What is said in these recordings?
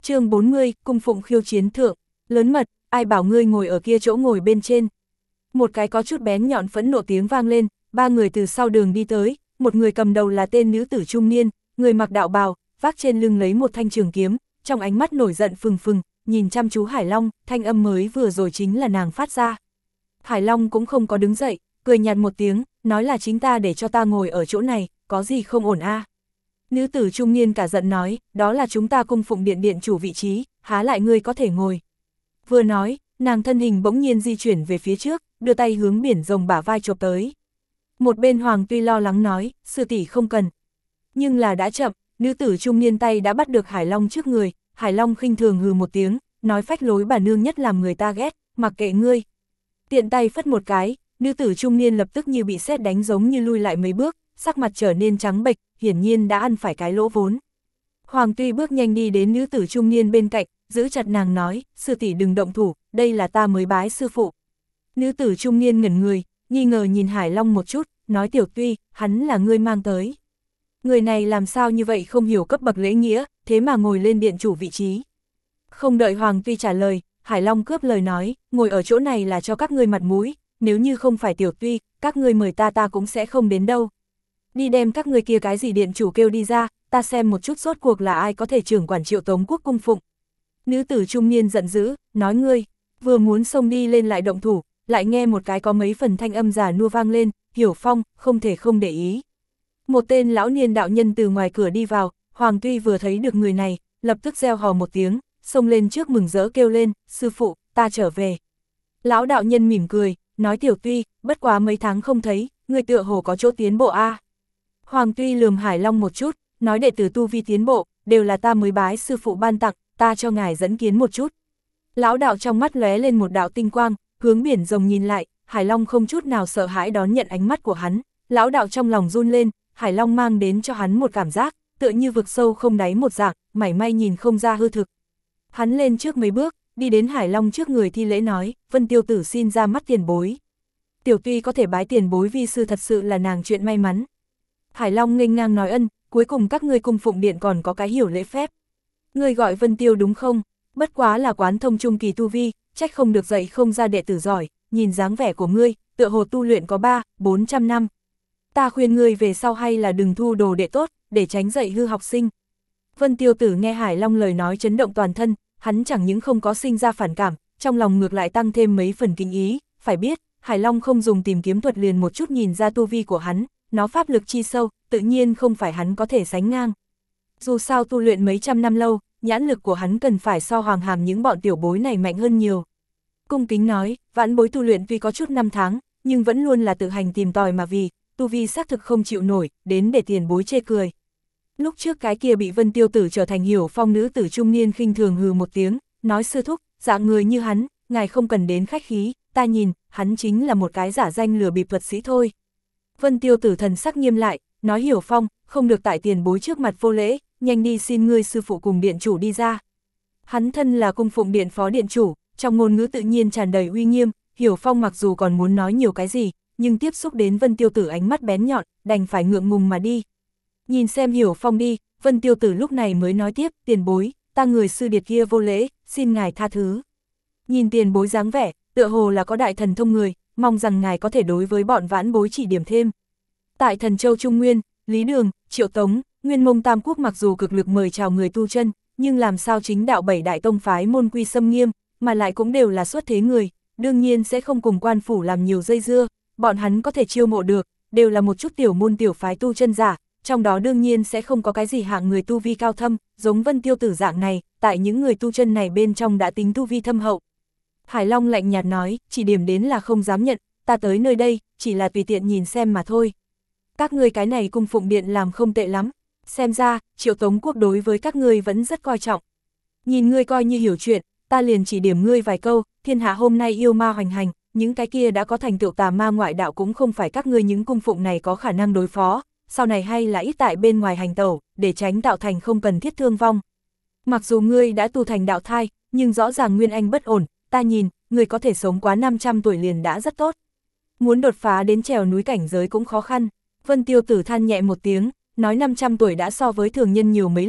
Chương 40, cung phụng khiêu chiến thượng. Lớn mật, ai bảo ngươi ngồi ở kia chỗ ngồi bên trên. Một cái có chút bén nhọn phẫn nộ tiếng vang lên, ba người từ sau đường đi tới, một người cầm đầu là tên nữ tử trung niên, người mặc đạo bào, vác trên lưng lấy một thanh trường kiếm, trong ánh mắt nổi giận phừng phừng, nhìn chăm chú Hải Long, thanh âm mới vừa rồi chính là nàng phát ra. Hải Long cũng không có đứng dậy, cười nhạt một tiếng, nói là chính ta để cho ta ngồi ở chỗ này, có gì không ổn a? Nữ tử trung niên cả giận nói, đó là chúng ta cung phụng điện chủ vị trí, há lại ngươi có thể ngồi. Vừa nói, nàng thân hình bỗng nhiên di chuyển về phía trước, đưa tay hướng biển rồng bả vai chộp tới. Một bên Hoàng Tuy lo lắng nói, sư tỷ không cần. Nhưng là đã chậm, nữ tử trung niên tay đã bắt được Hải Long trước người, Hải Long khinh thường hừ một tiếng, nói phách lối bà nương nhất làm người ta ghét, mặc kệ ngươi. Tiện tay phất một cái, nữ tử trung niên lập tức như bị sét đánh giống như lui lại mấy bước, sắc mặt trở nên trắng bệch, hiển nhiên đã ăn phải cái lỗ vốn. Hoàng Tuy bước nhanh đi đến nữ tử trung niên bên cạnh, giữ chặt nàng nói, sư tỷ đừng động thủ, đây là ta mới bái sư phụ. Nữ tử trung niên ngẩn người, nghi ngờ nhìn Hải Long một chút, nói Tiểu Tuy, hắn là ngươi mang tới. Người này làm sao như vậy không hiểu cấp bậc lễ nghĩa, thế mà ngồi lên điện chủ vị trí. Không đợi Hoàng Tuy trả lời, Hải Long cướp lời nói, ngồi ở chỗ này là cho các ngươi mặt mũi, nếu như không phải Tiểu Tuy, các ngươi mời ta cũng sẽ không đến đâu. Đi đem các ngươi kia cái gì điện chủ kêu đi ra, ta xem một chút rốt cuộc là ai có thể trưởng quản Triệu Tống quốc cung phụng. Nữ tử trung niên giận dữ, nói ngươi, vừa muốn xông đi lên lại động thủ, lại nghe một cái có mấy phần thanh âm giả nua vang lên, Hiểu Phong, không thể không để ý. Một tên lão niên đạo nhân từ ngoài cửa đi vào, Hoàng Tuy vừa thấy được người này, lập tức reo hò một tiếng, xông lên trước mừng rỡ kêu lên, sư phụ, ta trở về. Lão đạo nhân mỉm cười, nói Tiểu Tuy, bất quá mấy tháng không thấy, người tựa hồ có chỗ tiến bộ a. Hoàng Tuy lườm Hải Long một chút, nói đệ tử tu vi tiến bộ, đều là ta mới bái sư phụ ban tặng, ta cho ngài dẫn kiến một chút. Lão đạo trong mắt lóe lên một đạo tinh quang, hướng biển rồng nhìn lại, Hải Long không chút nào sợ hãi đón nhận ánh mắt của hắn, lão đạo trong lòng run lên, Hải Long mang đến cho hắn một cảm giác, tựa như vực sâu không đáy một dạng, mảy may nhìn không ra hư thực. Hắn lên trước mấy bước, đi đến Hải Long trước người thi lễ nói, Vân Tiêu Tử xin ra mắt tiền bối. Tiểu Tuy có thể bái tiền bối vi sư thật sự là nàng chuyện may mắn. Hải Long nghênh ngang nói ân, cuối cùng các ngươi cung phụng điện còn có cái hiểu lễ phép. Ngươi gọi Vân Tiêu đúng không? Bất quá là quán thông trung kỳ tu vi, trách không được dạy không ra đệ tử giỏi, nhìn dáng vẻ của ngươi, tựa hồ tu luyện có 300-400 năm. Ta khuyên ngươi về sau hay là đừng thu đồ đệ tốt, để tránh dạy hư học sinh. Vân Tiêu Tử nghe Hải Long lời nói chấn động toàn thân, hắn chẳng những không có sinh ra phản cảm, trong lòng ngược lại tăng thêm mấy phần kính ý, phải biết, Hải Long không dùng tìm kiếm thuật liền một chút nhìn ra tu vi của hắn, nó pháp lực chi sâu, tự nhiên không phải hắn có thể sánh ngang. Dù sao tu luyện mấy trăm năm lâu, nhãn lực của hắn cần phải so Hoàng Hàm những bọn tiểu bối này mạnh hơn nhiều. Cung kính nói, vãn bối tu luyện tuy có chút năm tháng, nhưng vẫn luôn là tự hành tìm tòi mà vì, tu vi xác thực không chịu nổi, đến để tiền bối chê cười. Lúc trước cái kia bị Vân Tiêu Tử trở thành Hiểu Phong nữ tử trung niên khinh thường hừ một tiếng, nói sư thúc, dạng người như hắn, ngài không cần đến khách khí, ta nhìn, hắn chính là một cái giả danh lừa bịp thuật sĩ thôi. Vân Tiêu Tử thần sắc nghiêm lại, nói Hiểu Phong, không được tại tiền bối trước mặt vô lễ, nhanh đi xin ngươi sư phụ cùng điện chủ đi ra. Hắn thân là cung phụng điện phó điện chủ, trong ngôn ngữ tự nhiên tràn đầy uy nghiêm, Hiểu Phong mặc dù còn muốn nói nhiều cái gì, nhưng tiếp xúc đến Vân Tiêu Tử ánh mắt bén nhọn, đành phải ngượng ngùng mà đi. Nhìn xem Hiểu Phong đi, Vân Tiêu Tử lúc này mới nói tiếp, tiền bối, ta người sư điệt kia vô lễ, xin ngài tha thứ. Nhìn tiền bối dáng vẻ, tựa hồ là có đại thần thông người, mong rằng ngài có thể đối với bọn vãn bối chỉ điểm thêm. Tại Thần Châu Trung Nguyên, Lý Đường, Triệu Tống, Nguyên Mông Tam Quốc mặc dù cực lực mời chào người tu chân, nhưng làm sao chính đạo 7 đại tông phái môn quy xâm nghiêm, mà lại cũng đều là xuất thế người, đương nhiên sẽ không cùng quan phủ làm nhiều dây dưa, bọn hắn có thể chiêu mộ được, đều là một chút tiểu môn tiểu phái tu chân giả, trong đó đương nhiên sẽ không có cái gì hạng người tu vi cao thâm, giống Vân Tiêu Tử dạng này, tại những người tu chân này bên trong đã tính tu vi thâm hậu. Hải Long lạnh nhạt nói, chỉ điểm đến là không dám nhận, ta tới nơi đây, chỉ là tùy tiện nhìn xem mà thôi. Các ngươi cái này cung phụng điện làm không tệ lắm, xem ra, Triệu Tống quốc đối với các ngươi vẫn rất coi trọng. Nhìn ngươi coi như hiểu chuyện, ta liền chỉ điểm ngươi vài câu, thiên hạ hôm nay yêu ma hoành hành, những cái kia đã có thành tựu tà ma ngoại đạo cũng không phải các ngươi những cung phụng này có khả năng đối phó, sau này hay là ít tại bên ngoài hành tẩu, để tránh tạo thành không cần thiết thương vong. Mặc dù ngươi đã tu thành đạo thai, nhưng rõ ràng nguyên anh bất ổn, ta nhìn, ngươi có thể sống quá 500 tuổi liền đã rất tốt. Muốn đột phá đến trèo núi cảnh giới cũng khó khăn. Vân Tiêu Tử than nhẹ một tiếng, nói 500 tuổi đã so với thường nhân nhiều mấy lần,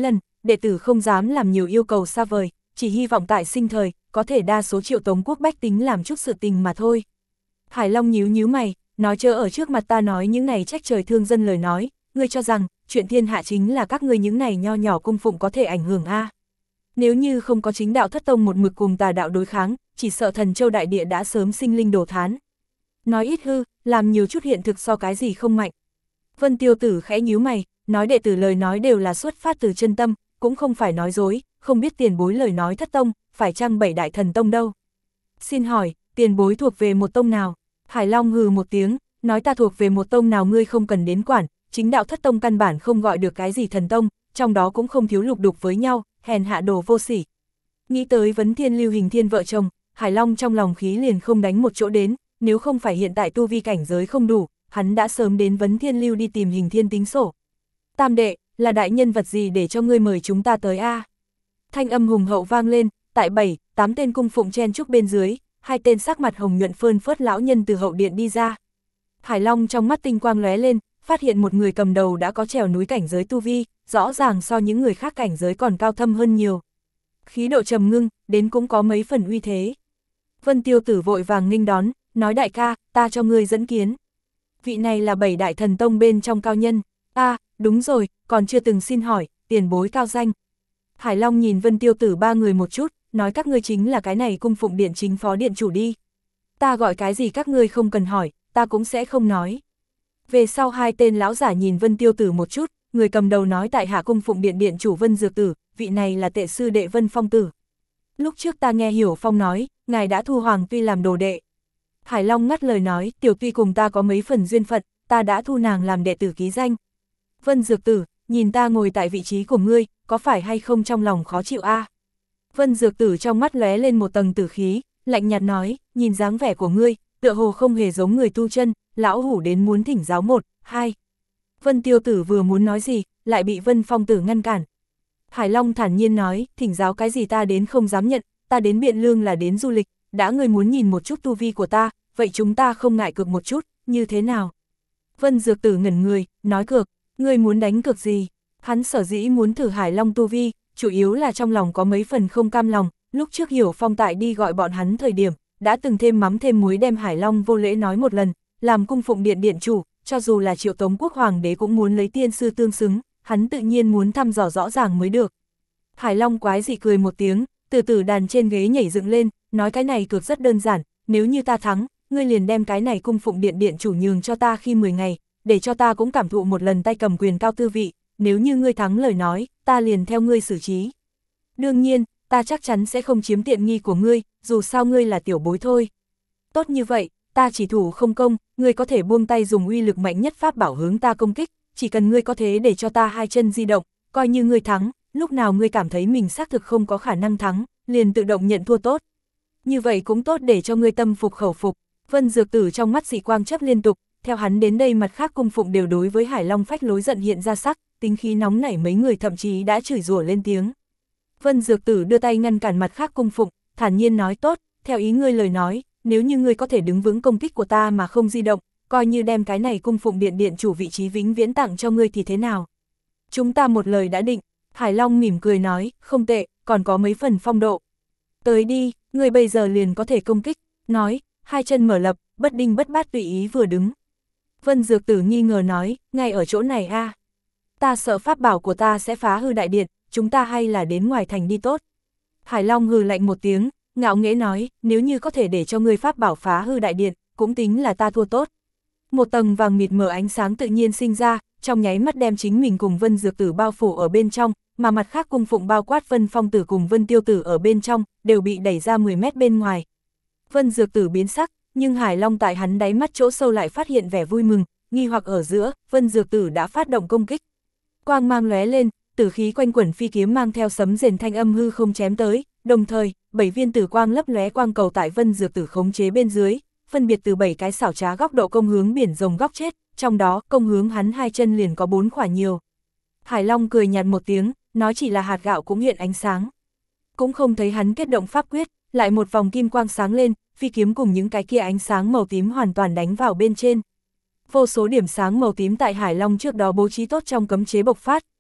đệ tử không dám làm nhiều yêu cầu xa vời, chỉ hy vọng tại sinh thời, có thể đa số Triệu Tống quốc bách tính làm chút sự tình mà thôi. Hải Long nhíu nhíu mày, nói chớ ở trước mặt ta nói những này trách trời thương dân lời nói, ngươi cho rằng, chuyện thiên hạ chính là các ngươi những này nho nhỏ cung phụng có thể ảnh hưởng a? Nếu như không có chính đạo thất tông một mực cùng tà đạo đối kháng, chỉ sợ Thần Châu đại địa đã sớm sinh linh đồ thán. Nói ít hư, làm nhiều chút hiện thực so cái gì không mạnh. Vân Tiêu Tử khẽ nhíu mày, nói đệ tử lời nói đều là xuất phát từ chân tâm, cũng không phải nói dối, không biết tiền bối lời nói thất tông, phải chăng 7 đại thần tông đâu. Xin hỏi, tiền bối thuộc về một tông nào? Hải Long hừ một tiếng, nói ta thuộc về một tông nào ngươi không cần đến quản, chính đạo thất tông căn bản không gọi được cái gì thần tông, trong đó cũng không thiếu lục đục với nhau, hèn hạ đồ vô sỉ. Nghĩ tới Vấn Thiên Lưu Hình Thiên vợ chồng, Hải Long trong lòng khí liền không đánh một chỗ đến, nếu không phải hiện tại tu vi cảnh giới không đủ, hắn đã sớm đến Vấn Thiên Lưu đi tìm Hình Thiên tính sổ. Tam đệ, là đại nhân vật gì để cho ngươi mời chúng ta tới a? Thanh âm hùng hậu vang lên, tại 7-8 tên cung phụng chen chúc bên dưới, 2 tên sắc mặt hồng nhuận phơn phớt lão nhân từ hậu điện đi ra. Hải Long trong mắt tinh quang lóe lên, phát hiện một người cầm đầu đã có trèo núi cảnh giới tu vi, rõ ràng so những người khác cảnh giới còn cao thâm hơn nhiều. Khí độ trầm ngưng, đến cũng có mấy phần uy thế. Vân Tiêu Tử vội vàng nghênh đón, nói đại ca, ta cho ngươi dẫn kiến. Vị này là 7 đại thần tông bên trong cao nhân. Đúng rồi, còn chưa từng xin hỏi, tiền bối cao danh. Hải Long nhìn Vân Tiêu Tử 3 người một chút, nói các ngươi chính là cái này cung phụng điện chính phó điện chủ đi. Ta gọi cái gì các ngươi không cần hỏi, ta cũng sẽ không nói. Về sau 2 tên lão giả nhìn Vân Tiêu Tử một chút, người cầm đầu nói tại hạ cung phụng điện điện chủ Vân Dược Tử, vị này là tệ sư đệ Vân Phong Tử. Lúc trước ta nghe Hiểu Phong nói, ngài đã thu Hoàng Tuy làm đồ đệ. Hải Long ngắt lời nói, Tiểu Tuy cùng ta có mấy phần duyên phận, ta đã thu nàng làm đệ tử ký danh. Vân Dược Tử, nhìn ta ngồi tại vị trí của ngươi, có phải hay không trong lòng khó chịu a? Vân Dược Tử trong mắt lóe lên một tầng tử khí, lạnh nhạt nói, nhìn dáng vẻ của ngươi, tựa hồ không hề giống người tu chân, lão hủ đến muốn thỉnh giáo 1, 2. Vân Tiêu Tử vừa muốn nói gì, lại bị Vân Phong Tử ngăn cản. Hải Long thản nhiên nói, thỉnh giáo cái gì ta đến không dám nhận, ta đến Biện Lương là đến du lịch, đã ngươi muốn nhìn một chút tu vi của ta, vậy chúng ta không ngại cược một chút, như thế nào? Vân Dược Tử ngẩn người, nói cược, ngươi muốn đánh cược gì? Hắn sở dĩ muốn thử Hải Long tu vi, chủ yếu là trong lòng có mấy phần không cam lòng, lúc trước Hiểu Phong tại đi gọi bọn hắn thời điểm, đã từng thêm mắm thêm muối đem Hải Long vô lễ nói một lần, làm cung phụng điện điện chủ, cho dù là Triệu Tống quốc hoàng đế cũng muốn lấy tiên sư tương xứng, hắn tự nhiên muốn thăm dò rõ ràng mới được. Hải Long quái dị cười một tiếng, từ từ đàn trên ghế nhảy dựng lên, nói cái này cược rất đơn giản, nếu như ta thắng, ngươi liền đem cái này cung phụng điện điện chủ nhường cho ta khi 10 ngày, để cho ta cũng cảm thụ một lần tay cầm quyền cao tư vị, nếu như ngươi thắng lời nói, ta liền theo ngươi xử trí. Đương nhiên, ta chắc chắn sẽ không chiếm tiện nghi của ngươi, dù sao ngươi là tiểu bối thôi. Tốt như vậy, ta chỉ thủ không công, ngươi có thể buông tay dùng uy lực mạnh nhất pháp bảo hướng ta công kích, chỉ cần ngươi có thể để cho ta 2 chân di động, coi như ngươi thắng, lúc nào ngươi cảm thấy mình xác thực không có khả năng thắng, liền tự động nhận thua tốt. Như vậy cũng tốt để cho ngươi tâm phục khẩu phục. Vân Dược Tử trong mắt dị quang chấp liên tục, theo hắn đến đây mặt khác cung phụng đều đối với Hải Long phách lối giận hiện ra sắc, tính khí nóng nảy mấy người thậm chí đã chửi rủa lên tiếng. Vân Dược Tử đưa tay ngăn cản mặt khác cung phụng, thản nhiên nói tốt, theo ý ngươi lời nói, nếu như ngươi có thể đứng vững công kích của ta mà không di động, coi như đem cái này cung phụng điện điện chủ vị trí vĩnh viễn tặng cho ngươi thì thế nào? Chúng ta một lời đã định. Hải Long mỉm cười nói, không tệ, còn có mấy phần phong độ. Tới đi, ngươi bây giờ liền có thể công kích, nói, 2 chân mở lập, bất đinh bất bát tùy ý vừa đứng. Vân Dược Tử nghi ngờ nói, ngay ở chỗ này a, ta sợ pháp bảo của ta sẽ phá hư đại điện, chúng ta hay là đến ngoài thành đi tốt. Hải Long hừ lạnh một tiếng, ngạo nghễ nói, nếu như có thể để cho ngươi pháp bảo phá hư đại điện, cũng tính là ta thua tốt. Một tầng vàng mịt mờ ánh sáng tự nhiên sinh ra, trong nháy mắt đem chính mình cùng Vân Dược Tử bao phủ ở bên trong, mà mặt khác cung phụng bao quát Vân Phong Tử cùng Vân Tiêu Tử ở bên trong, đều bị đẩy ra 10 mét bên ngoài. Vân Dược Tử biến sắc, nhưng Hải Long tại hắn đáy mắt chỗ sâu lại phát hiện vẻ vui mừng, nghi hoặc ở giữa, Vân Dược Tử đã phát động công kích. Quang mang lóe lên, tử khí quanh quẩn phi kiếm mang theo sấm rền thanh âm hư không chém tới, đồng thời, 7 viên tử quang lấp lóe quang cầu tại Vân Dược Tử khống chế bên dưới, phân biệt từ 7 cái xảo trá góc độ công hướng biển rồng góc chết, trong đó công hướng hắn 2 chân liền có 4 khỏa nhiều. Hải Long cười nhạt một tiếng, nói chỉ là hạt gạo cũng hiện ánh sáng. Cũng không thấy hắn kết động pháp quyết, lại một vòng kim quang sáng lên, phi kiếm cùng những cái kia ánh sáng màu tím hoàn toàn đánh vào bên trên. Vô số điểm sáng màu tím tại Hải Long trước đó bố trí tốt trong cấm chế bộc phát,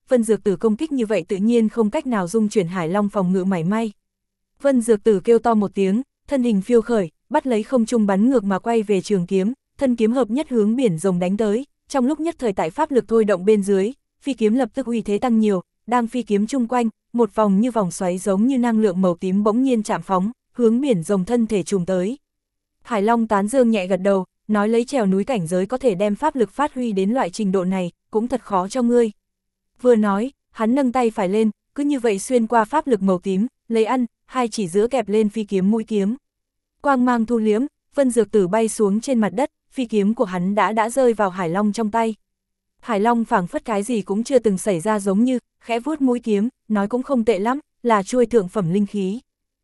Vân Dược Tử công kích như vậy tự nhiên không cách nào dung chuyển Hải Long phòng ngự mảy may. Vân Dược Tử kêu to một tiếng, thân hình phiêu khởi, bắt lấy không trung bắn ngược mà quay về trường kiếm, thân kiếm hợp nhất hướng biển rồng đánh tới, trong lúc nhất thời tại pháp lực thôi động bên dưới, phi kiếm lập tức uy thế tăng nhiều, đang phi kiếm chung quanh, một vòng như vòng xoáy giống như năng lượng màu tím bỗng nhiên chạm phóng, hướng biển rồng thân thể trùm tới. Hải Long tán dương nhẹ gật đầu, nói lấy trèo núi cảnh giới có thể đem pháp lực phát huy đến loại trình độ này, cũng thật khó cho ngươi. Vừa nói, hắn nâng tay phải lên, cứ như vậy xuyên qua pháp lực màu tím, lấy ăn, hai chỉ giữa kẹp lên phi kiếm mũi kiếm. Quang mang thu liếm, Vân Dược Tử bay xuống trên mặt đất, phi kiếm của hắn đã rơi vào Hải Long trong tay. Hải Long phảng phất cái gì cũng chưa từng xảy ra giống như, khẽ vuốt mũi kiếm, nói cũng không tệ lắm, là chuôi thượng phẩm linh khí.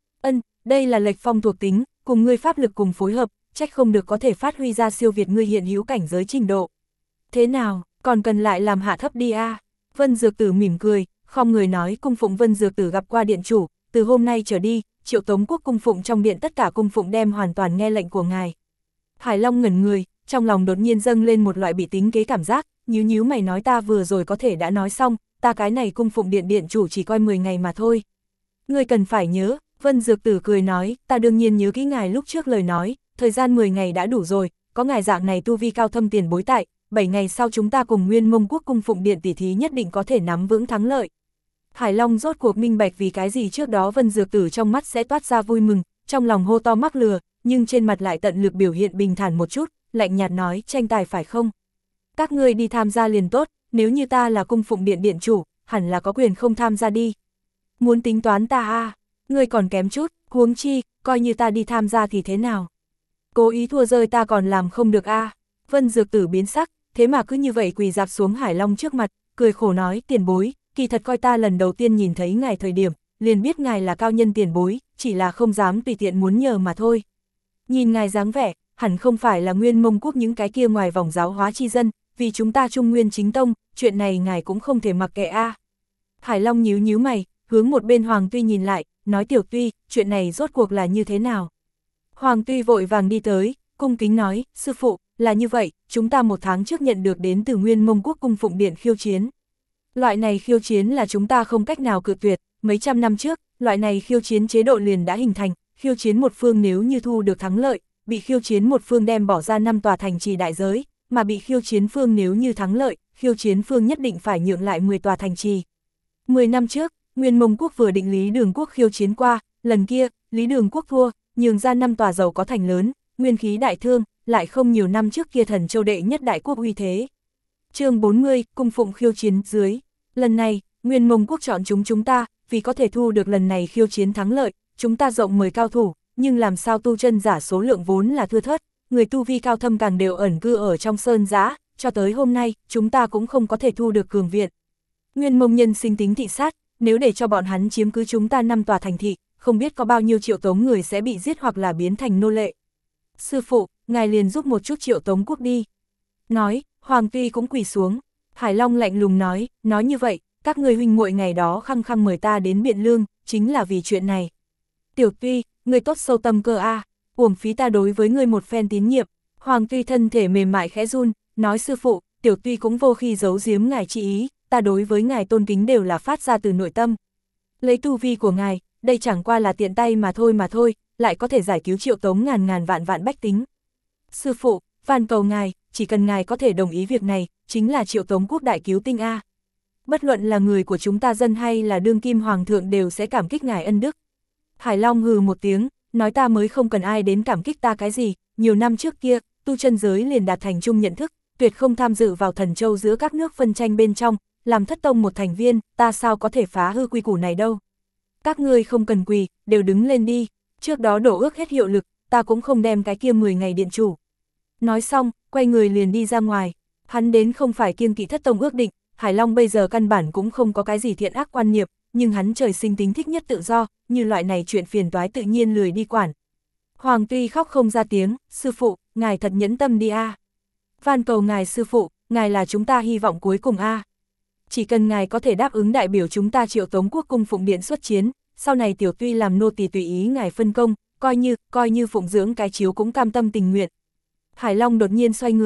Đây là lệch phong thuộc tính, cùng ngươi pháp lực cùng phối hợp, trách không được có thể phát huy ra siêu việt ngươi hiện hữu cảnh giới trình độ. Thế nào, còn cần lại làm hạ thấp đi a? Vân Dược Tử mỉm cười, khom người nói cung phụng Vân Dược Tử gặp qua điện chủ, từ hôm nay trở đi, Triệu Tống Quốc cung phụng trong điện tất cả cung phụng đem hoàn toàn nghe lệnh của ngài. Hải Long ngẩn người, trong lòng đột nhiên dâng lên một loại bị tính kế cảm giác, nhíu mày nói ta vừa rồi có thể đã nói xong, ta cái này cung phụng điện chủ chỉ coi 10 ngày mà thôi. Ngươi cần phải nhớ, Vân Dược Tử cười nói, ta đương nhiên nhớ kỹ ngài lúc trước lời nói, thời gian 10 ngày đã đủ rồi, có ngài dạng này tu vi cao thâm tiền bối tại, 7 ngày sau chúng ta cùng Nguyên Mông Quốc cung phụng điện tỷ thí nhất định có thể nắm vững thắng lợi. Hải Long rốt cuộc minh bạch vì cái gì trước đó Vân Dược Tử trong mắt sẽ toát ra vui mừng, trong lòng hô to mắc lừa, nhưng trên mặt lại tận lực biểu hiện bình thản một chút, lạnh nhạt nói tranh tài phải không? Các ngươi đi tham gia liền tốt, nếu như ta là cung phụng điện chủ, hẳn là có quyền không tham gia đi. Muốn tính toán ta à, ngươi còn kém chút, huống chi, coi như ta đi tham gia thì thế nào? Cố ý thua rơi ta còn làm không được à. Vân Dược Tử biến sắc, thế mà cứ như vậy quỳ dạp xuống Hải Long trước mặt, cười khổ nói tiền bối, kỳ thật coi ta lần đầu tiên nhìn thấy ngài thời điểm, liền biết ngài là cao nhân tiền bối, chỉ là không dám tùy tiện muốn nhờ mà thôi. Nhìn ngài dáng vẻ, hẳn không phải là Nguyên Mông Quốc những cái kia ngoài vòng giáo hóa chi dân, vì chúng ta Trung Nguyên chính tông, chuyện này ngài cũng không thể mặc kệ a. Hải Long nhíu mày, hướng một bên Hoàng Tuy nhìn lại, nói Tiểu Tuy, chuyện này rốt cuộc là như thế nào? Hoàng Tuy vội vàng đi tới, cung kính nói, sư phụ, là như vậy, chúng ta 1 tháng trước nhận được đến từ Nguyên Mông Quốc cung phụng điện khiêu chiến. Loại này khiêu chiến là chúng ta không cách nào cự tuyệt, mấy trăm năm trước, loại này khiêu chiến chế độ liền đã hình thành, khiêu chiến một phương nếu như thu được thắng lợi, bị khiêu chiến một phương đem bỏ ra 5 tòa thành trì đại giới, mà bị khiêu chiến phương nếu như thắng lợi, khiêu chiến phương nhất định phải nhượng lại 10 tòa thành trì. 10 năm trước, Nguyên Mông Quốc vừa định Lý Đường Quốc khiêu chiến qua, lần kia, Lý Đường Quốc thua, nhường ra 5 tòa giàu có thành lớn, nguyên khí đại thương, lại không nhiều năm trước kia Thần Châu đệ nhất đại quốc uy thế. Chương 40, cung phụng khiêu chiến dưới. Lần này, Nguyên Mông Quốc chọn chúng ta, vì có thể thu được lần này khiêu chiến thắng lợi, chúng ta rộng 10 cao thủ, nhưng làm sao tu chân giả số lượng vốn là thưa thớt, người tu vi cao thâm càng đều ẩn cư ở trong sơn giã, cho tới hôm nay, chúng ta cũng không có thể thu được cường viện. Nguyên Mông nhân sinh tính thị sát, nếu để cho bọn hắn chiếm cứ chúng ta 5 tòa thành thị, không biết có bao nhiêu Triệu Tống người sẽ bị giết hoặc là biến thành nô lệ. Sư phụ, ngài liền giúp một chút Triệu Tống Quốc đi. Nói, Hoàng Tuy cũng quỳ xuống. Hải Long lạnh lùng nói như vậy, các người huynh muội ngày đó khăng khăng mời ta đến Biện Lương, chính là vì chuyện này. Tiểu Tuy, người tốt sâu tâm cơ a, uổng phí ta đối với ngươi một phen tín nhiệm. Hoàng Tuy thân thể mềm mại khẽ run, nói sư phụ, Tiểu Tuy cũng vô khi giấu giếm ngài chi ý, ta đối với ngài tôn kính đều là phát ra từ nội tâm. Lấy tu vi của ngài, đây chẳng qua là tiện tay mà thôi, lại có thể giải cứu Triệu Tống ngàn vạn bách tính. Sư phụ, van cầu ngài, chỉ cần ngài có thể đồng ý việc này, chính là Triệu Tống Quốc đại cứu tinh a. Bất luận là người của chúng ta dân hay là đương kim hoàng thượng đều sẽ cảm kích ngài ân đức. Hải Long hừ một tiếng, nói ta mới không cần ai đến cảm kích ta cái gì, nhiều năm trước kia, tu chân giới liền đạt thành chung nhận thức, tuyệt không tham dự vào Thần Châu giữa các nước phân tranh bên trong, làm thất tông một thành viên, ta sao có thể phá hư quy củ này đâu. Các ngươi không cần quỳ, đều đứng lên đi, trước đó đổ ước hết hiệu lực, ta cũng không đem cái kia 10 ngày điện chủ. Nói xong, quay người liền đi ra ngoài, hắn đến không phải kiêng kỵ thất tông ước định, Hải Long bây giờ căn bản cũng không có cái gì thiện ác quan niệm, nhưng hắn trời sinh tính thích nhất tự do, như loại này chuyện phiền toái tự nhiên lười đi quản. Hoàng Tuy khóc không ra tiếng, sư phụ, ngài thật nhẫn tâm đi a. Van cầu ngài sư phụ, ngài là chúng ta hy vọng cuối cùng a. Chỉ cần ngài có thể đáp ứng đại biểu chúng ta Triệu Tống Quốc cung phụng điện xuất chiến, sau này Tiểu Tuy làm nô tỳ tùy ý ngài phân công, coi như phụng dưỡng cái chiếu cũng cam tâm tình nguyện. Hải Long đột nhiên xoay người,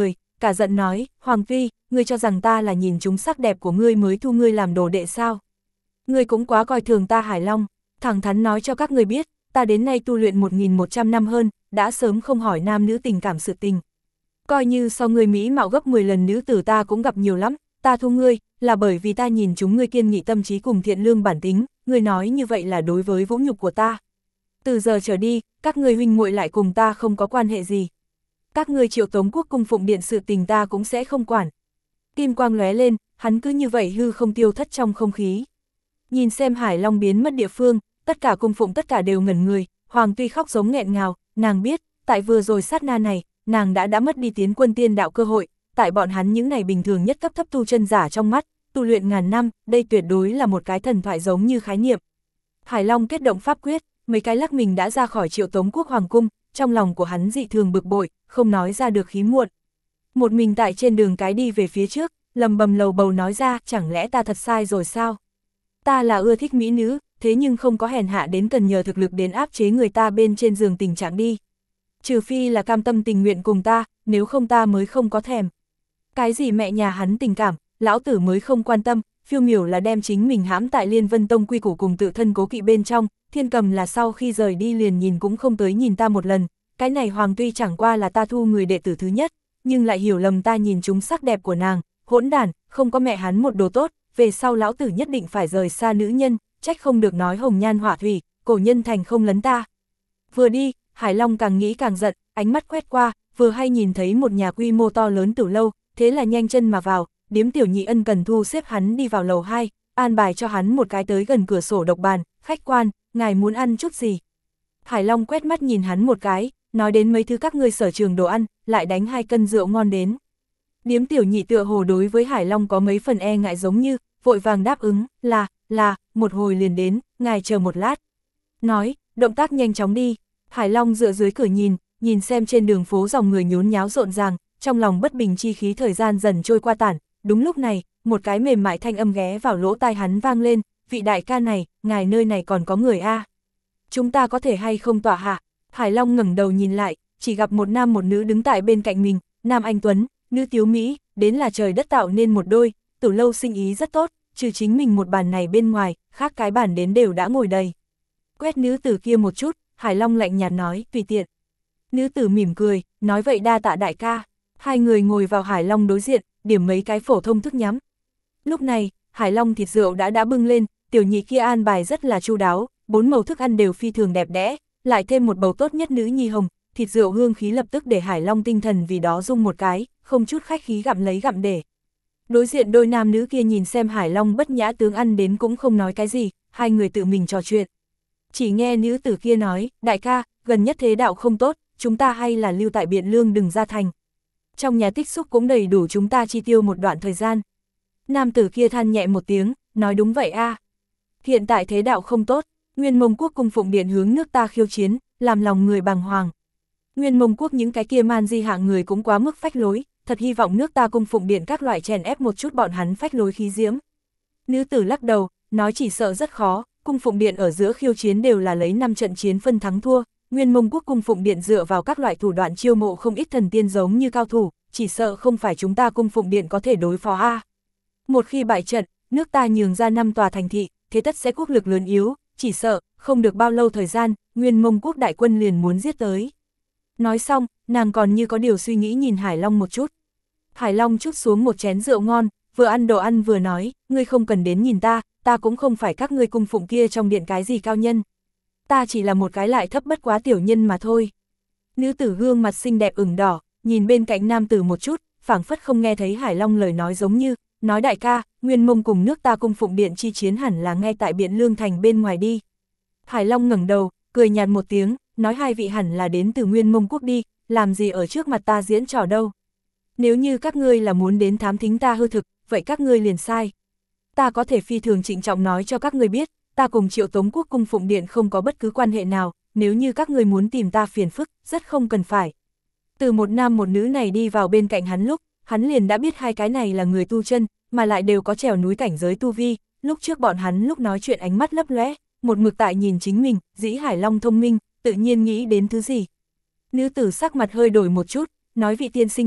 cả giận nói, Hoàng Phi, ngươi cho rằng ta là nhìn chúng sắc đẹp của ngươi mới thu ngươi làm đồ đệ sao? Ngươi cũng quá coi thường ta Hải Long, thẳng thắn nói cho các ngươi biết, ta đến nay tu luyện 1.100 năm hơn, đã sớm không hỏi nam nữ tình cảm sự tình. Coi như so ngươi mỹ mạo gấp 10 lần nữ tử ta cũng gặp nhiều lắm, ta thu ngươi, là bởi vì ta nhìn chúng ngươi kiên nghị tâm trí cùng thiện lương bản tính, ngươi nói như vậy là đối với vũ nhục của ta. Từ giờ trở đi, các ngươi huynh muội lại cùng ta không có quan hệ gì. Các ngươi Triệu Tống Quốc cung phụng điện sự tình ta cũng sẽ không quản. Kim quang lóe lên, hắn cứ như vậy hư không tiêu thất trong không khí. Nhìn xem Hải Long biến mất địa phương, tất cả cung phụng tất cả đều ngẩn người, Hoàng Tuy khóc giống nghẹn ngào, nàng biết, tại vừa rồi sát na này, nàng đã mất đi tiến quân tiên đạo cơ hội, tại bọn hắn những này bình thường nhất cấp thấp tu chân giả trong mắt, tu luyện ngàn năm, đây tuyệt đối là một cái thần thoại giống như khái niệm. Hải Long kết động pháp quyết, mấy cái lắc mình đã ra khỏi Triệu Tống Quốc hoàng cung, trong lòng của hắn dị thường bực bội, không nói ra được khí muộn. Một mình tại trên đường cái đi về phía trước, lầm bầm lầu bầu nói ra, chẳng lẽ ta thật sai rồi sao? Ta là ưa thích mỹ nữ, thế nhưng không có hèn hạ đến cần nhờ thực lực đến áp chế người ta bên trên giường tình trạng đi. Trừ phi là cam tâm tình nguyện cùng ta, nếu không ta mới không có thèm. Cái gì mẹ nhà hắn tình cảm, lão tử mới không quan tâm, phiêu miểu là đem chính mình hãm tại Liên Vân Tông quy củ cùng tự thân cố kỵ bên trong, Thiên Cầm là sau khi rời đi liền nhìn cũng không tới nhìn ta một lần, cái này Hoàng Tuy chẳng qua là ta thu người đệ tử thứ nhất, nhưng lại hiểu lầm ta nhìn chúng sắc đẹp của nàng, hỗn đản, không có mẹ hắn một đồ tốt, về sau lão tử nhất định phải rời xa nữ nhân, trách không được nói hồng nhan họa thủy, cổ nhân thành không lấn ta. Vừa đi, Hải Long càng nghĩ càng giận, ánh mắt quét qua, vừa hay nhìn thấy một nhà quy mô to lớn tử lâu, thế là nhanh chân mà vào, Điếm Tiểu Nhị ân cần thu xếp hắn đi vào lầu 2, an bài cho hắn một cái tới gần cửa sổ độc bàn, khách quan, ngài muốn ăn chút gì? Hải Long quét mắt nhìn hắn một cái, nói đến mấy thứ các ngươi sở trường đồ ăn, lại đánh 2 cân rượu ngon đến. Điếm Tiểu Nhị tựa hồ đối với Hải Long có mấy phần e ngại giống như, vội vàng đáp ứng, là, một hồi liền đến, ngài chờ một lát. Nói, động tác nhanh chóng đi, Hải Long dựa dưới cửa nhìn xem trên đường phố dòng người nhốn nháo rộn ràng, trong lòng bất bình chi khí thời gian dần trôi qua tản, đúng lúc này, một cái mềm mại thanh âm ghé vào lỗ tai hắn vang lên, vị đại ca này, ngài nơi này còn có người a? Chúng ta có thể hay không tỏa hạ? Hải Long ngẩng đầu nhìn lại, chỉ gặp một nam một nữ đứng tại bên cạnh mình, nam anh tuấn, nữ tiếu mỹ, đến là trời đất tạo nên một đôi, tử lâu sinh ý rất tốt, trừ chính mình một bàn này bên ngoài, khác cái bàn đến đều đã ngồi đầy. Quét nữ tử kia một chút, Hải Long lạnh nhạt nói, tùy tiện. Nữ tử mỉm cười, nói vậy đa tạ đại ca. Hai người ngồi vào Hải Long đối diện, điểm mấy cái phổ thông thức nhắm. Lúc này, Hải Long thịt rượu đã bưng lên, Tiểu Nhị kia an bài rất là chu đáo, 4 màu thức ăn đều phi thường đẹp đẽ, lại thêm một bầu tốt nhất nữ nhi hồng, thịt rượu hương khí lập tức để Hải Long tinh thần vì đó rung một cái, không chút khách khí gặm lấy gặm để. Đối diện đôi nam nữ kia nhìn xem Hải Long bất nhã tướng ăn đến cũng không nói cái gì, hai người tự mình trò chuyện. Chỉ nghe nữ tử kia nói, đại ca, gần nhất thế đạo không tốt, chúng ta hay là lưu tại Biện Lương đừng ra thành. Trong nhà tích xúc cũng đầy đủ chúng ta chi tiêu một đoạn thời gian. Nam tử kia than nhẹ một tiếng, nói đúng vậy a. Hiện tại thế đạo không tốt, Nguyên Mông Quốc cung phụng điện hướng nước ta khiêu chiến, làm lòng người bàng hoàng. Nguyên Mông Quốc những cái kia man di hạng người cũng quá mức phách lối, thật hy vọng nước ta cung phụng điện các loại chèn ép một chút bọn hắn phách lối khí diễm. Nữ tử lắc đầu, nói chỉ sợ rất khó, cung phụng điện ở giữa khiêu chiến đều là lấy 5 trận chiến phân thắng thua, Nguyên Mông Quốc cung phụng điện dựa vào các loại thủ đoạn chiêu mộ không ít thần tiên giống như cao thủ, chỉ sợ không phải chúng ta cung phụng điện có thể đối phó a. Một khi bại trận, nước ta nhường ra 5 tòa thành thị, thế tất sẽ quốc lực lớn yếu, chỉ sợ, không được bao lâu thời gian, Nguyên Mông Quốc đại quân liền muốn giết tới. Nói xong, nàng còn như có điều suy nghĩ nhìn Hải Long một chút. Hải Long trút xuống một chén rượu ngon, vừa ăn đồ ăn vừa nói, ngươi không cần đến nhìn ta cũng không phải các ngươi cung phụng kia trong điện cái gì cao nhân. Ta chỉ là một cái lại thấp bất quá tiểu nhân mà thôi. Nữ tử gương mặt xinh đẹp ửng đỏ, nhìn bên cạnh nam tử một chút, phảng phất không nghe thấy Hải Long lời nói giống như, nói đại ca, Nguyên Mông cùng nước ta cung phụng điện chi chiến hẳn là ngay tại Biện Lương thành bên ngoài đi. Hải Long ngẩng đầu, cười nhạt một tiếng, nói hai vị hẳn là đến từ Nguyên Mông Quốc đi, làm gì ở trước mặt ta diễn trò đâu. Nếu như các ngươi là muốn đến thám thính ta hư thực, vậy các ngươi liền sai. Ta có thể phi thường trịnh trọng nói cho các ngươi biết, ta cùng Triệu Tống Quốc cung phụng điện không có bất cứ quan hệ nào, nếu như các ngươi muốn tìm ta phiền phức, rất không cần phải. Từ một nam một nữ này đi vào bên cạnh hắn lúc, hắn liền đã biết hai cái này là người tu chân, mà lại đều có trèo núi cảnh giới tu vi, lúc trước bọn hắn lúc nói chuyện ánh mắt lấp lóe, một mực tại nhìn chính mình, dĩ Hải Long thông minh, tự nhiên nghĩ đến thứ gì. Nữ tử sắc mặt hơi đổi một chút, nói vị tiên sinh này,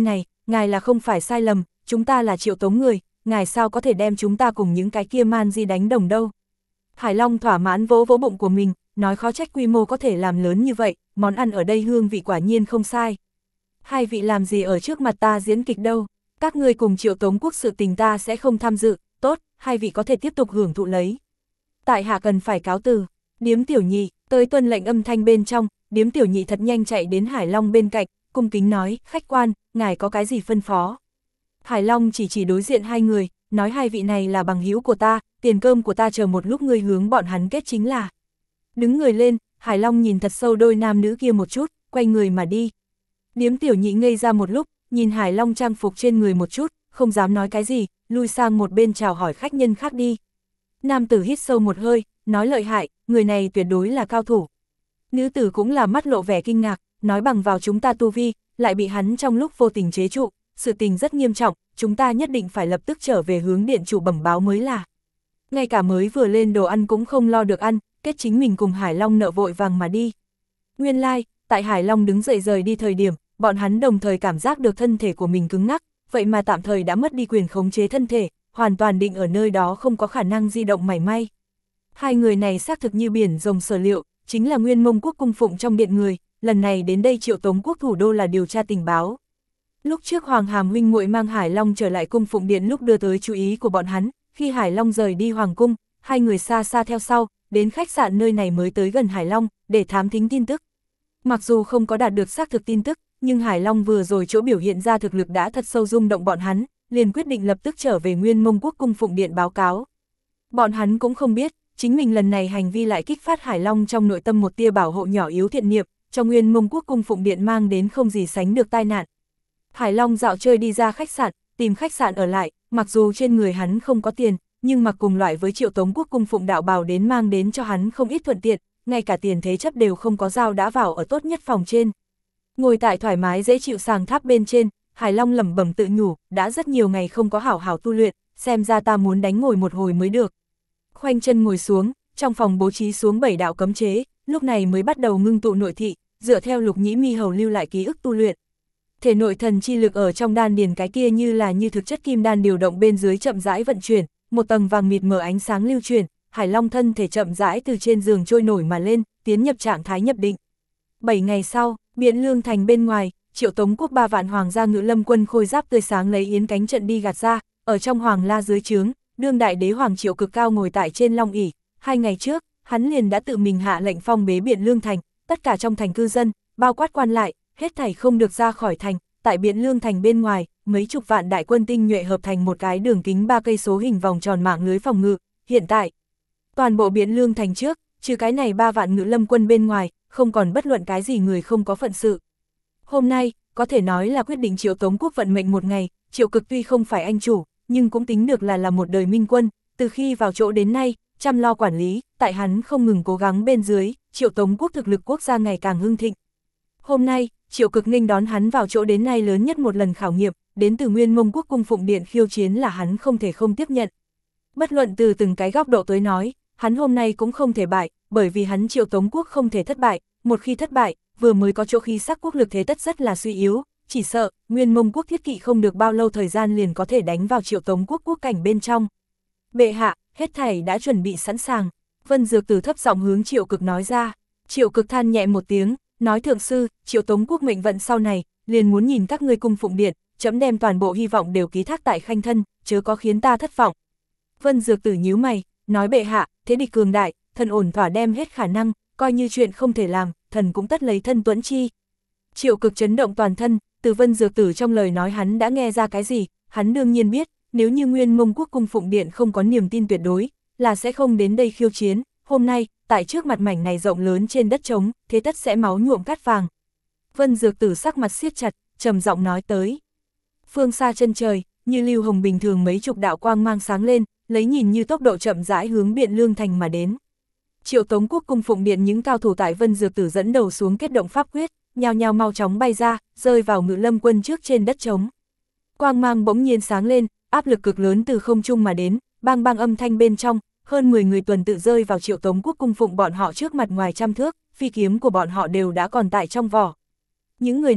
ngài là không phải sai lầm, chúng ta là Triệu Tống người, ngài sao có thể đem chúng ta cùng những cái kia man di đánh đồng đâu. Hải Long thỏa mãn vỗ vỗ bụng của mình, nói khó trách quy mô có thể làm lớn như vậy, món ăn ở đây hương vị quả nhiên không sai. Hai vị làm gì ở trước mặt ta diễn kịch đâu, các ngươi cùng Triệu Tống quốc sự tình ta sẽ không tham dự, tốt, hai vị có thể tiếp tục hưởng thụ lấy. Tại hạ cần phải cáo từ. Điếm tiểu nhị, tới tuân lệnh âm thanh bên trong, điếm tiểu nhị thật nhanh chạy đến Hải Long bên cạnh, cung kính nói, khách quan, ngài có cái gì phân phó. Hải Long chỉ đối diện hai người, nói hai vị này là bằng hữu của ta, tiền cơm của ta chờ một lúc ngươi hướng bọn hắn kết chính là. Đứng người lên, Hải Long nhìn thật sâu đôi nam nữ kia một chút, quay người mà đi. Điếm tiểu nhị ngây ra một lúc, nhìn Hải Long trang phục trên người một chút, không dám nói cái gì, lui sang một bên chào hỏi khách nhân khác đi. Nam tử hít sâu một hơi, nói lợi hại, người này tuyệt đối là cao thủ. Nữ tử cũng là mắt lộ vẻ kinh ngạc, nói bằng vào chúng ta tu vi, lại bị hắn trong lúc vô tình chế trụ, sự tình rất nghiêm trọng, chúng ta nhất định phải lập tức trở về hướng điện chủ bẩm báo mới là. Ngay cả mới vừa lên đồ ăn cũng không lo được ăn, kết chính mình cùng Hải Long nợ vội vàng mà đi. Nguyên lai, tại Hải Long đứng dậy rời đi thời điểm, bọn hắn đồng thời cảm giác được thân thể của mình cứng ngắc, vậy mà tạm thời đã mất đi quyền khống chế thân thể, hoàn toàn định ở nơi đó không có khả năng di động mảy may. Hai người này xác thực như biển rồng sở liệu, chính là Nguyên Mông quốc cung phụng trong điện người, lần này đến đây Triệu Tống quốc thủ đô là điều tra tình báo. Lúc trước Hoàng Hàm huynh muội mang Hải Long trở lại cung phụng điện lúc đưa tới chú ý của bọn hắn, khi Hải Long rời đi Hoàng cung, hai người xa xa theo sau, đến khách sạn nơi này mới tới gần Hải Long, để thám thính tin tức. Mặc dù không có đạt được xác thực tin tức, nhưng Hải Long vừa rồi chỗ biểu hiện ra thực lực đã thật sâu rung động bọn hắn, liền quyết định lập tức trở về Nguyên Mông quốc cung phụng điện báo cáo. Bọn hắn cũng không biết, chính mình lần này hành vi lại kích phát Hải Long trong nội tâm một tia bảo hộ nhỏ yếu thiện niệm, cho Nguyên Mông quốc cung phụng điện mang đến không gì sánh được tai nạn. Hải Long dạo chơi đi ra khách sạn, tìm khách sạn ở lại, mặc dù trên người hắn không có tiền, nhưng mặc cùng loại với Triệu Tống quốc cung phụng đạo bào đến mang đến cho hắn không ít thuận tiện, ngay cả tiền thế chấp đều không có giao đã vào ở tốt nhất phòng trên. Ngồi tại thoải mái dễ chịu sàng tháp bên trên, Hải Long lẩm bẩm tự nhủ, đã rất nhiều ngày không có hảo hảo tu luyện, xem ra ta muốn đánh ngồi một hồi mới được. Khoanh chân ngồi xuống, trong phòng bố trí xuống 7 đạo cấm chế, lúc này mới bắt đầu ngưng tụ nội thị, dựa theo Lục Nhĩ Mi hầu lưu lại ký ức tu luyện. Thể nội thần chi lực ở trong đan điền cái kia như thực chất kim đan điều động bên dưới chậm rãi vận chuyển, một tầng vàng mịt mờ ánh sáng lưu truyền, Hải Long thân thể chậm rãi từ trên giường trôi nổi mà lên, tiến nhập trạng thái nhập định. 7 ngày sau, Biện Lương thành bên ngoài, Triệu Tống quốc 3 vạn hoàng gia ngự lâm quân khôi giáp tươi sáng lấy yến cánh trận đi gạt ra, ở trong hoàng la dưới trướng, đương đại đế hoàng Triệu Cực Cao ngồi tại trên long ỷ. 2 ngày trước, hắn liền đã tự mình hạ lệnh phong bế Biện Lương thành, tất cả trong thành cư dân, bao quát quan lại, hết thảy không được ra khỏi thành. Tại Biện Lương thành bên ngoài, mấy chục vạn đại quân tinh nhuệ hợp thành một cái đường kính 3 cây số hình vòng tròn mạng lưới phòng ngự. Hiện tại, toàn bộ Biện Lương thành trước, trừ cái này 3 vạn ngự lâm quân bên ngoài, không còn bất luận cái gì người không có phận sự. Hôm nay, có thể nói là quyết định Triệu Tống quốc vận mệnh một ngày, Triệu Cực tuy không phải anh chủ, nhưng cũng tính được là một đời minh quân, từ khi vào chỗ đến nay, chăm lo quản lý, tại hắn không ngừng cố gắng bên dưới, Triệu Tống quốc thực lực quốc gia ngày càng hưng thịnh. Hôm nay, Triệu Cực nghênh đón hắn vào chỗ đến nay lớn nhất một lần khảo nghiệm, đến từ Nguyên Mông quốc cung phụng điện khiêu chiến là hắn không thể không tiếp nhận. Bất luận từ từng cái góc độ tới nói, hắn hôm nay cũng không thể bại, bởi vì hắn Triệu Tống quốc không thể thất bại, một khi thất bại, vừa mới có chỗ khí sắc quốc lực thế tất rất là suy yếu, chỉ sợ Nguyên Mông quốc thiết kỵ không được bao lâu thời gian liền có thể đánh vào Triệu Tống quốc quốc cảnh bên trong. Bệ hạ, hết thảy đã chuẩn bị sẵn sàng. Vân Dược Tử thấp giọng hướng Triệu Cực nói ra. Triệu Cực than nhẹ một tiếng, nói thượng sư, Triệu Tống quốc mệnh vận sau này, liền muốn nhìn các ngươi cung phụng điện, chấm đem toàn bộ hy vọng đều ký thác tại Khanh thân, chớ có khiến ta thất vọng. Vân Dược Tử nhíu mày, nói bệ hạ, thế địch cường đại, thần ổn thỏa đem hết khả năng, coi như chuyện không thể làm, thần cũng tất lấy thân tuẫn chi. Triệu Cực chấn động toàn thân, từ Vân Dược Tử trong lời nói hắn đã nghe ra cái gì, hắn đương nhiên biết, nếu như Nguyên Mông quốc cung phụng điện không có niềm tin tuyệt đối, là sẽ không đến đây khiêu chiến, hôm nay, tại trước mặt mảnh này rộng lớn trên đất trống, thế tất sẽ máu nhuộm cát vàng. Vân Dược Tử sắc mặt siết chặt, trầm giọng nói tới. Phương xa chân trời, như lưu hồng bình thường mấy chục đạo quang mang sáng lên, lấy nhìn như tốc độ chậm rãi hướng Biện Lương thành mà đến. Triệu Tống quốc cung phụng điện những cao thủ tại Vân Dược Tử dẫn đầu xuống kết động pháp quyết, nhao nhao mau chóng bay ra, rơi vào ngự lâm quân trước trên đất trống. Quang mang bỗng nhiên sáng lên, áp lực cực lớn từ không trung mà đến, bang bang âm thanh bên trong, hơn 10 người tuần tự rơi vào Triệu Tống quốc cung phụng bọn họ trước mặt ngoài trăm thước, phi kiếm của bọn họ đều đã còn tại trong vỏ. Những người này,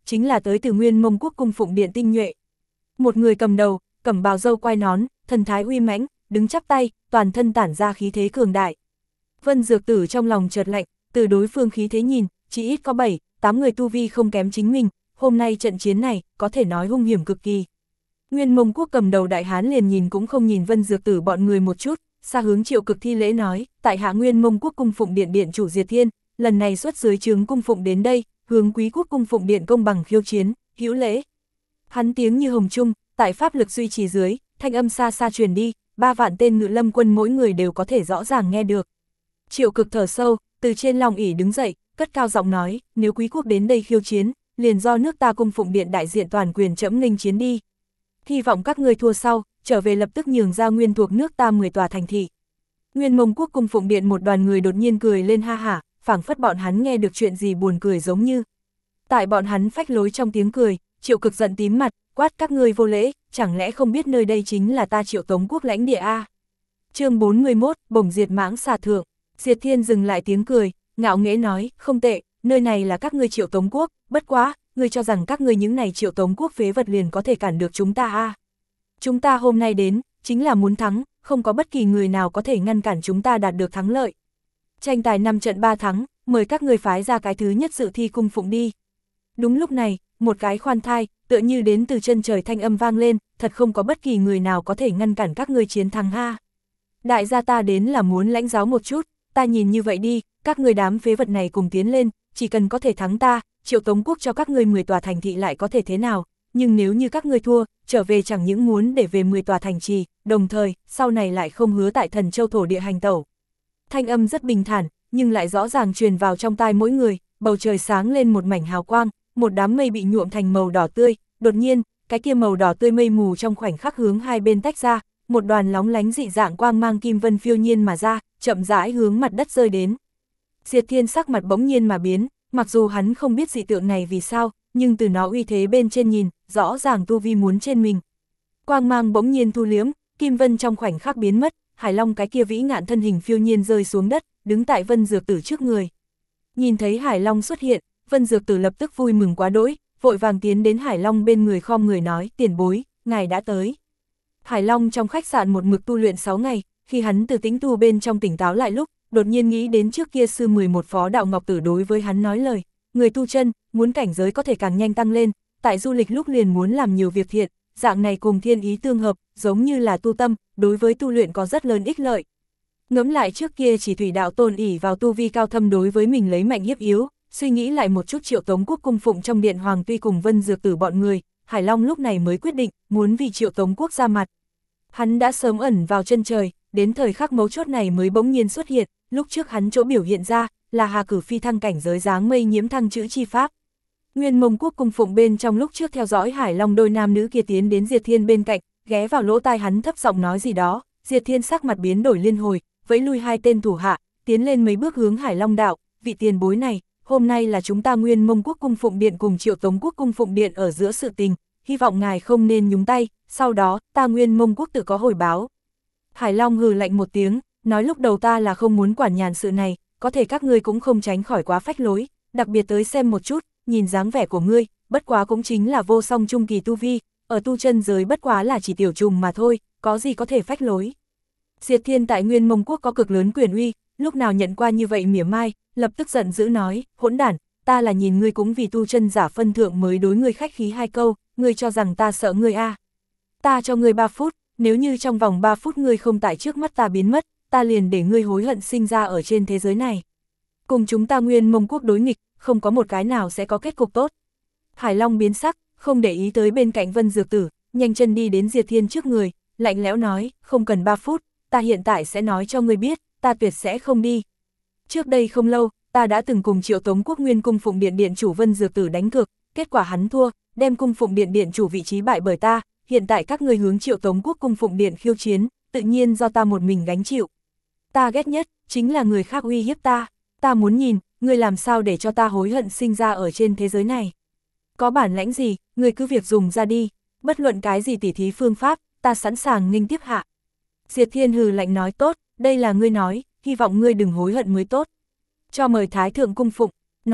chính là tới từ Nguyên Mông Quốc cung phụng điện tinh nhuệ. Một người cầm đầu, cẩm bào râu quai nón, thần thái uy mãnh, đứng chắp tay, toàn thân tản ra khí thế cường đại. Vân Dược Tử trong lòng chợt lạnh, từ đối phương khí thế nhìn, chỉ ít có 7, 8 người tu vi không kém chính mình, hôm nay trận chiến này, có thể nói hung hiểm cực kỳ. Nguyên Mông Quốc cầm đầu đại hán liền nhìn cũng không nhìn Vân Dược Tử bọn người một chút, xa hướng Triệu Cực thi lễ nói, tại hạ Nguyên Mông Quốc cung phụng điện điện chủ Diệt Thiên, lần này xuất dưới trướng cung phụng đến đây, hướng Quý Quốc cung phụng điện công bằng khiêu chiến, hữu lễ. Hắn tiếng như hồng trung, tại pháp lực duy trì dưới, thanh âm xa xa truyền đi, 3 vạn tên ngự lâm quân mỗi người đều có thể rõ ràng nghe được. Triệu Cực thở sâu, từ trên long ỷ đứng dậy, cất cao giọng nói, nếu Quý Quốc đến đây khiêu chiến, liền do nước ta cung phụng điện đại diện toàn quyền trẫm nghênh chiến đi. Hy vọng các ngươi thua sau, trở về lập tức nhường ra nguyên thuộc nước ta 10 tòa thành thị. Nguyên Mông Quốc cung phụng điện một đoàn người đột nhiên cười lên ha hả, phảng phất bọn hắn nghe được chuyện gì buồn cười giống như. Tại bọn hắn phách lối trong tiếng cười, Triệu Cực giận tím mặt, quát các ngươi vô lễ, chẳng lẽ không biết nơi đây chính là ta Triệu Tống Quốc lãnh địa a? Chương 41, bổng diệt mãng xà thượng. Diệt Thiên dừng lại tiếng cười, ngạo nghễ nói, không tệ, nơi này là các ngươi Triệu Tống Quốc, bất quá, ngươi cho rằng các ngươi những này Triệu Tống Quốc phế vật liền có thể cản được chúng ta a? Chúng ta hôm nay đến, chính là muốn thắng, không có bất kỳ người nào có thể ngăn cản chúng ta đạt được thắng lợi. Tranh tài 5 trận 3 thắng, mời các ngươi phái ra cái thứ nhất dự thi cung phụng đi. Đúng lúc này, một cái khoan thai, tựa như đến từ chân trời thanh âm vang lên, thật không có bất kỳ người nào có thể ngăn cản các ngươi chiến thắng ha. Đại gia ta đến là muốn lãnh giáo một chút, ta nhìn như vậy đi, các ngươi đám phế vật này cùng tiến lên, chỉ cần có thể thắng ta, Triệu Tống Quốc cho các ngươi 10 tòa thành thị lại có thể thế nào, nhưng nếu như các ngươi thua, trở về chẳng những muốn để về 10 tòa thành trì, đồng thời, sau này lại không hứa tại Thần Châu thổ địa hành tẩu. Thanh âm rất bình thản, nhưng lại rõ ràng truyền vào trong tai mỗi người, bầu trời sáng lên một mảnh hào quang, một đám mây bị nhuộm thành màu đỏ tươi, đột nhiên, cái kia màu đỏ tươi mây mù trong khoảnh khắc hướng hai bên tách ra, một đoàn lóng lánh dị dạng quang mang kim vân phiêu nhiên mà ra, chậm rãi hướng mặt đất rơi đến. Diệt Thiên sắc mặt bỗng nhiên mà biến, mặc dù hắn không biết dị tượng này vì sao, nhưng từ nó uy thế bên trên nhìn, rõ ràng tu vi muốn trên mình. Quang mang bỗng nhiên thu liếm, kim vân trong khoảnh khắc biến mất, Hải Long cái kia vĩ ngạn thân hình phiêu nhiên rơi xuống đất, đứng tại Vân Dược Tử trước người. Nhìn thấy Hải Long xuất hiện, Vân Dược Tử lập tức vui mừng quá đỗi, vội vàng tiến đến Hải Long bên người khom người nói, tiền bối, ngài đã tới. Hải Long trong khách sạn một mực tu luyện 6 ngày, khi hắn từ tĩnh tu bên trong tỉnh táo lại lúc, đột nhiên nghĩ đến trước kia sư 11 phó đạo Ngọc Tử đối với hắn nói lời, người tu chân, muốn cảnh giới có thể càng nhanh tăng lên, tại du lịch lúc liền muốn làm nhiều việc thiện, dạng này cùng thiên ý tương hợp, giống như là tu tâm, đối với tu luyện có rất lớn ích lợi. Ngẫm lại trước kia chỉ thủy đạo tôn ỷ vào tu vi cao thâm đối với mình lấy mạnh hiếp yếu, suy nghĩ lại một chút Triệu Tống Quốc cung phụng trong điện hoàng tuy cùng Vân Dược Tử bọn người, Hải Long lúc này mới quyết định, muốn vì Triệu Tống Quốc ra mặt. Hắn đã sớm ẩn vào chân trời, đến thời khắc mấu chốt này mới bỗng nhiên xuất hiện, lúc trước hắn chỗ biểu hiện ra, là hà cử phi thăng cảnh giới dáng mây nhiễm thăng chữ chi pháp. Nguyên Mông Quốc cung phụng bên trong lúc trước theo dõi Hải Long đôi nam nữ kia tiến đến Diệt Thiên bên cạnh, ghé vào lỗ tai hắn thấp giọng nói gì đó, Diệt Thiên sắc mặt biến đổi liên hồi, vẫy lui hai tên thủ hạ, tiến lên mấy bước hướng Hải Long đạo, vị tiền bối này, hôm nay là chúng ta Nguyên Mông Quốc cung phụng điện cùng Triệu Tống Quốc cung phụng điện ở giữa sự tình, hy vọng ngài không nên nhúng tay, sau đó, ta Nguyên Mông Quốc tự có hồi báo. Hải Long hừ lạnh một tiếng, nói lúc đầu ta là không muốn quản nhàn sự này, có thể các ngươi cũng không tránh khỏi quá phách lối, đặc biệt tới xem một chút, nhìn dáng vẻ của ngươi, bất quá cũng chính là vô song trung kỳ tu vi, ở tu chân giới bất quá là chỉ tiểu trùng mà thôi, có gì có thể phách lối. Diệt Thiên tại Nguyên Mông Quốc có cực lớn quyền uy, lúc nào nhận qua như vậy mỉa mai, lập tức giận dữ nói, hỗn đản, ta là nhìn ngươi cũng vì tu chân giả phân thượng mới đối ngươi khách khí 2 câu, ngươi cho rằng ta sợ ngươi a? Ta cho ngươi 3 phút, nếu như trong vòng 3 phút ngươi không tại trước mắt ta biến mất, ta liền để ngươi hối hận sinh ra ở trên thế giới này. Cùng chúng ta Nguyên Mông Quốc đối nghịch, không có một cái nào sẽ có kết cục tốt. Hải Long biến sắc, không để ý tới bên cạnh Vân Dược Tử, nhanh chân đi đến Diệt Thiên trước người, lạnh lẽo nói, không cần 3 phút, ta hiện tại sẽ nói cho ngươi biết, ta tuyệt sẽ không đi. Trước đây không lâu, ta đã từng cùng Triệu Tống Quốc Nguyên cung phụng điện điện chủ Vân Dược Tử đánh cược, kết quả hắn thua, đem cung phụng điện điện chủ vị trí bại bởi ta, hiện tại các ngươi hướng Triệu Tống Quốc cung phụng điện khiêu chiến, tự nhiên do ta một mình gánh chịu. Ta ghét nhất, chính là người khác uy hiếp ta, ta muốn nhìn, ngươi làm sao để cho ta hối hận sinh ra ở trên thế giới này. Có bản lãnh gì, ngươi cứ việc dùng ra đi, bất luận cái gì tỉ thí phương pháp, ta sẵn sàng nghênh tiếp hạ. Diệt Thiên hừ lạnh nói tốt, đây là ngươi nói, hy vọng ngươi đừng hối hận mới tốt. Cho mời Thái Thượng cung phụng, nói,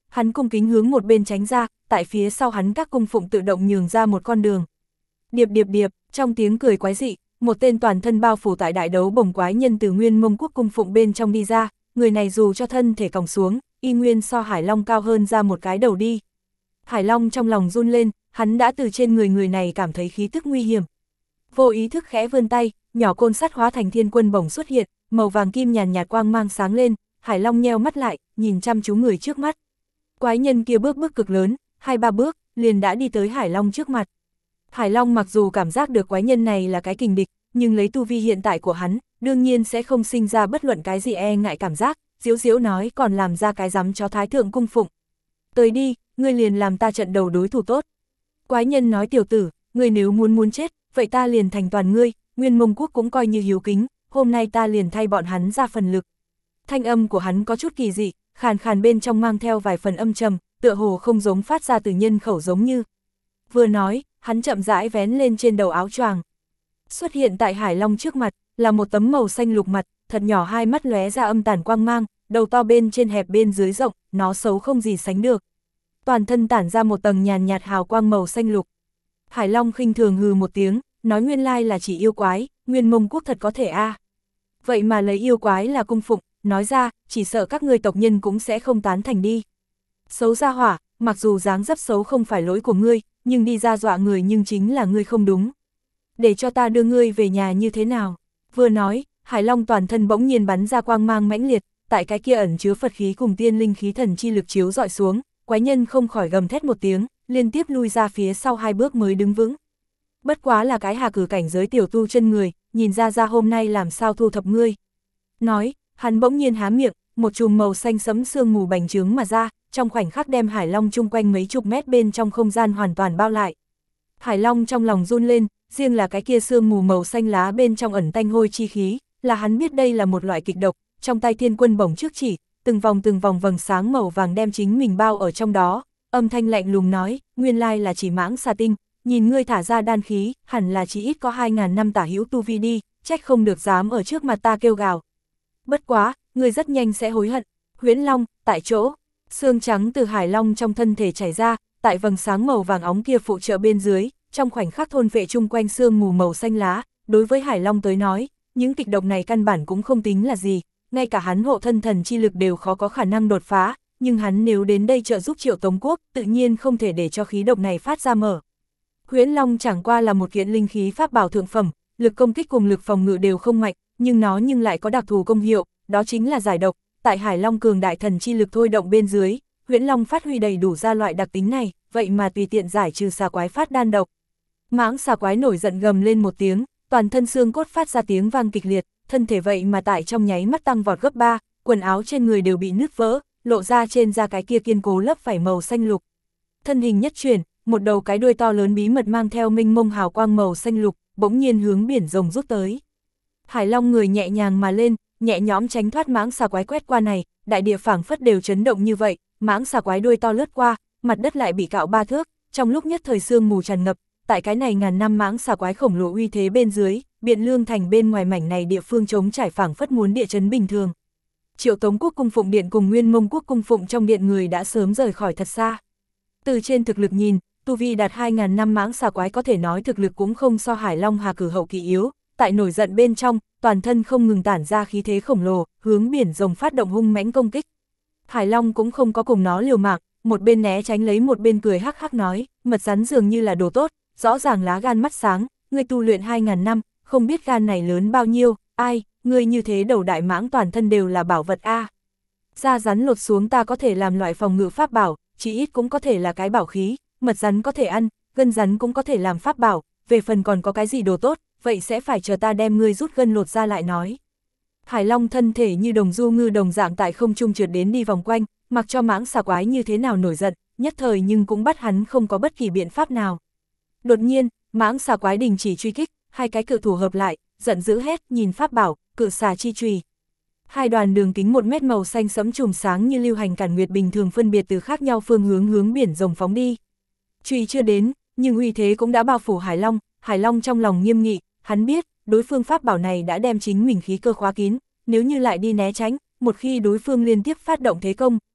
hắn cung kính hướng một bên tránh ra, tại phía sau hắn các cung phụng tự động nhường ra một con đường. Điệp điệp điệp, trong tiếng cười quái dị, một tên toàn thân bao phủ tại đại đấu bồng quái nhân từ Nguyên Mông Quốc cung phụng bên trong đi ra, người này dù cho thân thể còng xuống, y nguyên so Hải Long cao hơn ra một cái đầu đi. Hải Long trong lòng run lên, hắn đã từ trên người này cảm thấy khí tức nguy hiểm. Vô ý thức khẽ vươn tay, nhỏ côn sắt hóa thành thiên quân bổng xuất hiện, màu vàng kim nhàn nhạt quang mang sáng lên, Hải Long nheo mắt lại, nhìn chăm chú người trước mắt. Quái nhân kia bước cực lớn, 2-3 bước, liền đã đi tới Hải Long trước mặt. Hải Long mặc dù cảm giác được quái nhân này là cái kình địch, nhưng lấy tu vi hiện tại của hắn, đương nhiên sẽ không sinh ra bất luận cái gì e ngại cảm giác, diếu diếu nói còn làm ra cái dám chó thái thượng cung phụng. Tới đi, ngươi liền làm ta trận đầu đối thủ tốt. Quái nhân nói tiểu tử, ngươi nếu muốn chết, vậy ta liền thành toàn ngươi, Nguyên Mông Quốc cũng coi như hiếu kính, hôm nay ta liền thay bọn hắn ra phần lực. Thanh âm của hắn có chút kỳ dị, khàn khàn bên trong mang theo vài phần âm trầm, tựa hồ không giống phát ra từ nhân khẩu giống như. Vừa nói, hắn chậm rãi vén lên trên đầu áo choàng. Xuất hiện tại Hải Long trước mặt, là một tấm màu xanh lục mặt, thật nhỏ hai mắt lóe ra âm tàn quang mang, đầu to bên trên hẹp bên dưới rộng, nó xấu không gì sánh được. Toàn thân tản ra một tầng nhàn nhạt hào quang màu xanh lục. Hải Long khinh thường hừ một tiếng, nói nguyên lai là chỉ yêu quái, Nguyên Mông Quốc thật có thể a. Vậy mà lấy yêu quái là cung phụng, nói ra, chỉ sợ các ngươi tộc nhân cũng sẽ không tán thành đi. Xấu ra hỏa, mặc dù dáng dấp xấu không phải lỗi của ngươi, nhưng đi ra dọa người nhưng chính là ngươi không đúng. Để cho ta đưa ngươi về nhà như thế nào? Vừa nói, Hải Long toàn thân bỗng nhiên bắn ra quang mang mãnh liệt, tại cái kia ẩn chứa Phật khí cùng tiên linh khí thần chi lực chiếu dọi xuống, quái nhân không khỏi gầm thét một tiếng, liên tiếp lui ra phía sau 2 bước mới đứng vững. Bất quá là cái hà cử cảnh giới tiểu tu chân người, nhìn ra hôm nay làm sao thu thập ngươi. Nói, hắn bỗng nhiên há miệng, một chùm màu xanh sẫm sương mù bành trướng mà ra, trong khoảnh khắc đem Hải Long chung quanh mấy chục mét bên trong không gian hoàn toàn bao lại. Hải Long trong lòng run lên, riêng là cái kia sương mù màu xanh lá bên trong ẩn tanh hôi chi khí, là hắn biết đây là một loại kịch độc, trong tay thiên quân bổng trước chỉ, từng vòng vầng sáng màu vàng đem chính mình bao ở trong đó, âm thanh lạnh lùng nói, nguyên lai là chỉ mãng xà tinh, nhìn ngươi thả ra đan khí, hẳn là chỉ ít có 2.000 năm tả hữu tu vi đi, trách không được dám ở trước mặt ta kêu gào. Bất quá, ngươi rất nhanh sẽ hối hận. Huyễn Long, tại chỗ, xương trắng từ Hải Long trong thân thể chảy ra, tại vầng sáng màu vàng óng kia phụ trợ bên dưới, trong khoảnh khắc thôn vệ chung quanh sương mù màu xanh lá, đối với Hải Long tới nói, những kịch độc này căn bản cũng không tính là gì, ngay cả hắn hộ thân thần chi lực đều khó có khả năng đột phá, nhưng hắn nếu đến đây trợ giúp Triệu Tống Quốc, tự nhiên không thể để cho khí độc này phát ra mở. Huyễn Long chẳng qua là một kiện linh khí pháp bảo thượng phẩm, lực công kích cùng lực phòng ngự đều không mạnh, nhưng nó lại có đặc thù công hiệu, đó chính là giải độc. Tại Hải Long cường đại thần chi lực thôi động bên dưới, Huyễn Long phát huy đầy đủ ra loại đặc tính này, vậy mà tùy tiện giải trừ xà quái phát đan độc. Mãng xà quái nổi giận gầm lên một tiếng, toàn thân xương cốt phát ra tiếng vang kịch liệt, thân thể vậy mà tại trong nháy mắt tăng vọt gấp 3, quần áo trên người đều bị nứt vỡ, lộ ra trên da cái kia kiên cố lớp vảy màu xanh lục. Thân hình nhất chuyển, một đầu cái đuôi to lớn bí mật mang theo mênh mông hào quang màu xanh lục, bỗng nhiên hướng biển rồng rút tới. Hải Long người nhẹ nhàng mà lên, nhẹ nhõm tránh thoát mãng xà quái quét qua này, đại địa phảng phất đều chấn động như vậy, mãng xà quái đuôi to lướt qua, mặt đất lại bị cạo 3 thước, trong lúc nhất thời sương mù tràn ngập, tại cái này ngàn năm mãng xà quái khổng lồ uy thế bên dưới, Biện Lương thành bên ngoài mảnh này địa phương trống trải phảng phất muốn địa chấn bình thường. Triệu Tống Quốc cung phụng điện cùng Nguyên Mông Quốc cung phụng trong điện người đã sớm rời khỏi thật xa. Từ trên thực lực nhìn, tu vi đạt 2.000 năm mãng xà quái có thể nói thực lực cũng không so Hải Long hà cử hậu kỳ yếu, tại nổi giận bên trong, toàn thân không ngừng tản ra khí thế khổng lồ, hướng biển rồng phát động hung mãnh công kích. Hải Long cũng không có cùng nó liều mạng, một bên né tránh lấy một bên cười hắc hắc nói, mật rắn dường như là đồ tốt, rõ ràng lá gan mắt sáng, ngươi tu luyện 2.000 năm, không biết gan này lớn bao nhiêu, ai, ngươi như thế đầu đại mãng toàn thân đều là bảo vật a. Da rắn lột xuống ta có thể làm loại phòng ngự pháp bảo, chỉ ít cũng có thể là cái bảo khí, mật rắn có thể ăn, gân rắn cũng có thể làm pháp bảo, về phần còn có cái gì đồ tốt, vậy sẽ phải chờ ta đem ngươi rút gân lột ra lại nói. Hải Long thân thể như đồng du ngư đồng dạng tại không trung trượt đến đi vòng quanh, mặc cho mãng xà quái như thế nào nổi giận, nhất thời nhưng cũng bắt hắn không có bất kỳ biện pháp nào. Đột nhiên, mãng xà quái đình chỉ truy kích, hai cái cự thủ hợp lại, giận dữ hét, nhìn pháp bảo, cự xà chi chùy. Hai đoàn đường kính 1 mét màu xanh sẫm chùm sáng như lưu hành cản nguyệt bình thường phân biệt từ khác nhau phương hướng biển rồng phóng đi. Chùy chưa đến, nhưng uy thế cũng đã bao phủ Hải Long trong lòng nghiêm nghị, hắn biết, đối phương pháp bảo này đã đem chính mình khí cơ khóa kín, nếu như lại đi né tránh, một khi đối phương liên tiếp phát động thế công,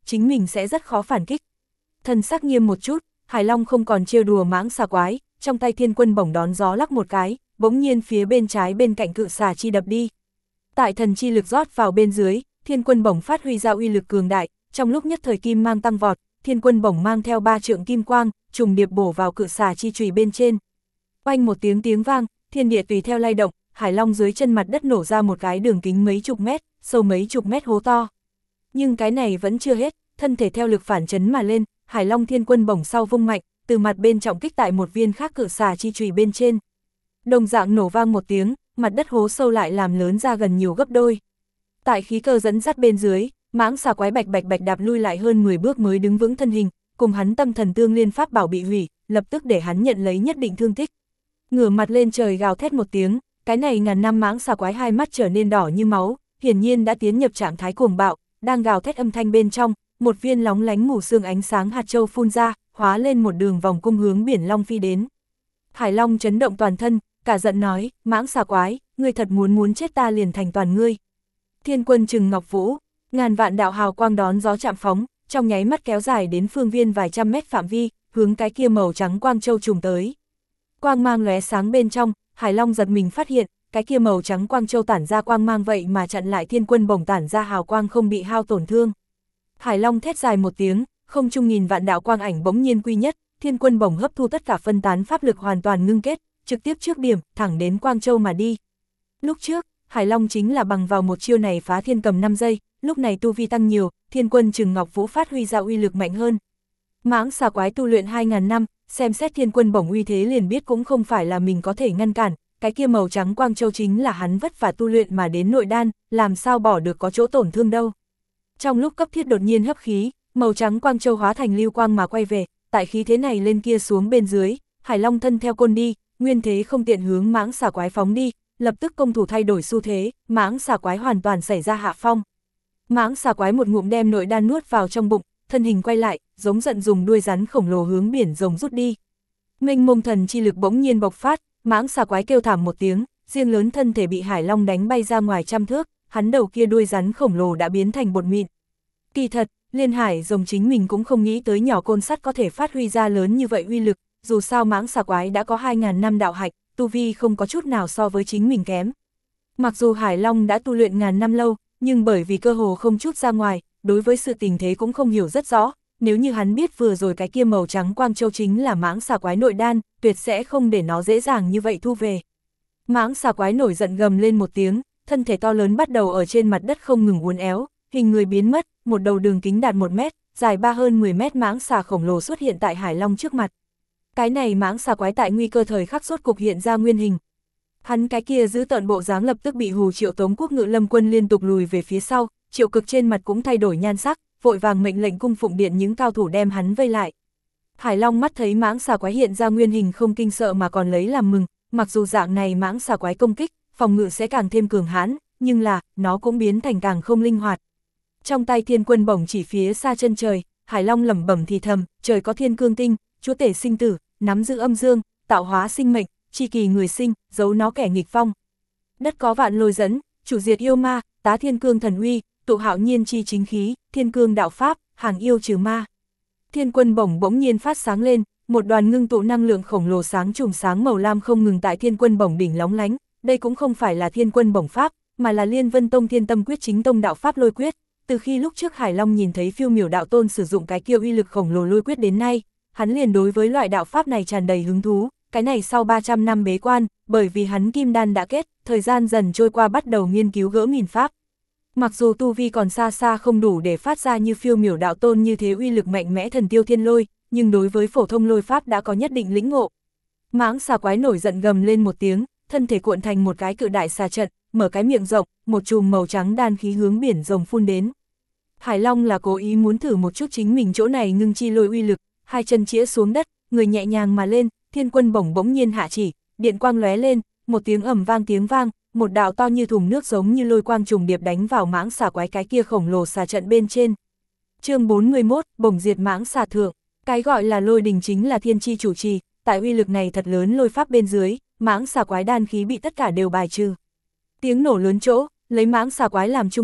chính mình sẽ rất khó phản kích. Thần sắc nghiêm một chút, Hải Long không còn trêu đùa mãng xà quái, trong tay thiên quân bổng đón gió lắc một cái, bỗng nhiên phía bên trái bên cạnh cự xà chi đập đi. Tại thần chi lực rót vào bên dưới, thiên quân bổng phát huy ra uy lực cường đại, trong lúc nhất thời kim mang tăng vọt, thiên quân bổng mang theo 3 trượng kim quang, trùng điệp bổ vào cự xà chi chùy bên trên. Oanh một tiếng vang, thiên địa tùy theo lay động, Hải Long dưới chân mặt đất nổ ra một cái đường kính mấy chục mét, sâu mấy chục mét hố to. Nhưng cái này vẫn chưa hết, thân thể theo lực phản chấn mà lên, Hải Long thiên quân bổng sau vung mạnh, từ mặt bên trọng kích tại một viên khác cự xà chi chùy bên trên. Đồng dạng nổ vang một tiếng, mặt đất hố sâu lại làm lớn ra gần nhiều gấp đôi. Tại khí cơ dẫn dắt bên dưới, mãng xà quái bạch đạp lui lại hơn 10 bước mới đứng vững thân hình, cùng hắn tâm thần tương liên pháp bảo bị hủy, lập tức để hắn nhận lấy nhất định thương tích. Ngửa mặt lên trời gào thét một tiếng, cái này ngàn năm mãng xà quái hai mắt trở nên đỏ như máu, hiển nhiên đã tiến nhập trạng thái cuồng bạo, đang gào thét âm thanh bên trong, một viên lóng lánh mù sương ánh sáng hạt châu phun ra, hóa lên một đường vòng cung hướng biển long phi đến. Hải Long chấn động toàn thân, cả giận nói, mãng xà quái, ngươi thật muốn chết ta liền thành toàn ngươi. Thiên quân Trừng Ngọc Vũ, ngàn vạn đạo hào quang đón gió chạm phóng, trong nháy mắt kéo dài đến phương viên vài trăm mét phạm vi, hướng cái kia màu trắng quang châu trùng tới. Quang mang lóe sáng bên trong, Hải Long giật mình phát hiện, cái kia màu trắng quang châu tản ra quang mang vậy mà chặn lại thiên quân bổng tản ra hào quang không bị hao tổn thương. Hải Long thét dài một tiếng, không trung nghìn vạn đạo quang ảnh bỗng nhiên quy nhất, thiên quân bổng hấp thu tất cả phân tán pháp lực hoàn toàn ngưng kết, trực tiếp trước điểm, thẳng đến quang châu mà đi. Lúc trước, Hải Long chính là bằng vào một chiêu này phá thiên cầm 5 giây, lúc này tu vi tăng nhiều, thiên quân Trừng Ngọc Vũ phát huy ra uy lực mạnh hơn. Mãng xà quái tu luyện 2000 năm, xem xét thiên quân bổng uy thế liền biết cũng không phải là mình có thể ngăn cản, cái kia màu trắng quang châu chính là hắn vất vả tu luyện mà đến nội đan, làm sao bỏ được có chỗ tổn thương đâu. Trong lúc cấp thiết đột nhiên hấp khí, màu trắng quang châu hóa thành lưu quang mà quay về, tại khí thế này lên kia xuống bên dưới, Hải Long thân theo côn đi, nguyên thế không tiện hướng mãng xà quái phóng đi, lập tức công thủ thay đổi xu thế, mãng xà quái hoàn toàn xảy ra hạ phong. Mãng xà quái một ngụm đem nội đan nuốt vào trong bụng, thân hình quay lại, giống giận dùng đuôi rắn khổng lồ hướng biển rồng rút đi. Mênh mông thần chi lực bỗng nhiên bộc phát, mãng xà quái kêu thảm một tiếng, riêng lớn thân thể bị Hải Long đánh bay ra ngoài trăm thước, hắn đầu kia đuôi rắn khổng lồ đã biến thành bột mịn. Kỳ thật, Liên Hải rồng chính mình cũng không nghĩ tới nhỏ côn sắt có thể phát huy ra lớn như vậy uy lực, dù sao mãng xà quái đã có 2000 năm đạo hạch, tu vi không có chút nào so với chính mình kém. Mặc dù Hải Long đã tu luyện ngàn năm lâu, nhưng bởi vì cơ hồ không chút ra ngoài, đối với sự tình thế cũng không hiểu rất rõ, nếu như hắn biết vừa rồi cái kia màu trắng quang châu chính là mãng xà quái nội đan, tuyệt sẽ không để nó dễ dàng như vậy thu về. Mãng xà quái nổi giận gầm lên một tiếng, thân thể to lớn bắt đầu ở trên mặt đất không ngừng uốn éo, hình người biến mất, một đầu đường kính đạt 1 mét, dài hơn 10 mét mãng xà khổng lồ xuất hiện tại Hải Long trước mặt. Cái này mãng xà quái tại nguy cơ thời khắc rốt cục hiện ra nguyên hình. Hắn cái kia giữ tợn bộ dáng lập tức bị hù Triệu Tống Quốc Ngự Lâm quân liên tục lùi về phía sau, Triệu Cực trên mặt cũng thay đổi nhan sắc, vội vàng mệnh lệnh cung phụng điện những cao thủ đem hắn vây lại. Hải Long mắt thấy mãng xà quái hiện ra nguyên hình không kinh sợ mà còn lấy làm mừng, mặc dù dạng này mãng xà quái công kích, phòng ngự sẽ càng thêm cường hãn, nhưng là, nó cũng biến thành càng không linh hoạt. Trong tay thiên quân bổng chỉ phía xa chân trời, Hải Long lẩm bẩm thì thầm, trời có thiên cương tinh, chúa tể sinh tử, nắm giữ âm dương, tạo hóa sinh mệnh, chi kỳ người sinh, giấu nó kẻ nghịch phong. Đất có vạn lôi dẫn, chủ diệt yêu ma, tá thiên cương thần uy, tụ hạo nhiên chi chính khí, thiên cương đạo pháp, hàng yêu trừ ma. Thiên quân bổng bỗng nhiên phát sáng lên, một đoàn ngưng tụ năng lượng khổng lồ sáng trùng sáng màu lam không ngừng tại thiên quân bổng đỉnh lóng lánh, đây cũng không phải là thiên quân bổng pháp, mà là Liên Vân Tông Thiên Tâm Quyết chính tông đạo pháp lôi quyết. Từ khi lúc trước Hải Long nhìn thấy Phiêu Miểu đạo tôn sử dụng cái kia uy lực khổng lồ lôi quyết đến nay, hắn liền đối với loại đạo pháp này tràn đầy hứng thú, cái này sau 300 năm bế quan, bởi vì hắn kim đan đã kết, thời gian dần trôi qua bắt đầu nghiên cứu gỡ mìn pháp. Mặc dù tu vi còn xa xa không đủ để phát ra như Phiêu Miểu đạo tôn như thế uy lực mạnh mẽ thần tiêu thiên lôi, nhưng đối với phổ thông lôi pháp đã có nhất định lĩnh ngộ. Mãng xà quái nổi giận gầm lên một tiếng, thân thể cuộn thành một cái cự đại xà trận, mở cái miệng rộng, một chùm màu trắng đan khí hướng biển rồng phun đến. Hải Long là cố ý muốn thử một chút chính mình chỗ này ngưng chi lôi uy lực, hai chân chĩa xuống đất, người nhẹ nhàng mà lên, thiên quân bổng bỗng nhiên hạ chỉ, điện quang lóe lên, một tiếng tiếng vang, một đạo to như thùng nước giống như lôi quang trùng điệp đánh vào mãng xà quái cái kia khổng lồ xà trận bên trên. Chương 41, bổng diệt mãng xà thượng. Cái gọi là lôi đình chính là thiên chi chủ trì, tại uy lực này thật lớn lôi pháp bên dưới, mãng xà quái đan khí bị tất cả đều bài trừ. Tiếng nổ lớn chỗ, lấy mãng xà quái làm trung tâm,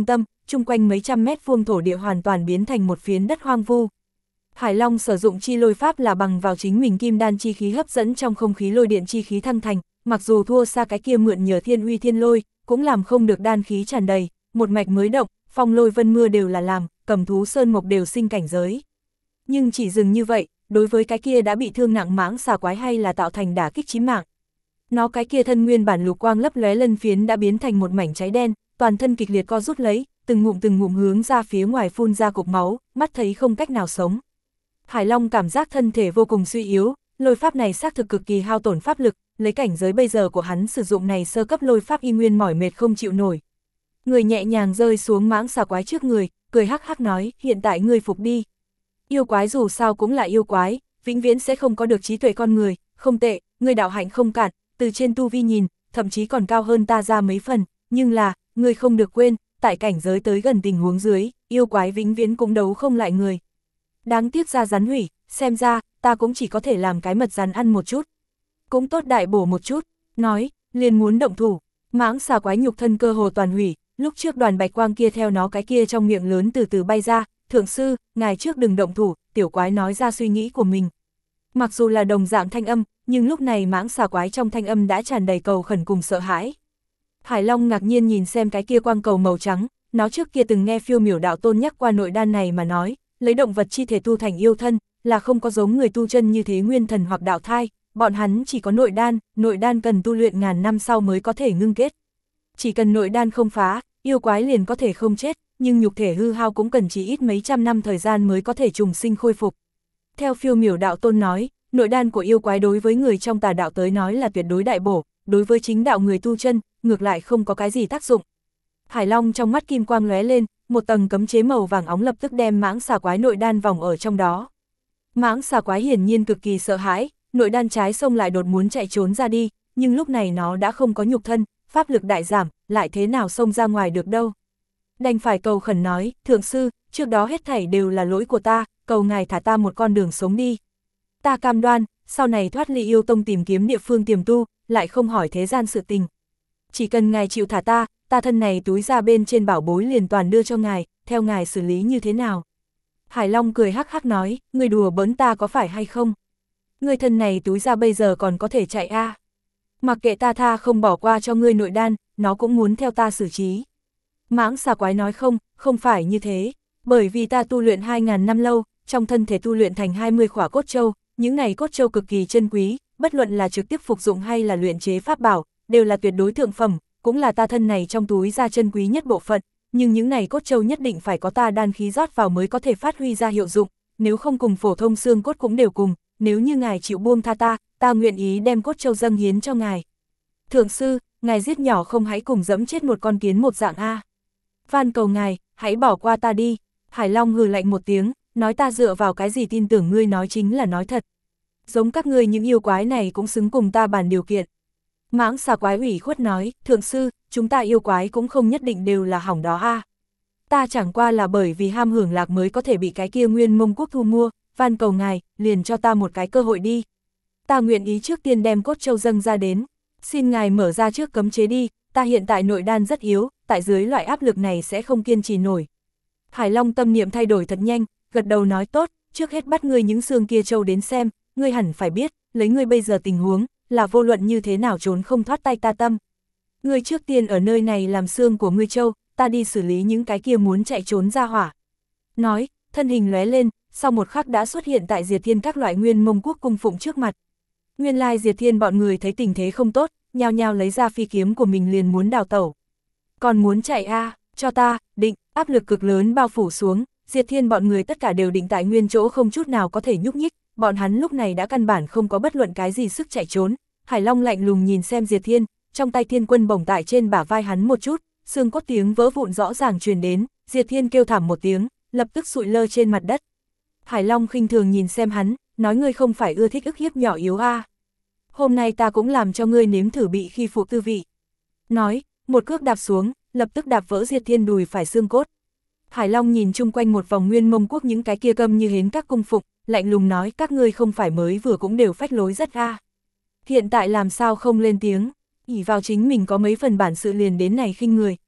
chung quanh mấy trăm mét vuông thổ địa hoàn toàn biến thành một phiến đất hoang vu. Hải Long sử dụng chi lôi pháp là bằng vào chính mình kim đan chi khí hấp dẫn trong không khí lôi điện chi khí thăng thành, mặc dù thua xa cái kia mượn nhờ thiên uy thiên lôi, cũng làm không được đan khí tràn đầy, một mạch mới động, phong lôi vân mưa đều là làm, cầm thú sơn mộc đều sinh cảnh giới. Nhưng chỉ dừng như vậy, đối với cái kia đã bị thương nặng mãng xà quái hay là tạo thành đả kích chí mạng. Nó cái kia thân nguyên bản lục quang lấp lóe lân phiến đã biến thành một mảnh cháy đen, toàn thân kịch liệt co rút lấy, từng ngụm hướng ra phía ngoài phun ra cục máu, mắt thấy không cách nào sống. Hải Long cảm giác thân thể vô cùng suy yếu, lôi pháp này xác thực cực kỳ hao tổn pháp lực, lấy cảnh giới bây giờ của hắn sử dụng này sơ cấp lôi pháp y nguyên mỏi mệt không chịu nổi. Người nhẹ nhàng rơi xuống mãng xà quái trước người, cười hắc hắc nói, hiện tại ngươi phục đi. Yêu quái dù sao cũng là yêu quái, vĩnh viễn sẽ không có được trí tuệ con người, không tệ, ngươi đạo hạnh không cạn, từ trên tu vi nhìn, thậm chí còn cao hơn ta ra mấy phần, nhưng là, ngươi không được quên, tại cảnh giới tới gần tình huống dưới, yêu quái vĩnh viễn cũng đấu không lại người. Đáng tiếc ra rắn hủy, xem ra, ta cũng chỉ có thể làm cái mật rắn ăn một chút. Cũng tốt đại bổ một chút, nói, liền muốn động thủ, mãng xà quái nhục thân cơ hồ toàn hủy, lúc trước đoàn bạch quang kia theo nó cái kia trong miệng lớn từ từ bay ra, thượng sư, ngài trước đừng động thủ, tiểu quái nói ra suy nghĩ của mình. Mặc dù là đồng dạng thanh âm, nhưng lúc này mãng xà quái trong thanh âm đã tràn đầy cầu khẩn cùng sợ hãi. Hải Long ngạc nhiên nhìn xem cái kia quang cầu màu trắng, nó trước kia từng nghe Phiêu Miểu đạo tôn nhắc qua nội đan này mà nói, lấy động vật chi thể tu thành yêu thân, là không có giống người tu chân như thế nguyên thần hoặc đạo thai, bọn hắn chỉ có nội đan cần tu luyện ngàn năm sau mới có thể ngưng kết. Chỉ cần nội đan không phá, yêu quái liền có thể không chết, nhưng nhục thể hư hao cũng cần chỉ ít mấy trăm năm thời gian mới có thể trùng sinh khôi phục. Theo Phiêu Miểu đạo tôn nói, nội đan của yêu quái đối với người trong tà đạo tới nói là tuyệt đối đại bổ, đối với chính đạo người tu chân, ngược lại không có cái gì tác dụng. Hải Long trong mắt kim quang lóe lên, một tầng cấm chế màu vàng óng lập tức đem mãng xà quái nội đan vòng ở trong đó. Mãng xà quái hiển nhiên cực kỳ sợ hãi, nội đan trái xông lại đột muốn chạy trốn ra đi, nhưng lúc này nó đã không có nhục thân, pháp lực đại giảm, lại thế nào xông ra ngoài được đâu. Đành phải cầu khẩn nói, thượng sư, trước đó hết thảy đều là lỗi của ta, cầu ngài thả ta một con đường sống đi. Ta cam đoan, sau này thoát ly yêu tông tìm kiếm địa phương tiềm tu, lại không hỏi thế gian sự tình. Chỉ cần ngài chịu thả ta thân này túi ra bên trên bảo bối liền toàn đưa cho ngài, theo ngài xử lý như thế nào. Hải Long cười hắc hắc nói, ngươi đùa bỡn ta có phải hay không? Ngươi thân này túi ra bây giờ còn có thể chạy a? Mặc kệ ta tha không bỏ qua cho ngươi nội đan, nó cũng muốn theo ta xử trí. Mãng xà quái nói không phải như thế, bởi vì ta tu luyện 2000 năm lâu, trong thân thể tu luyện thành 20 khỏa cốt châu, những này cốt châu cực kỳ chân quý, bất luận là trực tiếp phục dụng hay là luyện chế pháp bảo, đều là tuyệt đối thượng phẩm, cũng là ta thân này trong túi ra chân quý nhất bộ phận, nhưng những này cốt châu nhất định phải có ta đan khí rót vào mới có thể phát huy ra hiệu dụng, nếu không cùng phổ thông xương cốt cũng đều cùng, nếu như ngài chịu buông tha ta nguyện ý đem cốt châu dâng hiến cho ngài. Thượng sư, ngài giết nhỏ không hãy cùng dẫm chết một con kiến một dạng a. Van cầu ngài, hãy bỏ qua ta đi. Hải Long hừ lạnh một tiếng, nói ta dựa vào cái gì tin tưởng ngươi nói chính là nói thật. Giống các ngươi những yêu quái này cũng xứng cùng ta bàn điều kiện. Mãng xà quái ủy khuất nói, thượng sư, chúng ta yêu quái cũng không nhất định đều là hỏng đó a. Ta chẳng qua là bởi vì ham hưởng lạc mới có thể bị cái kia Nguyên Mông Quốc thu mua, van cầu ngài, liền cho ta một cái cơ hội đi. Ta nguyện ý trước tiên đem cốt châu dâng ra đến, xin ngài mở ra trước cấm chế đi, ta hiện tại nội đan rất yếu, tại dưới loại áp lực này sẽ không kiên trì nổi. Hải Long tâm niệm thay đổi thật nhanh, gật đầu nói tốt, trước hết bắt ngươi những xương kia châu đến xem, ngươi hẳn phải biết, lấy ngươi bây giờ tình huống, là vô luận như thế nào trốn không thoát tay ta tâm. Ngươi trước tiên ở nơi này làm xương của ngươi châu, ta đi xử lý những cái kia muốn chạy trốn ra hỏa. Nói, thân hình lóe lên, sau một khắc đã xuất hiện tại Diệt Thiên các loại Nguyên Mông Quốc cung phụng trước mặt. Nguyên lai Diệt Thiên bọn người thấy tình thế không tốt, nhao nhao lấy ra phi kiếm của mình liền muốn đào tẩu. Còn muốn chạy a, cho ta, định, áp lực cực lớn bao phủ xuống, Diệt Thiên bọn người tất cả đều định tại nguyên chỗ không chút nào có thể nhúc nhích, bọn hắn lúc này đã căn bản không có bất luận cái gì sức chạy trốn. Hải Long lạnh lùng nhìn xem Diệt Thiên, trong tay Thiên Quân bổng tại trên bả vai hắn một chút, xương cốt tiếng vỡ vụn rõ ràng truyền đến, Diệt Thiên kêu thảm một tiếng, lập tức sụi lơ trên mặt đất. Hải Long khinh thường nhìn xem hắn, nói ngươi không phải ưa thích ức hiếp nhỏ yếu a. Hôm nay ta cũng làm cho ngươi nếm thử bị khi phụ tư vị. Nói, một cước đạp xuống, lập tức đạp vỡ Diệt Thiên đùi phải xương cốt. Hải Long nhìn chung quanh một vòng Nguyên Mông Quốc những cái kia câm như hến các cung phụng, lạnh lùng nói các ngươi không phải mới vừa cũng đều phách lối rất a. Hiện tại làm sao không lên tiếng, ỷ vào chính mình có mấy phần bản sự liền đến này khinh người,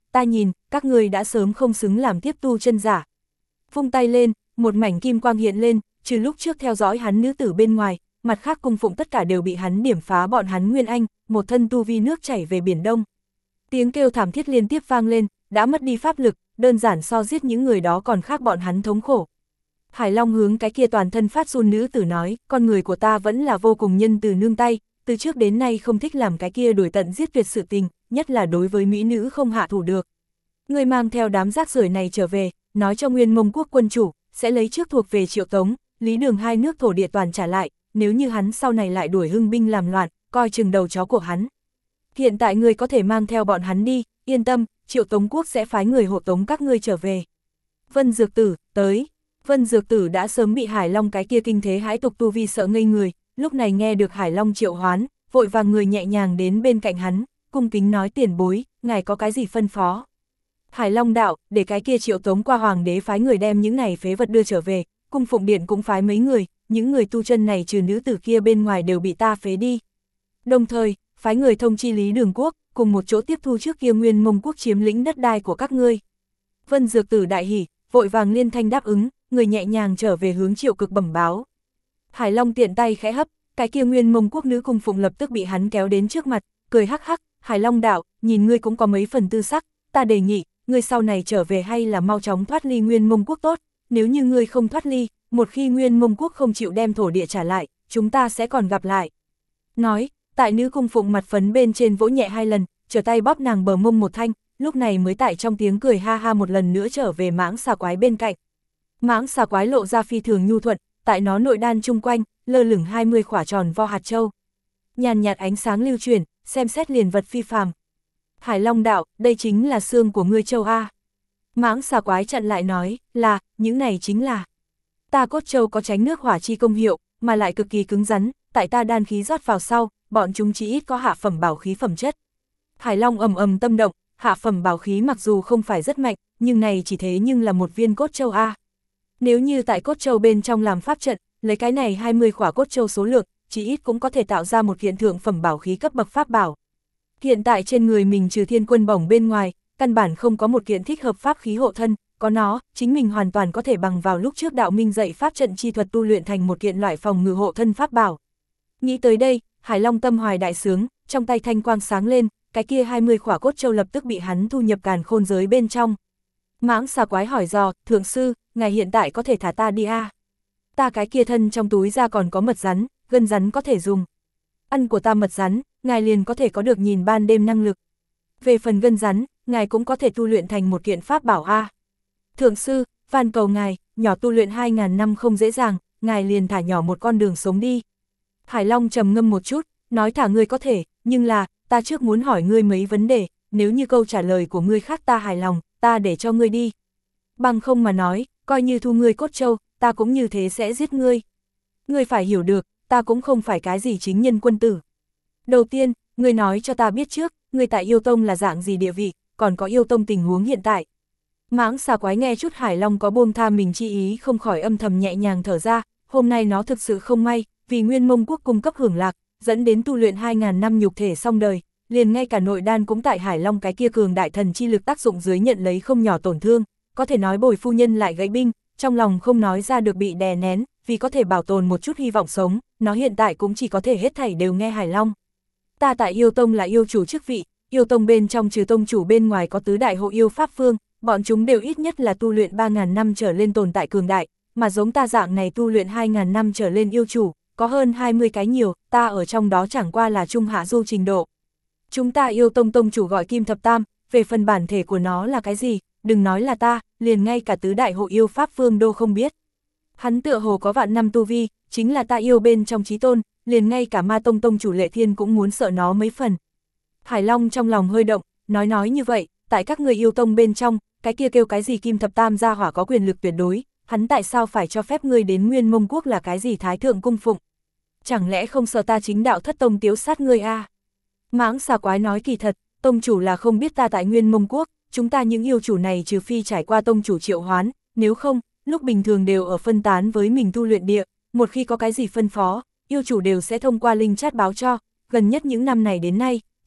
ta nhìn, các ngươi đã sớm không xứng làm tiếp tu chân giả. Vung tay lên, một mảnh kim quang hiện lên, trừ lúc trước theo dõi hắn nữ tử bên ngoài, mặt khác cung phụng tất cả đều bị hắn điểm phá bọn hắn nguyên anh, một thân tu vi nước chảy về biển đông. Tiếng kêu thảm thiết liên tiếp vang lên, đã mất đi pháp lực, đơn giản so giết những người đó còn khác bọn hắn thống khổ. Hải Long hướng cái kia toàn thân phát run nữ tử nói, con người của ta vẫn là vô cùng nhân từ nương tay, từ trước đến nay không thích làm cái kia đuổi tận giết tuyệt sự tình, nhất là đối với mỹ nữ không hạ thủ được. Người mang theo đám rác rưởi này trở về, nói cho Nguyên Mông Quốc quân chủ, sẽ lấy trước thuộc về Triệu Tống, Lý Đường hai nước thổ địa toàn trả lại, nếu như hắn sau này lại đuổi hưng binh làm loạn, coi chừng đầu chó của hắn. Hiện tại ngươi có thể mang theo bọn hắn đi, yên tâm, Triệu Tống Quốc sẽ phái người hộ tống các ngươi trở về. Vân Dược Tử, tới. Vân Dược Tử đã sớm bị Hải Long cái kia kinh thế hãi tục tu vi sợ ngây người, lúc này nghe được Hải Long triệu hoán, vội vàng người nhẹ nhàng đến bên cạnh hắn, cung kính nói tiền bối, ngài có cái gì phân phó. Hải Long đạo, để cái kia Triệu Tống qua hoàng đế phái người đem những này phế vật đưa trở về, cung phụng điện cũng phái mấy người, những người tu chân này trừ nữ tử kia bên ngoài đều bị ta phế đi. Đồng thời, phái người thông chi Lý Đường Quốc, cùng một chỗ tiếp thu trước kia Nguyên Mông Quốc chiếm lĩnh đất đai của các ngươi. Vân Dược Tử đại hỉ, vội vàng liên thanh đáp ứng, người nhẹ nhàng trở về hướng Triệu Cực bẩm báo. Hải Long tiện tay khẽ hấp, cái kia Nguyên Mông Quốc nữ cung phụng lập tức bị hắn kéo đến trước mặt, cười hắc hắc, Hải Long đạo, nhìn ngươi cũng có mấy phần tư sắc, ta đề nghị, ngươi sau này trở về hay là mau chóng thoát ly Nguyên Mông Quốc tốt, nếu như ngươi không thoát ly, một khi Nguyên Mông Quốc không chịu đem thổ địa trả lại, chúng ta sẽ còn gặp lại. Nói, tại nữ cung phụng mặt phấn bên trên vỗ nhẹ 2 lần, trở tay bóp nàng bờ mông một thanh, lúc này mới tại trong tiếng cười ha ha một lần nữa trở về mãng xà quái bên cạnh. Mãng xà quái lộ ra phi thường nhu thuận, tại nó nội đan chung quanh, lơ lửng 20 quả tròn vo hạt châu. Nhàn nhạt ánh sáng lưu chuyển, xem xét liền vật phi phàm. Hải Long đạo, đây chính là xương của ngươi châu A. Mãng xà quái chặn lại nói, là, những này chính là. Ta cốt châu có tránh nước hỏa chi công hiệu, mà lại cực kỳ cứng rắn, tại ta đan khí rót vào sau, bọn chúng chỉ ít có hạ phẩm bảo khí phẩm chất. Hải Long ầm ầm tâm động, hạ phẩm bảo khí mặc dù không phải rất mạnh, nhưng này chỉ thế nhưng là một viên cốt châu A. Nếu như tại cốt châu bên trong làm pháp trận, lấy cái này 20 quả cốt châu số lượng, chỉ ít cũng có thể tạo ra một kiện thượng phẩm bảo khí cấp bậc pháp bảo. Hiện tại trên người mình trừ thiên quân bổng bên ngoài, căn bản không có một kiện thích hợp pháp khí hộ thân, có nó, chính mình hoàn toàn có thể bằng vào lúc trước đạo minh dạy pháp trận chi thuật tu luyện thành một kiện loại phòng ngự hộ thân pháp bảo. Nghĩ tới đây, Hải Long tâm hoài đại sướng, trong tay thanh quang sáng lên, cái kia 20 quả cốt châu lập tức bị hắn thu nhập càn khôn giới bên trong. Mãng xà quái hỏi dò, thượng sư, ngài hiện tại có thể thả ta đi à? Ta cái kia thân trong túi ra còn có mật rắn, gân rắn có thể dùng. Ăn của ta mật rắn, ngài liền có thể có được nhìn ban đêm năng lực. Về phần gân rắn, ngài cũng có thể tu luyện thành một kiện pháp bảo a. Thượng sư, van cầu ngài, nhỏ tu luyện 2000 năm không dễ dàng, ngài liền thả nhỏ một con đường sống đi. Hải Long trầm ngâm một chút, nói thả ngươi có thể, nhưng là, ta trước muốn hỏi ngươi mấy vấn đề, nếu như câu trả lời của ngươi khác ta hài lòng, ta để cho ngươi đi. Bằng không mà nói, coi như thu ngươi cốt châu, ta cũng như thế sẽ giết ngươi. Ngươi phải hiểu được, ta cũng không phải cái gì chính nhân quân tử. Đầu tiên, ngươi nói cho ta biết trước, ngươi tại yêu tông là dạng gì địa vị, còn có yêu tông tình huống hiện tại. Mãng xà quái nghe chút Hải Long có buông tha mình chi ý không khỏi âm thầm nhẹ nhàng thở ra, hôm nay nó thực sự không may, vì Nguyên Mông Quốc cung cấp hưởng lạc, dẫn đến tu luyện 2000 năm nhục thể xong đời, liền ngay cả nội đan cũng tại Hải Long cái kia cường đại thần chi lực tác dụng dưới nhận lấy không nhỏ tổn thương, có thể nói bồi phu nhân lại gãy binh, trong lòng không nói ra được bị đè nén, vì có thể bảo tồn một chút hy vọng sống, nó hiện tại cũng chỉ có thể hết thảy đều nghe Hải Long. Ta tại yêu tông là yêu chủ chức vị, yêu tông bên trong trừ tông chủ bên ngoài có tứ đại hộ yêu pháp phương, bọn chúng đều ít nhất là tu luyện 3000 năm trở lên tồn tại cường đại, mà giống ta dạng này tu luyện 2000 năm trở lên yêu chủ, có hơn 20 cái nhiều, ta ở trong đó chẳng qua là trung hạ du trình độ. Chúng ta yêu tông tông chủ gọi Kim Thập Tam, về phần bản thể của nó là cái gì, đừng nói là ta, liền ngay cả tứ đại hộ yêu pháp phương đô không biết. Hắn tựa hồ có vạn năm tu vi, chính là ta yêu bên trong chí tôn, liền ngay cả ma tông tông chủ Lệ Thiên cũng muốn sợ nó mấy phần. Hải Long trong lòng hơi động, nói như vậy, tại các người yêu tông bên trong, cái kia kêu cái gì Kim Thập Tam gia hỏa có quyền lực tuyệt đối, hắn tại sao phải cho phép ngươi đến Nguyên Mông Quốc là cái gì thái thượng cung phụng? Chẳng lẽ không sợ ta chính đạo thất tông tiếu sát ngươi à? Mãng xà quái nói kỳ thật, tông chủ là không biết ta tại Nguyên Mông Quốc, chúng ta những yêu chủ này trừ phi trải qua tông chủ triệu hoán, nếu không, lúc bình thường đều ở phân tán với mình tu luyện địa, một khi có cái gì phân phó, yêu chủ đều sẽ thông qua linh chat báo cho, gần nhất những năm này đến nay,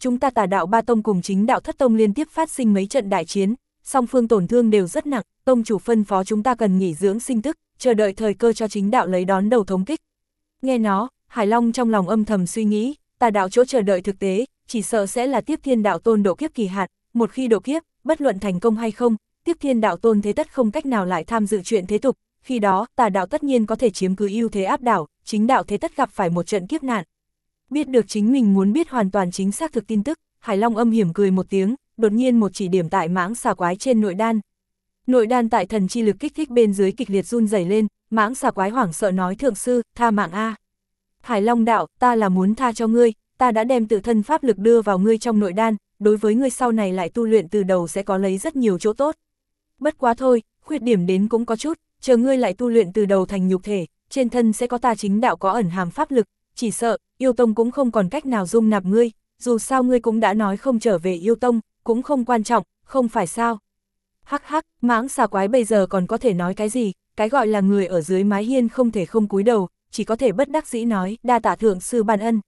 chúng ta Tà đạo ba tông cùng Chính đạo thất tông liên tiếp phát sinh mấy trận đại chiến, song phương tổn thương đều rất nặng, tông chủ phân phó chúng ta cần nghỉ dưỡng sinh tức, chờ đợi thời cơ cho Chính đạo lấy đón đầu thống kích. Nghe nó, Hải Long trong lòng âm thầm suy nghĩ, Tà đạo chỗ chờ đợi thực tế, chỉ sợ sẽ là Tiếp Thiên đạo tôn độ kiếp kỳ hạn, một khi độ kiếp, bất luận thành công hay không, Tiếp Thiên đạo tôn thế tất không cách nào lại tham dự chuyện thế tục, khi đó Tà đạo tất nhiên có thể chiếm cứ ưu thế áp đảo, Chính đạo thế tất gặp phải một trận kiếp nạn. Biết được chính mình muốn biết hoàn toàn chính xác thực tin tức, Hải Long âm hiểm cười một tiếng, đột nhiên một chỉ điểm tại mãng xà quái trên nội đan. Nội đan tại thần chi lực kích thích bên dưới kịch liệt run rẩy lên, mãng xà quái hoảng sợ nói thượng sư, tha mạng a. Hải Long đạo, ta là muốn tha cho ngươi, ta đã đem tự thân pháp lực đưa vào ngươi trong nội đan, đối với ngươi sau này lại tu luyện từ đầu sẽ có lấy rất nhiều chỗ tốt. Bất quá thôi, khuyết điểm đến cũng có chút, chờ ngươi lại tu luyện từ đầu thành nhục thể, trên thân sẽ có ta Chính đạo có ẩn hàm pháp lực, chỉ sợ, yêu tông cũng không còn cách nào dung nạp ngươi, dù sao ngươi cũng đã nói không trở về yêu tông, cũng không quan trọng, không phải sao. Hắc hắc, mãng xà quái bây giờ còn có thể nói cái gì, cái gọi là người ở dưới mái hiên không thể không cúi đầu, chỉ có thể bất đắc dĩ nói, đa tạ thượng sư ban ân.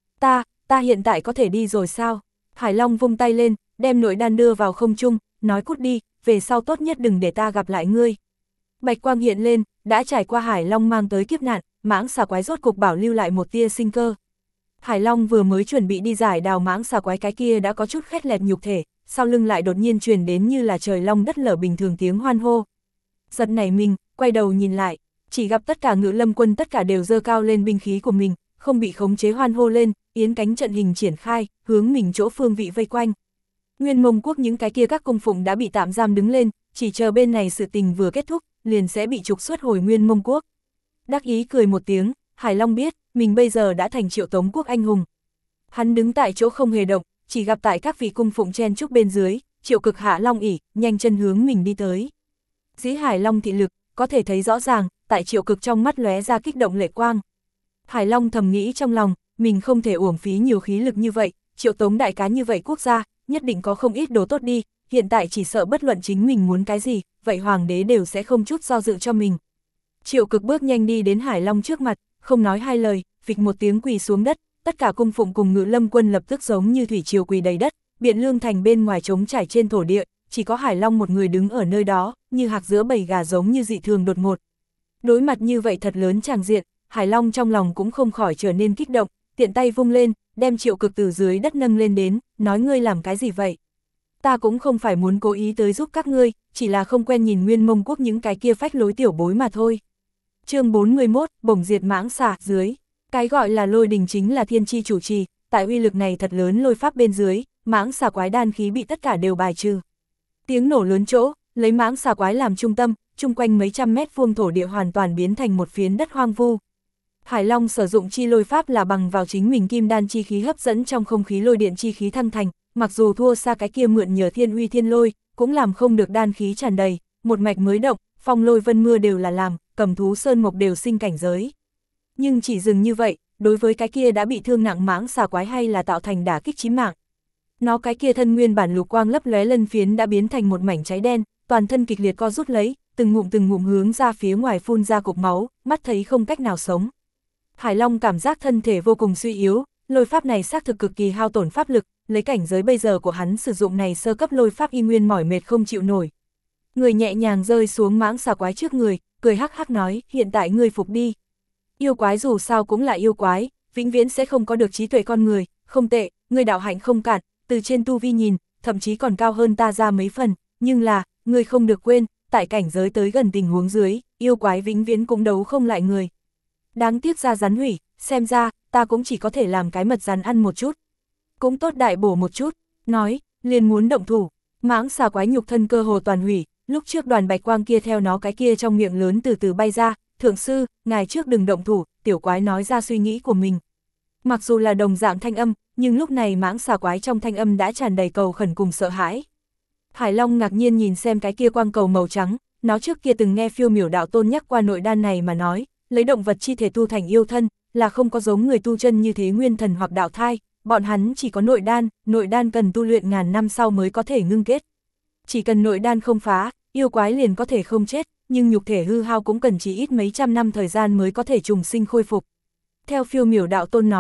Ta hiện tại có thể đi rồi sao? Hải Long vung tay lên, đem nội đan đưa vào không trung, nói cút đi, về sau tốt nhất đừng để ta gặp lại ngươi. Bạch quang hiện lên, đã trải qua Hải Long mang tới kiếp nạn, mãng xà quái rốt cục bảo lưu lại một tia sinh cơ. Hải Long vừa mới chuẩn bị đi giải đào mãng xà quái cái kia đã có chút khét lẹt nhục thể, sau lưng lại đột nhiên truyền đến như là trời long đất lở bình thường tiếng hoan hô. Giật nảy mình, quay đầu nhìn lại, chỉ gặp tất cả Ngự Lâm quân tất cả đều giơ cao lên binh khí của mình, không bị khống chế hoan hô lên, yến cánh trận hình triển khai, hướng mình chỗ phương vị vây quanh. Nguyên Mông quốc những cái kia các cung phụng đã bị tạm giam đứng lên, chỉ chờ bên này sự tình vừa kết thúc, liền sẽ bị trục xuất hồi Nguyên Mông quốc. Đắc ý cười một tiếng, Hải Long biết, mình bây giờ đã thành Triệu Tống quốc anh hùng. Hắn đứng tại chỗ không hề động, chỉ gặp tại các vị cung phụng chen chúc bên dưới, Triệu Cực hạ long ỷ, nhanh chân hướng mình đi tới. Dĩ Hải Long thị lực, có thể thấy rõ ràng, tại Triệu Cực trong mắt lóe ra kích động lệ quang. Hải Long thầm nghĩ trong lòng, mình không thể uổng phí nhiều khí lực như vậy, Triệu Tống đại cá như vậy quốc gia, nhất định có không ít đồ tốt đi, hiện tại chỉ sợ bất luận chính mình muốn cái gì, vậy hoàng đế đều sẽ không chút do dự cho mình. Triệu Cực bước nhanh đi đến Hải Long trước mặt, không nói hai lời, phịch một tiếng quỳ xuống đất, tất cả cung phụng cùng Ngự Lâm quân lập tức giống như thủy triều quỳ đầy đất, Biện Lương thành bên ngoài trống trải trên thổ địa, chỉ có Hải Long một người đứng ở nơi đó, như hạc giữa bầy gà giống như dị thường đột ngột. Đối mặt như vậy thật lớn tràng diện, Hải Long trong lòng cũng không khỏi trở nên kích động, tiện tay vung lên, đem Triệu Cực từ dưới đất nâng lên đến, nói ngươi làm cái gì vậy? Ta cũng không phải muốn cố ý tới giúp các ngươi, chỉ là không quen nhìn Nguyên Mông quốc những cái kia phách lối tiểu bối mà thôi. Chương 41, bổng diệt mãng xà dưới. Cái gọi là lôi đình chính là thiên chi chủ trì, tại uy lực này thật lớn lôi pháp bên dưới, mãng xà quái đan khí bị tất cả đều bài trừ. Tiếng nổ lớn chỗ, lấy mãng xà quái làm trung tâm, chung quanh mấy trăm mét vuông thổ địa hoàn toàn biến thành một phiến đất hoang vu. Hải Long sử dụng chi lôi pháp là bằng vào chính mình kim đan chi khí hấp dẫn trong không khí lôi điện chi khí thăng thành, mặc dù thua xa cái kia mượn nhờ thiên uy thiên lôi, cũng làm không được đan khí tràn đầy, một mạch mới động, phong lôi vân mưa đều là làm, cầm thú sơn mộc đều sinh cảnh giới. Nhưng chỉ dừng như vậy, đối với cái kia đã bị thương nặng mãng xà quái hay là tạo thành đả kích chí mạng. Nó cái kia thân nguyên bản lục quang lấp lóe lân phiến đã biến thành một mảnh cháy đen, toàn thân kịch liệt co rút lấy, từng ngụm hướng ra phía ngoài phun ra cục máu, mắt thấy không cách nào sống. Hải Long cảm giác thân thể vô cùng suy yếu, lôi pháp này xác thực cực kỳ hao tổn pháp lực, lấy cảnh giới bây giờ của hắn sử dụng này sơ cấp lôi pháp y nguyên mỏi mệt không chịu nổi. Người nhẹ nhàng rơi xuống mãng xà quái trước người, cười hắc hắc nói, hiện tại ngươi phục đi. Yêu quái dù sao cũng là yêu quái, vĩnh viễn sẽ không có được trí tuệ con người, không tệ, ngươi đạo hạnh không cạn, từ trên tu vi nhìn, thậm chí còn cao hơn ta ra mấy phần, nhưng là, ngươi không được quên, tại cảnh giới tới gần tình huống dưới, yêu quái vĩnh viễn cũng đấu không lại người. Đáng tiếc ra rắn hủy, xem ra, ta cũng chỉ có thể làm cái mật rắn ăn một chút. Cũng tốt đại bổ một chút, nói, liền muốn động thủ, mãng xà quái nhục thân cơ hồ toàn hủy, lúc trước đoàn bạch quang kia theo nó cái kia trong miệng lớn từ từ bay ra, thượng sư, ngài trước đừng động thủ, tiểu quái nói ra suy nghĩ của mình. Mặc dù là đồng dạng thanh âm, nhưng lúc này mãng xà quái trong thanh âm đã tràn đầy cầu khẩn cùng sợ hãi. Hải Long ngạc nhiên nhìn xem cái kia quang cầu màu trắng, nó trước kia từng nghe Phiêu Miểu đạo tôn nhắc qua nội đan này mà nói, lấy động vật chi thể tu thành yêu thân, là không có giống người tu chân như thế nguyên thần hoặc đạo thai, bọn hắn chỉ có nội đan cần tu luyện ngàn năm sau mới có thể ngưng kết. Chỉ cần nội đan không phá, yêu quái liền có thể không chết, nhưng nhục thể hư hao cũng cần chỉ ít mấy trăm năm thời gian mới có thể trùng sinh khôi phục. Theo Phiêu Miểu đạo tôn nói,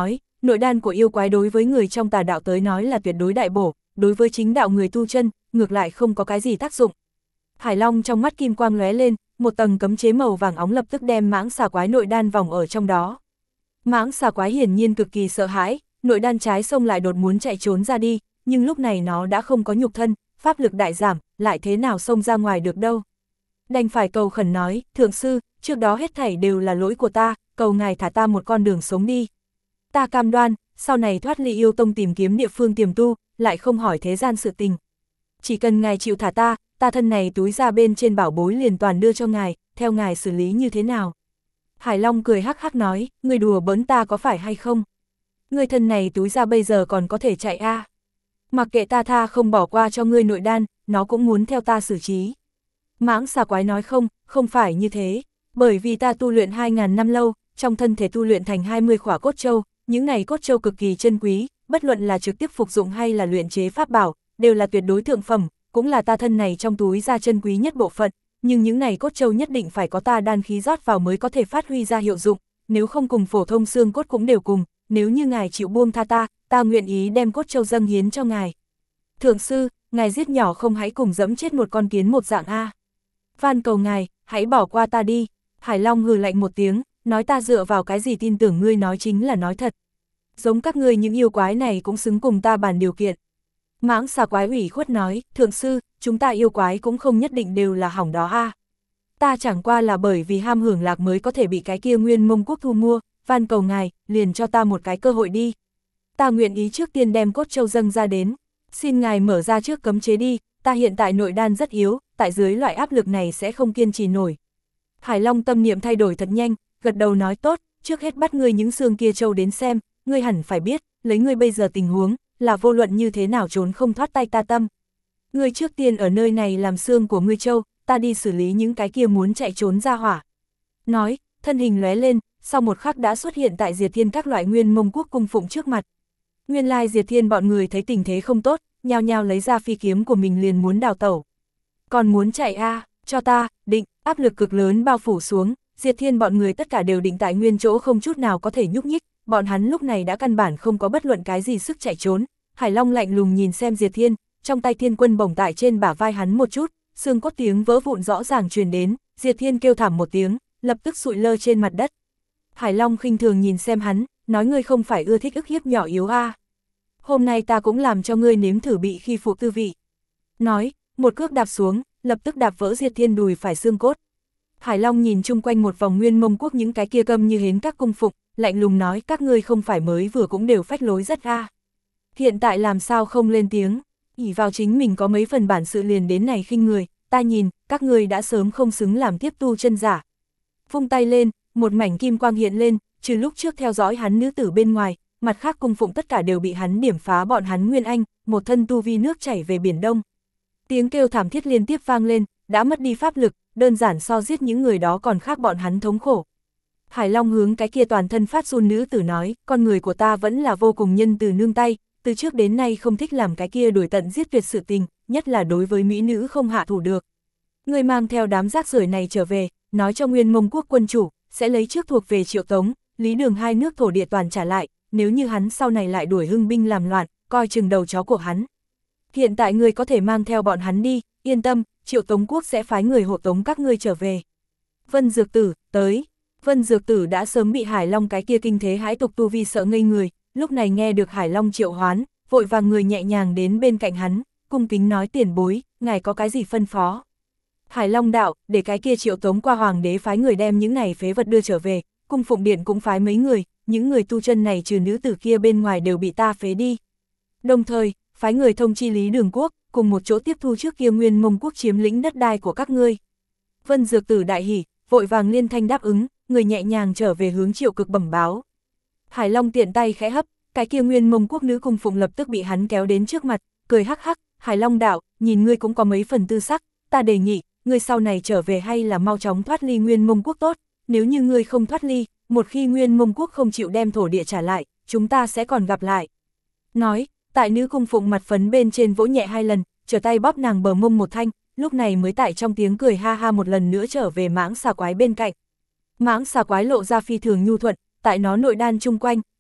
Nội đan của yêu quái đối với người trong tà đạo tới nói là tuyệt đối đại bổ, đối với chính đạo người tu chân, ngược lại không có cái gì tác dụng. Hải Long trong mắt kim quang lóe lên, một tầng cấm chế màu vàng óng lập tức đem mãng xà quái nội đan vòng ở trong đó. Mãng xà quái hiển nhiên cực kỳ sợ hãi, nội đan trái xông lại đột muốn chạy trốn ra đi, nhưng lúc này nó đã không có nhục thân, pháp lực đại giảm, lại thế nào xông ra ngoài được đâu. Đành phải cầu khẩn nói, thượng sư, trước đó hết thảy đều là lỗi của ta, cầu ngài thả ta một con đường sống đi. Ta cam đoan, sau này thoát ly yêu tông tìm kiếm địa phương tiềm tu, lại không hỏi thế gian sự tình. Chỉ cần ngài chịu thả ta, ta thân này túi ra bên trên bảo bối liền toàn đưa cho ngài, theo ngài xử lý như thế nào. Hải Long cười hắc hắc nói, người đùa bỡn ta có phải hay không? Người thân này túi ra bây giờ còn có thể chạy a. Mặc kệ ta tha không bỏ qua cho ngươi nội đan, nó cũng muốn theo ta xử trí. Mãng xà quái nói không phải như thế, bởi vì ta tu luyện 2000 năm lâu, trong thân thể tu luyện thành 20 khỏa cốt châu, những này cốt châu cực kỳ chân quý, bất luận là trực tiếp phục dụng hay là luyện chế pháp bảo, đều là tuyệt đối thượng phẩm, cũng là ta thân này trong túi ra chân quý nhất bộ phận, nhưng những này cốt châu nhất định phải có ta đan khí rót vào mới có thể phát huy ra hiệu dụng, nếu không cùng phổ thông xương cốt cũng đều cùng, nếu như ngài chịu buông tha ta nguyện ý đem cốt châu dâng hiến cho ngài. Thượng sư, ngài giết nhỏ không hãy cùng dẫm chết một con kiến một dạng a. Van cầu ngài, hãy bỏ qua ta đi. Hải Long hừ lạnh một tiếng, nói ta dựa vào cái gì tin tưởng ngươi nói chính là nói thật. Giống các ngươi những yêu quái này cũng xứng cùng ta bàn điều kiện. Mãng xà quái ủy khuất nói, thượng sư, chúng ta yêu quái cũng không nhất định đều là hỏng đó a. Ta chẳng qua là bởi vì ham hưởng lạc mới có thể bị cái kia Nguyên Mông Quốc thu mua, van cầu ngài, liền cho ta một cái cơ hội đi. Ta nguyện ý trước tiên đem cốt châu dâng ra đến, xin ngài mở ra trước cấm chế đi, ta hiện tại nội đan rất yếu, tại dưới loại áp lực này sẽ không kiên trì nổi. Hải Long tâm niệm thay đổi thật nhanh, gật đầu nói tốt, trước hết bắt ngươi những xương kia châu đến xem, ngươi hẳn phải biết, lấy ngươi bây giờ tình huống, là vô luận như thế nào trốn không thoát tay ta tâm. Ngươi trước tiên ở nơi này làm xương của ngươi châu, ta đi xử lý những cái kia muốn chạy trốn ra hỏa. Nói, thân hình lóe lên, sau một khắc đã xuất hiện tại Diệt Thiên các loại Nguyên Mông Quốc cung phụng trước mặt. Nguyên lai Diệt Thiên bọn người thấy tình thế không tốt, nhao nhao lấy ra phi kiếm của mình liền muốn đào tẩu. Còn muốn chạy a, cho ta, định, áp lực cực lớn bao phủ xuống, Diệt Thiên bọn người tất cả đều định tại nguyên chỗ không chút nào có thể nhúc nhích, bọn hắn lúc này đã căn bản không có bất luận cái gì sức chạy trốn. Hải Long lạnh lùng nhìn xem Diệt Thiên, trong tay Thiên Quân bổng tại trên bả vai hắn một chút, xương cốt tiếng vỡ vụn rõ ràng truyền đến, Diệt Thiên kêu thảm một tiếng, lập tức sụi lơ trên mặt đất. Hải Long khinh thường nhìn xem hắn, nói ngươi không phải ưa thích ức hiếp nhỏ yếu a. Hôm nay ta cũng làm cho ngươi nếm thử bị khi phụ tư vị. Nói, một cước đạp xuống, lập tức đạp vỡ Diệt Thiên đùi phải xương cốt. Hải Long nhìn chung quanh một vòng Nguyên Mông Quốc những cái kia câm như hến các cung phụng, lạnh lùng nói các ngươi không phải mới vừa cũng đều phách lối rất a. Hiện tại làm sao không lên tiếng, ỷ vào chính mình có mấy phần bản sự liền đến này khinh người, ta nhìn, các ngươi đã sớm không xứng làm tiếp tu chân giả. Vung tay lên, một mảnh kim quang hiện lên, trừ lúc trước theo dõi hắn nữ tử bên ngoài, mặt khác cung phụng tất cả đều bị hắn điểm phá bọn hắn Nguyên Anh, một thân tu vi nước chảy về biển Đông. Tiếng kêu thảm thiết liên tiếp vang lên, đã mất đi pháp lực, đơn giản so giết những người đó còn khác bọn hắn thống khổ. Hải Long hướng cái kia toàn thân phát run nữ tử nói, con người của ta vẫn là vô cùng nhân từ nương tay, từ trước đến nay không thích làm cái kia đuổi tận giết tuyệt sự tình, nhất là đối với mỹ nữ không hạ thủ được. Người mang theo đám rác rưởi này trở về, nói cho Nguyên Mông Quốc quân chủ, sẽ lấy trước thuộc về Triệu Tống, Lý Đường hai nước thổ địa toàn trả lại, nếu như hắn sau này lại đuổi hưng binh làm loạn, coi chừng đầu chó của hắn. Hiện tại ngươi có thể mang theo bọn hắn đi, yên tâm, Triệu Tống Quốc sẽ phái người hộ tống các ngươi trở về. Vân Dược Tử, tới. Vân Dược Tử đã sớm bị Hải Long cái kia kinh thế hãi tục tu vi sợ ngây người, lúc này nghe được Hải Long triệu hoán, vội vàng người nhẹ nhàng đến bên cạnh hắn, cung kính nói tiền bối, ngài có cái gì phân phó. Hải Long đạo, để cái kia Triệu Tống qua hoàng đế phái người đem những này phế vật đưa trở về, cung phụng điện cũng phái mấy người, những người tu chân này trừ nữ tử kia bên ngoài đều bị ta phế đi. Đồng thời, phái người thông chi Lý Đường Quốc, cùng một chỗ tiếp thu trước kia Nguyên Mông Quốc chiếm lĩnh đất đai của các ngươi. Vân Dược Tử đại hỉ, vội vàng liên thanh đáp ứng, người nhẹ nhàng trở về hướng Triệu Cực bẩm báo. Hải Long tiện tay khẽ hấp, cái kia Nguyên Mông Quốc nữ cung phụng lập tức bị hắn kéo đến trước mặt, cười hắc hắc, Hải Long đạo, nhìn ngươi cũng có mấy phần tư sắc, ta đề nghị, ngươi sau này trở về hay là mau chóng thoát ly Nguyên Mông Quốc tốt, nếu như ngươi không thoát ly, một khi Nguyên Mông Quốc không chịu đem thổ địa trả lại, chúng ta sẽ còn gặp lại. Nói, tại nữ cung phụng mặt phấn bên trên vỗ nhẹ hai lần, trở tay bóp nàng bờ mông một thanh, lúc này mới tại trong tiếng cười ha ha một lần nữa trở về mãng xà quái bên cạnh. Mãng xà quái lộ ra phi thường nhu thuận, tại nó nội đan chung quanh,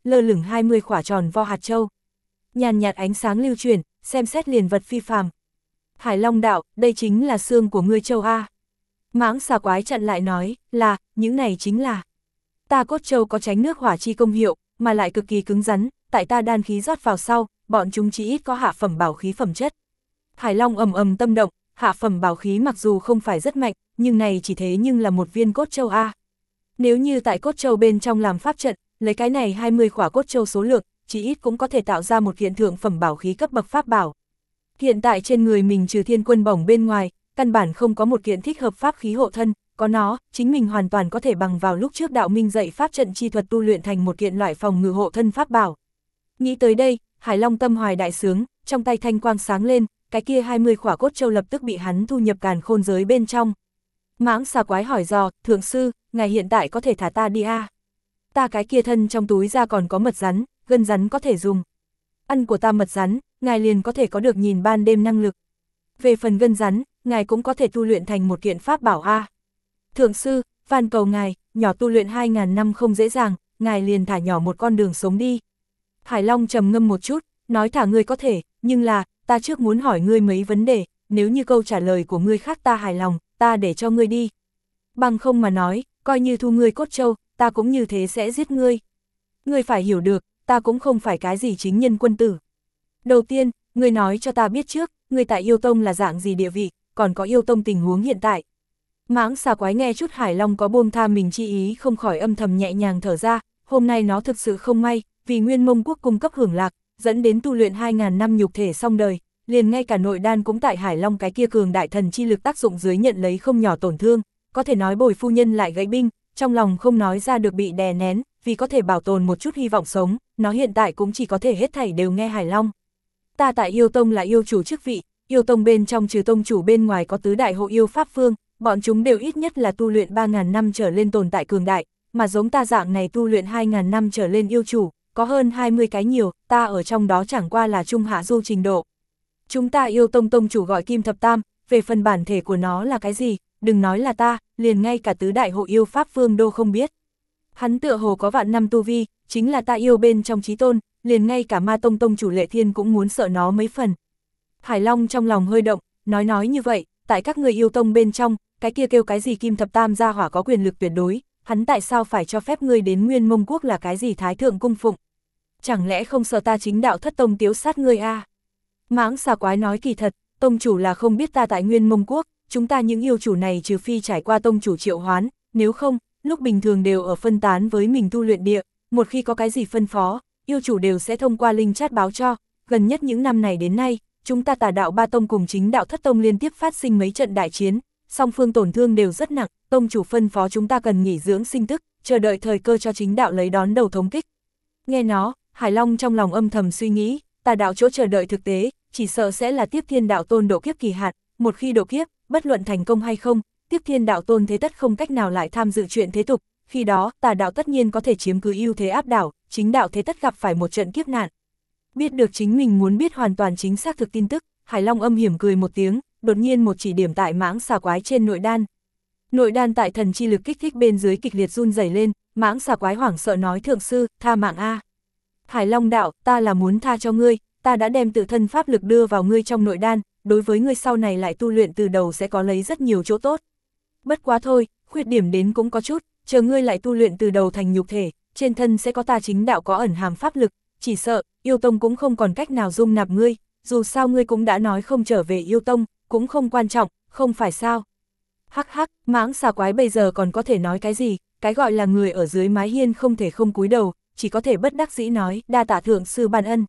lơ lửng 20 quả tròn vo hạt châu. Nhàn nhạt ánh sáng lưu chuyển, xem xét liền vật phi phàm. Hải Long đạo, đây chính là xương của ngươi châu A. Mãng xà quái chặn lại nói, là, những này chính là. Ta cốt châu có tránh nước hỏa chi công hiệu, mà lại cực kỳ cứng rắn, tại ta đan khí rót vào sau, bọn chúng chỉ ít có hạ phẩm bảo khí phẩm chất. Hải Long ầm ầm tâm động, hạ phẩm bảo khí mặc dù không phải rất mạnh, nhưng này chỉ thế nhưng là một viên cốt châu A. Nếu như tại cốt châu bên trong làm pháp trận, lấy cái này 20 quả cốt châu số lượng, chỉ ít cũng có thể tạo ra một kiện thượng phẩm bảo khí cấp bậc pháp bảo. Hiện tại trên người mình trừ thiên quân bổng bên ngoài, căn bản không có một kiện thích hợp pháp khí hộ thân, có nó, chính mình hoàn toàn có thể bằng vào lúc trước đạo minh dạy pháp trận chi thuật tu luyện thành một kiện loại phòng ngự hộ thân pháp bảo. Nghĩ tới đây, Hải Long tâm hoài đại sướng, trong tay thanh quang sáng lên, cái kia 20 quả cốt châu lập tức bị hắn thu nhập càn khôn giới bên trong. Mãng xà quái hỏi dò, thượng sư, ngài hiện tại có thể thả ta đi a? Ta cái kia thân trong túi ra còn có mật rắn, gân rắn có thể dùng. Ăn của ta mật rắn, ngài liền có thể có được nhìn ban đêm năng lực. Về phần gân rắn, ngài cũng có thể tu luyện thành một kiện pháp bảo a. Thượng sư, van cầu ngài, nhỏ tu luyện 2000 năm không dễ dàng, ngài liền thả nhỏ một con đường sống đi. Hải Long trầm ngâm một chút, nói thả ngươi có thể, nhưng là, ta trước muốn hỏi ngươi mấy vấn đề, nếu như câu trả lời của ngươi khác ta hài lòng, ta để cho ngươi đi. Bằng không mà nói, coi như thu ngươi cốt châu, ta cũng như thế sẽ giết ngươi. Ngươi phải hiểu được, ta cũng không phải cái gì chính nhân quân tử. Đầu tiên, ngươi nói cho ta biết trước, ngươi tại yêu tông là dạng gì địa vị, còn có yêu tông tình huống hiện tại. Mãng xà quái nghe chút Hải Long có buông tha mình chi ý không khỏi âm thầm nhẹ nhàng thở ra, hôm nay nó thực sự không may, vì Nguyên Mông Quốc cung cấp hưởng lạc, dẫn đến tu luyện 2000 năm nhục thể xong đời, liền ngay cả nội đan cũng tại Hải Long cái kia cường đại thần chi lực tác dụng dưới nhận lấy không nhỏ tổn thương, có thể nói bồi phu nhân lại gãy binh, trong lòng không nói ra được bị đè nén, vì có thể bảo tồn một chút hy vọng sống, nó hiện tại cũng chỉ có thể hết thảy đều nghe Hải Long. Ta tại yêu tông là yêu chủ chức vị, yêu tông bên trong trừ tông chủ bên ngoài có tứ đại hộ yêu pháp phương, bọn chúng đều ít nhất là tu luyện 3000 năm trở lên tồn tại cường đại, mà giống ta dạng này tu luyện 2000 năm trở lên yêu chủ, có hơn 20 cái nhiều, ta ở trong đó chẳng qua là trung hạ du trình độ. Chúng ta yêu tông tông chủ gọi Kim Thập Tam, về phần bản thể của nó là cái gì, đừng nói là ta, liền ngay cả tứ đại hộ yêu pháp phương đô không biết. Hắn tựa hồ có vạn năm tu vi, chính là ta yêu bên trong chí tôn, liền ngay cả ma tông tông chủ Lệ Thiên cũng muốn sợ nó mấy phần. Hải Long trong lòng hơi động, nói như vậy, tại các người yêu tông bên trong, cái kia kêu cái gì Kim Thập Tam gia hỏa có quyền lực tuyệt đối, hắn tại sao phải cho phép ngươi đến Nguyên Mông Quốc là cái gì thái thượng cung phụng? Chẳng lẽ không sợ ta chính đạo thất tông tiếu sát ngươi a? Mãng xà quái nói kỳ thật, tông chủ là không biết ta tại Nguyên Mông Quốc, chúng ta những yêu chủ này trừ phi trải qua tông chủ triệu hoán, nếu không, lúc bình thường đều ở phân tán với mình tu luyện địa, một khi có cái gì phân phó, yêu chủ đều sẽ thông qua linh chat báo cho, gần nhất những năm này đến nay, chúng ta Tà đạo ba tông cùng chính đạo thất tông liên tiếp phát sinh mấy trận đại chiến, song phương tổn thương đều rất nặng, tông chủ phân phó chúng ta cần nghỉ dưỡng sinh tức, chờ đợi thời cơ cho chính đạo lấy đón đầu thống kích. Nghe nó, Hải Long trong lòng âm thầm suy nghĩ, Tà đạo chỗ chờ đợi thực tế, chỉ sợ sẽ là tiếp thiên đạo tôn độ kiếp kỳ hạn, một khi độ kiếp, bất luận thành công hay không, tiếp thiên đạo tôn thế tất không cách nào lại tham dự chuyện thế tục, khi đó Tà đạo tất nhiên có thể chiếm cứ ưu thế áp đảo, chính đạo thế tất gặp phải một trận kiếp nạn. Biết được chính mình muốn biết hoàn toàn chính xác thực tin tức, Hải Long âm hiểm cười một tiếng, đột nhiên một chỉ điểm tại mãng xà quái trên nội đan. Nội đan tại thần chi lực kích thích bên dưới kịch liệt run rẩy lên, mãng xà quái hoảng sợ nói thượng sư, tha mạng a. Hải Long đạo, ta là muốn tha cho ngươi, ta đã đem tự thân pháp lực đưa vào ngươi trong nội đan, đối với ngươi sau này lại tu luyện từ đầu sẽ có lấy rất nhiều chỗ tốt. Bất quá thôi, khuyết điểm đến cũng có chút, chờ ngươi lại tu luyện từ đầu thành nhục thể, trên thân sẽ có ta chính đạo có ẩn hàm pháp lực, chỉ sợ, yêu tông cũng không còn cách nào dung nạp ngươi, dù sao ngươi cũng đã nói không trở về yêu tông, cũng không quan trọng, không phải sao. Hắc hắc, mãng xà quái bây giờ còn có thể nói cái gì, cái gọi là người ở dưới mái hiên không thể không cúi đầu, chỉ có thể bất đắc dĩ nói, đa tạ thượng sư ban ân.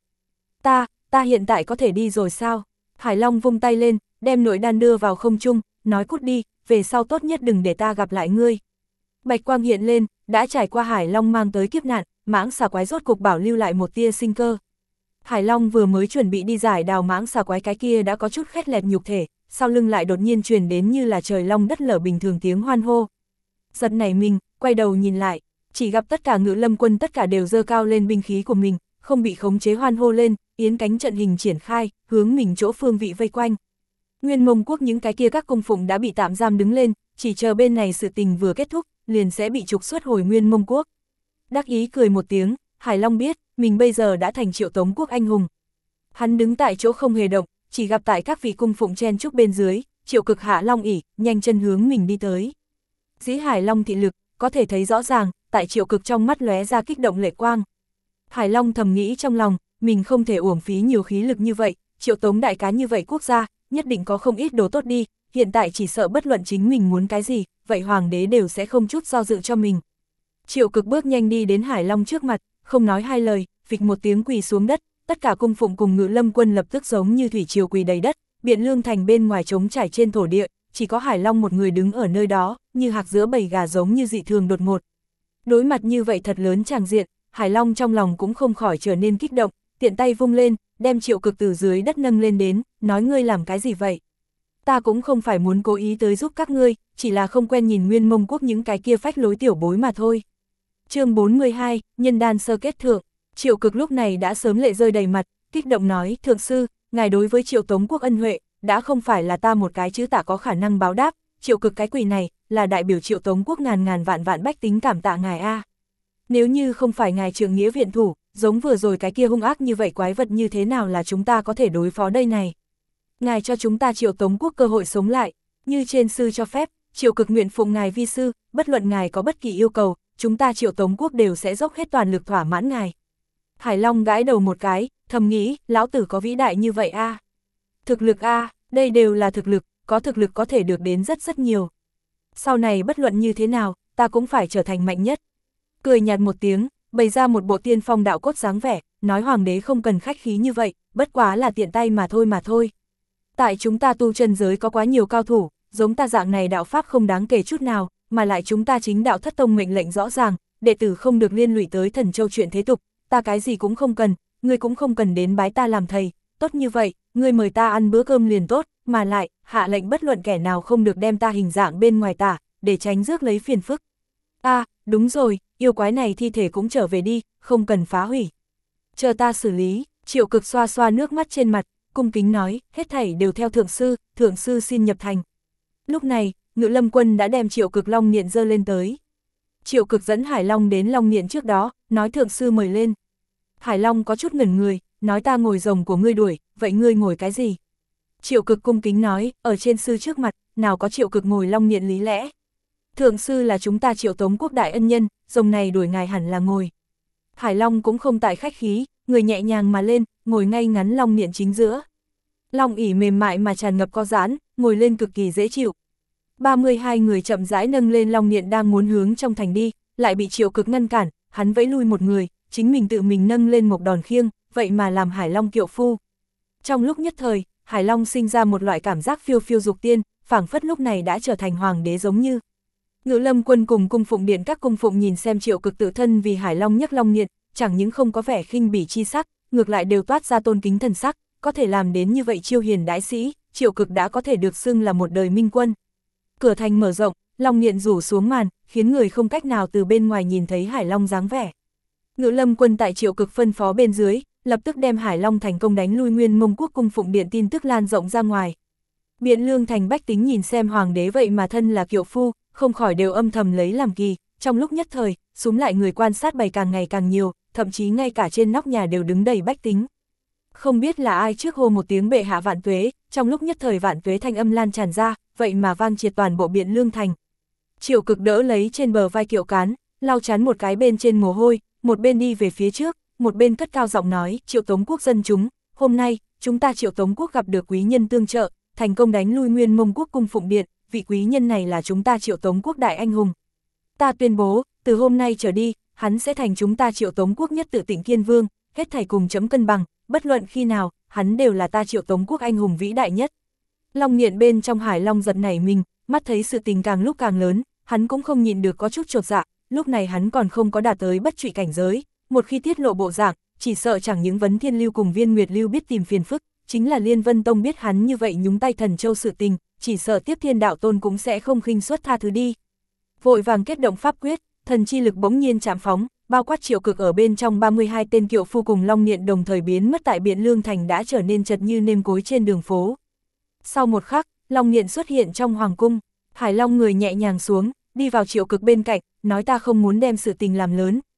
Ta hiện tại có thể đi rồi sao? Hải Long vung tay lên, đem nội đan đưa vào không trung, nói cút đi, về sau tốt nhất đừng để ta gặp lại ngươi. Bạch quang hiện lên, đã trải qua Hải Long mang tới kiếp nạn, mãng xà quái rốt cục bảo lưu lại một tia sinh cơ. Hải Long vừa mới chuẩn bị đi giải đào mãng xà quái cái kia đã có chút khét lẹt nhục thể, sau lưng lại đột nhiên truyền đến như là trời long đất lở bình thường tiếng hoan hô. Giật nảy mình, quay đầu nhìn lại, chỉ gặp tất cả Ngự Lâm quân tất cả đều giơ cao lên binh khí của mình, không bị khống chế hoan hô lên, yến cánh trận hình triển khai, hướng mình chỗ phương vị vây quanh. Nguyên Mông Quốc những cái kia các cung phụng đã bị tạm giam đứng lên, chỉ chờ bên này sự tình vừa kết thúc, liền sẽ bị trục xuất hồi Nguyên Mông Quốc. Đắc ý cười một tiếng, Hải Long biết, mình bây giờ đã thành Triệu Tống quốc anh hùng. Hắn đứng tại chỗ không hề động, chỉ gặp tại các vị cung phụng chen chúc bên dưới, Triệu Cực hạ long ỷ, nhanh chân hướng mình đi tới. Dĩ Hải Long thị lực, có thể thấy rõ ràng, tại Triệu Cực trong mắt lóe ra kích động lệ quang. Hải Long thầm nghĩ trong lòng, mình không thể uổng phí nhiều khí lực như vậy, Triệu Tống đại cá như vậy quốc gia, nhất định có không ít đồ tốt đi, hiện tại chỉ sợ bất luận chính mình muốn cái gì, vậy hoàng đế đều sẽ không chút do dự cho mình. Triệu Cực bước nhanh đi đến Hải Long trước mặt, không nói hai lời, phịch một tiếng quỳ xuống đất, tất cả cung phụng cùng Ngự Lâm quân lập tức giống như thủy triều quỳ đầy đất, Biện Lương thành bên ngoài trống trải trên thổ địa, chỉ có Hải Long một người đứng ở nơi đó, như hạc giữa bầy gà giống như dị thường đột ngột. Đối mặt như vậy thật lớn tràng diện, Hải Long trong lòng cũng không khỏi trở nên kích động, tiện tay vung lên, đem Triệu Cực từ dưới đất nâng lên đến, nói ngươi làm cái gì vậy? Ta cũng không phải muốn cố ý tới giúp các ngươi, chỉ là không quen nhìn Nguyên Mông quốc những cái kia phách lối tiểu bối mà thôi. Chương 42, nhân đan sơ kết thượng. Triệu Cực lúc này đã sớm lệ rơi đầy mặt, kích động nói, thượng sư, ngài đối với Triệu Tống quốc ân huệ, đã không phải là ta một cái chữ tạ có khả năng báo đáp, Triệu Cực cái quỳ này, là đại biểu Triệu Tống quốc ngàn ngàn vạn vạn bách tính cảm tạ ngài a. Nếu như không phải ngài trượng nghĩa viện thủ, giống vừa rồi cái kia hung ác như vậy quái vật như thế nào là chúng ta có thể đối phó đây này. Ngài cho chúng ta Triệu Tống quốc cơ hội sống lại, như trên sư cho phép, Triệu Cực nguyện phụng ngài vi sư, bất luận ngài có bất kỳ yêu cầu, chúng ta Triệu Tống quốc đều sẽ dốc hết toàn lực thỏa mãn ngài. Hải Long gãi đầu một cái, thầm nghĩ, lão tử có vĩ đại như vậy a. Thực lực a, đây đều là thực lực, có thực lực có thể được đến rất rất nhiều. Sau này bất luận như thế nào, ta cũng phải trở thành mạnh nhất. Cười nhạt một tiếng, bày ra một bộ tiên phong đạo cốt dáng vẻ, nói hoàng đế không cần khách khí như vậy, bất quá là tiện tay mà thôi. Tại chúng ta tu chân giới có quá nhiều cao thủ, giống ta dạng này đạo pháp không đáng kể chút nào, mà lại chúng ta chính đạo thất tông mệnh lệnh rõ ràng, đệ tử không được liên lụy tới Thần Châu chuyện thế tục, ta cái gì cũng không cần, ngươi cũng không cần đến bái ta làm thầy, tốt như vậy, ngươi mời ta ăn bữa cơm liền tốt, mà lại, hạ lệnh bất luận kẻ nào không được đem ta hình dạng bên ngoài tả, để tránh rước lấy phiền phức. Đúng rồi, yêu quái này thi thể cũng trở về đi, không cần phá hủy. Chờ ta xử lý, Triệu Cực xoa xoa nước mắt trên mặt, cung kính nói, hết thảy đều theo thượng sư xin nhập thành. Lúc này, Ngự Lâm quân đã đem Triệu Cực long niệm dơ lên tới. Triệu Cực dẫn Hải Long đến long niệm trước đó, nói thượng sư mời lên. Hải Long có chút ngẩn người, nói ta ngồi rồng của ngươi đuổi, vậy ngươi ngồi cái gì? Triệu Cực cung kính nói, ở trên sư trước mặt, nào có Triệu Cực ngồi long niệm lý lẽ. Thượng sư là chúng ta Triệu Tống quốc đại ân nhân, rồng này đuổi ngài hẳn là ngồi. Hải Long cũng không tại khách khí, người nhẹ nhàng mà lên, ngồi ngay ngắn long niệm chính giữa. Long ỷ mềm mại mà tràn ngập co giãn, ngồi lên cực kỳ dễ chịu. 32 người chậm rãi nâng lên long niệm đang muốn hướng trong thành đi, lại bị Triệu Cực ngăn cản, hắn vẫy lui một người, chính mình tự mình nâng lên một đòn khiêng, vậy mà làm Hải Long kiệu phu. Trong lúc nhất thời, Hải Long sinh ra một loại cảm giác phiêu phiêu dục tiên, phảng phất lúc này đã trở thành hoàng đế giống như. Ngự Lâm quân cùng cung phụng điện các cung phụng nhìn xem Triệu Cực tự thân vì Hải Long nhấc long niệm, chẳng những không có vẻ khinh bỉ chi sắc, ngược lại đều toát ra tôn kính thần sắc, có thể làm đến như vậy chiêu hiền đãi sĩ, Triệu Cực đã có thể được xưng là một đời minh quân. Cửa thành mở rộng, long niệm rủ xuống màn, khiến người không cách nào từ bên ngoài nhìn thấy Hải Long dáng vẻ. Ngự Lâm quân tại Triệu Cực phân phó bên dưới, lập tức đem Hải Long thành công đánh lui Nguyên Mông quốc cung phụng điện tin tức lan rộng ra ngoài. Biện Lương thành bách tính nhìn xem hoàng đế vậy mà thân là kiệu phu, không khỏi đều âm thầm lấy làm kỳ, trong lúc nhất thời, xúm lại người quan sát bày càng ngày càng nhiều, thậm chí ngay cả trên nóc nhà đều đứng đầy bách tính. Không biết là ai trước hô một tiếng bệ hạ vạn tuế, trong lúc nhất thời vạn tuế thanh âm lan tràn ra, vậy mà vang triệt toàn bộ Biện Lương thành. Triệu Cực đỡ lấy trên bờ vai kiệu cán, lau chán một cái bên trên mồ hôi, một bên đi về phía trước, một bên cất cao giọng nói, Triệu Tống quốc dân chúng, hôm nay, chúng ta Triệu Tống quốc gặp được quý nhân tương trợ, thành công đánh lui Nguyên Mông quốc cung phụng điện, vị quý nhân này là chúng ta Triệu Tống quốc đại anh hùng. Ta tuyên bố, từ hôm nay trở đi, hắn sẽ thành chúng ta Triệu Tống quốc nhất tự Tịnh Kiên Vương, hết thảy cùng chấm cân bằng, bất luận khi nào, hắn đều là ta Triệu Tống quốc anh hùng vĩ đại nhất. Long niệm bên trong Hải Long giật nảy mình, mắt thấy sự tình càng lúc càng lớn, hắn cũng không nhịn được có chút chột dạ, lúc này hắn còn không có đạt tới bất trụy cảnh giới, một khi tiết lộ bộ dạng, chỉ sợ chẳng những Vấn Thiên Lưu cùng Viên Nguyệt Lưu biết tìm phiền phức, chính là Liên Vân Tông biết hắn như vậy nhúng tay Thần Châu sự tình, chỉ sợ tiếp Thiên Đạo Tôn cũng sẽ không khinh suất tha thứ đi. Vội vàng kết động pháp quyết, thần chi lực bỗng nhiên chạm phóng, bao quát Triệu Cực ở bên trong 32 tên kiệu phu cùng long niệm đồng thời biến mất tại Biện Lương thành đã trở nên chật như nêm cối trên đường phố. Sau một khắc, long niệm xuất hiện trong hoàng cung, Hải Long người nhẹ nhàng xuống, đi vào Triệu Cực bên cạnh, nói ta không muốn đem sự tình làm lớn,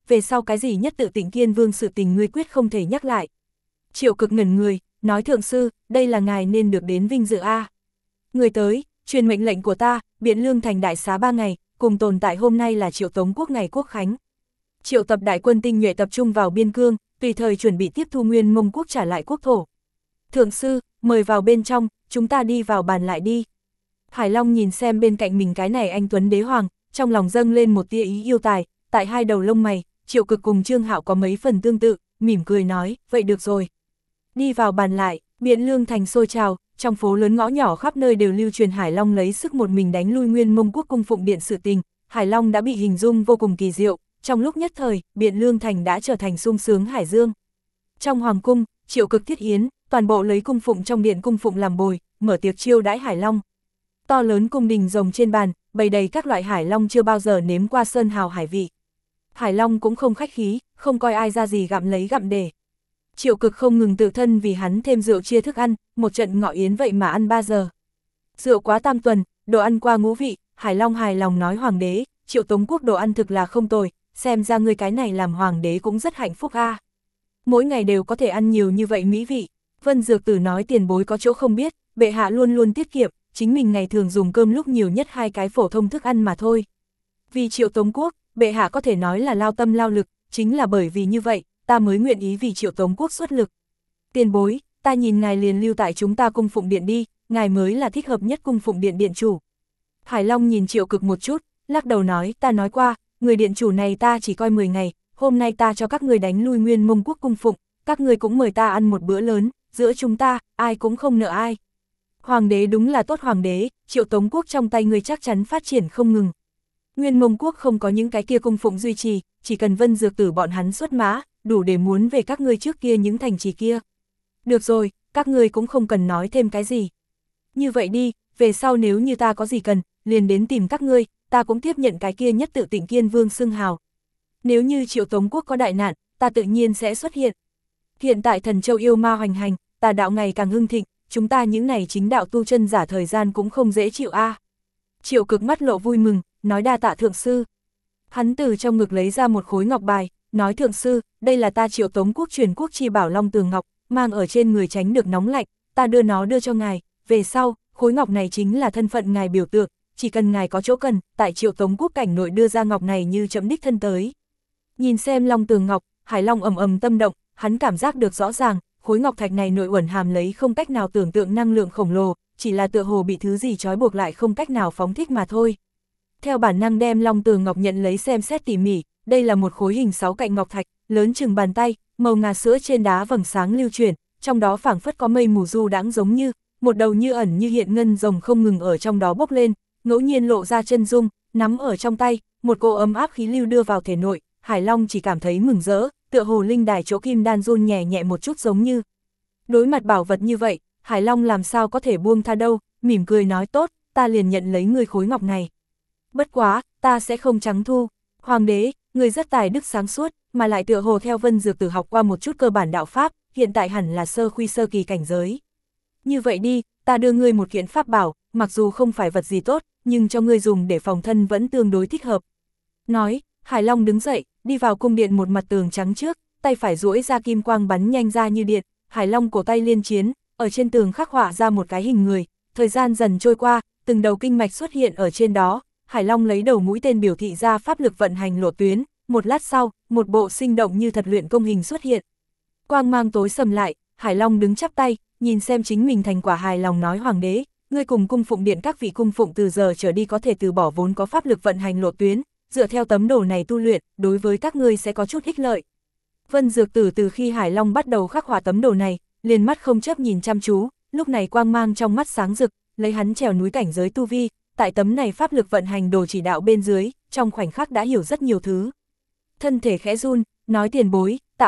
về sau cái gì nhất tự Tịnh Kiên Vương sự tình ngươi quyết không thể nhắc lại. Triệu Cực ngẩn người, nói thượng sư, đây là ngài nên được đến vinh dự a. Người tới, truyền mệnh lệnh của ta, Biện Lương thành đại xá 3 ngày, cùng tồn tại hôm nay là Triệu Tống quốc ngày quốc khánh. Triệu tập đại quân tinh nhuệ tập trung vào biên cương, tùy thời chuẩn bị tiếp thu Nguyên Mông quốc trả lại quốc thổ. Thượng sư, mời vào bên trong, chúng ta đi vào bàn lại đi. Hải Long nhìn xem bên cạnh mình cái này anh tuấn đế hoàng, trong lòng dâng lên một tia ý yêu tài, tại hai đầu lông mày, Triệu Cực cùng Trương Hạo có mấy phần tương tự, mỉm cười nói, vậy được rồi. Đi vào bàn lại, Biện Lương thành sôi trào, trong phố lớn ngõ nhỏ khắp nơi đều lưu truyền Hải Long lấy sức một mình đánh lui Nguyên Mông quốc cung phụng điện sự tình, Hải Long đã bị hình dung vô cùng kỳ diệu, trong lúc nhất thời, Biện Lương thành đã trở thành sung sướng hải dương. Trong hoàng cung, Triệu Cực thiết yến, toàn bộ lấy cung phụng trong điện cung phụng làm bồi, mở tiệc chiêu đãi Hải Long. To lớn cung đình rồng trên bàn, bày đầy các loại Hải Long chưa bao giờ nếm qua sơn hào hải vị. Hải Long cũng không khách khí, không coi ai ra gì gặm lấy gặm để. Triệu Cực không ngừng tự thân vì hắn thêm rượu chia thức ăn, một trận ngọ yến vậy mà ăn 3 giờ. Rượu quá tam tuần, đồ ăn qua ngũ vị, Hải Long hài lòng nói hoàng đế, Triệu Tống quốc đồ ăn thực là không tồi, xem ra ngươi cái này làm hoàng đế cũng rất hạnh phúc a. Mỗi ngày đều có thể ăn nhiều như vậy mỹ vị. Vân Dược Tử nói tiền bối có chỗ không biết, bệ hạ luôn luôn tiết kiệm, chính mình ngày thường dùng cơm lúc nhiều nhất 2 cái phổ thông thức ăn mà thôi. Vì Triệu Tống quốc, bệ hạ có thể nói là lao tâm lao lực, chính là bởi vì như vậy, ta mới nguyện ý vì Triệu Tống quốc xuất lực. Tiền bối, ta nhìn ngài liền lưu tại chúng ta cung phụng điện đi, ngài mới là thích hợp nhất cung phụng điện điện chủ. Hải Long nhìn Triệu Cực một chút, lắc đầu nói, ta nói qua, người điện chủ này ta chỉ coi 10 ngày, hôm nay ta cho các người đánh lui Nguyên Mông quốc cung phụng, các người cũng mời ta ăn một bữa lớn, giữa chúng ta, ai cũng không nợ ai. Hoàng đế đúng là tốt hoàng đế, Triệu Tống quốc trong tay người chắc chắn phát triển không ngừng. Nguyên Mông quốc không có những cái kia cung phụng duy trì, chỉ cần Vân Dược Tử bọn hắn xuất mã, đủ để muốn về các ngươi trước kia những thành trì kia. Được rồi, các ngươi cũng không cần nói thêm cái gì. Như vậy đi, về sau nếu như ta có gì cần, liền đến tìm các ngươi, ta cũng tiếp nhận cái kia nhất tự Tịnh Kiên Vương xưng hào. Nếu như Triệu Tống quốc có đại nạn, ta tự nhiên sẽ xuất hiện. Hiện tại Thần Châu yêu ma hoành hành, tà đạo ngày càng hưng thịnh, chúng ta những này chính đạo tu chân giả thời gian cũng không dễ chịu a. Triệu Cực mắt lộ vui mừng, nói đa tạ thượng sư. Hắn từ trong ngực lấy ra một khối ngọc bài, nói thượng sư, đây là ta Triệu Tống quốc truyền quốc chi bảo Long Tường Ngọc, mang ở trên người tránh được nóng lạnh, ta đưa nó đưa cho ngài, về sau, khối ngọc này chính là thân phận ngài biểu tượng, chỉ cần ngài có chỗ cần, tại Triệu Tống quốc cảnh nội đưa ra ngọc này như chấm đích thân tới. Nhìn xem Long Tường Ngọc, Hải Long ầm ầm tâm động, hắn cảm giác được rõ ràng, khối ngọc thạch này nội uẩn hàm lấy không cách nào tưởng tượng năng lượng khổng lồ, chỉ là tựa hồ bị thứ gì trói buộc lại không cách nào phóng thích mà thôi. Theo bản năng đem Long Tường Ngọc nhận lấy xem xét tỉ mỉ, đây là một khối hình 6 cạnh ngọc thạch, lớn chừng bàn tay, màu ngà sữa trên đá vầng sáng lưu chuyển, trong đó phảng phất có mây mù du đãng giống như, một đầu như ẩn như hiện ngân rồng không ngừng ở trong đó bốc lên, ngẫu nhiên lộ ra chân dung, nắm ở trong tay, một cỗ ấm áp khí lưu đưa vào thể nội, Hải Long chỉ cảm thấy mừng rỡ, tựa hồ linh đài chỗ kim đan run nhẹ nhẹ một chút giống như. Đối mặt bảo vật như vậy, Hải Long làm sao có thể buông tha đâu, mỉm cười nói tốt, ta liền nhận lấy người khối ngọc này. Bất quá, ta sẽ không trắng thu. Hoàng đế, người rất tài đức sáng suốt, mà lại tựa hồ theo Vân Dược Tử học qua một chút cơ bản đạo pháp, hiện tại hẳn là sơ khuy sơ kỳ cảnh giới. Như vậy đi, ta đưa ngươi một kiện pháp bảo, mặc dù không phải vật gì tốt, nhưng cho ngươi dùng để phòng thân vẫn tương đối thích hợp. Nói, Hải Long đứng dậy, đi vào cung điện một mặt tường trắng trước, tay phải duỗi ra kim quang bắn nhanh ra như điện, Hải Long cổ tay liên chiến, ở trên tường khắc họa ra một cái hình người, thời gian dần trôi qua, từng đầu kinh mạch xuất hiện ở trên đó, Hải Long lấy đầu mũi tên biểu thị ra pháp lực vận hành lộ tuyến, một lát sau, một bộ sinh động như thật luyện công hình xuất hiện. Quang mang tối sầm lại, Hải Long đứng chắp tay, nhìn xem chính mình thành quả hài lòng nói hoàng đế, ngươi cùng cung phụng điện các vị cung phụng từ giờ trở đi có thể từ bỏ vốn có pháp lực vận hành lộ tuyến, dựa theo tấm đồ này tu luyện, đối với các ngươi sẽ có chút ích lợi. Vân Dược Tử từ khi Hải Long bắt đầu khắc họa tấm đồ này, liền mắt không chớp nhìn chăm chú, lúc này quang mang trong mắt sáng rực, lấy hắn trèo núi cảnh giới tu vi, tại tấm này pháp lực vận hành đồ chỉ đạo bên dưới, trong khoảnh khắc đã hiểu rất nhiều thứ. Thân thể khẽ run, nói tiền bối, tạ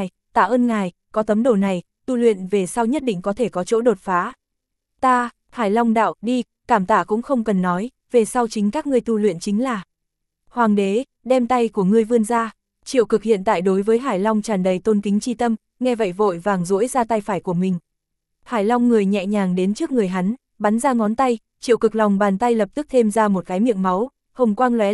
ơn ngài, có tấm đồ này, tu luyện về sau nhất định có thể có chỗ đột phá. Ta, Hải Long đạo, đi, cảm tạ cũng không cần nói, về sau chính các ngươi tu luyện chính là. Hoàng đế, đem tay của ngươi vươn ra. Triệu Cực hiện tại đối với Hải Long tràn đầy tôn kính chi tâm, nghe vậy vội vàng duỗi ra tay phải của mình. Hải Long người nhẹ nhàng đến trước người hắn, bắn ra ngón tay, Triệu Cực lòng bàn tay lập tức thêm ra một cái miệng máu, hồng quang lóe lên,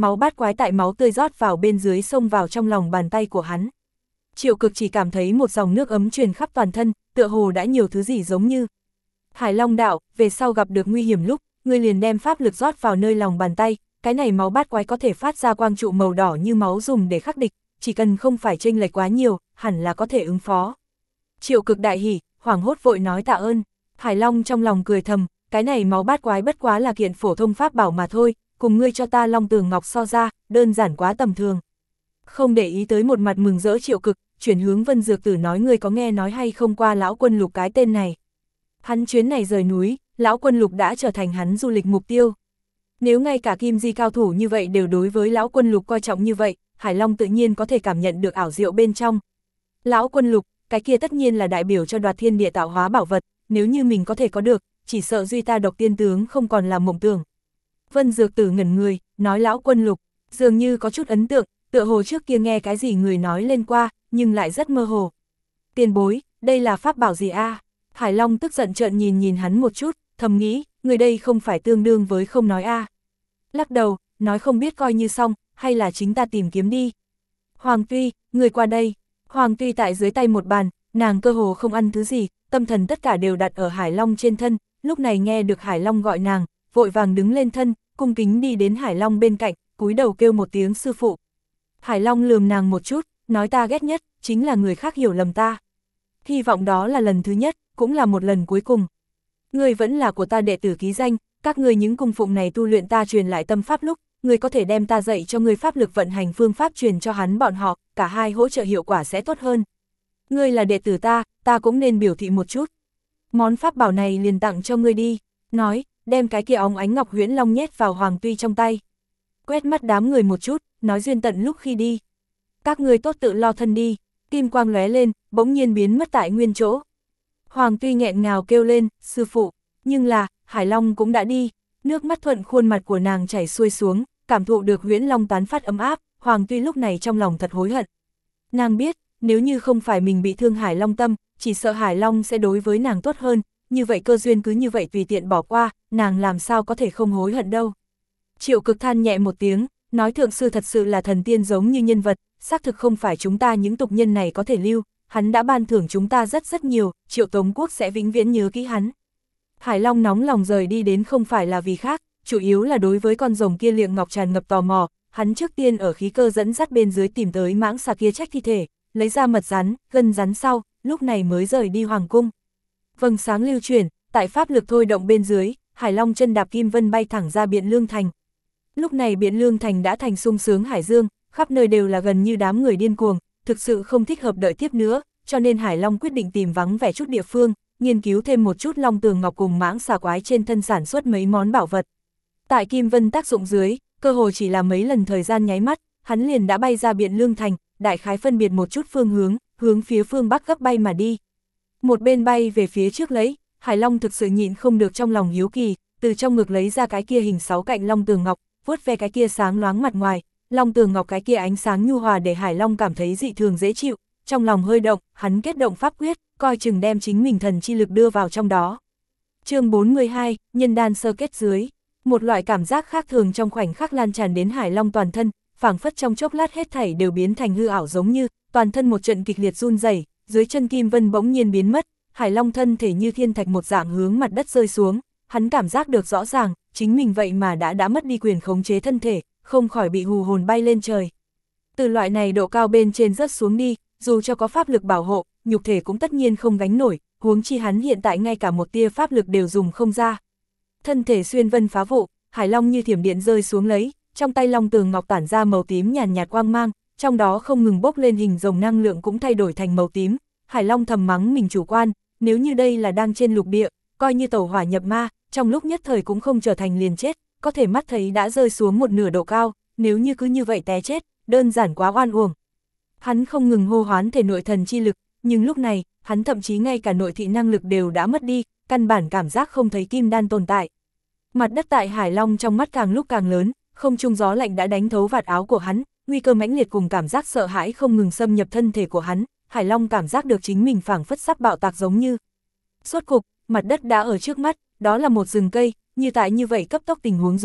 máu bát quái tại máu tươi rót vào bên dưới xông vào trong lòng bàn tay của hắn. Triệu Cực chỉ cảm thấy một dòng nước ấm truyền khắp toàn thân, tựa hồ đã nhiều thứ gì giống như. Hải Long đạo, về sau gặp được nguy hiểm lúc, ngươi liền đem pháp lực rót vào nơi lòng bàn tay, cái này máu bát quái có thể phát ra quang trụ màu đỏ như máu dùng để khắc địch, chỉ cần không phải chênh lệch quá nhiều, hẳn là có thể ứng phó. Triệu Cực đại hỉ, hoảng hốt vội nói tạ ơn. Hải Long trong lòng cười thầm, cái này máu bát quái bất quá là kiện phổ thông pháp bảo mà thôi, cùng ngươi cho ta Long Tường Ngọc so ra, đơn giản quá tầm thường. Không để ý tới một mặt mừng rỡ Triệu Cực, chuyển hướng Vân Dược Tử nói ngươi có nghe nói hay không qua lão Quân Lục cái tên này. Hắn chuyến này rời núi, lão Quân Lục đã trở thành hắn du lịch mục tiêu. Nếu ngay cả kim di cao thủ như vậy đều đối với lão Quân Lục coi trọng như vậy, Hải Long tự nhiên có thể cảm nhận được ảo diệu bên trong. Lão Quân Lục, cái kia tất nhiên là đại biểu cho đoạt thiên địa tạo hóa bảo vật, nếu như mình có thể có được, chỉ sợ duy ta độc tiên tướng không còn là mộng tưởng. Vân Dược Tử ngẩn người, nói lão Quân Lục, dường như có chút ấn tượng, tựa hồ trước kia nghe cái gì người nói lên qua, nhưng lại rất mơ hồ. Tiền bối, đây là pháp bảo gì a? Hải Long tức giận trợn nhìn hắn một chút, thầm nghĩ, người đây không phải tương đương với không nói a. Lắc đầu, nói không biết coi như xong, hay là chính ta tìm kiếm đi. Hoàng Tuy, người qua đây. Hoàng Tuy tại dưới tay một bàn, nàng cơ hồ không ăn thứ gì, tâm thần tất cả đều đặt ở Hải Long trên thân, lúc này nghe được Hải Long gọi nàng, vội vàng đứng lên thân, cung kính đi đến Hải Long bên cạnh, cúi đầu kêu một tiếng sư phụ. Hải Long lườm nàng một chút, nói ta ghét nhất, chính là người khác hiểu lầm ta. Hy vọng đó là lần thứ nhất, cũng là một lần cuối cùng. Ngươi vẫn là của ta đệ tử ký danh, các ngươi những cung phụng này tu luyện ta truyền lại tâm pháp lúc, ngươi có thể đem ta dạy cho ngươi pháp lực vận hành phương pháp truyền cho hắn bọn họ, cả hai hỗ trợ hiệu quả sẽ tốt hơn. Ngươi là đệ tử ta cũng nên biểu thị một chút. Món pháp bảo này liền tặng cho ngươi đi, nói, đem cái kia óng ánh ngọc huyễn long nhét vào Hoàng Tuy trong tay. Quét mắt đám người một chút, nói duyên tận lúc khi đi. Các ngươi tốt tự lo thân đi, kim quang lóe lên, bỗng nhiên biến mất tại nguyên chỗ. Hoàng Tuy nghẹn ngào kêu lên, sư phụ, nhưng là, Hải Long cũng đã đi, nước mắt thuận khuôn mặt của nàng chảy xuôi xuống, cảm thụ được huyễn long tán phát ấm áp, Hoàng Tuy lúc này trong lòng thật hối hận. Nàng biết, nếu như không phải mình bị thương Hải Long tâm, chỉ sợ Hải Long sẽ đối với nàng tốt hơn, như vậy cơ duyên cứ như vậy tùy tiện bỏ qua, nàng làm sao có thể không hối hận đâu. Triệu Cực than nhẹ một tiếng, nói thượng sư thật sự là thần tiên giống như nhân vật, xác thực không phải chúng ta những tục nhân này có thể lưu, hắn đã ban thưởng chúng ta rất nhiều, Triệu Tống Quốc sẽ vĩnh viễn nhớ kỹ hắn. Hải Long nóng lòng rời đi đến không phải là vì khác, chủ yếu là đối với con rồng kia liệng ngọc tràn ngập tò mò, hắn trước tiên ở khí cơ dẫn dắt bên dưới tìm tới mãng xà kia trách thi thể, lấy ra mật rắn, gân rắn sau, lúc này mới rời đi hoàng cung. Vầng sáng lưu chuyển, tại pháp lực thôi động bên dưới, Hải Long chân đạp kim vân bay thẳng ra Biện Lương Thành. Lúc này Biện Lương Thành đã thành sung sướng hải dương, khắp nơi đều là gần như đám người điên cuồng, thực sự không thích hợp đợi tiếp nữa, cho nên Hải Long quyết định tìm vắng vẻ chút địa phương, nghiên cứu thêm một chút long tường ngọc cùng mãng xà quái trên thân sản xuất mấy món bảo vật. Tại kim vân tác dụng dưới, cơ hồ chỉ là mấy lần thời gian nháy mắt, hắn liền đã bay ra Biện Lương Thành, đại khái phân biệt một chút phương hướng, hướng phía phương bắc gấp bay mà đi. Một bên bay về phía trước lấy, Hải Long thực sự nhịn không được trong lòng hiếu kỳ, từ trong ngực lấy ra cái kia hình 6 cạnh long tường ngọc, vuốt ve cái kia sáng loáng mặt ngoài, long tường ngọc cái kia ánh sáng nhu hòa để Hải Long cảm thấy dị thường dễ chịu, trong lòng hơi động, hắn kết động pháp quyết, coi chừng đem chính mình thần chi lực đưa vào trong đó. Chương 42, nhân đan sơ kết dưới, một loại cảm giác khác thường trong khoảnh khắc lan tràn đến Hải Long toàn thân, phảng phất trong chốc lát hết thảy đều biến thành hư ảo giống như, toàn thân một trận kịch liệt run rẩy, dưới chân kim vân bỗng nhiên biến mất, Hải Long thân thể như thiên thạch một dạng hướng mặt đất rơi xuống, hắn cảm giác được rõ ràng, chính mình vậy mà đã mất đi quyền khống chế thân thể, không khỏi bị hù hồn bay lên trời. Từ loại này độ cao bên trên rớt xuống đi, dù cho có pháp lực bảo hộ, nhục thể cũng tất nhiên không gánh nổi, huống chi hắn hiện tại ngay cả một tia pháp lực đều dùng không ra. Thân thể xuyên vân phá vụ, Hải Long như thiểm điện rơi xuống lấy, trong tay long tường ngọc tản ra màu tím nhàn nhạt quang mang, trong đó không ngừng bốc lên hình rồng năng lượng cũng thay đổi thành màu tím. Hải Long thầm mắng mình chủ quan, nếu như đây là đang trên lục địa, coi như tẩu hỏa nhập ma, trong lúc nhất thời cũng không trở thành liền chết, có thể mắt thấy đã rơi xuống một nửa độ cao, nếu như cứ như vậy té chết, đơn giản quá oan uổng. Hắn không ngừng hô hoán thể nội thần chi lực, nhưng lúc này, hắn thậm chí ngay cả nội thị năng lực đều đã mất đi, căn bản cảm giác không thấy kim đan tồn tại. Mặt đất tại Hải Long trong mắt càng lúc càng lớn, không trung gió lạnh đã đánh thấu vạt áo của hắn, nguy cơ mãnh liệt cùng cảm giác sợ hãi không ngừng xâm nhập thân thể của hắn, Hải Long cảm giác được chính mình phảng phất sắp bạo tạc giống như. Suốt cục, mặt đất đã ở trước mắt, đó là một rừng cây, như tại như vậy cấp tốc tình huống dưới,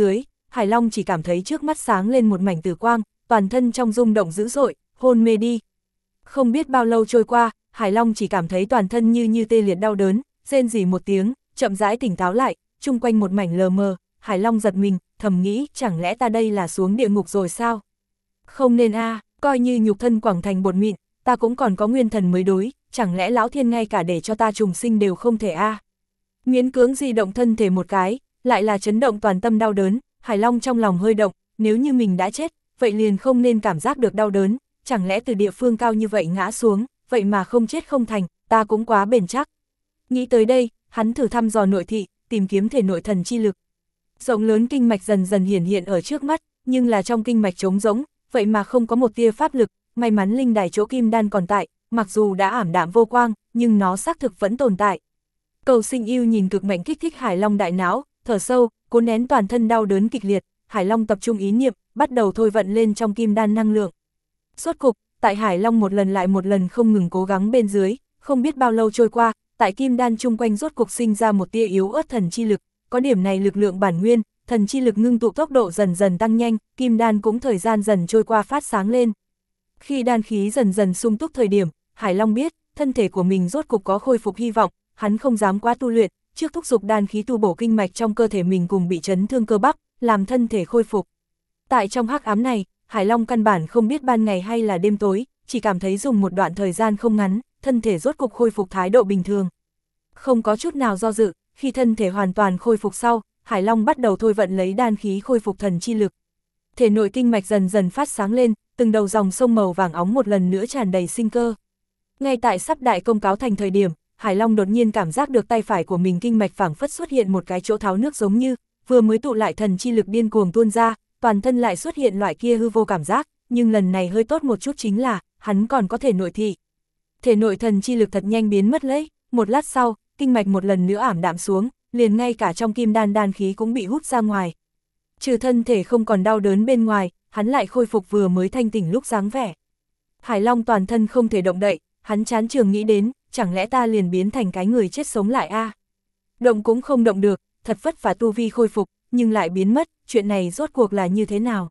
Hải Long chỉ cảm thấy trước mắt sáng lên một mảnh tử quang, toàn thân trong rung động dữ dội, hôn mê đi. Không biết bao lâu trôi qua, Hải Long chỉ cảm thấy toàn thân như tê liệt đau đớn, rên rỉ một tiếng, chậm rãi tỉnh táo lại, chung quanh một mảnh lờ mờ. Hải Long giật mình, thầm nghĩ, chẳng lẽ ta đây là xuống địa ngục rồi sao? Không nên coi như nhục thân quẳng thành bột mịn, ta cũng còn có nguyên thần mới đối, chẳng lẽ lão thiên ngay cả để cho ta trùng sinh đều không thể Miễn cưỡng di động thân thể một cái, lại là chấn động toàn tâm đau đớn. Hải Long trong lòng hơi động, nếu như mình đã chết, vậy liền không nên cảm giác được đau đớn, chẳng lẽ từ địa phương cao như vậy ngã xuống, vậy mà không chết không thành, ta cũng quá bền chắc. Nghĩ tới đây, hắn thử thăm dò nội thị, tìm kiếm thể nội thần chi lực. Rộng lớn kinh mạch dần dần hiển hiện ở trước mắt, nhưng là trong kinh mạch trống rỗng, vậy mà không có một tia pháp lực. May mắn linh đài chỗ kim đan còn tại, mặc dù đã ảm đạm vô quang, nhưng nó xác thực vẫn tồn tại. Cầu Sinh Yêu nhìn cực mạnh kích thích Hải Long đại não, thở sâu, cố nén toàn thân đau đớn kịch liệt. Hải Long tập trung ý niệm, bắt đầu thôi vận lên trong kim đan năng lượng. Rốt cục, tại Hải Long một lần lại một lần không ngừng cố gắng bên dưới, không biết bao lâu trôi qua, tại kim đan chung quanh rốt cục sinh ra một tia yếu ớt thần chi lực. Có điểm này lực lượng bản nguyên, thần chi lực ngưng tụ tốc độ dần dần tăng nhanh, kim đan cũng thời gian dần trôi qua phát sáng lên. Khi đan khí dần dần sung túc thời điểm, Hải Long biết, thân thể của mình rốt cục có khôi phục hy vọng, hắn không dám quá tu luyện, trước thúc giục đan khí tu bổ kinh mạch trong cơ thể mình cùng bị chấn thương cơ bắp, làm thân thể khôi phục. Tại trong hắc ám này, Hải Long căn bản không biết ban ngày hay là đêm tối, chỉ cảm thấy dùng một đoạn thời gian không ngắn, thân thể rốt cục khôi phục thái độ bình thường. Không có chút nào do dự, khi thân thể hoàn toàn khôi phục sau, Hải Long bắt đầu thôi vận lấy đan khí khôi phục thần chi lực. Thể nội kinh mạch dần dần phát sáng lên, từng đầu dòng sông màu vàng óng một lần nữa tràn đầy sinh cơ. Ngay tại sắp đại công cáo thành thời điểm, Hải Long đột nhiên cảm giác được tay phải của mình kinh mạch phảng phất xuất hiện một cái chỗ tháo nước giống như, vừa mới tụ lại thần chi lực điên cuồng tuôn ra, toàn thân lại xuất hiện loại kia hư vô cảm giác, nhưng lần này hơi tốt một chút chính là, hắn còn có thể nội thị. Thể nội thần chi lực thật nhanh biến mất lấy, một lát sau, kinh mạch một lần nữa ảm đạm xuống, liền ngay cả trong kim đan đan khí cũng bị hút ra ngoài. Trừ thân thể không còn đau đớn bên ngoài, hắn lại khôi phục vừa mới thanh tỉnh lúc dáng vẻ. Hải Long toàn thân không thể động đậy, hắn chán trường nghĩ đến, chẳng lẽ ta liền biến thành cái người chết sống lại Động cũng không động được, thật vất vả tu vi khôi phục, nhưng lại biến mất, chuyện này rốt cuộc là như thế nào?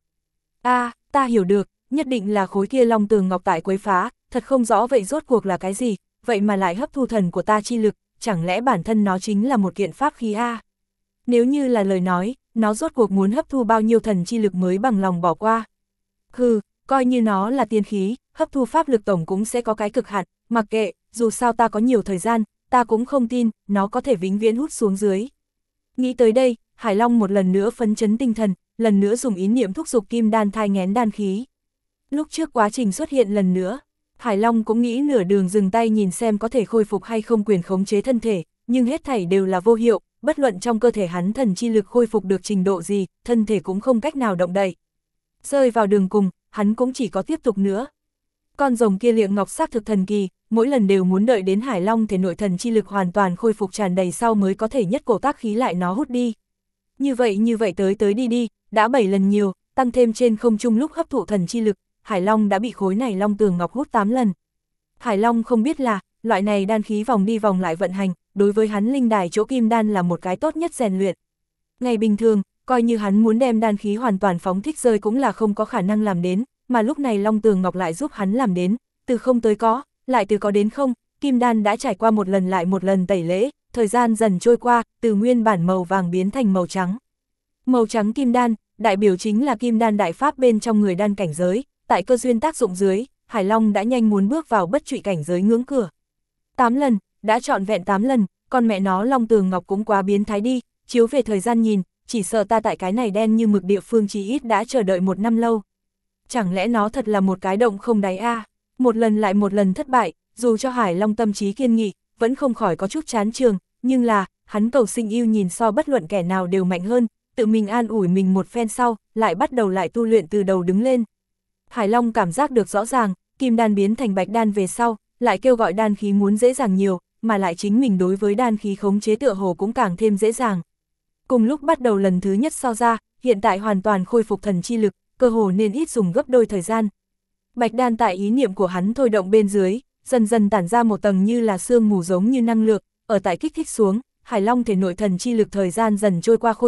Ta hiểu được, nhất định là khối kia long tường ngọc tại quấy phá, thật không rõ vậy rốt cuộc là cái gì, vậy mà lại hấp thu thần của ta chi lực, chẳng lẽ bản thân nó chính là một kiện pháp khí Nếu như là lời nói, nó rốt cuộc muốn hấp thu bao nhiêu thần chi lực mới bằng lòng bỏ qua. Coi như nó là tiên khí, hấp thu pháp lực tổng cũng sẽ có cái cực hạn, mặc kệ, dù sao ta có nhiều thời gian, ta cũng không tin, nó có thể vĩnh viễn hút xuống dưới. Nghĩ tới đây, Hải Long một lần nữa phấn chấn tinh thần, lần nữa dùng ý niệm thúc giục kim đan thai nghén đan khí. Lúc trước quá trình xuất hiện lần nữa, Hải Long cũng nghĩ nửa đường dừng tay nhìn xem có thể khôi phục hay không quyền khống chế thân thể, nhưng hết thảy đều là vô hiệu, bất luận trong cơ thể hắn thần chi lực khôi phục được trình độ gì, thân thể cũng không cách nào động đậy. Rơi vào đường cùng, hắn cũng chỉ có tiếp tục nữa. Con rồng kia liệng ngọc xác thực thần kỳ, mỗi lần đều muốn đợi đến Hải Long thể nội thần chi lực hoàn toàn khôi phục tràn đầy sau mới có thể nhất cổ tác khí lại nó hút đi. Như vậy tới đi, đã 7 lần nhiều, tăng thêm trên không trung lúc hấp thụ thần chi lực, Hải Long đã bị khối này long tường ngọc hút 8 lần. Hải Long không biết là, loại này đan khí vòng đi vòng lại vận hành, đối với hắn linh đài chỗ kim đan là một cái tốt nhất rèn luyện. Ngày bình thường, coi như hắn muốn đem đan khí hoàn toàn phóng thích rơi cũng là không có khả năng làm đến, mà lúc này long tường ngọc lại giúp hắn làm đến, từ không tới có, lại từ có đến không, kim đan đã trải qua một lần lại một lần tẩy lễ, thời gian dần trôi qua, từ nguyên bản màu vàng biến thành màu trắng. Màu trắng kim đan, đại biểu chính là kim đan đại pháp bên trong người đan cảnh giới, tại cơ duyên tác dụng dưới, Hải Long đã nhanh muốn bước vào bất trụy cảnh giới ngưỡng cửa. 8 lần, đã trọn vẹn 8 lần, con mẹ nó long tường ngọc cũng quá biến thái đi, chiếu về thời gian nhìn, chỉ sợ ta tại cái này đen như mực địa phương chí ít đã chờ đợi 1 năm lâu. Chẳng lẽ nó thật là một cái động không đáy Một lần lại một lần thất bại, dù cho Hải Long tâm trí kiên nghị, vẫn không khỏi có chút chán trường, nhưng là, hắn Cầu Sinh Yêu nhìn so bất luận kẻ nào đều mạnh hơn, tự mình an ủi mình một phen sau, lại bắt đầu lại tu luyện từ đầu đứng lên. Hải Long cảm giác được rõ ràng, kim đan biến thành bạch đan về sau, lại kêu gọi đan khí muốn dễ dàng nhiều, mà lại chính mình đối với đan khí khống chế tựa hồ cũng càng thêm dễ dàng. Cùng lúc bắt đầu lần thứ nhất so ra, hiện tại hoàn toàn khôi phục thần chi lực, cơ hồ nên ít dùng gấp đôi thời gian. Bạch đan tại ý niệm của hắn thôi động bên dưới, dần dần tản ra một tầng như là sương mù giống như năng lượng, ở tại kích thích xuống, Hải Long thể nội thần chi lực thời gian dần trôi qua khôi phục,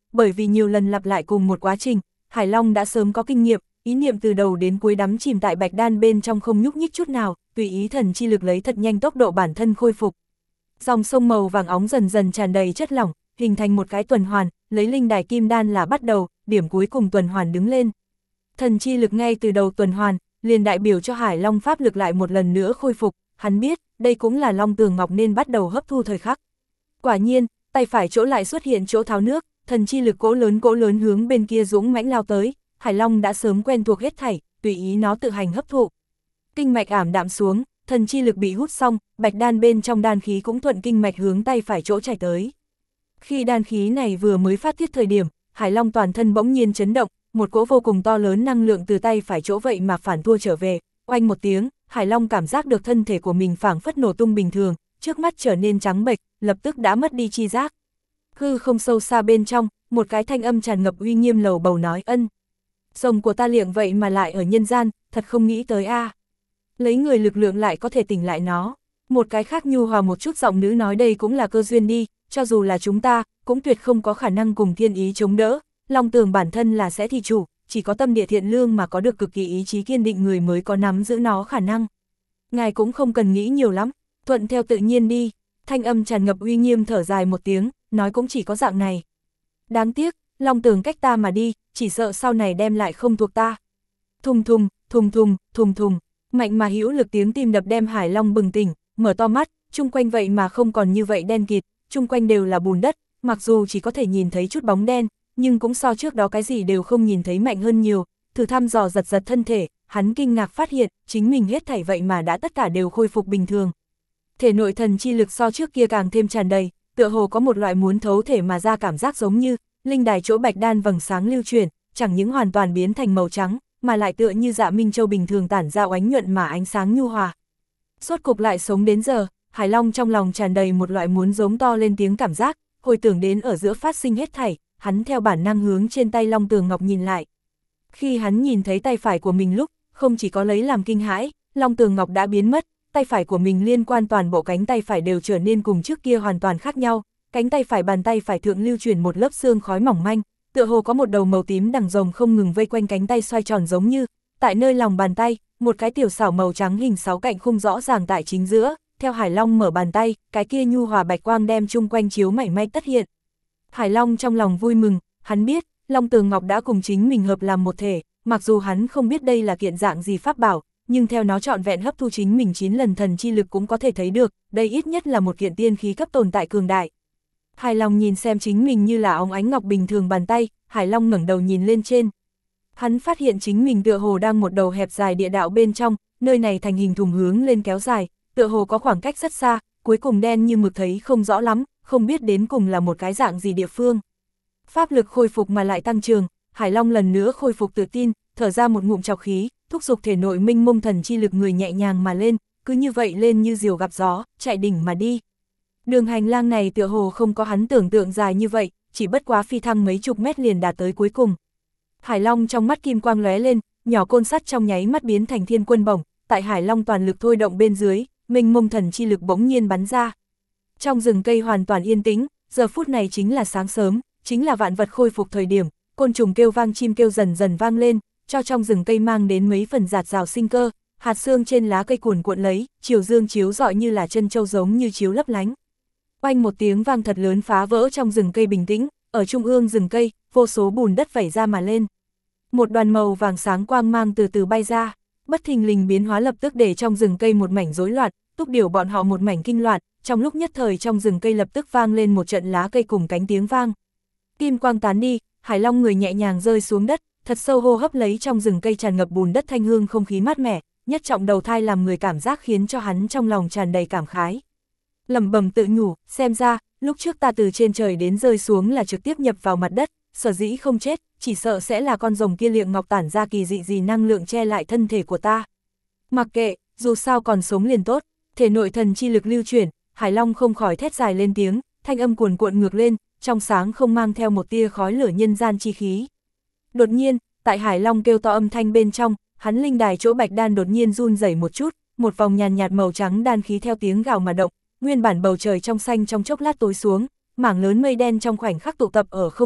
bởi vì nhiều lần lặp lại cùng một quá trình, Hải Long đã sớm có kinh nghiệm, ý niệm từ đầu đến cuối đắm chìm tại bạch đan bên trong không nhúc nhích chút nào, tùy ý thần chi lực lấy thật nhanh tốc độ bản thân khôi phục. Dòng sông màu vàng óng dần dần tràn đầy chất lỏng, hình thành một cái tuần hoàn, lấy linh đài kim đan là bắt đầu, điểm cuối cùng tuần hoàn đứng lên. Thần chi lực ngay từ đầu tuần hoàn, liền đại biểu cho Hải Long pháp lực lại một lần nữa khôi phục, hắn biết, đây cũng là Long Tường Ngọc nên bắt đầu hấp thu thời khắc. Quả nhiên, tay phải chỗ lại xuất hiện chỗ tháo nước, thần chi lực cỗ lớn hướng bên kia dũng mãnh lao tới, Hải Long đã sớm quen thuộc hết thảy, tùy ý nó tự hành hấp thụ. Kinh mạch ảm đạm xuống, thần chi lực bị hút xong, bạch đan bên trong đan khí cũng thuận kinh mạch hướng tay phải chỗ chảy tới. Khi đan khí này vừa mới phát tiết thời điểm, Hải Long toàn thân bỗng nhiên chấn động, một cỗ vô cùng to lớn năng lượng từ tay phải chỗ vậy mà phản thua trở về, oanh một tiếng, Hải Long cảm giác được thân thể của mình phảng phất nổ tung bình thường, trước mắt trở nên trắng bệch, lập tức đã mất đi chi giác. Hư không sâu xa bên trong, một cái thanh âm tràn ngập uy nghiêm lầu bầu nói ân. Rồng của ta liệng vậy mà lại ở nhân gian, thật không nghĩ tới a. Lấy người lực lượng lại có thể tỉnh lại nó. Một cái khác nhu hòa một chút giọng nữ nói đây cũng là cơ duyên đi, cho dù là chúng ta, cũng tuyệt không có khả năng cùng thiên ý chống đỡ. Long Tường bản thân là sẽ thị chủ, chỉ có tâm địa thiện lương mà có được cực kỳ ý chí kiên định người mới có nắm giữ nó khả năng. Ngài cũng không cần nghĩ nhiều lắm, thuận theo tự nhiên đi. Thanh âm tràn ngập uy nghiêm thở dài một tiếng, nói cũng chỉ có dạng này. Đáng tiếc, Long Tường cách ta mà đi, chỉ sợ sau này đem lại không thuộc ta. Thùng thùng, thùng thùng, thùng thùng, mạnh mà hữu lực tiếng tim đập đem Hải Long bừng tỉnh, mở to mắt, chung quanh vậy mà không còn như vậy đen kịt, chung quanh đều là bùn đất, mặc dù chỉ có thể nhìn thấy chút bóng đen, nhưng cũng so trước đó cái gì đều không nhìn thấy mạnh hơn nhiều. Thử thăm dò giật giật thân thể, hắn kinh ngạc phát hiện, chính mình hết thảy vậy mà đã tất cả đều khôi phục bình thường. Thể nội thần chi lực so trước kia càng thêm tràn đầy, tựa hồ có một loại muốn thấu thể mà ra cảm giác giống như linh đài chỗ bạch đan vầng sáng lưu chuyển, chẳng những hoàn toàn biến thành màu trắng, mà lại tựa như dạ minh châu bình thường tản ra oánh nhuận mà ánh sáng nhu hòa. Rốt cục lại sống đến giờ, Hải Long trong lòng tràn đầy một loại muốn giống to lên tiếng cảm giác, hồi tưởng đến ở giữa phát sinh hết thảy, hắn theo bản năng hướng trên tay Long Tường Ngọc nhìn lại. Khi hắn nhìn thấy tay phải của mình lúc, không chỉ có lấy làm kinh hãi, Long Tường Ngọc đã biến mất, tay phải của mình liên quan toàn bộ cánh tay phải đều trở nên cùng trước kia hoàn toàn khác nhau, cánh tay phải bàn tay phải thượng lưu chuyển một lớp xương khói mỏng manh, tựa hồ có một đầu màu tím đằng rồng không ngừng vây quanh cánh tay xoay tròn giống như, tại nơi lòng bàn tay, một cái tiểu xảo màu trắng hình 6 cạnh khung rõ ràng tại chính giữa, theo Hải Long mở bàn tay, cái kia nhu hòa bạch quang đem chung quanh chiếu mảy may tất hiện. Hải Long trong lòng vui mừng, hắn biết, Long Tường Ngọc đã cùng chính mình hợp làm một thể, mặc dù hắn không biết đây là kiện dạng gì pháp bảo, nhưng theo nó trọn vẹn hấp thu chính mình 9 lần thần chi lực cũng có thể thấy được, đây ít nhất là một kiện tiên khí cấp tồn tại cường đại. Hải Long nhìn xem chính mình như là óng ánh ngọc bình thường bàn tay, Hải Long ngẩng đầu nhìn lên trên. Hắn phát hiện chính mình tựa hồ đang một đầu hẹp dài địa đạo bên trong, nơi này thành hình thùng hướng lên kéo dài, tựa hồ có khoảng cách rất xa, cuối cùng đen như mực thấy không rõ lắm, không biết đến cùng là một cái dạng gì địa phương. Pháp lực khôi phục mà lại tăng trường, Hải Long lần nữa khôi phục tự tin, thở ra một ngụm trọc khí, thúc giục thể nội minh mông thần chi lực người nhẹ nhàng mà lên, cứ như vậy lên như diều gặp gió, chạy đỉnh mà đi. Đường hành lang này tựa hồ không có hắn tưởng tượng dài như vậy, chỉ bất quá phi thăng mấy chục mét liền đạt tới cuối cùng. Hải Long trong mắt kim quang lóe lên, nhỏ côn sắt trong nháy mắt biến thành thiên quân bổng, tại Hải Long toàn lực thôi động bên dưới, minh mông thần chi lực bỗng nhiên bắn ra. Trong rừng cây hoàn toàn yên tĩnh, giờ phút này chính là sáng sớm, chính là vạn vật khôi phục thời điểm, côn trùng kêu vang chim kêu dần dần vang lên, cho trong rừng cây mang đến mấy phần rạt rào sinh cơ, hạt sương trên lá cây cuồn cuộn lấy, chiều dương chiếu rọi như là chân châu giống như chiếu lấp lánh. Oanh một tiếng vang thật lớn phá vỡ trong rừng cây bình tĩnh, ở trung ương rừng cây, vô số bùn đất vẩy ra mà lên. Một đoàn màu vàng sáng quang mang từ từ bay ra, bất thình lình biến hóa lập tức để trong rừng cây một mảnh rối loạn, túc điểu bọn họ một mảnh kinh loạn, trong lúc nhất thời trong rừng cây lập tức vang lên một trận lá cây cùng cánh tiếng vang. Kim quang tán đi, Hải Long người nhẹ nhàng rơi xuống đất, thật sâu hô hấp lấy trong rừng cây tràn ngập bùn đất thanh hương không khí mát mẻ, nhất trọng đầu thai làm người cảm giác khiến cho hắn trong lòng tràn đầy cảm khái. Lẩm bẩm tự nhủ, xem ra, lúc trước ta từ trên trời đến rơi xuống là trực tiếp nhập vào mặt đất, sở dĩ không chết, chỉ sợ sẽ là con rồng kia liệng ngọc tản ra kỳ dị gì năng lượng che lại thân thể của ta. Mặc kệ, dù sao còn sống liền tốt, thể nội thần chi lực lưu chuyển, Hải Long không khỏi thét dài lên tiếng, thanh âm cuồn cuộn ngược lên, trong sáng không mang theo một tia khói lửa nhân gian chi khí. Đột nhiên, tại Hải Long kêu to âm thanh bên trong, hắn linh đài chỗ bạch đan đột nhiên run rẩy một chút, một vòng nhàn nhạt màu trắng đan khí theo tiếng gào mà động, nguyên bản bầu trời trong xanh trong chốc lát tối xuống, mảng lớn mây đen trong khoảnh khắc tụ tập ở không trung,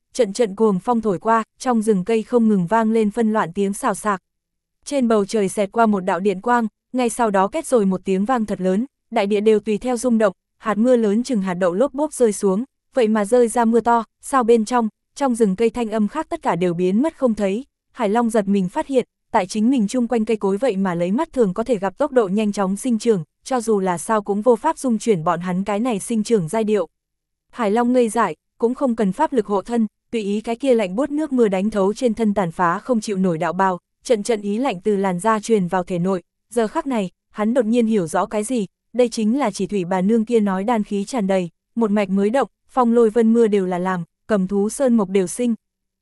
trận trận cuồng phong thổi qua, trong rừng cây không ngừng vang lên phân loạn tiếng xào xạc. Trên bầu trời xẹt qua một đạo điện quang, ngay sau đó két rồi một tiếng vang thật lớn, đại địa đều tùy theo rung động, hạt mưa lớn chừng hạt đậu lốp bốp rơi xuống, vậy mà rơi ra mưa to, sao bên trong rừng cây thanh âm khác tất cả đều biến mất không thấy. Hải Long giật mình phát hiện, tại chính mình chung quanh cây cối vậy mà lấy mắt thường có thể gặp tốc độ nhanh chóng sinh trưởng, cho dù là sao cũng vô pháp dung chuyển bọn hắn cái này sinh trưởng giai điệu. Hải Long ngây dại, cũng không cần pháp lực hộ thân, tùy ý cái kia lạnh buốt nước mưa đánh thấu trên thân tàn phá không chịu nổi đạo bào, trận trận ý lạnh từ làn da truyền vào thể nội. Giờ khắc này, hắn đột nhiên hiểu rõ cái gì, đây chính là chỉ thủy bà nương kia nói đan khí tràn đầy, một mạch mới động, phong lôi vân mưa đều là làm, cầm thú sơn mộc đều sinh.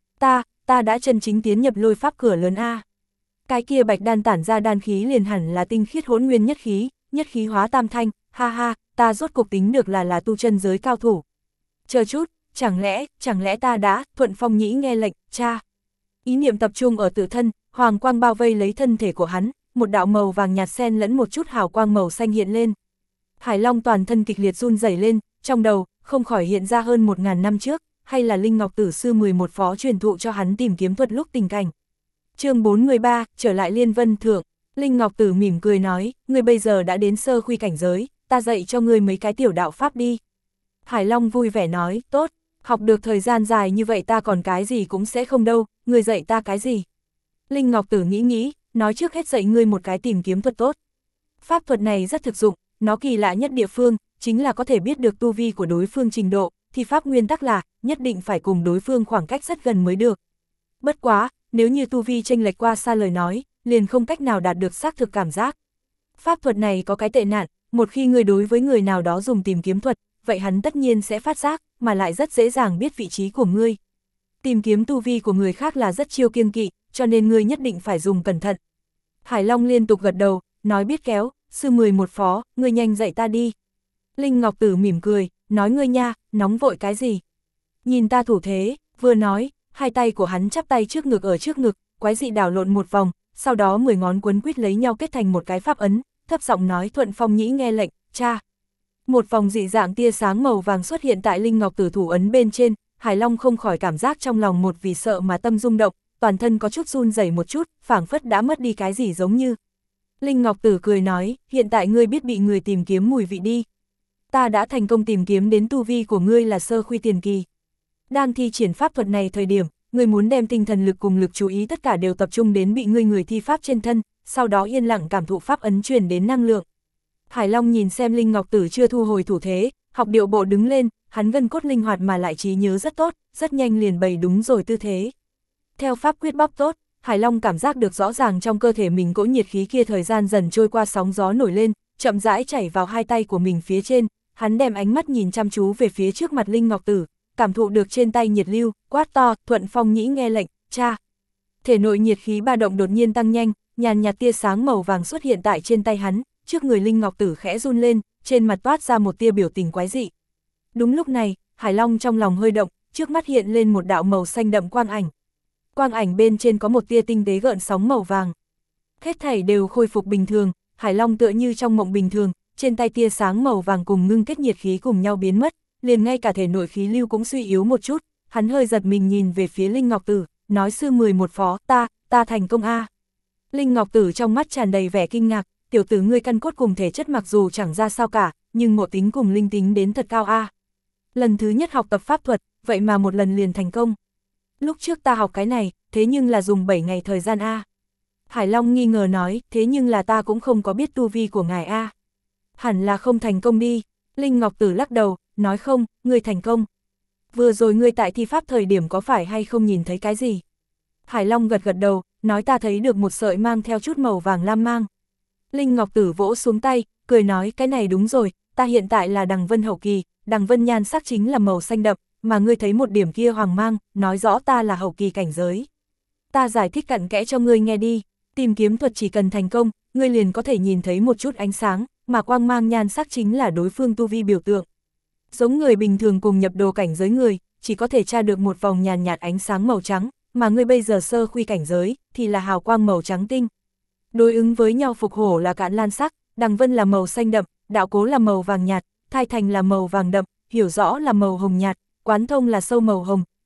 Ta đã chân chính tiến nhập lôi pháp cửa lớn A. Cái kia bạch đan tản ra đan khí liền hẳn là tinh khiết hỗn nguyên nhất khí hóa tam thanh, ha ha, ta rốt cuộc tính được là tu chân giới cao thủ. Chờ chút, chẳng lẽ ta đã, Thuận Phong Nhĩ nghe lệnh, cha. Ý niệm tập trung ở tự thân, hoàng quang bao vây lấy thân thể của hắn, một đạo màu vàng nhạt xen lẫn một chút hào quang màu xanh hiện lên. Hải Long toàn thân kịch liệt run rẩy lên, trong đầu, không khỏi hiện ra hơn 1000 năm trước, hay là Linh Ngọc Tử Sư 11 phó truyền thụ cho hắn tìm kiếm thuật lúc tình cảnh. Chương 43, trở lại Liên Vân Thượng. Linh Ngọc Tử mỉm cười nói, ngươi bây giờ đã đến sơ khuy cảnh giới, ta dạy cho ngươi mấy cái tiểu đạo pháp đi. Hải Long vui vẻ nói, tốt, học được thời gian dài như vậy ta còn cái gì cũng sẽ không đâu, ngươi dạy ta cái gì. Linh Ngọc Tử nghĩ, nói trước hết dạy ngươi một cái tìm kiếm thuật tốt. Pháp thuật này rất thực dụng, nó kỳ lạ nhất địa phương, chính là có thể biết được tu vi của đối phương trình độ, thì pháp nguyên tắc là, nhất định phải cùng đối phương khoảng cách rất gần mới được. Bất quá, nếu như tu vi chênh lệch qua xa lời nói, liền không cách nào đạt được xác thực cảm giác. Pháp thuật này có cái tệ nạn, một khi ngươi đối với người nào đó dùng tìm kiếm thuật, vậy hắn tất nhiên sẽ phát giác, mà lại rất dễ dàng biết vị trí của ngươi. Tìm kiếm tu vi của người khác là rất chiêu kiêng kỵ, cho nên ngươi nhất định phải dùng cẩn thận. Hải Long liên tục gật đầu, nói biết kéo, sư 11 phó, ngươi nhanh dạy ta đi. Linh Ngọc Tử mỉm cười, nói ngươi nha, nóng vội cái gì. Nhìn ta thủ thế, vừa nói, hai tay của hắn chắp tay trước ngực ở trước ngực, quái dị đảo lộn một vòng, sau đó 10 ngón quấn quýt lấy nhau kết thành một cái pháp ấn, thấp giọng nói Thuận Phong Nhĩ nghe lệnh, cha. Một vòng dị dạng tia sáng màu vàng xuất hiện tại Linh Ngọc Tử thủ ấn bên trên, Hải Long không khỏi cảm giác trong lòng một vì sợ mà tâm rung động, toàn thân có chút run rẩy một chút, phảng phất đã mất đi cái gì giống như. Linh Ngọc Tử cười nói, hiện tại ngươi biết bị người tìm kiếm mùi vị đi. Ta đã thành công tìm kiếm đến tu vi của ngươi là sơ khuy tiền kỳ. Đang thi triển pháp thuật này thời điểm, ngươi muốn đem tinh thần lực cùng lực chú ý tất cả đều tập trung đến bị ngươi người thi pháp trên thân, sau đó yên lặng cảm thụ pháp ấn truyền đến năng lượng. Hải Long nhìn xem Linh Ngọc Tử chưa thu hồi thủ thế, học điệu bộ đứng lên, hắn gân cốt linh hoạt mà lại trí nhớ rất tốt, rất nhanh liền bày đúng rồi tư thế. Theo pháp quyết bóp tốt, Hải Long cảm giác được rõ ràng trong cơ thể mình cỗ nhiệt khí kia thời gian dần trôi qua sóng gió nổi lên, chậm rãi chảy vào hai tay của mình phía trên, hắn đem ánh mắt nhìn chăm chú về phía trước mặt Linh Ngọc Tử, cảm thụ được trên tay nhiệt lưu, quát to, Thuận Phong Nhĩ nghe lệnh, cha. Thể nội nhiệt khí ba động đột nhiên tăng nhanh, nhàn nhạt tia sáng màu vàng xuất hiện tại trên tay hắn, trước người Linh Ngọc Tử khẽ run lên, trên mặt toát ra một tia biểu tình quái dị. Đúng lúc này, Hải Long trong lòng hơi động, trước mắt hiện lên một đạo màu xanh đậm quang ảnh. Quang ảnh bên trên có một tia tinh tế gợn sóng màu vàng. Hết thảy đều khôi phục bình thường, Hải Long tựa như trong mộng bình thường, trên tay tia sáng màu vàng cùng ngưng kết nhiệt khí cùng nhau biến mất, liền ngay cả thể nội khí lưu cũng suy yếu một chút, hắn hơi giật mình nhìn về phía Linh Ngọc Tử, nói sư 11 phó, ta thành công a. Linh Ngọc Tử trong mắt tràn đầy vẻ kinh ngạc, tiểu tử ngươi căn cốt cùng thể chất mặc dù chẳng ra sao cả, nhưng ngộ tính cùng linh tính đến thật cao a. Lần thứ nhất học tập pháp thuật, vậy mà một lần liền thành công. Lúc trước ta học cái này, thế nhưng là dùng 7 ngày thời gian a. Hải Long nghi ngờ nói, thế nhưng là ta cũng không có biết tu vi của ngài a. Hẳn là không thành công đi. Linh Ngọc Tử lắc đầu, nói không, ngươi thành công. Vừa rồi ngươi tại thi pháp thời điểm có phải hay không nhìn thấy cái gì? Hải Long gật đầu, nói ta thấy được một sợi mang theo chút màu vàng lam mang. Linh Ngọc Tử vỗ xuống tay, cười nói cái này đúng rồi, ta hiện tại là đằng vân hậu kỳ, đằng vân nhan sắc chính là màu xanh đậm, mà ngươi thấy một điểm kia hoàng mang, nói rõ ta là hậu kỳ cảnh giới. Ta giải thích cặn kẽ cho ngươi nghe đi, tìm kiếm thuật chỉ cần thành công, ngươi liền có thể nhìn thấy một chút ánh sáng, mà quang mang nhan sắc chính là đối phương tu vi biểu tượng. Giống người bình thường cùng nhập đồ cảnh giới người, chỉ có thể tra được một vòng nhàn nhạt ánh sáng màu trắng, mà ngươi bây giờ sơ khuy cảnh giới, thì là hào quang màu trắng tinh. Đối ứng với nhau phục hổ là cạn lan sắc, đằng vân là màu xanh đậm, đạo cố là màu vàng nhạt, thai thành là màu vàng đậm, hiểu rõ là màu hồng nhạt, quán thông là sâu màu hồng,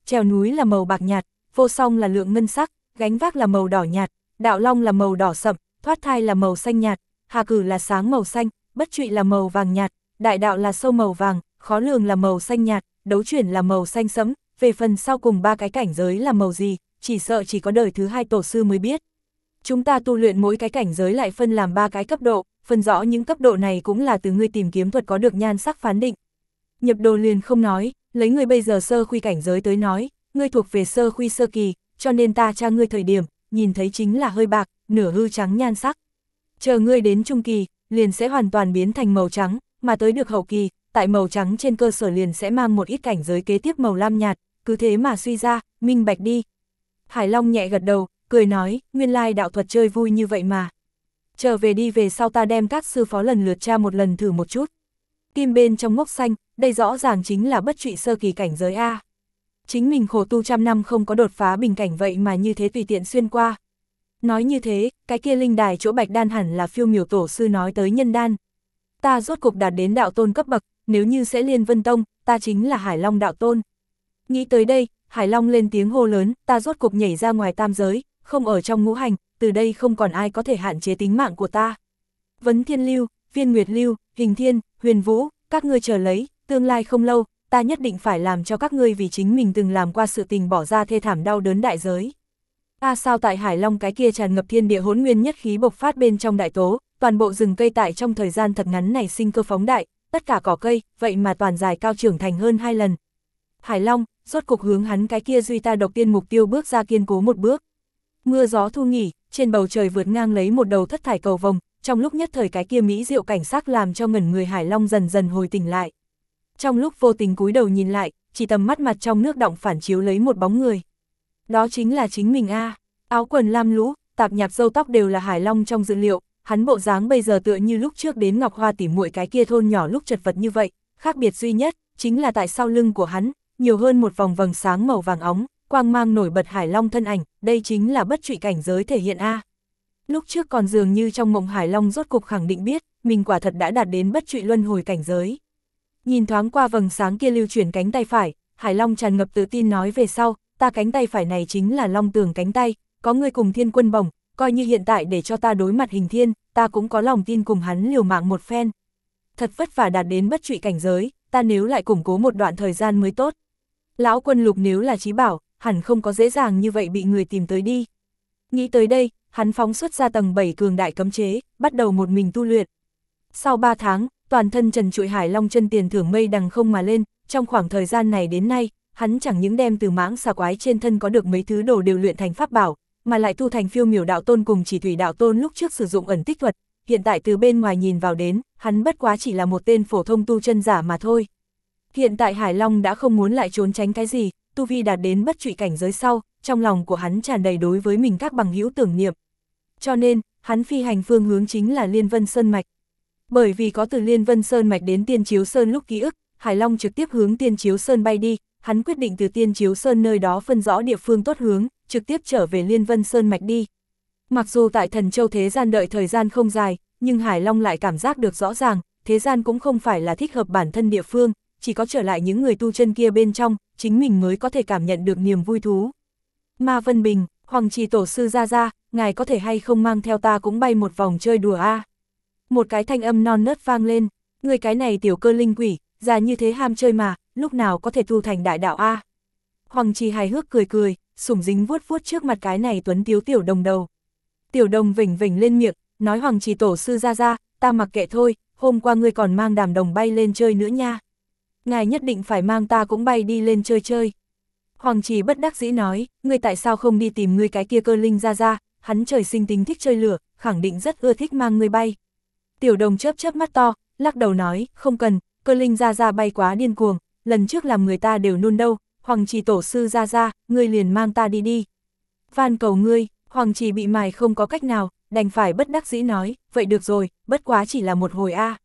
trèo núi là màu bạc nhạt, vô song là lượng ngân sắc, gánh vác là màu đỏ nhạt, đạo long là màu đỏ sậm, thoát thai là màu xanh nhạt, hà cử là sáng màu xanh, bất trụy là màu vàng nhạt, đại đạo là sâu màu vàng, khó lường là màu xanh nhạt, đấu chuyển là màu xanh sẫm, về phần sau cùng ba cái cảnh giới là màu gì, chỉ sợ chỉ có đời thứ hai tổ sư mới biết. Chúng ta tu luyện mỗi cái cảnh giới lại phân làm ba cái cấp độ, phân rõ những cấp độ này cũng là từ ngươi tìm kiếm thuật có được nhan sắc phán định. Nhập đồ liền không nói, lấy ngươi bây giờ sơ khuy cảnh giới tới nói, ngươi thuộc về sơ khuy sơ kỳ, cho nên ta tra ngươi thời điểm, nhìn thấy chính là hơi bạc, nửa hư trắng nhan sắc. Chờ ngươi đến trung kỳ, liền sẽ hoàn toàn biến thành màu trắng, mà tới được hậu kỳ, tại màu trắng trên cơ sở liền sẽ mang một ít cảnh giới kế tiếp màu lam nhạt, cứ thế mà suy ra, minh bạch đi. Hải Long nhẹ gật đầu, cười nói, nguyên lai đạo thuật chơi vui như vậy mà. Trở về đi, về sau ta đem các sư phó lần lượt tra một lần thử một chút. Kim bên trong ngốc xanh, đây rõ ràng chính là bất trụy sơ kỳ cảnh giới A. Chính mình khổ tu trăm năm không có đột phá bình cảnh vậy mà như thế tùy tiện xuyên qua. Nói như thế, cái kia linh đài chỗ bạch đan hẳn là phiêu miểu tổ sư nói tới nhân đan. Ta rốt cục đạt đến đạo tôn cấp bậc, nếu như sẽ Liên Vân Tông, ta chính là Hải Long đạo tôn. Nghĩ tới đây, Hải Long lên tiếng hô lớn, ta rốt cục nhảy ra ngoài tam giới, không ở trong ngũ hành, từ đây không còn ai có thể hạn chế tính mạng của ta. Vấn Thiên Lưu, Viên Nguyệt Lưu, Hình Thiên, Huyền Vũ, các ngươi chờ lấy, tương lai không lâu, ta nhất định phải làm cho các ngươi vì chính mình từng làm qua sự tình bỏ ra thê thảm đau đớn đại giới. Sao tại Hải Long cái kia tràn ngập thiên địa hỗn nguyên nhất khí bộc phát bên trong đại tố, toàn bộ rừng cây tại trong thời gian thật ngắn này sinh cơ phóng đại, tất cả cỏ cây, vậy mà toàn dài cao trưởng thành hơn 2 lần. Hải Long, rốt cục hướng hắn cái kia duy ta độc tiên mục tiêu bước ra kiên cố một bước. Mưa gió thu nghỉ, trên bầu trời vượt ngang lấy một đầu thất thải cầu vồng, trong lúc nhất thời cái kia mỹ diệu cảnh sắc làm cho ngẩn người Hải Long dần dần hồi tỉnh lại. Trong lúc vô tình cúi đầu nhìn lại, chỉ tầm mắt mặt trong nước động phản chiếu lấy một bóng người. Đó chính là chính mình A, áo quần lam lũ, tạp nhạp râu tóc đều là Hải Long trong dự liệu, hắn bộ dáng bây giờ tựa như lúc trước đến Ngọc Hoa tỉ muội cái kia thôn nhỏ lúc chật vật như vậy, khác biệt duy nhất, chính là tại sau lưng của hắn, nhiều hơn một vòng vầng sáng màu vàng óng, quang mang nổi bật Hải Long thân ảnh, đây chính là bất trụy cảnh giới thể hiện A. Lúc trước còn dường như trong mộng Hải Long rốt cục khẳng định biết, mình quả thật đã đạt đến bất trụy luân hồi cảnh giới. Nhìn thoáng qua vầng sáng kia lưu chuyển cánh tay phải, Hải Long tràn ngập tự tin nói về sau, ta cánh tay phải này chính là Long Tường cánh tay, có người cùng Thiên Quân bổng, coi như hiện tại để cho ta đối mặt Hình Thiên, ta cũng có lòng tin cùng hắn liều mạng một phen. Thật vất vả đạt đến bất trụy cảnh giới, ta nếu lại củng cố một đoạn thời gian mới tốt. Lão Quân Lục nếu là chí bảo, hẳn không có dễ dàng như vậy bị người tìm tới đi. Nghĩ tới đây, hắn phóng xuất ra tầng 7 cường đại cấm chế, bắt đầu một mình tu luyện. Sau 3 tháng, toàn thân trần trụi Hải Long chân tiền thưởng mây đằng không mà lên, trong khoảng thời gian này đến nay, hắn chẳng những đem từ mãng xà quái trên thân có được mấy thứ đồ đều luyện thành pháp bảo, mà lại tu thành phiêu miểu đạo tôn cùng chỉ thủy đạo tôn lúc trước sử dụng ẩn tích thuật, hiện tại từ bên ngoài nhìn vào đến, hắn bất quá chỉ là một tên phổ thông tu chân giả mà thôi. Hiện tại Hải Long đã không muốn lại trốn tránh cái gì, tu vi đạt đến bất trụy cảnh giới sau, trong lòng của hắn tràn đầy đối với mình các bằng hữu tưởng niệm. Cho nên, hắn phi hành phương hướng chính là Liên Vân Sơn Mạch. Bởi vì có từ Liên Vân Sơn Mạch đến Tiên Chiếu Sơn lúc ký ức, Hải Long trực tiếp hướng Tiên Chiếu Sơn bay đi, hắn quyết định từ Tiên Chiếu Sơn nơi đó phân rõ địa phương tốt hướng, trực tiếp trở về Liên Vân Sơn Mạch đi. Mặc dù tại Thần Châu thế gian đợi thời gian không dài, nhưng Hải Long lại cảm giác được rõ ràng, thế gian cũng không phải là thích hợp bản thân địa phương, chỉ có trở lại những người tu chân kia bên trong, chính mình mới có thể cảm nhận được niềm vui thú. Ma Vân Bình, Hoàng Trì tổ sư ra, ngài có thể hay không mang theo ta cũng bay một vòng chơi đùa a? Một cái thanh âm non nớt vang lên, người cái này tiểu cơ linh quỷ, già như thế ham chơi mà, lúc nào có thể tu thành đại đạo a? Hoàng Trì hài hước cười cười, sủng dính vuốt vuốt trước mặt cái này tuấn tiếu tiểu đồng đầu. Tiểu đồng vểnh vểnh lên miệng, nói Hoàng Trì tổ sư ra, ta mặc kệ thôi, hôm qua ngươi còn mang đàm đồng bay lên chơi nữa nha. Ngài nhất định phải mang ta cũng bay đi lên chơi chơi. Hoàng Trì bất đắc dĩ nói, ngươi tại sao không đi tìm ngươi cái kia cơ linh ra, hắn trời sinh tính thích chơi lửa, khẳng định rất ưa thích mang ngươi bay. Tiểu đồng chớp chớp mắt to, lắc đầu nói, không cần, cơ linh ra bay quá điên cuồng, lần trước làm người ta đều nôn đâu, Hoàng Trì tổ sư ra, ngươi liền mang ta đi đi. Van cầu ngươi, Hoàng Trì bị mài không có cách nào, đành phải bất đắc dĩ nói, vậy được rồi, bất quá chỉ là một hồi a.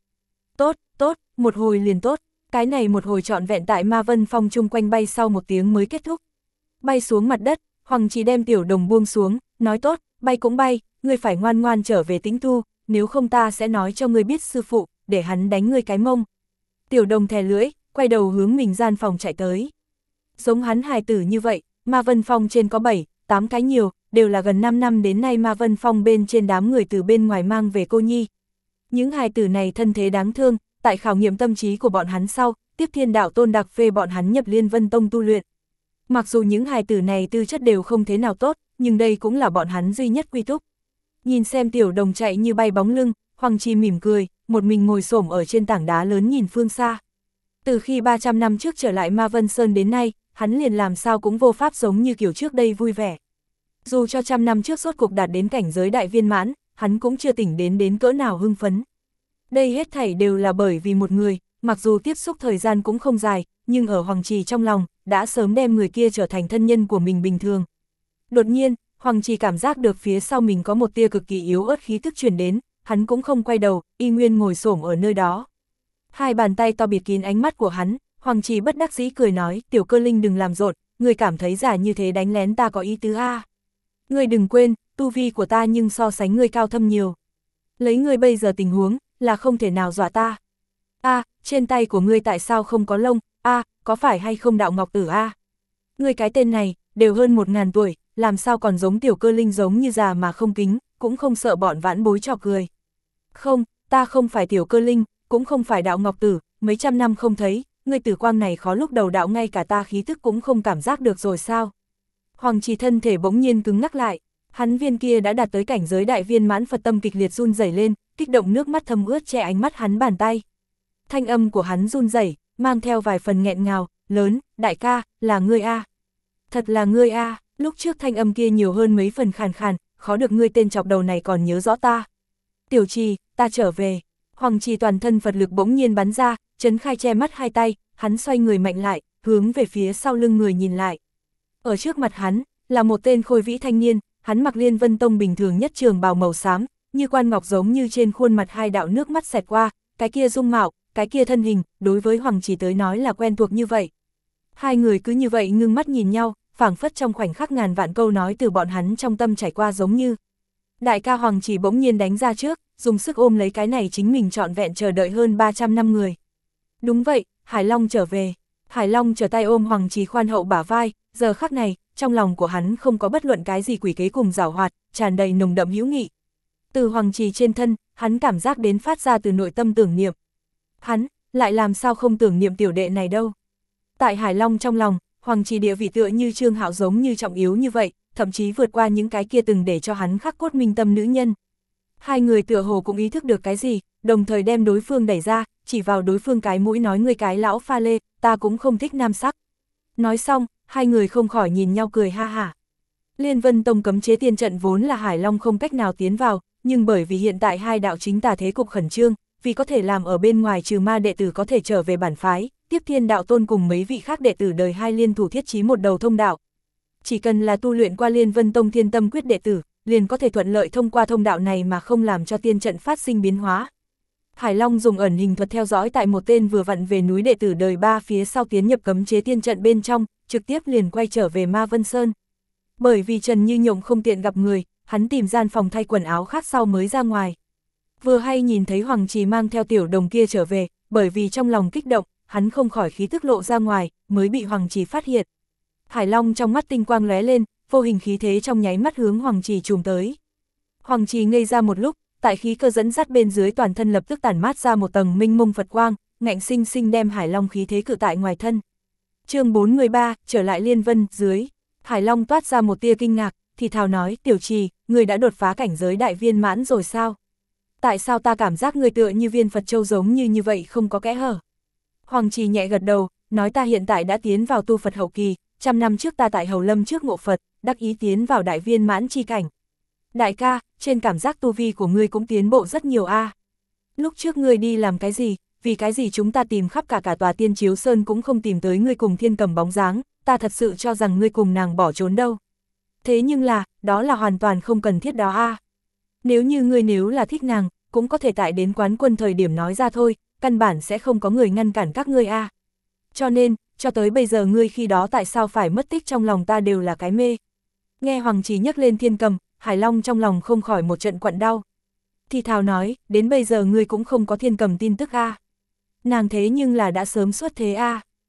Tốt, một hồi liền tốt. Cái này một hồi trọn vẹn tại Ma Vân Phong chung quanh bay sau một tiếng mới kết thúc. Bay xuống mặt đất, Hoàng Trì đem tiểu đồng buông xuống, nói tốt, bay cũng bay, ngươi phải ngoan ngoan trở về Tĩnh Tu, nếu không ta sẽ nói cho ngươi biết sư phụ, để hắn đánh ngươi cái mông. Tiểu đồng thè lưỡi, quay đầu hướng mình gian phòng chạy tới. Giống hắn hài tử như vậy, Ma Vân Phong trên có 7, 8 cái nhiều, đều là gần 5 năm đến nay Ma Vân Phong bên trên đám người từ bên ngoài mang về cô nhi. Những hài tử này thân thế đáng thương, tại khảo nghiệm tâm trí của bọn hắn sau, tiếp thiên đạo tôn đặc phê bọn hắn nhập Liên Vân Tông tu luyện. Mặc dù những hài tử này tư chất đều không thế nào tốt, nhưng đây cũng là bọn hắn duy nhất quy túc. Nhìn xem tiểu đồng chạy như bay bóng lưng, Hoàng Trì mỉm cười, một mình ngồi xổm ở trên tảng đá lớn nhìn phương xa. Từ khi 300 năm trước trở lại Ma Vân Sơn đến nay, hắn liền làm sao cũng vô pháp giống như kiểu trước đây vui vẻ. Dù cho 100 năm trước rốt cục đạt đến cảnh giới đại viên mãn, hắn cũng chưa tỉnh đến cỡ nào hưng phấn. Đây hết thảy đều là bởi vì một người, mặc dù tiếp xúc thời gian cũng không dài, nhưng ở Hoàng Trì trong lòng, đã sớm đem người kia trở thành thân nhân của mình bình thường. Đột nhiên, Hoàng Trì cảm giác được phía sau mình có một tia cực kỳ yếu ớt khí tức truyền đến, hắn cũng không quay đầu, y nguyên ngồi xổm ở nơi đó. Hai bàn tay to bịt kín ánh mắt của hắn, Hoàng Trì bất đắc dĩ cười nói, Tiểu Cơ Linh đừng làm rộn, người cảm thấy giả như thế đánh lén ta có ý tứ a. Ngươi đừng quên, tu vi của ta nhưng so sánh ngươi cao thâm nhiều. Lấy ngươi bây giờ tình huống, là không thể nào dọa ta. Trên tay của ngươi tại sao không có lông, có phải hay không Đạo Ngọc Tử Ngươi cái tên này, đều hơn 1000 tuổi, làm sao còn giống Tiểu Cơ Linh giống như già mà không kính, cũng không sợ bọn vãn bối trò cười. Không, ta không phải Tiểu Cơ Linh, cũng không phải Đạo Ngọc Tử, mấy trăm năm không thấy, ngươi tử quang này khó lúc đầu đạo ngay cả ta khí thức cũng không cảm giác được rồi sao. Hoàng Trì thân thể bỗng nhiên cứng ngắc lại, hắn viên kia đã đạt tới cảnh giới đại viên mãn Phật tâm kịch liệt run rẩy lên, kích động nước mắt thâm ướt che ánh mắt hắn bàn tay. Thanh âm của hắn run rẩy, mang theo vài phần nghẹn ngào, lớn, đại ca, là ngươi Thật là ngươi lúc trước thanh âm kia nhiều hơn mấy phần khàn khàn, khó được ngươi tên chọc đầu này còn nhớ rõ ta. Tiểu Trì, ta trở về. Hoàng Trì toàn thân Phật lực bỗng nhiên bắn ra, Trấn Khai che mắt hai tay, hắn xoay người mạnh lại, hướng về phía sau lưng người nhìn lại. Ở trước mặt hắn, là một tên khôi vĩ thanh niên, hắn mặc Liên Vân Tông bình thường nhất trường bào màu xám, như quan ngọc giống như trên khuôn mặt hai đạo nước mắt xẹt qua, cái kia dung mạo, cái kia thân hình, đối với Hoàng Trì tới nói là quen thuộc như vậy. Hai người cứ như vậy ngưng mắt nhìn nhau, phảng phất trong khoảnh khắc ngàn vạn câu nói từ bọn hắn trong tâm chảy qua giống như. Đại ca Hoàng Trì bỗng nhiên đánh ra trước, dùng sức ôm lấy cái này chính mình trọn vẹn chờ đợi hơn 300 năm người. Đúng vậy, Hải Long trở về. Hải Long trở tay ôm Hoàng Trì khoan hậu bả vai, giờ khắc này, trong lòng của hắn không có bất luận cái gì quỷ kế cùng giảo hoạt, tràn đầy nồng đậm hữu nghị. Từ Hoàng Trì trên thân, hắn cảm giác đến phát ra từ nội tâm tưởng niệm. Hắn, lại làm sao không tưởng niệm tiểu đệ này đâu. Tại Hải Long trong lòng, Hoàng Trì địa vị tựa như Trương Hạo giống như trọng yếu như vậy, thậm chí vượt qua những cái kia từng để cho hắn khắc cốt minh tâm nữ nhân. Hai người tựa hồ cũng ý thức được cái gì, đồng thời đem đối phương đẩy ra, chỉ vào đối phương cái mũi nói ngươi cái lão pha lê, ta cũng không thích nam sắc. Nói xong, hai người không khỏi nhìn nhau cười ha hả. Liên Vân Tông cấm chế tiên trận vốn là Hải Long không cách nào tiến vào, nhưng bởi vì hiện tại hai đạo chính tà thế cục khẩn trương, vì có thể làm ở bên ngoài trừ ma đệ tử có thể trở về bản phái, tiếp thiên đạo tôn cùng mấy vị khác đệ tử đời hai liên thủ thiết chí một đầu thông đạo. Chỉ cần là tu luyện qua Liên Vân Tông Thiên Tâm Quyết đệ tử, liền có thể thuận lợi thông qua thông đạo này mà không làm cho tiên trận phát sinh biến hóa. Hải Long dùng ẩn hình thuật theo dõi tại một tên vừa vặn về núi đệ tử đời 3 phía sau tiến nhập cấm chế tiên trận bên trong, trực tiếp liền quay trở về Ma Vân Sơn. Bởi vì Trần Như Nhộng không tiện gặp người, hắn tìm gian phòng thay quần áo khác sau mới ra ngoài. Vừa hay nhìn thấy Hoàng Trì mang theo tiểu đồng kia trở về, bởi vì trong lòng kích động, hắn không khỏi khí tức lộ ra ngoài, mới bị Hoàng Trì phát hiện. Hải Long trong mắt tinh quang lóe lên, vô hình khí thế trong nháy mắt hướng Hoàng Trì trùm tới. Hoàng Trì ngây ra một lúc, tại khí cơ dẫn dắt bên dưới toàn thân lập tức tản mát ra một tầng minh mông Phật quang, ngạnh sinh sinh đem Hải Long khí thế cự tại ngoài thân. Chương 43, trở lại Liên Vân, dưới. Hải Long toát ra một tia kinh ngạc, thì thào nói, Tiểu Trì, người đã đột phá cảnh giới đại viên mãn rồi sao? Tại sao ta cảm giác người tựa như viên Phật châu giống như vậy không có kẽ hở? Hoàng Trì nhẹ gật đầu, nói ta hiện tại đã tiến vào tu Phật hậu kỳ, 100 năm trước ta tại Hầu Lâm trước ngộ Phật, đắc ý tiến vào đại viên mãn chi cảnh. Đại ca, trên cảm giác tu vi của ngươi cũng tiến bộ rất nhiều Lúc trước ngươi đi làm cái gì, vì cái gì chúng ta tìm khắp cả tòa Tiên Chiếu Sơn cũng không tìm tới ngươi cùng Thiên Cầm bóng dáng, ta thật sự cho rằng ngươi cùng nàng bỏ trốn đâu. Thế nhưng là, đó là hoàn toàn không cần thiết đó Nếu như ngươi nếu là thích nàng, cũng có thể tại đến quán quân thời điểm nói ra thôi, căn bản sẽ không có người ngăn cản các ngươi Cho nên, cho tới bây giờ ngươi khi đó tại sao phải mất tích trong lòng ta đều là cái mê. Nghe Hoàng Trì nhắc lên Thiên Cầm, Hải Long trong lòng không khỏi một trận quặn đau. Thì thào nói, đến bây giờ ngươi cũng không có Thiên Cầm tin tức Nàng thế nhưng là đã sớm xuất thế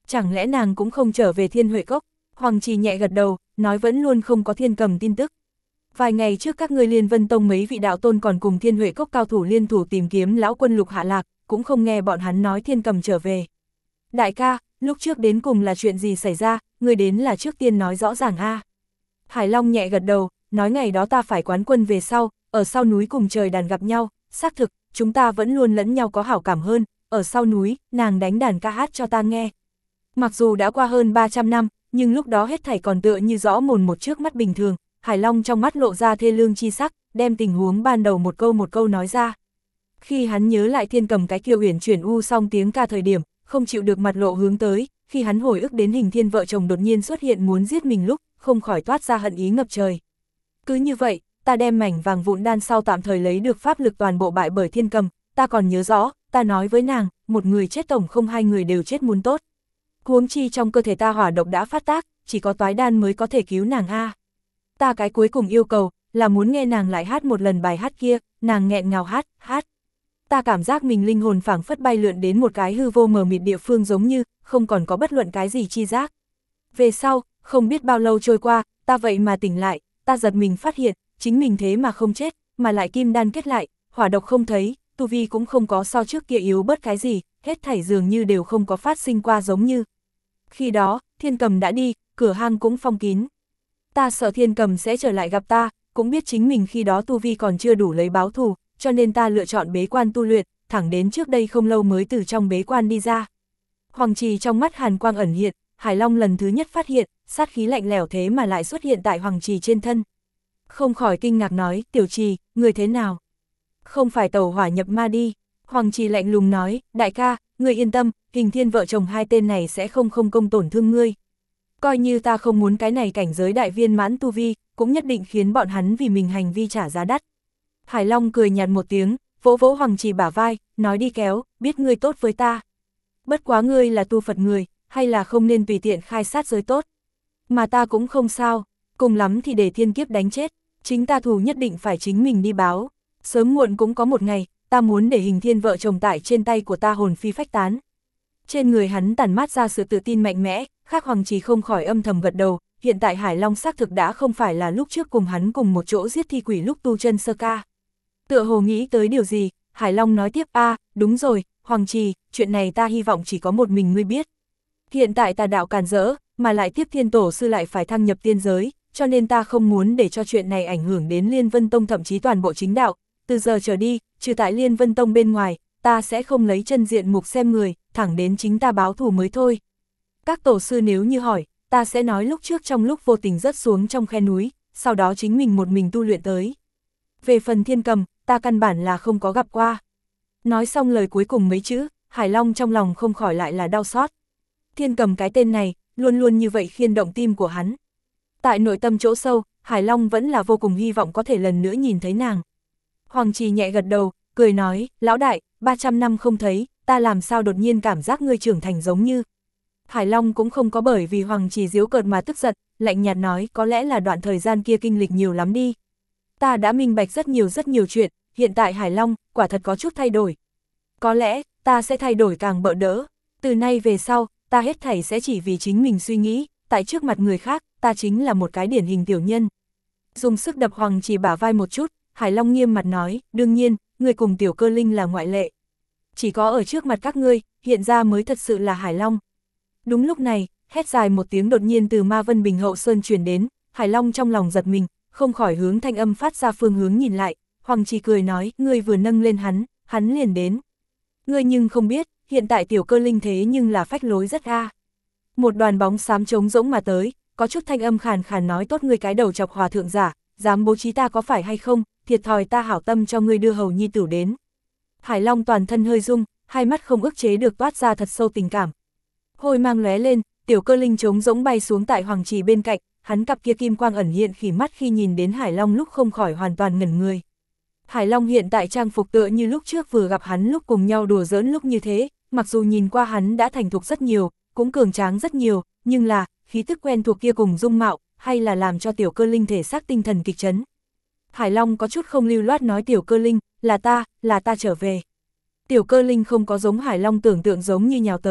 Chẳng lẽ nàng cũng không trở về Thiên Huệ Cốc? Hoàng Trì nhẹ gật đầu, nói vẫn luôn không có Thiên Cầm tin tức. Vài ngày trước các ngươi Liên Vân Tông mấy vị đạo tôn còn cùng Thiên Huệ Cốc cao thủ liên thủ tìm kiếm lão quân Lục Hạ Lạc, cũng không nghe bọn hắn nói Thiên Cầm trở về. Đại ca, lúc trước đến cùng là chuyện gì xảy ra, ngươi đến là trước tiên nói rõ ràng a. Hải Long nhẹ gật đầu, nói ngày đó ta phải quán quân về sau, ở sau núi cùng trời đàn gặp nhau, xác thực, chúng ta vẫn luôn lẫn nhau có hảo cảm hơn, ở sau núi, nàng đánh đàn ca hát cho ta nghe. Mặc dù đã qua hơn 300 năm, nhưng lúc đó hết thảy còn tựa như rõ mồn một trước mắt bình thường, Hải Long trong mắt lộ ra thê lương chi sắc, đem tình huống ban đầu một câu nói ra. Khi hắn nhớ lại Thiên Cầm cái kiều uyển chuyển u song tiếng ca thời điểm, không chịu được mặt lộ hướng tới, khi hắn hồi ức đến Hình Thiên vợ chồng đột nhiên xuất hiện muốn giết mình lúc, không khỏi toát ra hận ý ngập trời. Cứ như vậy, ta đem mảnh vàng vụn đan sau tạm thời lấy được pháp lực toàn bộ bại bởi Thiên Cầm, ta còn nhớ rõ, ta nói với nàng, một người chết tổng không hai người đều chết muốn tốt. Huống chi trong cơ thể ta hỏa độc đã phát tác, chỉ có toái đan mới có thể cứu nàng a. Ta cái cuối cùng yêu cầu, là muốn nghe nàng lại hát một lần bài hát kia, nàng nghẹn ngào hát. Ta cảm giác mình linh hồn phảng phất bay lượn đến một cái hư vô mờ mịt địa phương giống như, không còn có bất luận cái gì chi giác. Về sau, không biết bao lâu trôi qua, ta vậy mà tỉnh lại, ta giật mình phát hiện, chính mình thế mà không chết, mà lại kim đan kết lại, hỏa độc không thấy, tu vi cũng không có so trước kia yếu bớt cái gì, hết thảy dường như đều không có phát sinh qua giống như. Khi đó, Thiên Cầm đã đi, cửa hang cũng phong kín. Ta sợ Thiên Cầm sẽ trở lại gặp ta, cũng biết chính mình khi đó tu vi còn chưa đủ lấy báo thù, cho nên ta lựa chọn bế quan tu luyện, thẳng đến trước đây không lâu mới từ trong bế quan đi ra. Hoàng Trì trong mắt hàn quang ẩn hiện, Hải Long lần thứ nhất phát hiện, sát khí lạnh lẽo thế mà lại xuất hiện tại Hoàng Trì trên thân. Không khỏi kinh ngạc nói, Tiểu Trì, người thế nào? Không phải tẩu hỏa nhập ma đi. Hoàng Trì lạnh lùng nói, đại ca, người yên tâm, Hình Thiên vợ chồng hai tên này sẽ không công tổn thương ngươi. Coi như ta không muốn cái này cảnh giới đại viên mãn tu vi, cũng nhất định khiến bọn hắn vì mình hành vi trả giá đắt. Hải Long cười nhạt một tiếng, vỗ vỗ Hoàng Trì bả vai, nói đi kéo, biết ngươi tốt với ta. Bất quá ngươi là tu Phật người, hay là không nên tùy tiện khai sát giới tốt. Mà ta cũng không sao, cùng lắm thì để thiên kiếp đánh chết, chính ta thù nhất định phải chính mình đi báo. Sớm muộn cũng có một ngày, ta muốn để Hình Thiên vợ chồng tại trên tay của ta hồn phi phách tán. Trên người hắn tản mát ra sự tự tin mạnh mẽ, khác Hoàng Trì không khỏi âm thầm gật đầu, hiện tại Hải Long xác thực đã không phải là lúc trước cùng hắn cùng một chỗ giết thi quỷ lúc tu chân sơ ca. Tựa hồ nghĩ tới điều gì, Hải Long nói tiếp đúng rồi, Hoàng Trì, chuyện này ta hy vọng chỉ có một mình ngươi biết. Hiện tại tà đạo càn rỡ, mà lại tiếp Thiên Tổ sư lại phải thăng nhập tiên giới, cho nên ta không muốn để cho chuyện này ảnh hưởng đến Liên Vân Tông thậm chí toàn bộ chính đạo. Từ giờ trở đi, trừ tại Liên Vân Tông bên ngoài, ta sẽ không lấy chân diện mục xem người, thẳng đến chính ta báo thù mới thôi. Các tổ sư nếu như hỏi, ta sẽ nói lúc trước trong lúc vô tình rớt xuống trong khe núi, sau đó chính mình một mình tu luyện tới. Về phần Thiên Cầm, ta căn bản là không có gặp qua. Nói xong lời cuối cùng mấy chữ, Hải Long trong lòng không khỏi lại là đau xót. Thiên Cầm cái tên này, luôn luôn như vậy khiên động tim của hắn. Tại nội tâm chỗ sâu, Hải Long vẫn là vô cùng hy vọng có thể lần nữa nhìn thấy nàng. Hoàng Trì nhẹ gật đầu, cười nói, lão đại, 300 năm không thấy, ta làm sao đột nhiên cảm giác ngươi trưởng thành giống như. Hải Long cũng không có bởi vì Hoàng Trì giễu cợt mà tức giận, lạnh nhạt nói, có lẽ là đoạn thời gian kia kinh lịch nhiều lắm đi. Ta đã minh bạch rất nhiều chuyện, hiện tại Hải Long, quả thật có chút thay đổi. Có lẽ, ta sẽ thay đổi càng bợ đỡ. Từ nay về sau, ta hết thảy sẽ chỉ vì chính mình suy nghĩ, tại trước mặt người khác, ta chính là một cái điển hình tiểu nhân. Dùng sức đập Hoàng Trì bả vai một chút, Hải Long nghiêm mặt nói, đương nhiên, người cùng Tiểu Cơ Linh là ngoại lệ. Chỉ có ở trước mặt các ngươi, hiện ra mới thật sự là Hải Long. Đúng lúc này, hét dài một tiếng đột nhiên từ Ma Vân Bình Hậu Sơn truyền đến, Hải Long trong lòng giật mình, không khỏi hướng thanh âm phát ra phương hướng nhìn lại, Hoàng Trì cười nói, ngươi vừa nâng lên hắn liền đến. Ngươi nhưng không biết, hiện tại Tiểu Cơ Linh thế nhưng là phách lối rất Một đoàn bóng xám trống rỗng mà tới, có chút thanh âm khàn khàn nói tốt ngươi cái đầu chọc hòa thượng giả, dám bố trí ta có phải hay không, thiệt thòi ta hảo tâm cho ngươi đưa hầu nhi tử đến. Hải Long toàn thân hơi rung, hai mắt không ức chế được toát ra thật sâu tình cảm. Hôi mang lóe lên, Tiểu Cơ Linh trống rỗng bay xuống tại Hoàng Trì bên cạnh, hắn cặp kia kim quang ẩn hiện khỉ mắt khi nhìn đến Hải Long lúc không khỏi hoàn toàn ngẩn người. Hải Long hiện tại trang phục tựa như lúc trước vừa gặp hắn lúc cùng nhau đùa giỡn lúc như thế, mặc dù nhìn qua hắn đã thành thục rất nhiều, cũng cường tráng rất nhiều, nhưng là, khí tức quen thuộc kia cùng dung mạo, hay là làm cho Tiểu Cơ Linh thể xác tinh thần kịch chấn. Hải Long có chút không lưu loát nói Tiểu Cơ Linh, là ta trở về. Tiểu Cơ Linh không có giống Hải Long tưởng tượng giống như nhào tới,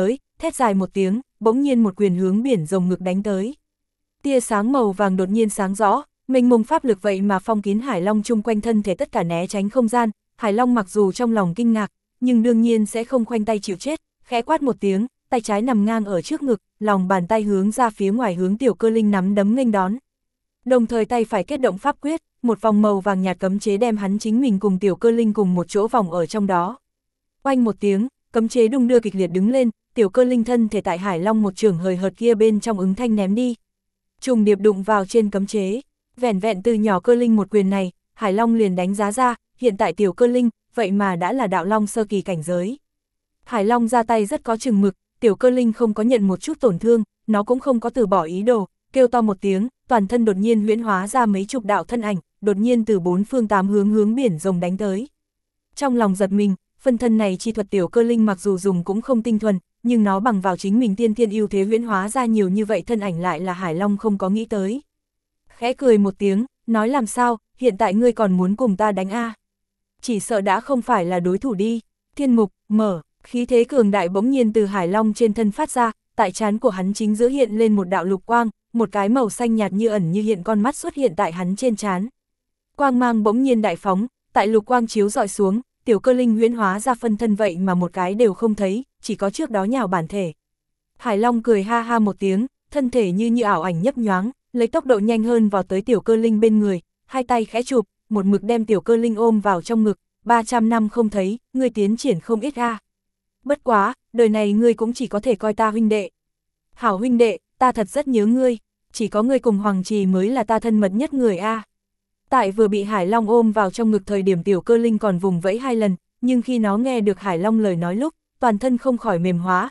thét dài một tiếng, bỗng nhiên một quyền hướng biển rồng ngực đánh tới. Tia sáng màu vàng đột nhiên sáng rõ, mênh mông pháp lực vậy mà phong kín Hải Long chung quanh thân thể tất cả né tránh không gian. Hải Long mặc dù trong lòng kinh ngạc, nhưng đương nhiên sẽ không khoanh tay chịu chết, khẽ quát một tiếng, tay trái nằm ngang ở trước ngực, lòng bàn tay hướng ra phía ngoài hướng Tiểu Cơ Linh nắm đấm nghênh đón. Đồng thời tay phải kết động pháp quyết, một vòng màu vàng nhạt cấm chế đem hắn chính mình cùng Tiểu Cơ Linh cùng một chỗ vòng ở trong đó. Oanh một tiếng, cấm chế đung đưa kịch liệt đứng lên, Tiểu Cơ Linh thân thể tại Hải Long một trường hời hợt kia bên trong ứng thanh ném đi. Trùng điệp đụng vào trên cấm chế, vẻn vẹn từ nhỏ Cơ Linh một quyền này, Hải Long liền đánh giá ra, hiện tại Tiểu Cơ Linh, vậy mà đã là đạo long sơ kỳ cảnh giới. Hải Long ra tay rất có chừng mực, Tiểu Cơ Linh không có nhận một chút tổn thương, nó cũng không có từ bỏ ý đồ, kêu to một tiếng, toàn thân đột nhiên huyễn hóa ra mấy chục đạo thân ảnh, đột nhiên từ bốn phương tám hướng biển rồng đánh tới. Trong lòng giật mình, phân thân này chi thuật Tiểu Cơ Linh mặc dù dùng cũng không tinh thuần, nhưng nó bằng vào chính mình tiên thiên ưu thế huyễn hóa ra nhiều như vậy thân ảnh lại là Hải Long không có nghĩ tới. Khẽ cười một tiếng, nói làm sao, hiện tại ngươi còn muốn cùng ta đánh a? Chỉ sợ đã không phải là đối thủ đi. Thiên mục, mở, khí thế cường đại bỗng nhiên từ Hải Long trên thân phát ra, tại trán của hắn chính giữa hiện lên một đạo lục quang, một cái màu xanh nhạt như ẩn như hiện con mắt xuất hiện tại hắn trên trán. Quang mang bỗng nhiên đại phóng, tại lục quang chiếu dọi xuống, Tiểu Cơ Linh huyễn hóa ra phân thân vậy mà một cái đều không thấy, chỉ có trước đó nhào bản thể. Hải Long cười ha ha một tiếng, thân thể như ảo ảnh nhấp nhoáng, lấy tốc độ nhanh hơn vào tới Tiểu Cơ Linh bên người, hai tay khẽ chụp, một mực đem Tiểu Cơ Linh ôm vào trong ngực, 300 năm không thấy, ngươi tiến triển không ít a. Bất quá, đời này ngươi cũng chỉ có thể coi ta huynh đệ. Hảo huynh đệ, ta thật rất nhớ ngươi, chỉ có ngươi cùng Hoàng Trì mới là ta thân mật nhất người a. Tại vừa bị Hải Long ôm vào trong ngực thời điểm Tiểu Cơ Linh còn vùng vẫy 2 lần, nhưng khi nó nghe được Hải Long lời nói lúc, toàn thân không khỏi mềm hóa,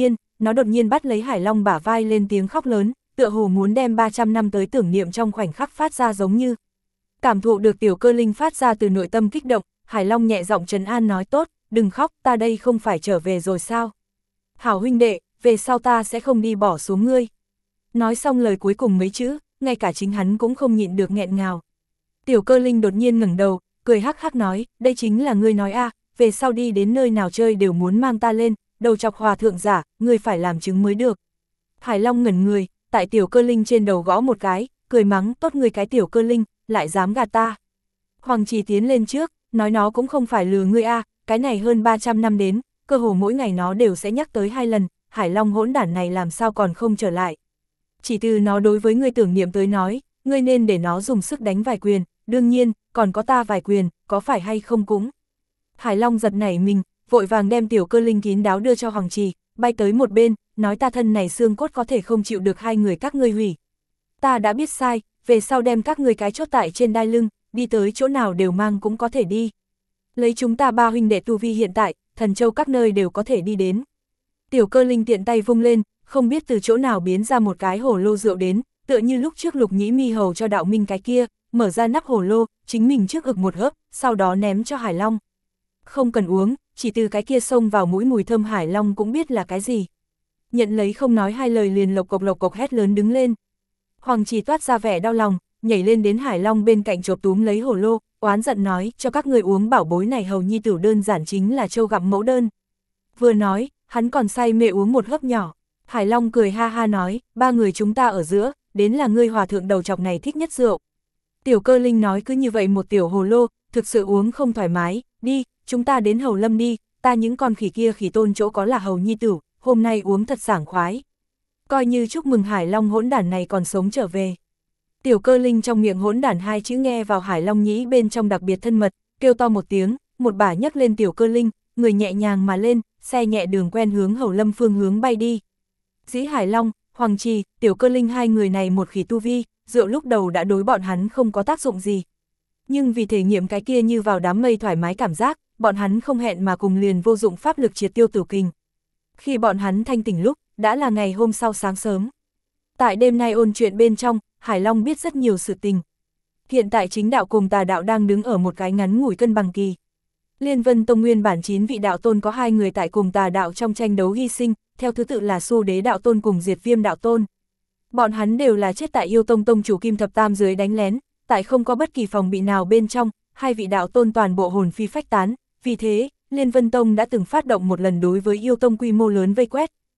nó đột nhiên bắt lấy Hải Long bả vai lên tiếng khóc lớn, tựa hồ muốn đem 300 năm tới tưởng niệm trong khoảnh khắc phát ra giống như. Cảm thụ được Tiểu Cơ Linh phát ra từ nội tâm kích động, Hải Long nhẹ giọng trấn an nói tốt, đừng khóc, ta đây không phải trở về rồi sao? Hảo huynh đệ, về sau ta sẽ không đi bỏ xuống ngươi. Nói xong lời cuối cùng mấy chữ, ngay cả chính hắn cũng không nhịn được nghẹn ngào. Tiểu Cơ Linh đột nhiên ngẩng đầu, cười hắc hắc nói, đây chính là ngươi nói a, về sau đi đến nơi nào chơi đều muốn mang ta lên, đầu chọc hòa thượng giả, ngươi phải làm chứng mới được. Hải Long ngẩn người, tại Tiểu Cơ Linh trên đầu gõ một cái, cười mắng, tốt ngươi cái Tiểu Cơ Linh, lại dám gạt ta. Hoàng Trì tiến lên trước, nói nó cũng không phải lừa ngươi a, cái này hơn 300 năm đến, cơ hồ mỗi ngày nó đều sẽ nhắc tới 2 lần, Hải Long hỗn đản này làm sao còn không trở lại. Chỉ từ nó đối với ngươi tưởng niệm tới nói, ngươi nên để nó dùng sức đánh vài quyền, đương nhiên, còn có ta vài quyền, có phải hay không cũng. Hải Long giật nảy mình, vội vàng đem Tiểu Cơ Linh kín đáo đưa cho Hoàng Trì, bay tới một bên, nói ta thân này xương cốt có thể không chịu được hai người các ngươi hủy. Ta đã biết sai, về sau đem các ngươi cái chốt tại trên đai lưng, đi tới chỗ nào đều mang cũng có thể đi. Lấy chúng ta 3 huynh đệ tu vi hiện tại, Thần Châu các nơi đều có thể đi đến. Tiểu Cơ Linh tiện tay vung lên, không biết từ chỗ nào biến ra một cái hồ lô rượu đến, tựa như lúc trước Lục Nhĩ Mi hầu cho Đạo Minh cái kia, mở ra nắp hồ lô, chính mình trước ực một hớp, sau đó ném cho Hải Long. Không cần uống, chỉ từ cái kia xông vào mũi mùi thơm Hải Long cũng biết là cái gì. Nhận lấy không nói hai lời liền lộc cộc hét lớn đứng lên. Hoàng Trì toát ra vẻ đau lòng, nhảy lên đến Hải Long bên cạnh chộp túm lấy hồ lô, oán giận nói, cho các người uống bảo bối này hầu nhi tửu đơn giản chính là trâu gặm mẫu đơn. Vừa nói, hắn còn say mê uống một hớp nhỏ. Hải Long cười ha ha nói, 3 người chúng ta ở giữa, đến là ngươi hòa thượng đầu chọc này thích nhất rượu. Tiểu Cơ Linh nói cứ như vậy một tiểu hồ lô, thực sự uống không thoải mái, đi, chúng ta đến Hầu Lâm đi, ta những con khỉ kia khỉ tôn chỗ có là hầu nhi tửu, hôm nay uống thật sảng khoái. Coi như chúc mừng Hải Long hỗn đản này còn sống trở về. Tiểu Cơ Linh trong miệng hỗn đản 2 chữ nghe vào Hải Long nhĩ bên trong đặc biệt thân mật, kêu to một tiếng, một bả nhấc lên Tiểu Cơ Linh, người nhẹ nhàng mà lên, xe nhẹ đường quen hướng Hầu Lâm phương hướng bay đi. Dĩ Hải Long, Hoàng Trì, Tiểu Cơ Linh 2 người này một khỉ tu vi, rượu lúc đầu đã đối bọn hắn không có tác dụng gì. Nhưng vì thể nghiệm cái kia như vào đám mây thoải mái cảm giác, bọn hắn không hẹn mà cùng liền vô dụng pháp lực triệt tiêu tử kình. Khi bọn hắn thanh tỉnh lúc, đã là ngày hôm sau sáng sớm. Tại đêm nay ôn chuyện bên trong, Hải Long biết rất nhiều sự tình. Hiện tại chính đạo cùng tà đạo đang đứng ở một cái ngắn ngủi cân bằng kỳ. Liên Vân Tông nguyên bản 9 vị đạo tôn có 2 người tại cùng tà đạo trong tranh đấu hy sinh, theo thứ tự là Xu Đế đạo tôn cùng Diệt Viêm đạo tôn. Bọn hắn đều là chết tại Yêu Tông tông chủ Kim Thập Tam dưới đánh lén, tại không có bất kỳ phòng bị nào bên trong, 2 vị đạo tôn toàn bộ hồn phi phách tán, vì thế, Liên Vân Tông đã từng phát động một lần đối với Yêu Tông quy mô lớn vây quét,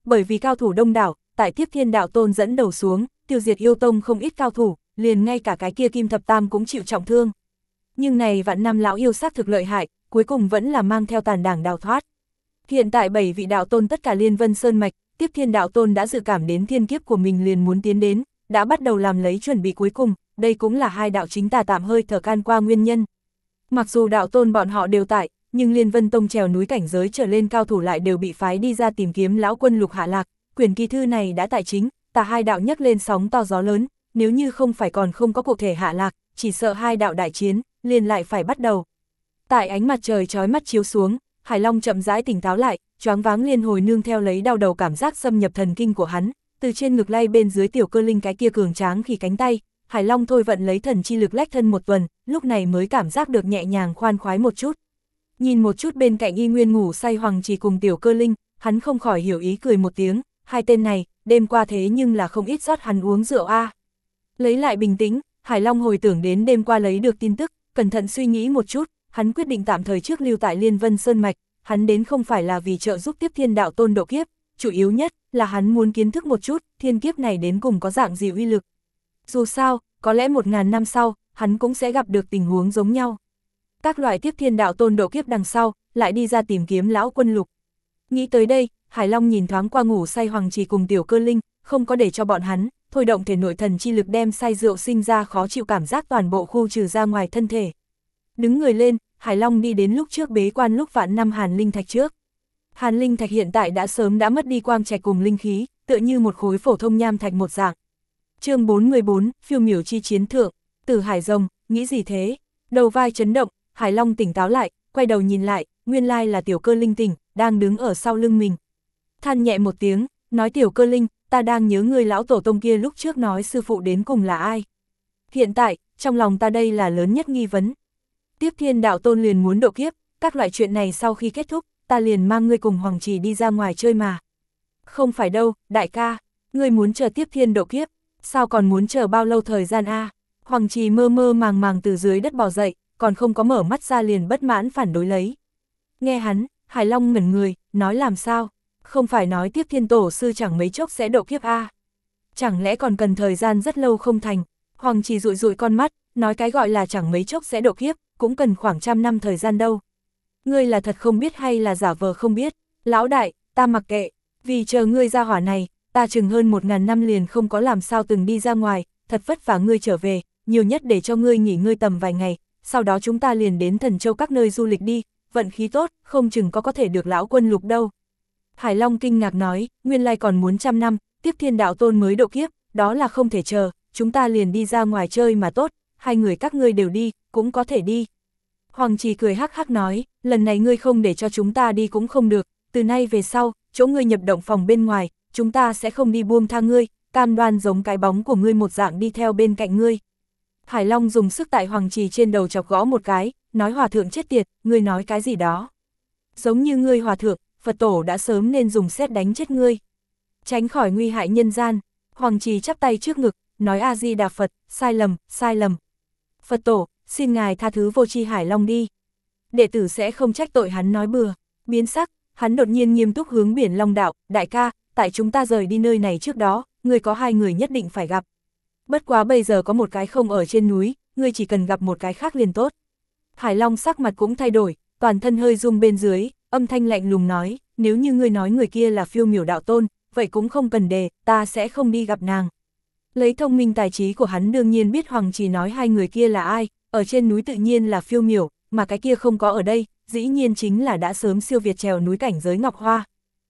bởi vì cao thủ đông đảo, tại Tiếp Thiên Đạo Tôn dẫn đầu xuống, tiêu diệt yêu tông không ít cao thủ, liền ngay cả cái kia Kim Thập Tam cũng chịu trọng thương. Nhưng này vạn năm lão yêu xác thực lợi hại, cuối cùng vẫn là mang theo tàn đảng đào thoát. Hiện tại 7 vị đạo tôn tất cả Liên Vân Sơn Mạch, Tiếp Thiên Đạo Tôn đã dự cảm đến thiên kiếp của mình liền muốn tiến đến, đã bắt đầu làm lấy chuẩn bị cuối cùng, đây cũng là hai đạo chính tà tạm hơi thở can qua nguyên nhân. Mặc dù đạo tôn bọn họ đều tại, nhưng Liên Vân Tông trèo núi cảnh giới trở lên cao thủ lại đều bị phái đi ra tìm kiếm lão quân Lục hạ lạc, quyển kỳ thư này đã tại chính, tà hai đạo nhấc lên sóng to gió lớn, nếu như không phải còn không có cụ thể hạ lạc, chỉ sợ hai đạo đại chiến, liền lại phải bắt đầu. Tại ánh mặt trời chói mắt chiếu xuống, Hải Long chậm rãi tỉnh táo lại, choáng váng liên hồi nương theo lấy đau đầu cảm giác xâm nhập thần kinh của hắn, từ trên ngực lay bên dưới tiểu cơ linh cái kia cường tráng khi cánh tay, Hải Long thôi vận lấy thần chi lực lách thân một tuần, lúc này mới cảm giác được nhẹ nhàng khoan khoái một chút. Nhìn một chút bên cạnh y nguyên ngủ say Hoàng Chỉ cùng tiểu cơ linh, hắn không khỏi hiểu ý cười một tiếng, hai tên này, đêm qua thế nhưng là không ít rót hắn uống rượu a. Lấy lại bình tĩnh, Hải Long hồi tưởng đến đêm qua lấy được tin tức, cẩn thận suy nghĩ một chút, hắn quyết định tạm thời trước lưu tại Liên Vân Sơn Mạch, hắn đến không phải là vì trợ giúp Tiếp Thiên Đạo Tôn độ kiếp, chủ yếu nhất là hắn muốn kiến thức một chút, thiên kiếp này đến cùng có dạng gì uy lực. Dù sao, có lẽ 1000 năm sau, hắn cũng sẽ gặp được tình huống giống nhau. Các loại Tiếp Thiên Đạo Tôn độ kiếp đằng sau, lại đi ra tìm kiếm lão quân Lục. Nghĩ tới đây, Hải Long nhìn thoáng qua ngủ say Hoàng Chỉ cùng tiểu cơ linh, không có để cho bọn hắn thôi động thể nội thần chi lực đem say rượu sinh ra khó chịu cảm giác toàn bộ khu trừ ra ngoài thân thể. Đứng người lên, Hải Long đi đến lúc trước bế quan lúc vạn năm Hàn Linh Thạch trước. Hàn Linh Thạch hiện tại đã sớm đã mất đi quang trạch cùng linh khí, tựa như một khối phổ thông nham thạch một dạng. Chương 414, phiêu miểu chi chiến thượng, Tử Hải Rồng, nghĩ gì thế? Đầu vai chấn động, Hải Long tỉnh táo lại, quay đầu nhìn lại, nguyên lai là tiểu cơ linh tỉnh, đang đứng ở sau lưng mình. Than nhẹ một tiếng, nói tiểu cơ linh, ta đang nhớ người lão tổ tông kia lúc trước nói sư phụ đến cùng là ai. Hiện tại, trong lòng ta đây là lớn nhất nghi vấn. Tiếp Thiên Đạo Tôn liền muốn độ kiếp, các loại chuyện này sau khi kết thúc, ta liền mang ngươi cùng Hoàng Chỉ đi ra ngoài chơi mà. Không phải đâu, đại ca, ngươi muốn chờ Tiếp Thiên độ kiếp, sao còn muốn chờ bao lâu thời gian a? Hoàng Chỉ mơ mơ màng màng từ dưới đất bò dậy, còn không có mở mắt ra liền bất mãn phản đối lấy. Nghe hắn, Hải Long ngẩn người, nói làm sao? Không phải nói Tiếp Thiên tổ sư chẳng mấy chốc sẽ độ kiếp a? Chẳng lẽ còn cần thời gian rất lâu không thành? Hoàng Chỉ dụi dụi con mắt, nói cái gọi là chẳng mấy chốc sẽ độ kiếp, cũng cần khoảng 100 năm thời gian đâu. Ngươi là thật không biết hay là giả vờ không biết? Lão đại, ta mặc kệ, vì chờ ngươi ra hỏa này, ta chừng hơn 1000 năm liền không có làm sao từng đi ra ngoài, thật vất vả ngươi trở về, nhiều nhất để cho ngươi nghỉ ngơi tầm vài ngày, sau đó chúng ta liền đến Thần Châu các nơi du lịch đi, vận khí tốt, không chừng có thể được lão quân Lục đâu. Hải Long kinh ngạc nói, nguyên lai còn muốn 100 năm, Tiếp Thiên Đạo Tôn mới độ kiếp, đó là không thể chờ, chúng ta liền đi ra ngoài chơi mà tốt, hai người các ngươi đều đi, cũng có thể đi. Hoàng Chỉ cười hắc hắc nói, lần này ngươi không để cho chúng ta đi cũng không được, từ nay về sau, chỗ ngươi nhập động phòng bên ngoài, chúng ta sẽ không đi buông tha ngươi, cam đoan giống cái bóng của ngươi một dạng đi theo bên cạnh ngươi. Hải Long dùng sức tại Hoàng Chỉ trên đầu chọc gõ một cái, nói hòa thượng chết tiệt, ngươi nói cái gì đó. Giống như ngươi hòa thượng, Phật tổ đã sớm nên dùng sét đánh chết ngươi. Tránh khỏi nguy hại nhân gian. Hoàng Chỉ chắp tay trước ngực, nói A Di Đà Phật, sai lầm, sai lầm. Phật tổ, xin ngài tha thứ vô tri Hải Long đi. Đệ tử sẽ không trách tội hắn nói bừa. Biến sắc, hắn đột nhiên nghiêm túc hướng Biển Long đạo, đại ca, tại chúng ta rời đi nơi này trước đó, ngươi có 2 người nhất định phải gặp. Bất quá bây giờ có một cái không ở trên núi, ngươi chỉ cần gặp một cái khác liền tốt. Hải Long sắc mặt cũng thay đổi, toàn thân hơi rung bên dưới, âm thanh lạnh lùng nói, nếu như ngươi nói người kia là Phiêu Miểu Đạo Tôn, vậy cũng không cần đề, ta sẽ không đi gặp nàng. Lấy thông minh tài trí của hắn đương nhiên biết Hoàng Chỉ nói 2 người kia là ai, ở trên núi tự nhiên là Phiêu Miểu, mà cái kia không có ở đây, dĩ nhiên chính là đã sớm siêu việt trèo núi cảnh giới Ngọc Hoa.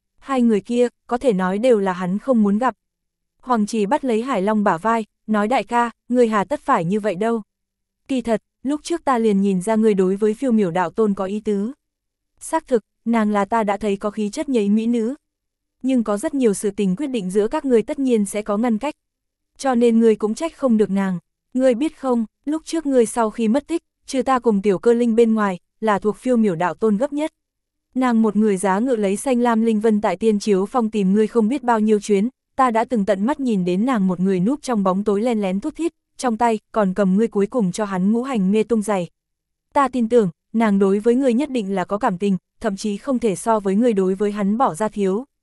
2 người kia, có thể nói đều là hắn không muốn gặp. Hoàng Chỉ bắt lấy Hải Long bả vai, nói đại ca, người hà tất phải như vậy đâu. Kỳ thật, lúc trước ta liền nhìn ra người đối với Phiêu Miểu Đạo Tôn có ý tứ. Xác thực, nàng là ta đã thấy có khí chất nhấy mỹ nữ. Nhưng có rất nhiều sự tình quyết định giữa các người tất nhiên sẽ có ngăn cách. Cho nên ngươi cũng trách không được nàng. Ngươi biết không, lúc trước ngươi sau khi mất tích, trừ ta cùng tiểu cơ linh bên ngoài, là thuộc Phiêu Miểu Đạo Tôn gấp nhất. Nàng một người giá ngự lấy xanh lam linh vân tại Tiên Chiếu Phong tìm ngươi không biết bao nhiêu chuyến, ta đã từng tận mắt nhìn đến nàng một người núp trong bóng tối len lén thút thít, trong tay còn cầm ngươi cuối cùng cho hắn ngũ hành mê tung giày. Ta tin tưởng, nàng đối với ngươi nhất định là có cảm tình, thậm chí không thể so với ngươi đối với hắn bỏ ra thiếu.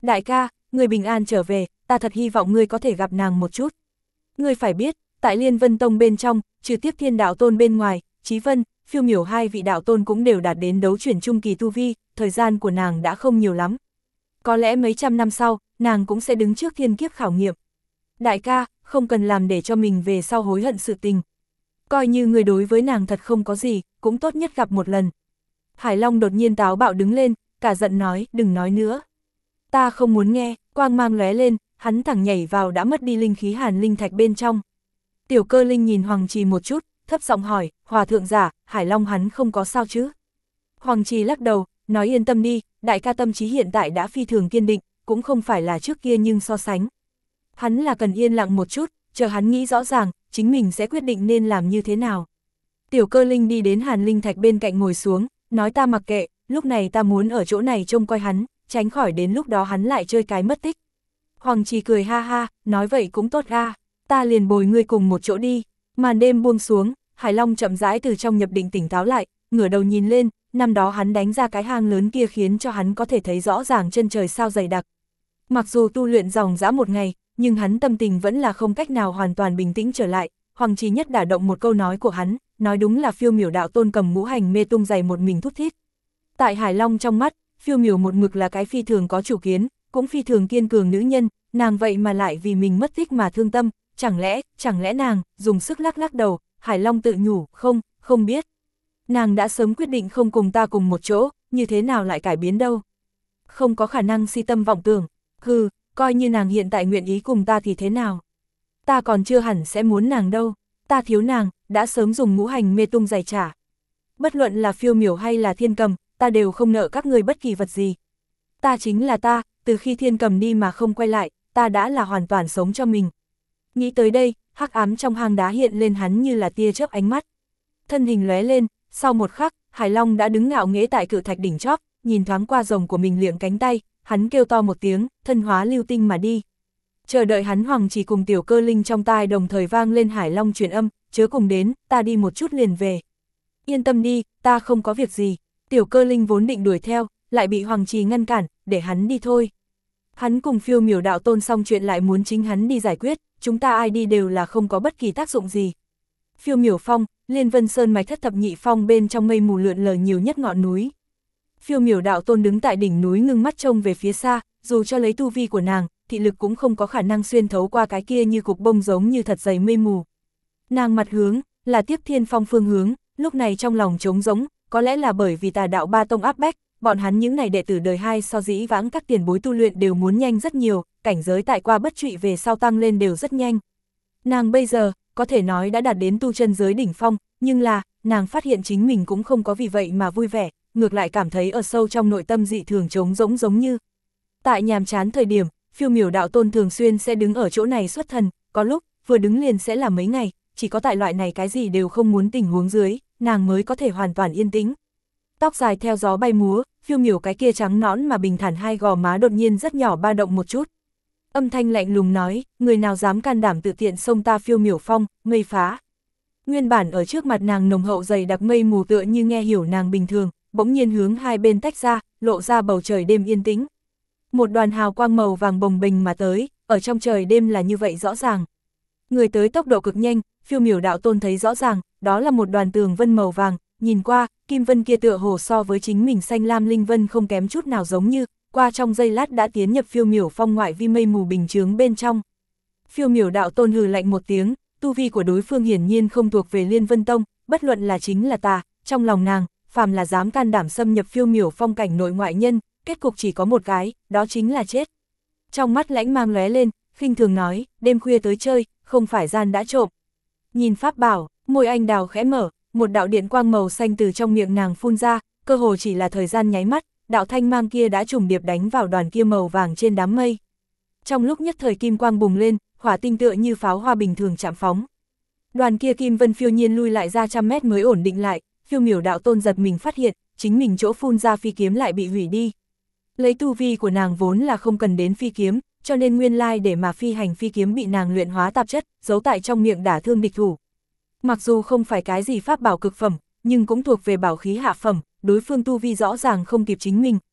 Đại ca, người bình an trở về, ta thật hy vọng ngươi có thể gặp nàng một chút. Ngươi phải biết, tại Liên Vân Tông bên trong, trừ Tiếp Thiên đạo tôn bên ngoài, Chí Vân, Phiêu Miểu hai vị đạo tôn cũng đều đạt đến đấu chuyển trung kỳ tu vi, thời gian của nàng đã không nhiều lắm. Có lẽ mấy trăm năm sau, nàng cũng sẽ đứng trước thiên kiếp khảo nghiệm. Đại ca, không cần làm để cho mình về sau hối hận sự tình. Coi như người đối với nàng thật không có gì, cũng tốt nhất gặp một lần. Hải Long đột nhiên táo bạo đứng lên, cả giận nói, đừng nói nữa. Ta không muốn nghe, quang mang lóe lên, hắn thẳng nhảy vào đã mất đi linh khí hàn linh thạch bên trong. Tiểu Cơ Linh nhìn Hoàng Trì một chút, thấp giọng hỏi, Hòa thượng giả, Hải Long hắn không có sao chứ? Hoàng Trì lắc đầu, nói yên tâm đi, đại ca tâm trí hiện tại đã phi thường kiên định, cũng không phải là trước kia nhưng so sánh. Hắn là cần yên lặng một chút, chờ hắn nghĩ rõ ràng, chính mình sẽ quyết định nên làm như thế nào. Tiểu Cơ Linh đi đến hàn linh thạch bên cạnh ngồi xuống, nói ta mặc kệ, lúc này ta muốn ở chỗ này trông coi hắn, tránh khỏi đến lúc đó hắn lại chơi cái mất tích. Hoàng Trì cười ha ha, nói vậy cũng tốt ra, ta liền bồi ngươi cùng một chỗ đi. Màn đêm buông xuống, Hải Long chậm rãi từ trong nhập định tỉnh táo lại, ngửa đầu nhìn lên, năm đó hắn đánh ra cái hang lớn kia khiến cho hắn có thể thấy rõ ràng chân trời sao dày đặc. Mặc dù tu luyện dòng dã một ngày, nhưng hắn tâm tình vẫn là không cách nào hoàn toàn bình tĩnh trở lại. Hoàng Trì nhất đả động một câu nói của hắn, nói đúng là Phiêu Miểu đạo tôn cầm ngũ hành mê tung giày một mình thút thít. Tại Hải Long trong mắt, Phiêu Miểu một mực là cái phi thường có chủ kiến, cũng phi thường kiên cường nữ nhân, nàng vậy mà lại vì mình mất tích mà thương tâm, chẳng lẽ nàng, dùng sức lắc lắc đầu, Hải Long tự nhủ, không biết. Nàng đã sớm quyết định không cùng ta cùng một chỗ, như thế nào lại cải biến đâu. Không có khả năng si tâm vọng tưởng, coi như nàng hiện tại nguyện ý cùng ta thì thế nào. Ta còn chưa hẳn sẽ muốn nàng đâu, ta thiếu nàng, đã sớm dùng ngũ hành mê tung giày trả. Bất luận là Phiêu Miểu hay là Thiên Cầm, ta đều không nợ các người bất kỳ vật gì. Ta chính là ta, từ khi Thiên Cầm đi mà không quay lại, ta đã là hoàn toàn sống cho mình. Nghĩ tới đây, hắc ám trong hang đá hiện lên hắn như là tia chớp ánh mắt. Thân hình lóe lên, sau một khắc, Hải Long đã đứng ngạo nghễ tại cự thạch đỉnh chóp, nhìn thoáng qua rồng của mình liệng cánh tay, hắn kêu to một tiếng, thân hóa lưu tinh mà đi. Chờ đợi hắn Hoàng Trì cùng Tiểu Cơ Linh trong tai đồng thời vang lên Hải Long truyền âm, chớ cùng đến, ta đi một chút liền về. Yên tâm đi, ta không có việc gì. Tiểu Cơ Linh vốn định đuổi theo, lại bị Hoàng Trì ngăn cản, để hắn đi thôi. Hắn cùng Phiêu Miểu đạo tôn xong chuyện lại muốn chính hắn đi giải quyết, chúng ta ai đi đều là không có bất kỳ tác dụng gì. Phiêu Miểu phong, Liên Vân Sơn mạch thất thập nhị phong bên trong mây mù lượn lờ nhiều nhất ngọn núi. Phiêu Miểu đạo tôn đứng tại đỉnh núi ngưng mắt trông về phía xa, dù cho lấy tu vi của nàng, thị lực cũng không có khả năng xuyên thấu qua cái kia như cục bông giống như thật dày mây mù. Nàng mặt hướng, là Tiếp Thiên phong phương hướng, lúc này trong lòng trống rỗng, có lẽ là bởi vì Tà đạo ba tông áp bách, bọn hắn những này đệ tử đời hai so dĩ vãng các tiền bối tu luyện đều muốn nhanh rất nhiều, cảnh giới tại qua bất trụy về sau tăng lên đều rất nhanh. Nàng bây giờ, có thể nói đã đạt đến tu chân giới đỉnh phong, nhưng là, nàng phát hiện chính mình cũng không có vì vậy mà vui vẻ, ngược lại cảm thấy ở sâu trong nội tâm dị thường trống rỗng giống như. Tại nhàm chán thời điểm, Phiêu Miểu đạo tôn thường xuyên sẽ đứng ở chỗ này xuất thần, có lúc, vừa đứng liền sẽ là mấy ngày, chỉ có tại loại này cái gì đều không muốn tình huống dưới, nàng mới có thể hoàn toàn yên tĩnh. Tóc dài theo gió bay múa, Phiêu Miểu cái kia trắng nõn mà bình thản hai gò má đột nhiên rất nhỏ ba động một chút. Âm thanh lạnh lùng nói, người nào dám can đảm tự tiện xông ta Phiêu Miểu phong, mây phá. Nguyên bản ở trước mặt nàng nồng hậu dày đặc mây mù tựa như nghe hiểu nàng bình thường, bỗng nhiên hướng hai bên tách ra, lộ ra bầu trời đêm yên tĩnh. Một đoàn hào quang màu vàng bồng bềnh mà tới, ở trong trời đêm là như vậy rõ ràng. Người tới tốc độ cực nhanh, Phiêu Miểu đạo tôn thấy rõ ràng, đó là một đoàn tường vân màu vàng, nhìn qua, kim vân kia tựa hồ so với chính mình xanh lam linh vân không kém chút nào giống như, qua trong giây lát đã tiến nhập Phiêu Miểu phong ngoại vi mây mù bình chướng bên trong. Phiêu Miểu đạo tôn hừ lạnh một tiếng, tu vi của đối phương hiển nhiên không thuộc về Liên Vân Tông, bất luận là chính là tà, trong lòng nàng, phàm là dám can đảm xâm nhập Phiêu Miểu phong cảnh nội ngoại nhân, kết cục chỉ có một cái, đó chính là chết. Trong mắt lãnh mang lóe lên, khinh thường nói, đêm khuya tới chơi, không phải gian đã trộm. Nhìn pháp bảo, môi anh đào khẽ mở, một đạo điện quang màu xanh từ trong miệng nàng phun ra, cơ hồ chỉ là thời gian nháy mắt, đạo thanh mang kia đã trùng điệp đánh vào đoàn kia màu vàng trên đám mây. Trong lúc nhất thời kim quang bùng lên, hỏa tinh tựa như pháo hoa bình thường chạm phóng. Đoàn kia kim vân phiêu nhiên lui lại ra trăm mét mới ổn định lại, Phiêu Miểu đạo tôn giật mình phát hiện, chính mình chỗ phun ra phi kiếm lại bị hủy đi. Lấy tu vi của nàng vốn là không cần đến phi kiếm, cho nên nguyên lai để mà phi hành phi kiếm bị nàng luyện hóa tạp chất, giấu tại trong miệng đả thương địch thủ. Mặc dù không phải cái gì pháp bảo cực phẩm, nhưng cũng thuộc về bảo khí hạ phẩm, đối phương tu vi rõ ràng không kịp chính mình,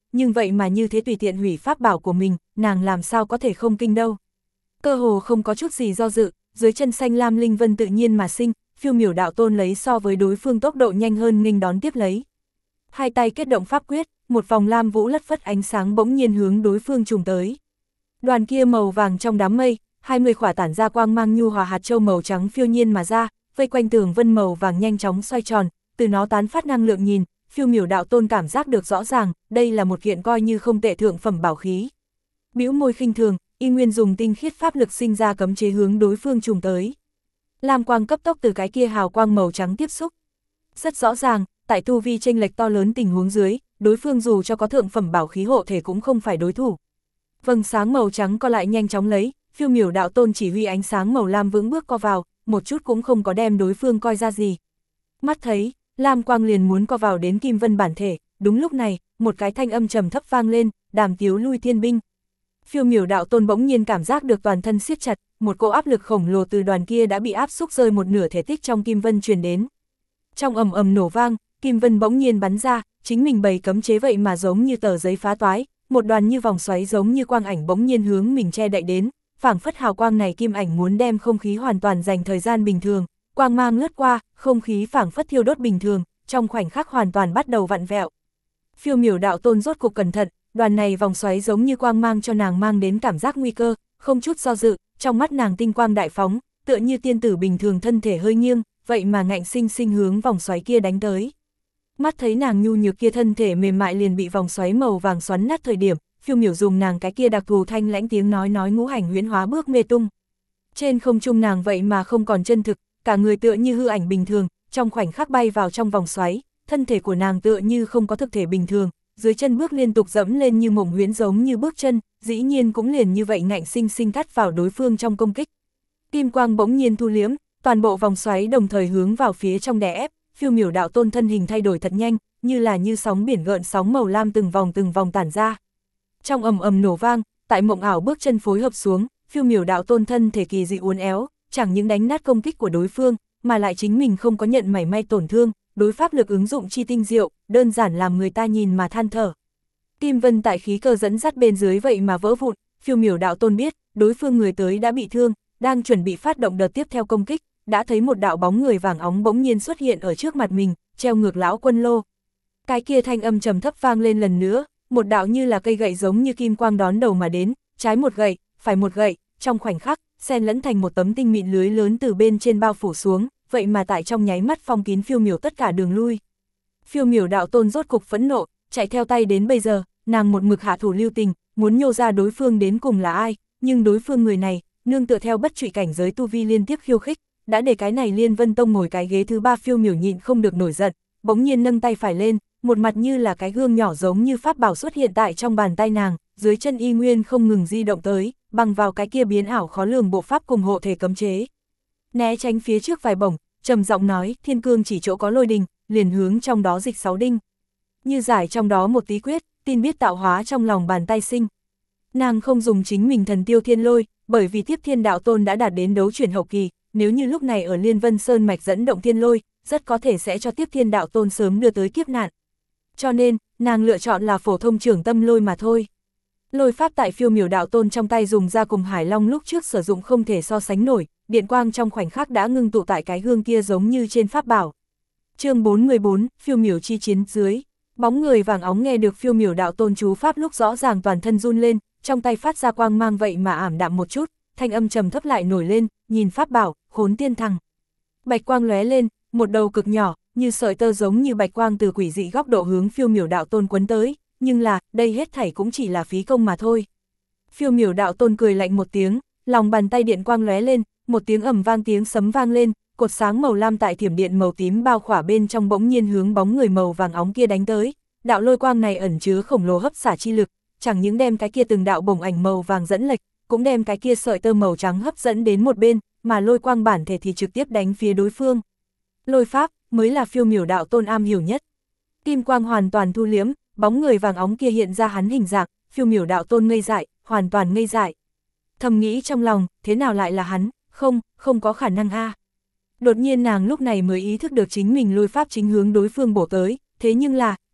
nhưng vậy mà như thế tùy tiện hủy pháp bảo của mình, nàng làm sao có thể không kinh đâu. Cơ hồ không có chút gì do dự, dưới chân xanh lam linh vân tự nhiên mà sinh, Phiêu Miểu đạo tôn lấy so với đối phương tốc độ nhanh hơn nghênh đón tiếp lấy. Hai tay kết động pháp quyết, một vòng lam vũ lất phất ánh sáng bỗng nhiên hướng đối phương trùng tới. Đoàn kia màu vàng trong đám mây, 20 khỏa tản ra quang mang nhu hòa hạt châu màu trắng phiêu nhiên mà ra, vây quanh tường vân màu vàng nhanh chóng xoay tròn, từ nó tán phát năng lượng nhìn, Phiêu Miểu đạo tôn cảm giác được rõ ràng, đây là một kiện coi như không tệ thượng phẩm bảo khí. Bĩu môi khinh thường, y nguyên dùng tinh khiết pháp lực sinh ra cấm chế hướng đối phương trùng tới. Lam quang cấp tốc từ cái kia hào quang màu trắng tiếp xúc. Rất rõ ràng, tại tu vi chênh lệch to lớn tình huống dưới, đối phương dù cho có thượng phẩm bảo khí hộ thể cũng không phải đối thủ. Vầng sáng màu trắng co lại nhanh chóng lấy, Phiêu Miểu đạo tôn chỉ huy ánh sáng màu lam vững bước co vào, một chút cũng không có đem đối phương coi ra gì. Mắt thấy, lam quang liền muốn co vào đến kim vân bản thể, đúng lúc này, một cái thanh âm trầm thấp vang lên, Đàm Tiếu lui thiên binh. Phiêu Miểu đạo tôn bỗng nhiên cảm giác được toàn thân siết chặt, một cỗ áp lực khổng lồ từ đoàn kia đã bị áp xúc rơi một nửa thể tích trong kim vân truyền đến. Trong ầm ầm nổ vang, kim vân bỗng nhiên bắn ra, chính mình bày cấm chế vậy mà giống như tờ giấy phá toái, một đoàn như vòng xoáy giống như quang ảnh bỗng nhiên hướng mình che đậy đến, phảng phất hào quang này kim ảnh muốn đem không khí hoàn toàn dành thời gian bình thường, quang mang lướt qua, không khí phảng phất thiêu đốt bình thường, trong khoảnh khắc hoàn toàn bắt đầu vặn vẹo. Phiêu Miểu đạo tôn rốt cục cẩn thận, đoàn này vòng xoáy giống như quang mang cho nàng mang đến cảm giác nguy cơ, không chút do dự, trong mắt nàng tinh quang đại phóng, tựa như tiên tử bình thường thân thể hơi nghiêng, vậy mà ngạnh sinh sinh hướng vòng xoáy kia đánh tới. Mắt thấy nàng nhu nhược kia thân thể mềm mại liền bị vòng xoáy màu vàng xoắn nát thời điểm, Phiêu Miểu dùng nàng cái kia đặc thù thanh lãnh tiếng nói ngũ hành huyễn hóa bước mê tung. Trên không trung nàng vậy mà không còn chân thực, cả người tựa như hư ảnh bình thường, trong khoảnh khắc bay vào trong vòng xoáy, thân thể của nàng tựa như không có thực thể bình thường, dưới chân bước liên tục dẫm lên như mộng huyễn giống như bước chân, dĩ nhiên cũng liền như vậy ngạnh sinh sinh cắt vào đối phương trong công kích. Kim quang bỗng nhiên thu liếm, toàn bộ vòng xoáy đồng thời hướng vào phía trong đè ép, Phiêu Miểu đạo tôn thân hình thay đổi thật nhanh, như là như sóng biển gợn sóng màu lam từng vòng tản ra. Trong ầm ầm nổ vang, tại mộng ảo bước chân phối hợp xuống, Phiêu Miểu đạo tôn thân thể kỳ dị uốn éo, chẳng những đánh nát công kích của đối phương, mà lại chính mình không có nhận mảy may tổn thương, đối pháp lực ứng dụng chi tinh diệu, đơn giản làm người ta nhìn mà than thở. Kim vân tại khí cơ dẫn dắt bên dưới vậy mà vỡ vụn, Phiêu Miểu đạo tôn biết, đối phương người tới đã bị thương, đang chuẩn bị phát động đợt tiếp theo công kích, đã thấy một đạo bóng người vàng óng bỗng nhiên xuất hiện ở trước mặt mình, treo ngược lão quân lô. Cái kia thanh âm trầm thấp vang lên lần nữa, một đạo như là cây gậy giống như kim quang đón đầu mà đến, trái một gậy, phải một gậy, trong khoảnh khắc, xen lẫn thành một tấm tinh mịn lưới lớn từ bên trên bao phủ xuống, vậy mà tại trong nháy mắt phong kín Phiêu Miểu tất cả đường lui. Phiêu Miểu đạo tôn rốt cục phẫn nộ, chạy theo tay đến bây giờ, nàng một mực hạ thủ lưu tình, muốn nhô ra đối phương đến cùng là ai, nhưng đối phương người này, nương tựa theo bất trụy cảnh giới tu vi liên tiếp khiêu khích, đã để cái này Liên Vân Tông ngồi cái ghế thứ ba. Phiêu Miểu nhịn không được nổi giận, bỗng nhiên nâng tay phải lên, một mặt như là cái gương nhỏ giống như pháp bảo xuất hiện tại trong bàn tay nàng, dưới chân y nguyên không ngừng di động tới, bằng vào cái kia biến ảo khó lường bộ pháp cùng hộ thể cấm chế. Né tránh phía trước vài bổng, trầm giọng nói, thiên cương chỉ chỗ có lôi đình, liền hướng trong đó dịch 6 đinh. Như giải trong đó một tí quyết, tin biết tạo hóa trong lòng bàn tay sinh. Nàng không dùng chính mình thần tiêu thiên lôi, bởi vì Tiếp Thiên đạo tôn đã đạt đến đấu chuyển hậu kỳ, nếu như lúc này ở Liên Vân Sơn mạch dẫn động thiên lôi, rất có thể sẽ cho Tiếp Thiên đạo tôn sớm đưa tới kiếp nạn. Cho nên, nàng lựa chọn là phổ thông trưởng tâm lôi mà thôi. Lôi pháp tại Phiêu Miểu đạo tôn trong tay dùng ra cùng Hải Long lúc trước sử dụng không thể so sánh nổi, điện quang trong khoảnh khắc đã ngưng tụ tại cái gương kia giống như trên pháp bảo. Chương 414, Phiêu Miểu chi chiến dưới. Bóng người vàng óng nghe được Phiêu Miểu đạo tôn chú pháp lúc rõ ràng toàn thân run lên, trong tay phát ra quang mang vậy mà ảm đạm một chút, thanh âm trầm thấp lại nổi lên, nhìn pháp bảo, Khốn Tiên Thằng. Bạch quang lóe lên, một đầu cực nhỏ, như sợi tơ giống như bạch quang từ quỷ dị góc độ hướng Phiêu Miểu đạo tôn quấn tới, nhưng là, đây hết thảy cũng chỉ là phí công mà thôi. Phiêu Miểu đạo tôn cười lạnh một tiếng, lòng bàn tay điện quang lóe lên, một tiếng ầm vang tiếng sấm vang lên, cột sáng màu lam tại thiểm điện màu tím bao khỏa bên trong bỗng nhiên hướng bóng người màu vàng óng kia đánh tới. Đạo lôi quang này ẩn chứa khổng lồ hấp xả chi lực, chẳng những đem cái kia từng đạo bổng ảnh màu vàng dẫn lệch, cũng đem cái kia sợi tơ màu trắng hấp dẫn đến một bên, mà lôi quang bản thể thì trực tiếp đánh phía đối phương. Lôi pháp mới là Phiêu Miểu đạo tôn am hiểu nhất. Kim quang hoàn toàn thu liếm, bóng người vàng óng kia hiện ra hắn hình dạng, Phiêu Miểu đạo tôn ngây dại, hoàn toàn ngây dại. Thầm nghĩ trong lòng, thế nào lại là hắn, không có khả năng a. Đột nhiên nàng lúc này mới ý thức được chính mình lôi pháp chính hướng đối phương bổ tới, thế nhưng là,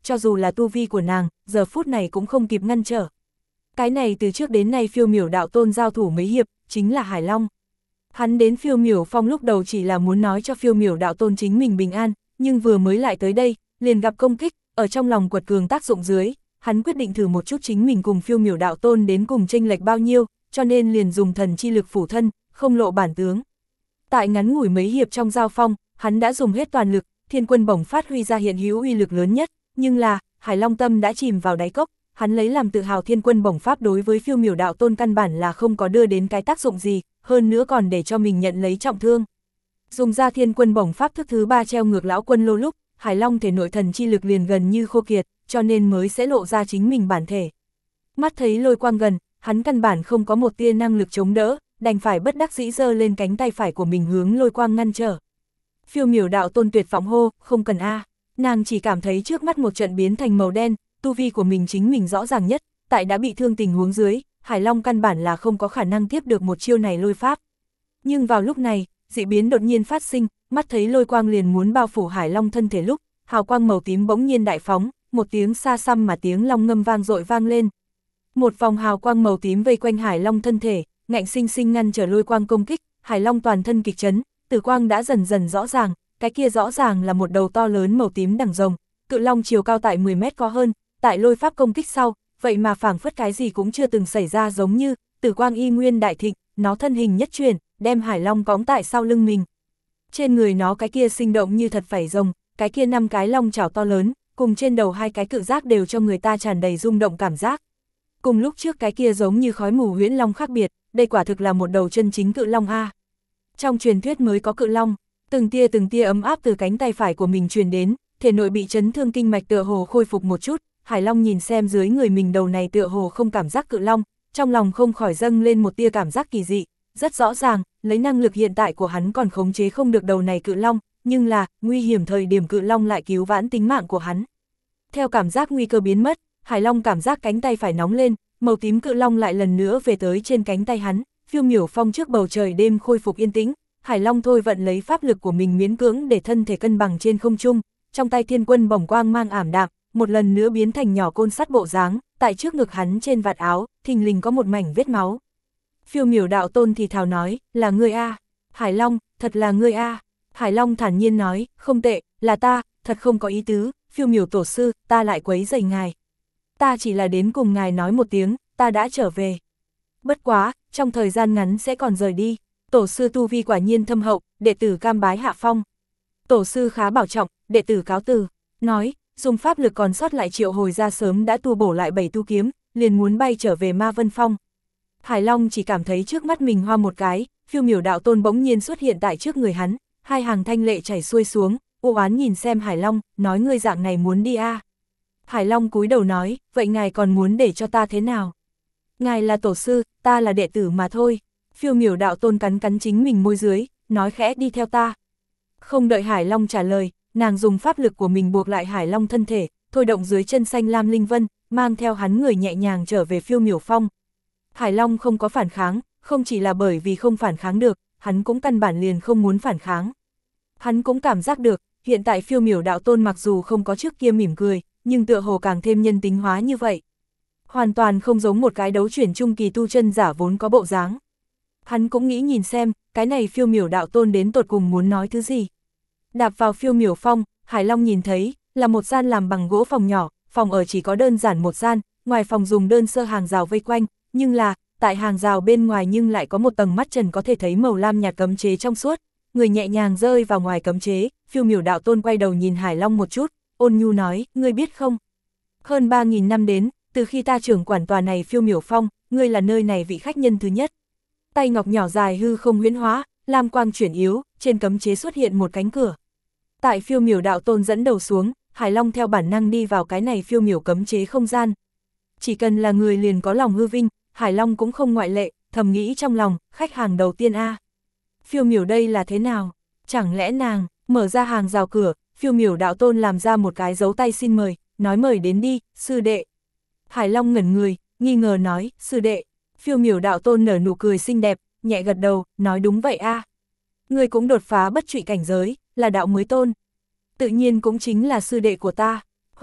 cho dù là tu vi của nàng, giờ phút này cũng không kịp ngăn trở. Cái này từ trước đến nay Phiêu Miểu đạo tôn giao thủ mấy hiệp, chính là Hải Long. Hắn đến Phiêu Miểu Phong lúc đầu chỉ là muốn nói cho Phiêu Miểu đạo tôn chính mình bình an, nhưng vừa mới lại tới đây, liền gặp công kích, ở trong lòng quật cường tác dụng dưới, hắn quyết định thử một chút chính mình cùng Phiêu Miểu đạo tôn đến cùng chênh lệch bao nhiêu, cho nên liền dùng thần chi lực phủ thân, không lộ bản tướng. Tại ngắn ngủi mấy hiệp trong giao phong, hắn đã dùng hết toàn lực, Thiên Quân Bổng phát huy ra hiện hữu uy lực lớn nhất, nhưng là, Hải Long tâm đã chìm vào đáy cốc, hắn lấy làm tự hào Thiên Quân Bổng pháp đối với Phiêu Miểu đạo tôn căn bản là không có đưa đến cái tác dụng gì, hơn nữa còn để cho mình nhận lấy trọng thương. Dùng ra Thiên Quân Bổng pháp thức thứ 3 treo ngược lão quân lô lúc, Hải Long thể nội thần chi lực liền gần như khô kiệt, cho nên mới sẽ lộ ra chính mình bản thể. Mắt thấy lôi quang gần, hắn căn bản không có một tia năng lực chống đỡ, đành phải bất đắc dĩ giơ lên cánh tay phải của mình hướng lôi quang ngăn trở. Phiêu Miểu đạo tôn tuyệt vọng hô, không cần a. Nàng chỉ cảm thấy trước mắt một trận biến thành màu đen, tu vi của mình chính mình rõ ràng nhất, tại đã bị thương tình huống dưới, Hải Long căn bản là không có khả năng tiếp được một chiêu này lôi pháp. Nhưng vào lúc này, dị biến đột nhiên phát sinh, mắt thấy lôi quang liền muốn bao phủ Hải Long thân thể lúc, hào quang màu tím bỗng nhiên đại phóng, một tiếng xa xăm mà tiếng long ngâm vang dội vang lên. Một vòng hào quang màu tím vây quanh Hải Long thân thể, ngạnh sinh sinh ngăn trở lôi quang công kích, Hải Long toàn thân kịch chấn, tử quang đã dần dần rõ ràng, cái kia rõ ràng là một đầu to lớn màu tím đằng rồng, cự long chiều cao tại 10 mét có hơn, tại lôi pháp công kích sau, vậy mà phảng phất cái gì cũng chưa từng xảy ra giống như, tử quang y nguyên đại thịnh, nó thân hình nhất chuyển, đem Hải Long cõng tại sau lưng mình. Trên người nó cái kia sinh động như thật vảy rồng, cái kia 5 cái long chảo to lớn, cùng trên đầu 2 cái cự giác đều cho người ta tràn đầy rung động cảm giác. Cùng lúc trước cái kia giống như khói mù huyễn long khác biệt, đây quả thực là một đầu chân chính cự long a. Trong truyền thuyết mới có cự long, từng tia ấm áp từ cánh tay phải của mình truyền đến, thể nội bị chấn thương kinh mạch tựa hồ khôi phục một chút, Hải Long nhìn xem dưới người mình đầu này tựa hồ không cảm giác cự long, trong lòng không khỏi dâng lên một tia cảm giác kỳ dị, rất rõ ràng, lấy năng lực hiện tại của hắn còn khống chế không được đầu này cự long, nhưng là, nguy hiểm thời điểm cự long lại cứu vãn tính mạng của hắn. Theo cảm giác nguy cơ biến mất, Hải Long cảm giác cánh tay phải nóng lên, màu tím cự long lại lần nữa về tới trên cánh tay hắn, Phiêu Miểu Phong trước bầu trời đêm khôi phục yên tĩnh, Hải Long thôi vận lấy pháp lực của mình miễn cưỡng để thân thể cân bằng trên không trung, trong tay Thiên Quân Bổng quang mang ảm đạm, một lần nữa biến thành nhỏ côn sắt bộ dáng, tại trước ngực hắn trên vạt áo, thình lình có một mảnh vết máu. Phiêu Miểu đạo tôn thì thào nói, là ngươi a. Hải Long, thật là ngươi a. Hải Long thản nhiên nói, không tệ, là ta, thật không có ý tứ, Phiêu Miểu tổ sư, ta lại quấy rầy ngài. Ta chỉ là đến cùng ngài nói một tiếng, ta đã trở về. Bất quá, trong thời gian ngắn sẽ còn rời đi. Tổ sư tu vi quả nhiên thâm hậu, đệ tử cam bái hạ phong. Tổ sư khá bảo trọng, đệ tử cáo từ. Nói, dùng pháp lực còn sót lại triệu hồi ra sớm đã tu bổ lại 7 tu kiếm, liền muốn bay trở về Ma Vân Phong. Hải Long chỉ cảm thấy trước mắt mình hoa một cái, Phiêu Miểu đạo tôn bỗng nhiên xuất hiện tại trước người hắn, 2 hàng thanh lệ chảy xuôi xuống, u oán nhìn xem Hải Long, nói ngươi dạng này muốn đi a. Hải Long cúi đầu nói, vậy ngài còn muốn để cho ta thế nào? Ngài là tổ sư, ta là đệ tử mà thôi. Phiêu Miểu đạo tôn cắn cắn chính mình môi dưới, nói khẽ đi theo ta. Không đợi Hải Long trả lời, nàng dùng pháp lực của mình buộc lại Hải Long thân thể, thôi động dưới chân xanh lam linh vân, mang theo hắn người nhẹ nhàng trở về Phiêu Miểu Phong. Hải Long không có phản kháng, không chỉ là bởi vì không phản kháng được, hắn cũng căn bản liền không muốn phản kháng. Hắn cũng cảm giác được, hiện tại Phiêu Miểu đạo tôn mặc dù không có trước kia mỉm cười, nhưng tựa hồ càng thêm nhân tính hóa như vậy. Hoàn toàn không giống một cái đấu chuyển trung kỳ tu chân giả vốn có bộ dáng. Hắn cũng nghĩ nhìn xem, cái này Phiêu Miểu đạo tôn đến tột cùng muốn nói thứ gì. Đạp vào Phiêu Miểu Phong, Hải Long nhìn thấy, là một gian làm bằng gỗ phòng nhỏ, phòng ở chỉ có đơn giản một gian, ngoài phòng dùng đơn sơ hàng rào vây quanh, nhưng là, tại hàng rào bên ngoài nhưng lại có một tầng mắt trần có thể thấy màu lam nhạt cấm chế trong suốt, người nhẹ nhàng rơi vào ngoài cấm chế, Phiêu Miểu đạo tôn quay đầu nhìn Hải Long một chút, ôn nhu nói, ngươi biết không? Hơn 3.000 năm đến, từ khi ta trưởng quản tòa này Phiêu Miểu Phong, ngươi là nơi này vị khách nhân thứ nhất. Tay ngọc nhỏ dài hư không huyễn hóa, lam quang chuyển yếu, trên cấm chế xuất hiện một cánh cửa. Tại Phiêu Miểu đạo tôn dẫn đầu xuống, Hải Long theo bản năng đi vào cái này phiêu miểu cấm chế không gian. Chỉ cần là người liền có lòng hư vinh, Hải Long cũng không ngoại lệ, thầm nghĩ trong lòng, khách hàng đầu tiên a. Phiêu miểu đây là thế nào? Chẳng lẽ nàng, mở ra hàng rào cửa, Phiêu miểu đạo tôn làm ra một cái dấu tay xin mời, nói mời đến đi, sư đệ. Hải Long ngẩn người, nghi ngờ nói, sư đệ. Phiêu miểu đạo tôn nở nụ cười xinh đẹp, nhẹ gật đầu, nói đúng vậy a. Ngươi cũng đột phá bất trụy cảnh giới, là đạo mới tôn. Tự nhiên cũng chính là sư đệ của ta.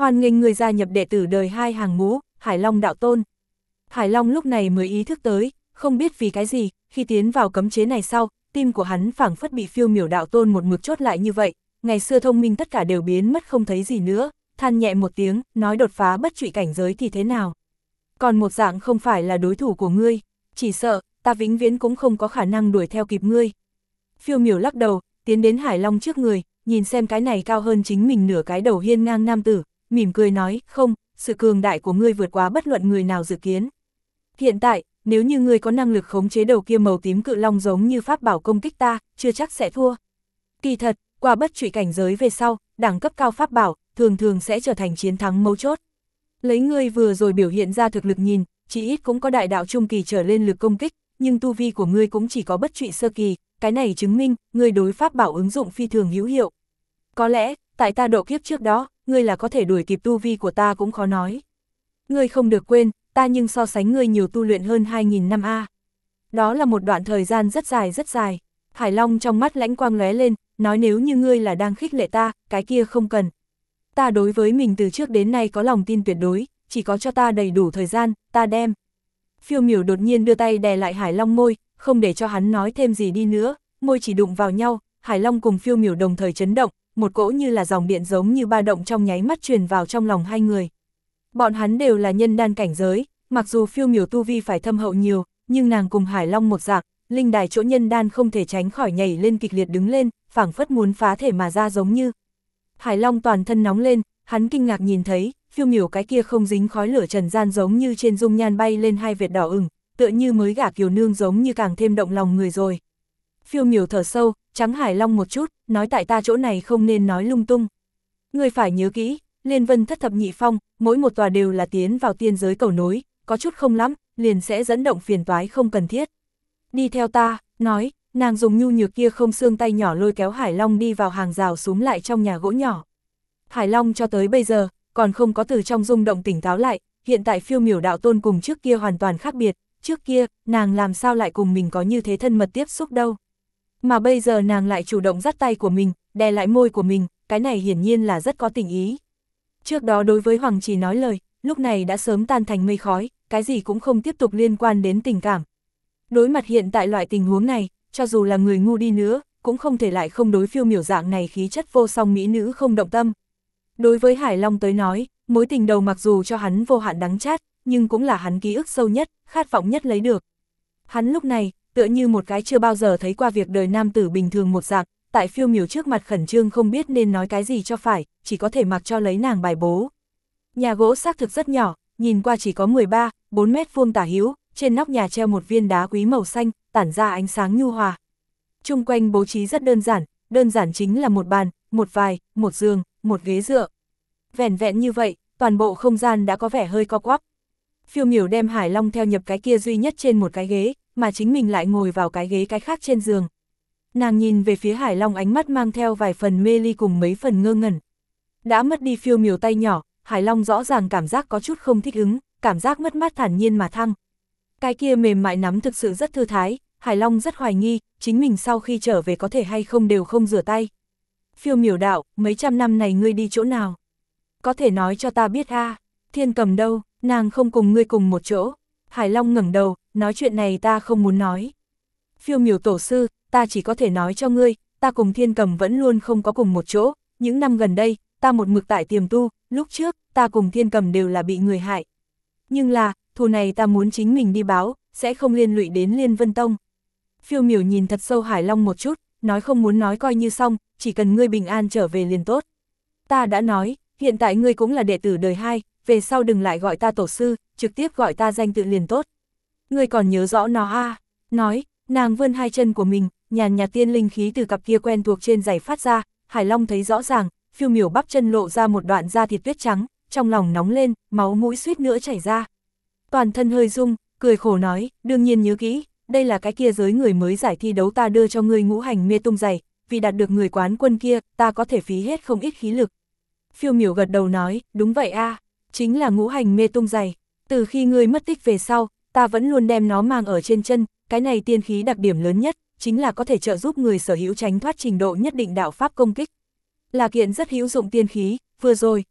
Hoan nghênh người gia nhập đệ tử đời 2 hàng ngũ, Hải Long đạo tôn. Hải Long lúc này mới ý thức tới, không biết vì cái gì, khi tiến vào cấm chế này sau, tim của hắn phảng phất bị Phiêu Miểu đạo tôn một mực chốt lại như vậy, ngày xưa thông minh tất cả đều biến mất không thấy gì nữa, than nhẹ một tiếng, nói đột phá bất trụy cảnh giới thì thế nào. Còn một dạng không phải là đối thủ của ngươi, chỉ sợ, ta vĩnh viễn cũng không có khả năng đuổi theo kịp ngươi. Phiêu Miểu lắc đầu, tiến đến Hải Long trước người, nhìn xem cái này cao hơn chính mình nửa cái đầu hiên ngang nam tử, mỉm cười nói, không, sự cường đại của ngươi vượt quá bất luận người nào dự kiến. Hiện tại, nếu như ngươi có năng lực khống chế đầu kia màu tím cự long giống như pháp bảo công kích ta, chưa chắc sẽ thua. Kỳ thật, qua bất trụy cảnh giới về sau, đẳng cấp cao pháp bảo, thường thường sẽ trở thành chiến thắng mấu chốt. Lấy ngươi vừa rồi biểu hiện ra thực lực nhìn, chỉ ít cũng có đại đạo trung kỳ trở lên lực công kích, nhưng tu vi của ngươi cũng chỉ có bất trụy sơ kỳ, cái này chứng minh, ngươi đối pháp bảo ứng dụng phi thường hữu hiệu. Có lẽ, tại ta độ kiếp trước đó, ngươi là có thể đuổi kịp tu vi của ta cũng khó nói. Ngươi không được quên, ta nhưng so sánh ngươi nhiều tu luyện hơn 2.000 năm a. Đó là một đoạn thời gian rất dài rất dài. Hải Long trong mắt lãnh quang lóe lên, nói nếu như ngươi là đang khích lệ ta, cái kia không cần. Ta đối với mình từ trước đến nay có lòng tin tuyệt đối, chỉ có cho ta đầy đủ thời gian, ta đem. Phiêu Miểu đột nhiên đưa tay đè lại Hải Long môi, không để cho hắn nói thêm gì đi nữa, môi chỉ đụng vào nhau, Hải Long cùng Phiêu Miểu đồng thời chấn động, một cỗ như là dòng điện giống như ba động trong nháy mắt truyền vào trong lòng hai người. Bọn hắn đều là nhân đan cảnh giới, mặc dù Phiêu Miểu tu vi phải thâm hậu nhiều, nhưng nàng cùng Hải Long một dạng, linh đài chỗ nhân đan không thể tránh khỏi nhảy lên kịch liệt đứng lên, phảng phất muốn phá thể mà ra giống như. Hải Long toàn thân nóng lên, hắn kinh ngạc nhìn thấy, Phiêu Miểu cái kia không dính khói lửa trần gian giống như trên dung nhan bay lên hai vệt đỏ ửng, tựa như mới gả kiều nương giống như càng thêm động lòng người rồi. Phiêu Miểu thở sâu, trắng Hải Long một chút, nói tại ta chỗ này không nên nói lung tung. Ngươi phải nhớ kỹ, Liên Vân thất thập nhị phong, mỗi một tòa đều là tiến vào tiên giới cầu nối, có chút không lắm, liền sẽ dẫn động phiền toái không cần thiết. Đi theo ta, nói, nàng dùng nhu nhược kia không xương tay nhỏ lôi kéo Hải Long đi vào hàng rào súm lại trong nhà gỗ nhỏ. Hải Long cho tới bây giờ, còn không có từ trong rung động tỉnh táo lại, hiện tại Phiêu Miểu đạo tôn cùng trước kia hoàn toàn khác biệt, trước kia, nàng làm sao lại cùng mình có như thế thân mật tiếp xúc đâu. Mà bây giờ nàng lại chủ động dắt tay của mình, đè lại môi của mình, cái này hiển nhiên là rất có tình ý. Trước đó đối với Hoàng Chỉ nói lời, lúc này đã sớm tan thành mây khói, cái gì cũng không tiếp tục liên quan đến tình cảm. Đối mặt hiện tại loại tình huống này, cho dù là người ngu đi nữa, cũng không thể lại không đối Phiêu Miểu dạng này khí chất vô song mỹ nữ không động tâm. Đối với Hải Long tới nói, mối tình đầu mặc dù cho hắn vô hạn đắng chát, nhưng cũng là hắn ký ức sâu nhất, khát vọng nhất lấy được. Hắn lúc này, tựa như một cái chưa bao giờ thấy qua việc đời nam tử bình thường một dạng, tại Phiêu Miểu trước mặt khẩn trương không biết nên nói cái gì cho phải, chỉ có thể mặc cho lấy nàng bài bố. Nhà gỗ xác thực rất nhỏ, nhìn qua chỉ có 13-4 mét vuông tả hữu, trên nóc nhà treo một viên đá quý màu xanh, tản ra ánh sáng nhu hòa. Chung quanh bố trí rất đơn giản chính là một bàn, một vài, một giường, một ghế dựa. Vẻn vẹn như vậy, toàn bộ không gian đã có vẻ hơi co quắp. Phiêu Miểu đem Hải Long theo nhập cái kia duy nhất trên một cái ghế, mà chính mình lại ngồi vào cái ghế cái khác trên giường. Nàng nhìn về phía Hải Long ánh mắt mang theo vài phần mê ly cùng mấy phần ngơ ngẩn. Đã mất đi Phiêu Miểu tay nhỏ, Hải Long rõ ràng cảm giác có chút không thích ứng, cảm giác mất mát thản nhiên mà thăng. Cái kia mềm mại nắm thực sự rất thư thái, Hải Long rất hoài nghi, chính mình sau khi trở về có thể hay không đều không rửa tay. Phiêu Miểu đạo, mấy trăm năm này ngươi đi chỗ nào? Có thể nói cho ta biết a? Thiên Cầm đâu, nàng không cùng ngươi cùng một chỗ. Hải Long ngẩng đầu, nói chuyện này ta không muốn nói. Phiêu Miểu tổ sư, ta chỉ có thể nói cho ngươi, ta cùng Thiên Cầm vẫn luôn không có cùng một chỗ, những năm gần đây, ta một mực tại tiềm tu, lúc trước, ta cùng Thiên Cầm đều là bị người hại. Nhưng là, thù này ta muốn chính mình đi báo, sẽ không liên lụy đến Liên Vân Tông. Phiêu Miểu nhìn thật sâu Hải Long một chút, nói không muốn nói coi như xong, chỉ cần ngươi bình an trở về liền tốt. Ta đã nói, hiện tại ngươi cũng là đệ tử đời 2, về sau đừng lại gọi ta tổ sư, trực tiếp gọi ta danh tự liền tốt. Ngươi còn nhớ rõ nó a? Nói, nàng vươn hai chân của mình, nhàn nhạt tiên linh khí từ cặp kia quen thuộc trên giày phát ra, Hải Long thấy rõ ràng, Phiêu Miểu bắp chân lộ ra một đoạn da thịt tuyết trắng, trong lòng nóng lên, máu mũi suýt nữa chảy ra. Toàn thân hơi rung, cười khổ nói, đương nhiên nhớ kỹ, đây là cái kia giới người mới giải thi đấu ta đưa cho ngươi ngũ hành mê tung giày, vì đạt được người quán quân kia, ta có thể phí hết không ít khí lực. Phiêu Miểu gật đầu nói, đúng vậy a, chính là ngũ hành mê tung giày, từ khi ngươi mất tích về sau, ta vẫn luôn đem nó mang ở trên chân, cái này tiên khí đặc điểm lớn nhất, chính là có thể trợ giúp người sở hữu tránh thoát trình độ nhất định đạo pháp công kích. Là kiện rất hữu dụng tiên khí, vừa rồi,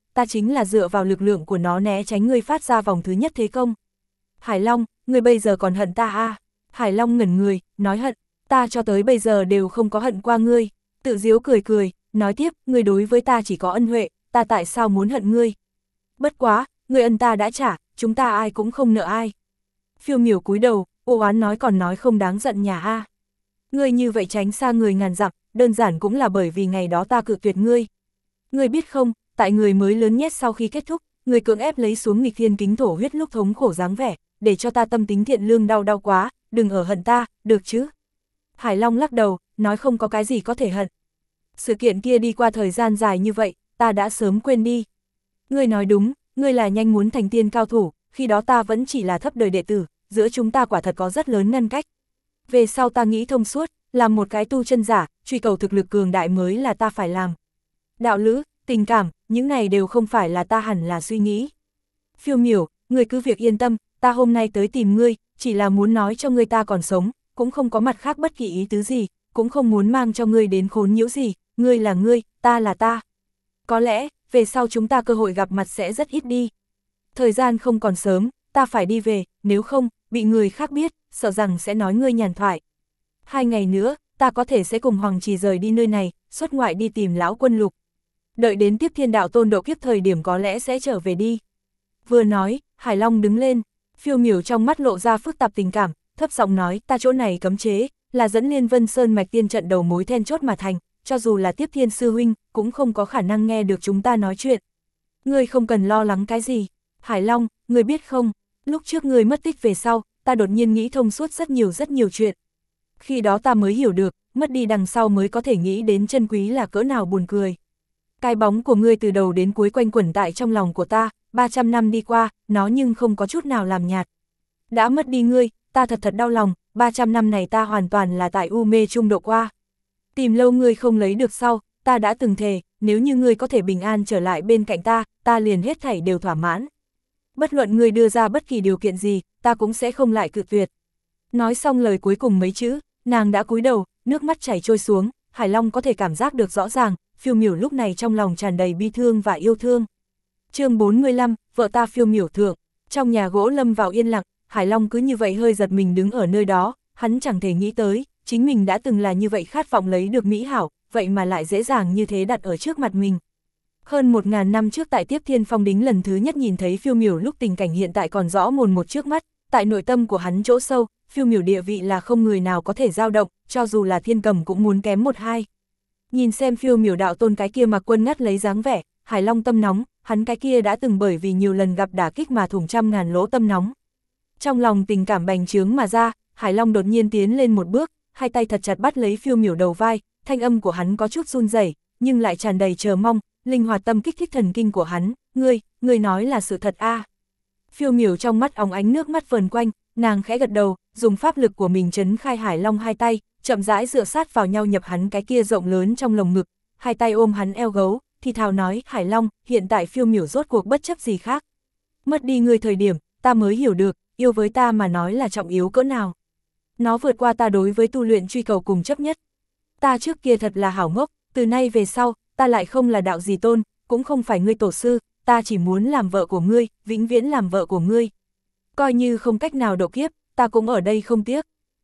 ta chính là dựa vào lực lượng của nó né tránh ngươi phát ra vòng thứ nhất thế công. Hải Long, ngươi bây giờ còn hận ta à? Hải Long ngẩn người, nói hận, ta cho tới bây giờ đều không có hận qua ngươi. Tự Diếu cười cười, nói tiếp, ngươi đối với ta chỉ có ân huệ, ta tại sao muốn hận ngươi? Bất quá, ngươi ân ta đã trả, chúng ta ai cũng không nợ ai. Phiêu Miểu cúi đầu, ô oán nói còn nói không đáng giận nhà a. Ngươi như vậy tránh xa người ngàn dặm, đơn giản cũng là bởi vì ngày đó ta cự tuyệt ngươi. Ngươi biết không, tại người mới lớn nhất sau khi kết thúc, ngươi cưỡng ép lấy xuống nghịch thiên kính thổ huyết lúc thống khổ dáng vẻ, để cho ta tâm tính thiện lương đau quá, đừng ở hận ta, được chứ? Hải Long lắc đầu, nói không có cái gì có thể hận. Sự kiện kia đi qua thời gian dài như vậy, ta đã sớm quên đi. Ngươi nói đúng, ngươi là nhanh muốn thành tiên cao thủ, khi đó ta vẫn chỉ là thấp đời đệ tử, giữa chúng ta quả thật có rất lớn ngăn cách. Về sau ta nghĩ thông suốt, làm một cái tu chân giả, truy cầu thực lực cường đại mới là ta phải làm. Đạo lữ, tình cảm, những này đều không phải là ta hẳn là suy nghĩ. Phiêu Miểu, ngươi cứ việc yên tâm, ta hôm nay tới tìm ngươi, chỉ là muốn nói cho ngươi ta còn sống, cũng không có mặt khác bất kỳ ý tứ gì, cũng không muốn mang cho ngươi đến khốn nhiễu gì, ngươi là ngươi, ta là ta. Có lẽ, về sau chúng ta cơ hội gặp mặt sẽ rất ít đi. Thời gian không còn sớm, ta phải đi về, nếu không, bị người khác biết, sợ rằng sẽ nói ngươi nhàn thoại. 2 ngày nữa, ta có thể sẽ cùng Hoàng Trì rời đi nơi này, xuất ngoại đi tìm lão Quân Lục. Đợi đến tiếp Thiên Đạo Tôn độ kiếp thời điểm có lẽ sẽ trở về đi. Vừa nói, Hải Long đứng lên, Phiêu Miểu trong mắt lộ ra phức tạp tình cảm, thấp giọng nói, ta chỗ này cấm chế, là dẫn Liên Vân Sơn mạch tiên trận đầu mối then chốt mà thành, cho dù là tiếp Thiên sư huynh, cũng không có khả năng nghe được chúng ta nói chuyện. Ngươi không cần lo lắng cái gì. Hải Long, ngươi biết không, lúc trước ngươi mất tích về sau, ta đột nhiên nghĩ thông suốt rất nhiều chuyện. Khi đó ta mới hiểu được, mất đi đằng sau mới có thể nghĩ đến chân quý là cỡ nào buồn cười. Cái bóng của ngươi từ đầu đến cuối quanh quẩn tại trong lòng của ta, 300 năm đi qua, nó nhưng không có chút nào làm nhạt. Đã mất đi ngươi, ta thật đau lòng, 300 năm này ta hoàn toàn là tại u mê trung độ qua. Tìm lâu ngươi không lấy được sau, ta đã từng thề, nếu như ngươi có thể bình an trở lại bên cạnh ta liền hết thảy đều thỏa mãn. Bất luận ngươi đưa ra bất kỳ điều kiện gì, ta cũng sẽ không lại cự tuyệt. Nói xong lời cuối cùng mấy chữ, nàng đã cúi đầu, nước mắt chảy trôi xuống, Hải Long có thể cảm giác được rõ ràng, Phiêu Miểu lúc này trong lòng tràn đầy bi thương và yêu thương. Chương 45, vợ ta Phiêu Miểu thượng. Trong nhà gỗ lâm vào yên lặng, Hải Long cứ như vậy hơi giật mình đứng ở nơi đó, hắn chẳng thể nghĩ tới, chính mình đã từng là như vậy khát vọng lấy được mỹ hảo, vậy mà lại dễ dàng như thế đặt ở trước mặt mình. Hơn 1000 năm trước tại Tiếp Thiên Phong Đính lần thứ nhất nhìn thấy Phiêu Miểu lúc tình cảnh hiện tại còn rõ mồn một trước mắt, tại nội tâm của hắn chỗ sâu, Phiêu Miểu địa vị là không người nào có thể dao động, cho dù là Thiên Cầm cũng muốn kém 1-2. Nhìn xem Phiêu Miểu đạo tôn cái kia mặc quân ngắt lấy dáng vẻ, Hải Long tâm nóng, hắn cái kia đã từng bởi vì nhiều lần gặp đả kích mà thủng trăm ngàn lỗ tâm nóng. Trong lòng tình cảm bành trướng mà ra, Hải Long đột nhiên tiến lên một bước, hai tay thật chặt bắt lấy Phiêu Miểu đầu vai, thanh âm của hắn có chút run rẩy, nhưng lại tràn đầy chờ mong, linh hoạt tâm kích thích thần kinh của hắn, ngươi nói là sự thật a? Phiêu Miểu trong mắt óng ánh nước mắt vờn quanh, nàng khẽ gật đầu, dùng pháp lực của mình trấn khai Hải Long hai tay, chậm rãi dựa sát vào nhau nhập hắn cái kia rộng lớn trong lồng ngực, hai tay ôm hắn eo gấu, thì thào nói, Hải Long, hiện tại Phiêu Miểu rốt cuộc bất chấp gì khác. Mất đi ngươi thời điểm, ta mới hiểu được, yêu với ta mà nói là trọng yếu cỡ nào. Nó vượt qua ta đối với tu luyện truy cầu cùng chấp nhất. Ta trước kia thật là hảo ngốc, từ nay về sau, ta lại không là đạo gì tôn, cũng không phải ngươi tổ sư, ta chỉ muốn làm vợ của ngươi, vĩnh viễn làm vợ của ngươi. Coi như không cách nào độ kiếp, ta cũng ở đây không tiếc.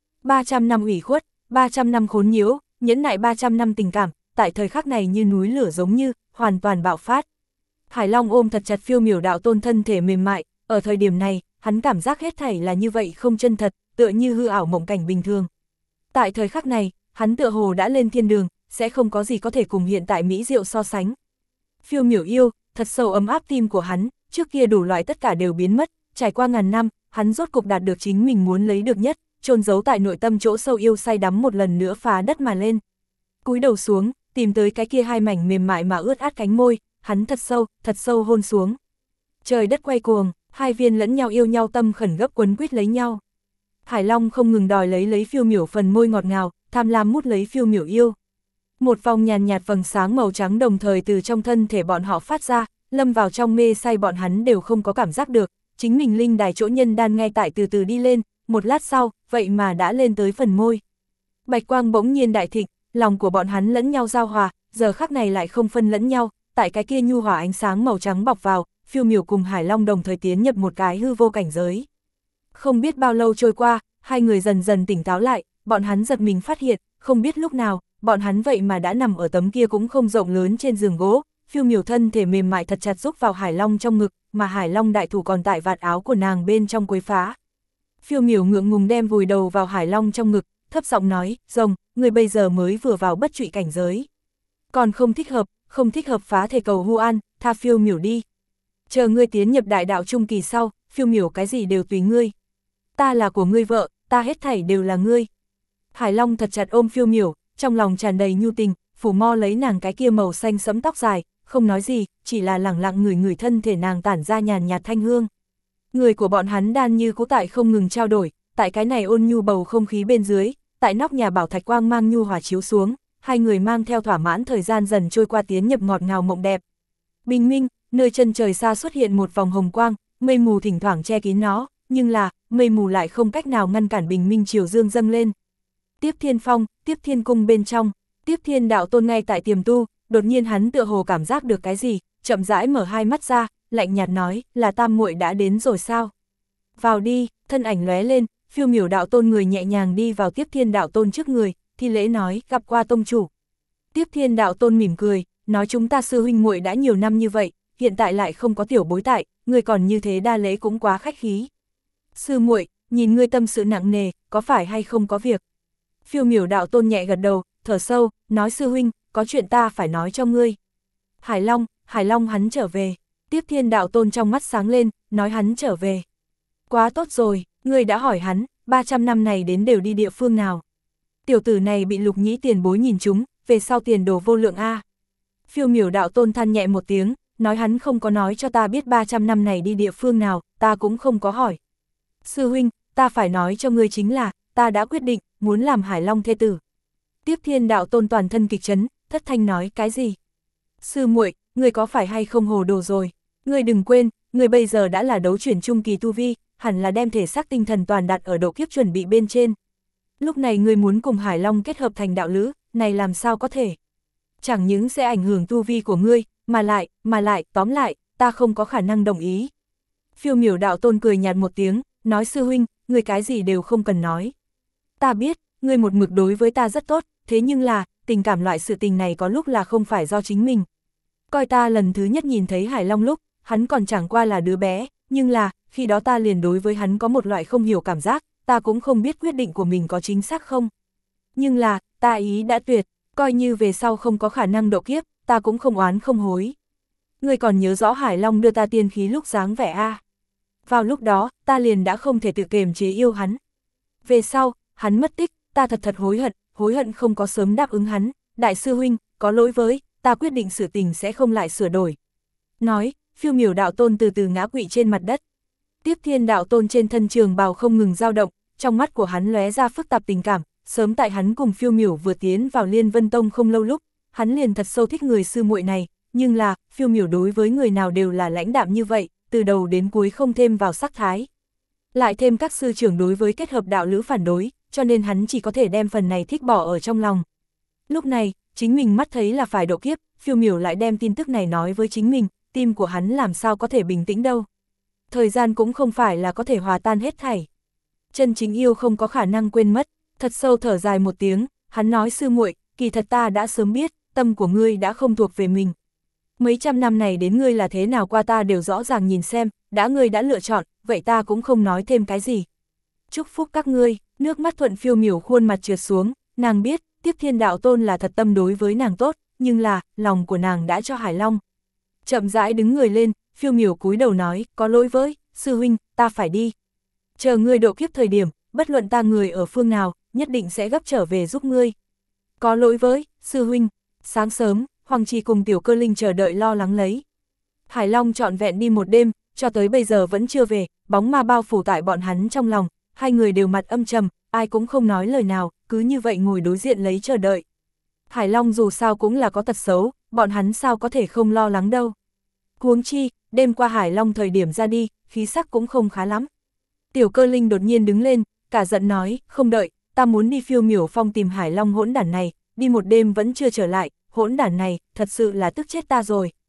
300 năm ủy khuất, 300 năm khốn nhiễu, nhẫn nại 300 năm tình cảm, tại thời khắc này như núi lửa giống như, hoàn toàn bạo phát. Hải Long ôm thật chặt Phiêu Miểu đạo tôn thân thể mềm mại, ở thời điểm này, hắn cảm giác hết thảy là như vậy không chân thật, tựa như hư ảo mộng cảnh bình thường. Tại thời khắc này, hắn tựa hồ đã lên thiên đường, sẽ không có gì có thể cùng hiện tại mỹ diệu so sánh. Phiêu Miểu yêu, thật sâu ấm áp tim của hắn, trước kia đủ loại tất cả đều biến mất, trải qua ngàn năm, hắn rốt cục đạt được chính mình muốn lấy được nhất, chôn giấu tại nội tâm chỗ sâu yêu say đắm một lần nữa phá đất mà lên. Cúi đầu xuống, tìm tới cái kia hai mảnh mềm mại mà ướt át cánh môi, hắn thật sâu hôn xuống. Trời đất quay cuồng, hai viên lẫn nhau yêu nhau tâm khẩn gấp quấn quýt lấy nhau. Hải Long không ngừng đòi lấy Phiêu Miểu phần môi ngọt ngào, tham lam mút lấy Phiêu Miểu yêu. Một vòng nhàn nhạt vầng sáng màu trắng đồng thời từ trong thân thể bọn họ phát ra, lâm vào trong mê say bọn hắn đều không có cảm giác được, chính mình linh đài chỗ nhân đan ngay tại từ từ đi lên, một lát sau, vậy mà đã lên tới phần môi. Bạch quang bỗng nhiên đại thịnh, lòng của bọn hắn lẫn nhau giao hòa, giờ khắc này lại không phân lẫn nhau, tại cái kia nhu hòa ánh sáng màu trắng bọc vào, Phiêu Miểu cùng Hải Long đồng thời tiến nhập một cái hư vô cảnh giới. Không biết bao lâu trôi qua, hai người dần dần tỉnh táo lại, bọn hắn giật mình phát hiện, không biết lúc nào, bọn hắn vậy mà đã nằm ở tấm kia cũng không rộng lớn trên giường gỗ. Phiêu Miểu thân thể mềm mại thật chặt rúc vào Hải Long trong ngực, mà Hải Long đại thủ còn tại vạt áo của nàng bên trong quấy phá. Phiêu Miểu ngượng ngùng đem vùi đầu vào Hải Long trong ngực, thấp giọng nói, rồng, người bây giờ mới vừa vào bất trụy cảnh giới. Còn không thích hợp phá thể cầu Hu An, tha Phiêu Miểu đi. Chờ ngươi tiến nhập đại đạo trung kỳ sau, Phiêu Miểu cái gì đều tùy ngươi. Ta là của ngươi vợ, ta hết thảy đều là ngươi. Hải Long thật chặt ôm Phiêu Miểu, trong lòng tràn đầy nhu tình, phủ mo lấy nàng cái kia màu xanh sẫm tóc dài, không nói gì, chỉ là lẳng lặng ngửi thân thể nàng tản ra nhàn nhạt thanh hương. Người của bọn hắn đan như cũ tại không ngừng trao đổi, tại cái này ôn nhu bầu không khí bên dưới, tại nóc nhà bảo thạch quang mang nhu hòa chiếu xuống, hai người mang theo thỏa mãn thời gian dần trôi qua tiến nhập ngọt ngào mộng đẹp. Bình minh, nơi chân trời xa xuất hiện một vòng hồng quang, mây mù thỉnh thoảng che kín nó, nhưng là, mây mù lại không cách nào ngăn cản bình minh chiều dương dâng lên. Tiếp Thiên Phong, Tiếp Thiên Cung bên trong, Tiếp Thiên Đạo Tôn ngay tại tiềm tu, đột nhiên hắn tựa hồ cảm giác được cái gì, chậm rãi mở hai mắt ra, lạnh nhạt nói, là Tam muội đã đến rồi sao? Vào đi, thân ảnh lóe lên, Phiêu Miểu Đạo Tôn người nhẹ nhàng đi vào Tiếp Thiên Đạo Tôn trước người, thi lễ nói, gặp qua tông chủ. Tiếp Thiên Đạo Tôn mỉm cười, nói chúng ta sư huynh muội đã nhiều năm như vậy, hiện tại lại không có tiểu bối tại, người còn như thế đa lễ cũng quá khách khí. Sư muội, nhìn ngươi tâm sự nặng nề, có phải hay không có việc? Phiêu Miểu Đạo Tôn nhẹ gật đầu, thở sâu, nói sư huynh, có chuyện ta phải nói cho ngươi. Hải Long hắn trở về. Tiếp Thiên Đạo Tôn trong mắt sáng lên, nói hắn trở về. Quá tốt rồi, ngươi đã hỏi hắn, 300 năm này đến đều đi địa phương nào. Tiểu tử này bị Lục Nhĩ tiền bối nhìn chúng, về sau tiền đồ vô lượng a. Phiêu Miểu Đạo Tôn than nhẹ một tiếng, nói hắn không có nói cho ta biết 300 năm này đi địa phương nào, ta cũng không có hỏi. Sư huynh, ta phải nói cho ngươi chính là, ta đã quyết định, muốn làm Hải Long thê tử. Tiếp Thiên Đạo Tôn toàn thân kịch chấn, thất thanh nói cái gì? Sư muội, ngươi có phải hay không hồ đồ rồi? Ngươi đừng quên, ngươi bây giờ đã là đấu chuyển trung kỳ tu vi, hẳn là đem thể xác tinh thần toàn đặt ở độ kiếp chuẩn bị bên trên. Lúc này ngươi muốn cùng Hải Long kết hợp thành đạo lữ, này làm sao có thể? Chẳng những sẽ ảnh hưởng tu vi của ngươi, mà lại, tóm lại, ta không có khả năng đồng ý. Phiêu Miểu Đạo Tôn cười nhạt một tiếng, nói sư huynh, ngươi cái gì đều không cần nói. Ta biết, ngươi một mực đối với ta rất tốt, thế nhưng là, tình cảm loại sự tình này có lúc là không phải do chính mình. Coi ta lần thứ nhất nhìn thấy Hải Long lúc, hắn còn chẳng qua là đứa bé, nhưng là, khi đó ta liền đối với hắn có một loại không hiểu cảm giác, ta cũng không biết quyết định của mình có chính xác không. Nhưng là, ta ý đã tuyệt, coi như về sau không có khả năng độ kiếp, ta cũng không oán không hối. Ngươi còn nhớ rõ Hải Long đưa ta tiên khí lúc dáng vẻ a? Vào lúc đó, ta liền đã không thể tự kiềm chế yêu hắn. Về sau, hắn mất tích, ta thật hối hận không có sớm đáp ứng hắn, đại sư huynh, có lỗi với, ta quyết định sự tình sẽ không lại sửa đổi. Nói, Phiêu Miểu Đạo Tôn từ từ ngã quỵ trên mặt đất. Tiếp Thiên Đạo Tôn trên thân trường bào không ngừng dao động, trong mắt của hắn lóe ra phức tạp tình cảm, sớm tại hắn cùng Phiêu Miểu vừa tiến vào Liên Vân Tông không lâu lúc, hắn liền thật sâu thích người sư muội này, nhưng là, Phiêu Miểu đối với người nào đều là lãnh đạm như vậy, từ đầu đến cuối không thêm vào sắc thái. Lại thêm các sư trưởng đối với kết hợp đạo lữ phản đối, cho nên hắn chỉ có thể đem phần này thích bỏ ở trong lòng. Lúc này, chính mình mắt thấy là phải độ kiếp, Phiêu Miểu lại đem tin tức này nói với chính mình, tim của hắn làm sao có thể bình tĩnh đâu. Thời gian cũng không phải là có thể hòa tan hết thảy. Chân chính yêu không có khả năng quên mất, thật sâu thở dài một tiếng, hắn nói sư muội, kỳ thật ta đã sớm biết, tâm của ngươi đã không thuộc về mình. Mấy trăm năm này đến ngươi là thế nào qua ta đều rõ ràng nhìn xem, đã ngươi đã lựa chọn, vậy ta cũng không nói thêm cái gì. Chúc phúc các ngươi, nước mắt thuận Phiêu Miểu khuôn mặt trượt xuống, nàng biết, Tiếp Thiên Đạo Tôn là thật tâm đối với nàng tốt, nhưng là, lòng của nàng đã cho Hải Long. Chậm rãi đứng người lên, Phiêu Miểu cúi đầu nói, có lỗi với, sư huynh, ta phải đi. Chờ ngươi độ kiếp thời điểm, bất luận ta người ở phương nào, nhất định sẽ gấp trở về giúp ngươi. Có lỗi với, sư huynh. Sáng sớm, Hoàng Trì cùng Tiểu Cơ Linh chờ đợi lo lắng lấy. Hải Long trọn vẹn đi một đêm, cho tới bây giờ vẫn chưa về, bóng ma bao phủ tại bọn hắn trong lòng, hai người đều mặt âm trầm, ai cũng không nói lời nào, cứ như vậy ngồi đối diện lấy chờ đợi. Hải Long dù sao cũng là có tật xấu, bọn hắn sao có thể không lo lắng đâu. Huống chi, đêm qua Hải Long thời điểm ra đi, khí sắc cũng không khá lắm. Tiểu Cơ Linh đột nhiên đứng lên, cả giận nói, không đợi, ta muốn đi Phiêu Miểu Phong tìm Hải Long hỗn đản này, đi một đêm vẫn chưa trở lại, hỗn đản này, thật sự là tức chết ta rồi.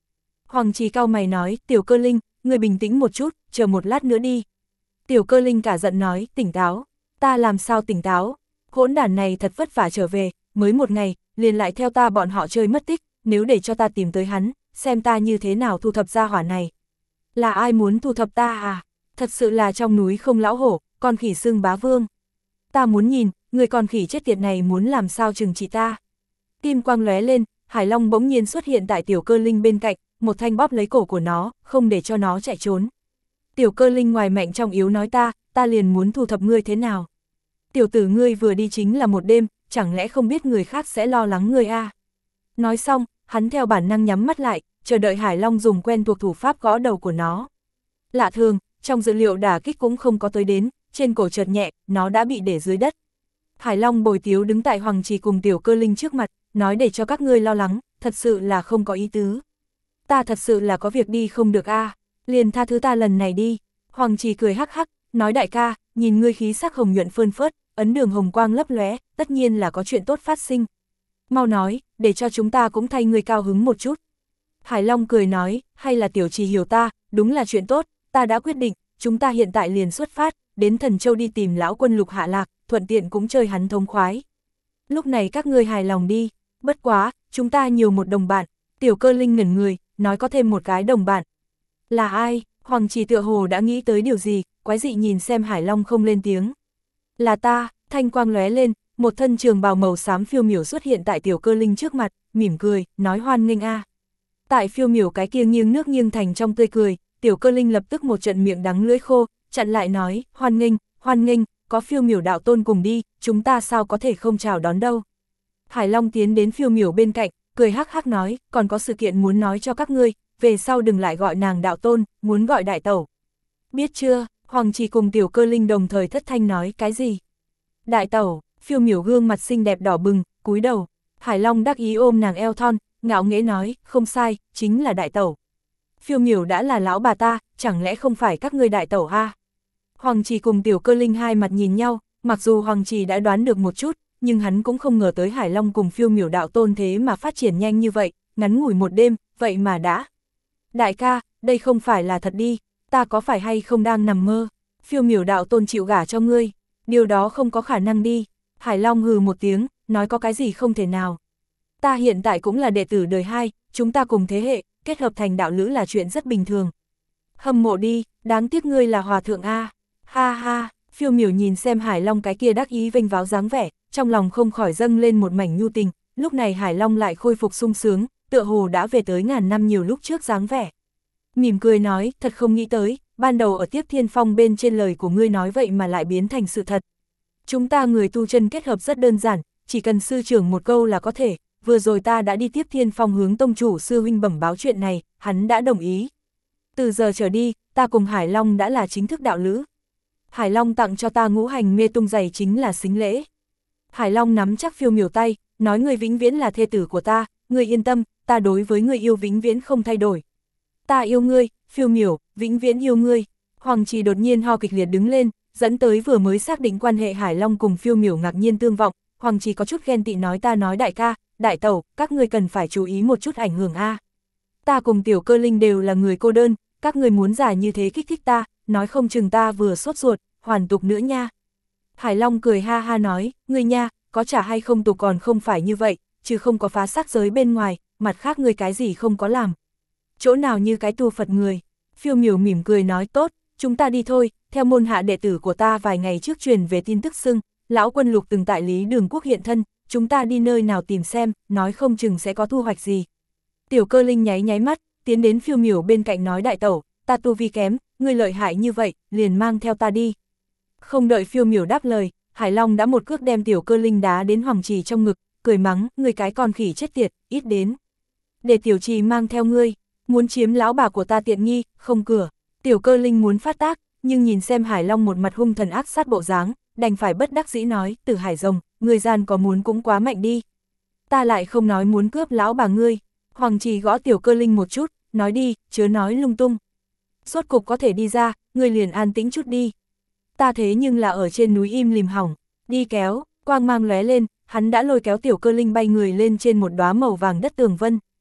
Hoàng Trì cau mày nói, Tiểu Cơ Linh, ngươi bình tĩnh một chút, chờ một lát nữa đi. Tiểu Cơ Linh cả giận nói, tỉnh táo, ta làm sao tỉnh táo, hỗn đản này thật vất vả trở về, mới một ngày, liền lại theo ta bọn họ chơi mất tích, nếu để cho ta tìm tới hắn, xem ta như thế nào thu thập gia hỏa này. Là ai muốn thu thập ta à? Thật sự là trong núi không lão hổ, con khỉ xưng bá vương. Ta muốn nhìn, người con khỉ chết tiệt này muốn làm sao trừng trị ta. Kim quang lóe lên, Hải Long bỗng nhiên xuất hiện tại Tiểu Cơ Linh bên cạnh, một thanh bóp lấy cổ của nó, không để cho nó chạy trốn. Tiểu Cơ Linh ngoài mạnh trong yếu nói ta liền muốn thu thập ngươi thế nào. Tiểu tử ngươi vừa đi chính là một đêm, chẳng lẽ không biết người khác sẽ lo lắng ngươi à? Nói xong, hắn theo bản năng nhắm mắt lại, chờ đợi Hải Long dùng quen thuộc thủ pháp gõ đầu của nó. Lạ thường, trong dữ liệu đả kích cũng không có tới đến, trên cổ chợt nhẹ, nó đã bị để dưới đất. Hải Long bồi tiếu đứng tại Hoàng Trì cùng Tiểu Cơ Linh trước mặt, nói để cho các ngươi lo lắng, thật sự là không có ý tứ. Ta thật sự là có việc đi không được a, liền tha thứ ta lần này đi. Hoàng Trì cười hắc hắc, nói đại ca, nhìn ngươi khí sắc hồng nhuận phơn phớt, ấn đường hồng quang lấp lóe, tất nhiên là có chuyện tốt phát sinh. Mau nói, để cho chúng ta cũng thay ngươi cao hứng một chút. Hải Long cười nói, hay là Tiểu Trì hiểu ta, đúng là chuyện tốt, ta đã quyết định, chúng ta hiện tại liền xuất phát, đến Thần Châu đi tìm lão quân Lục hạ lạc, thuận tiện cũng chơi hắn thống khoái. Lúc này các ngươi hài lòng đi, bất quá, chúng ta nhiều một đồng bạn. Tiểu Cơ Linh ngẩn người, nói có thêm một cái đồng bạn. Là ai? Hoàng Trì tựa hồ đã nghĩ tới điều gì, quái dị nhìn xem Hải Long không lên tiếng. Là ta, thanh quang lóe lên, một thân trường bào màu xám phiêu miểu xuất hiện tại Tiểu Cơ Linh trước mặt, mỉm cười, nói hoan nghênh a. Tại phiêu miểu cái kia nghiêng nước nghiêng thành trong tươi cười, Tiểu Cơ Linh lập tức một trận miệng đắng lưỡi khô, chặn lại nói, hoan nghênh, có phiêu miểu đạo tôn cùng đi, chúng ta sao có thể không chào đón đâu. Hải Long tiến đến phiêu miểu bên cạnh, cười hắc hắc nói, còn có sự kiện muốn nói cho các ngươi, về sau đừng lại gọi nàng đạo tôn, muốn gọi đại tẩu. Biết chưa? Hoàng Trì cùng Tiểu Cơ Linh đồng thời thất thanh nói, cái gì? Đại tẩu, phiêu miểu gương mặt xinh đẹp đỏ bừng, cúi đầu. Hải Long đắc ý ôm nàng eo thon, ngạo nghễ nói, không sai, chính là đại tẩu. Phiêu miểu đã là lão bà ta, chẳng lẽ không phải các ngươi đại tẩu ha? Hoàng Trì cùng Tiểu Cơ Linh hai mặt nhìn nhau, mặc dù Hoàng Trì đã đoán được một chút, nhưng hắn cũng không ngờ tới Hải Long cùng phiêu miểu đạo tôn thế mà phát triển nhanh như vậy, ngắn ngủi một đêm, vậy mà đã. Đại ca, đây không phải là thật đi, ta có phải hay không đang nằm mơ, phiêu miểu đạo tôn chịu gả cho ngươi, điều đó không có khả năng đi. Hải Long hừ một tiếng, nói có cái gì không thể nào. Ta hiện tại cũng là đệ tử đời hai, chúng ta cùng thế hệ, kết hợp thành đạo lữ là chuyện rất bình thường. Hâm mộ đi, đáng tiếc ngươi là hòa thượng a. Ha ha, phiêu miểu nhìn xem Hải Long cái kia đắc ý vênh váo dáng vẻ, trong lòng không khỏi dâng lên một mảnh nhu tình, lúc này Hải Long lại khôi phục sung sướng, tựa hồ đã về tới ngàn năm nhiều lúc trước dáng vẻ. Mỉm cười nói, thật không nghĩ tới, ban đầu ở Tiếp Thiên Phong bên trên lời của ngươi nói vậy mà lại biến thành sự thật. Chúng ta người tu chân kết hợp rất đơn giản, chỉ cần sư trưởng một câu là có thể, vừa rồi ta đã đi Tiếp Thiên Phong hướng tông chủ sư huynh bẩm báo chuyện này, hắn đã đồng ý. Từ giờ trở đi, ta cùng Hải Long đã là chính thức đạo lữ. Hải Long tặng cho ta ngũ hành mê tung giày chính là sính lễ. Hải Long nắm chắc phiêu miểu tay, nói ngươi vĩnh viễn là thê tử của ta, ngươi yên tâm, ta đối với ngươi yêu vĩnh viễn không thay đổi. Ta yêu ngươi, phiêu miểu, vĩnh viễn yêu ngươi. Hoàng Trì đột nhiên ho kịch liệt đứng lên, dẫn tới vừa mới xác định quan hệ Hải Long cùng phiêu miểu ngạc nhiên tương vọng. Hoàng Trì có chút ghen tị nói ta nói đại ca, đại tẩu, các ngươi cần phải chú ý một chút ảnh hưởng a. Ta cùng Tiểu Cơ Linh đều là người cô đơn, các ngươi muốn giả như thế kích thích ta, nói không chừng ta vừa sốt ruột, hoàn tục nữa nha. Hải Long cười ha ha nói, ngươi nha, có trả hay không tục còn không phải như vậy, chứ không có phá xác giới bên ngoài, mặt khác ngươi cái gì không có làm. Chỗ nào như cái tu Phật người. Phiêu miểu mỉm cười nói tốt, chúng ta đi thôi, theo môn hạ đệ tử của ta vài ngày trước truyền về tin tức xưng, lão quân Lục từng tại Lý Đường Quốc hiện thân, chúng ta đi nơi nào tìm xem, nói không chừng sẽ có thu hoạch gì. Tiểu Cơ Linh nháy nháy mắt, tiến đến phiêu miểu bên cạnh nói đại tẩu, ta tu vi kém, ngươi lợi hại như vậy, liền mang theo ta đi. Không đợi phiêu miểu đáp lời, Hải Long đã một cước đem Tiểu Cơ Linh đá đến Hoàng Trì trong ngực, cười mắng, ngươi cái con khỉ chết tiệt, ít đến. Để Tiểu Trì mang theo ngươi, muốn chiếm lão bà của ta tiện nghi, không cửa. Tiểu Cơ Linh muốn phát tác, nhưng nhìn xem Hải Long một mặt hung thần ác sát bộ dáng, đành phải bất đắc dĩ nói, Tử Hải Rồng, người gian có muốn cũng quá mạnh đi. Ta lại không nói muốn cướp lão bà ngươi. Hoàng Trì gõ Tiểu Cơ Linh một chút, nói đi, chớ nói lung tung. Rốt cục có thể đi ra, ngươi liền an tĩnh chút đi. Ta thế nhưng là ở trên núi im lìm hỏng, đi kéo, quang mang lóe lên, hắn đã lôi kéo Tiểu Cơ Linh bay người lên trên một đóa màu vàng đất tường vân.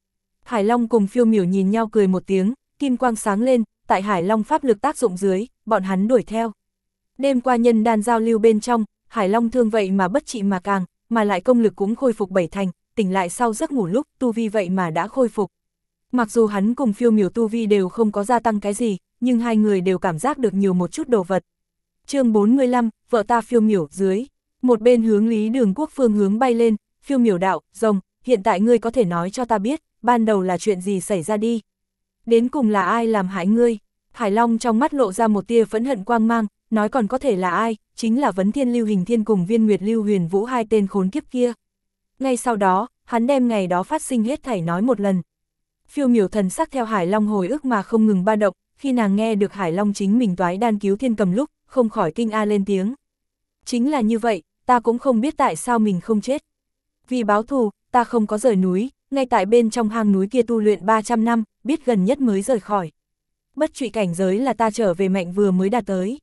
Hải Long cùng Phiêu Miểu nhìn nhau cười một tiếng, kim quang sáng lên, tại Hải Long pháp lực tác dụng dưới, bọn hắn đuổi theo. Đêm qua nhân đan giao lưu bên trong, Hải Long thương vậy mà bất trị mà càng, mà lại công lực cũng khôi phục 7 thành, tỉnh lại sau giấc ngủ lúc, tu vi vậy mà đã khôi phục. Mặc dù hắn cùng Phiêu Miểu tu vi đều không có gia tăng cái gì, nhưng hai người đều cảm giác được nhiều một chút đồ vật. Chương 45, vợ ta Phiêu Miểu dưới. Một bên hướng Lý Đường Quốc phương hướng bay lên, Phiêu Miểu đạo, rồng, hiện tại ngươi có thể nói cho ta biết, ban đầu là chuyện gì xảy ra đi. Đến cùng là ai làm hại ngươi? Hải Long trong mắt lộ ra một tia phẫn hận quang mang, nói còn có thể là ai, chính là Vấn Thiên Lưu Hình Thiên cùng Viên Nguyệt Lưu Huyền Vũ hai tên khốn kiếp kia. Ngay sau đó, hắn đem ngày đó phát sinh hết thảy nói một lần. Phiêu Miểu thần sắc theo Hải Long hồi ức mà không ngừng ba động, khi nàng nghe được Hải Long chính mình toái đan cứu Thiên Cầm lúc, không khỏi kinh a lên tiếng. Chính là như vậy, ta cũng không biết tại sao mình không chết. Vì báo thù, ta không có rời núi, ngay tại bên trong hang núi kia tu luyện 300 năm, biết gần nhất mới rời khỏi. Bất trụy cảnh giới là ta trở về mạnh vừa mới đạt tới.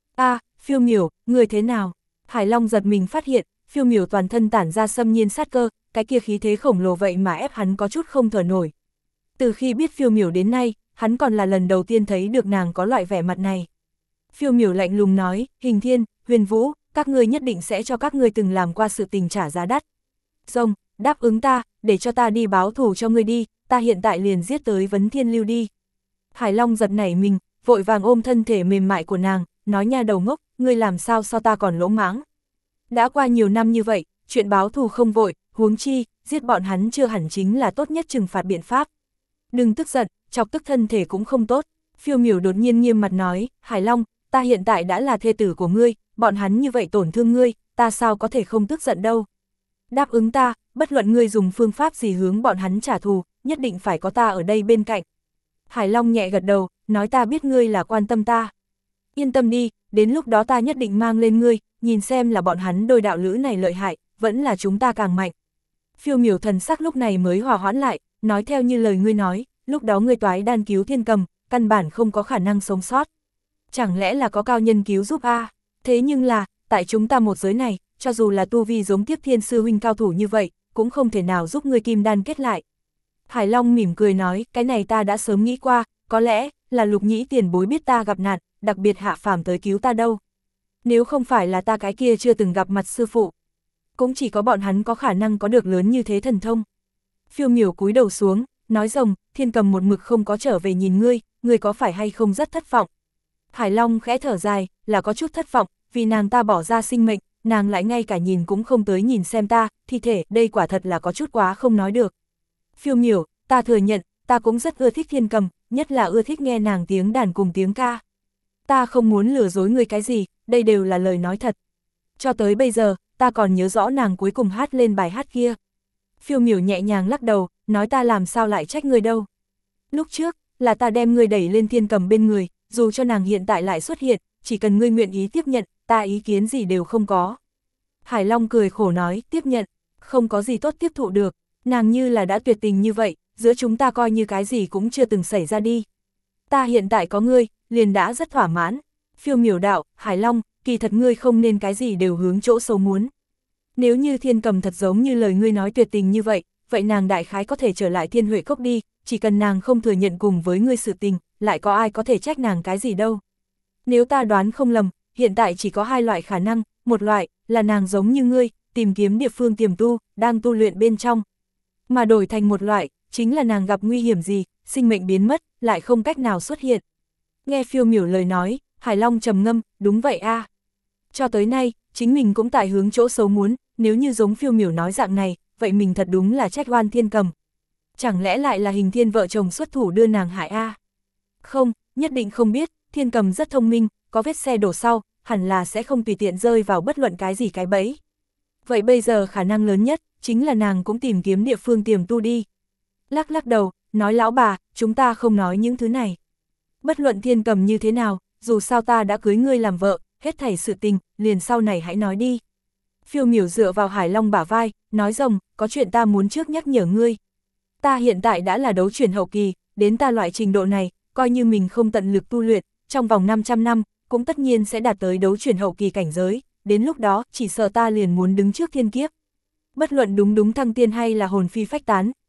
Phiêu Miểu, người thế nào? Hải Long giật mình phát hiện, Phiêu Miểu toàn thân tản ra xâm nhiên sát cơ, cái kia khí thế khổng lồ vậy mà ép hắn có chút không thở nổi. Từ khi biết Phiêu Miểu đến nay, hắn còn là lần đầu tiên thấy được nàng có loại vẻ mặt này. Phiêu Miểu lạnh lùng nói, Hình Thiên, Huyền Vũ, các ngươi nhất định sẽ cho các ngươi từng làm qua sự tình trả giá đắt. Rồng, đáp ứng ta, để cho ta đi báo thù cho ngươi đi, ta hiện tại liền giết tới Vấn Thiên Lưu đi. Hải Long giật nảy mình, vội vàng ôm thân thể mềm mại của nàng, nói nha đầu ngốc, ngươi làm sao so ta còn lỗ mãng. Đã qua nhiều năm như vậy, chuyện báo thù không vội, huống chi, giết bọn hắn chưa hẳn chính là tốt nhất trừng phạt biện pháp. Đừng tức giận, chọc tức thân thể cũng không tốt. Phiêu Miểu đột nhiên nghiêm mặt nói, Hải Long, ta hiện tại đã là thê tử của ngươi, bọn hắn như vậy tổn thương ngươi, ta sao có thể không tức giận đâu. Đáp ứng ta, bất luận ngươi dùng phương pháp gì hướng bọn hắn trả thù, nhất định phải có ta ở đây bên cạnh. Hải Long nhẹ gật đầu, nói ta biết ngươi là quan tâm ta. Yên tâm đi, đến lúc đó ta nhất định mang lên ngươi, nhìn xem là bọn hắn đôi đạo lữ này lợi hại, vẫn là chúng ta càng mạnh. Phiêu Miểu thần sắc lúc này mới hòa hoãn lại, nói theo như lời ngươi nói, lúc đó ngươi toái đan cứu Thiên Cầm, căn bản không có khả năng sống sót. Chẳng lẽ là có cao nhân cứu giúp a? Thế nhưng là, tại chúng ta một giới này, cho dù là tu vi giống Tiếp Thiên sư huynh cao thủ như vậy, cũng không thể nào giúp ngươi kim đan kết lại. Hải Long mỉm cười nói, cái này ta đã sớm nghĩ qua, có lẽ là Lục Nhĩ tiền bối biết ta gặp nạn, đặc biệt hạ phàm tới cứu ta đâu. Nếu không phải là ta cái kia chưa từng gặp mặt sư phụ, cũng chỉ có bọn hắn có khả năng có được lớn như thế thần thông. Phiêu Miểu cúi đầu xuống, nói rồng, Thiên Cầm một mực không có trở về nhìn ngươi có phải hay không rất thất vọng. Hải Long khẽ thở dài, là có chút thất vọng, vì nàng ta bỏ ra sinh mệnh, nàng lại ngay cả nhìn cũng không tới nhìn xem ta, thi thể, đây quả thật là có chút quá không nói được. Phiêu Miểu, ta thừa nhận, ta cũng rất ưa thích Thiên Cầm, nhất là ưa thích nghe nàng tiếng đàn cùng tiếng ca. Ta không muốn lừa dối ngươi cái gì, đây đều là lời nói thật. Cho tới bây giờ, ta còn nhớ rõ nàng cuối cùng hát lên bài hát kia. Phiêu Miểu nhẹ nhàng lắc đầu, nói ta làm sao lại trách ngươi đâu. Lúc trước, là ta đem ngươi đẩy lên Thiên Cầm bên người, dù cho nàng hiện tại lại xuất hiện, chỉ cần ngươi nguyện ý tiếp nhận, ta ý kiến gì đều không có. Hải Long cười khổ nói, tiếp nhận, không có gì tốt tiếp thụ được, nàng như là đã tuyệt tình như vậy, giữa chúng ta coi như cái gì cũng chưa từng xảy ra đi. Ta hiện tại có ngươi, liền đã rất thỏa mãn. Phiêu Miểu đạo, Hải Long, kỳ thật ngươi không nên cái gì đều hướng chỗ xấu muốn. Nếu như Thiên Cầm thật giống như lời ngươi nói tuyệt tình như vậy, vậy nàng đại khái có thể trở lại Thiên Huệ Cốc đi, chỉ cần nàng không thừa nhận cùng với ngươi sự tình, lại có ai có thể trách nàng cái gì đâu. Nếu ta đoán không lầm, hiện tại chỉ có hai loại khả năng, một loại là nàng giống như ngươi, tìm kiếm địa phương tiềm tu, đang tu luyện bên trong. Mà đổi thành một loại, chính là nàng gặp nguy hiểm gì, sinh mệnh biến mất, lại không cách nào xuất hiện. Nghe Phiêu Miểu lời nói, Hải Long trầm ngâm, đúng vậy a. Cho tới nay, chính mình cũng tại hướng chỗ xấu muốn, nếu như giống Phiêu Miểu nói dạng này, vậy mình thật đúng là trách oan Thiên Cầm. Chẳng lẽ lại là Hình Thiên vợ chồng xuất thủ đưa nàng hại a? Không, nhất định không biết, Thiên Cầm rất thông minh, có vết xe đổ sau, hẳn là sẽ không tùy tiện rơi vào bất luận cái gì cái bẫy. Vậy bây giờ khả năng lớn nhất, chính là nàng cũng tìm kiếm địa phương tiềm tu đi. Lắc lắc đầu, nói lão bà, chúng ta không nói những thứ này. Bất luận Thiên Cầm như thế nào, dù sao ta đã cưới ngươi làm vợ, hết thảy sự tình, liền sau này hãy nói đi. Phiêu Miểu dựa vào Hải Long bả vai, nói rồng, có chuyện ta muốn trước nhắc nhở ngươi. Ta hiện tại đã là đấu chuyển hậu kỳ, đến ta loại trình độ này, coi như mình không tận lực tu luyện, trong vòng 500 năm, cũng tất nhiên sẽ đạt tới đấu chuyển hậu kỳ cảnh giới, đến lúc đó, chỉ sợ ta liền muốn đứng trước thiên kiếp. Bất luận đúng thăng tiên hay là hồn phi phách tán,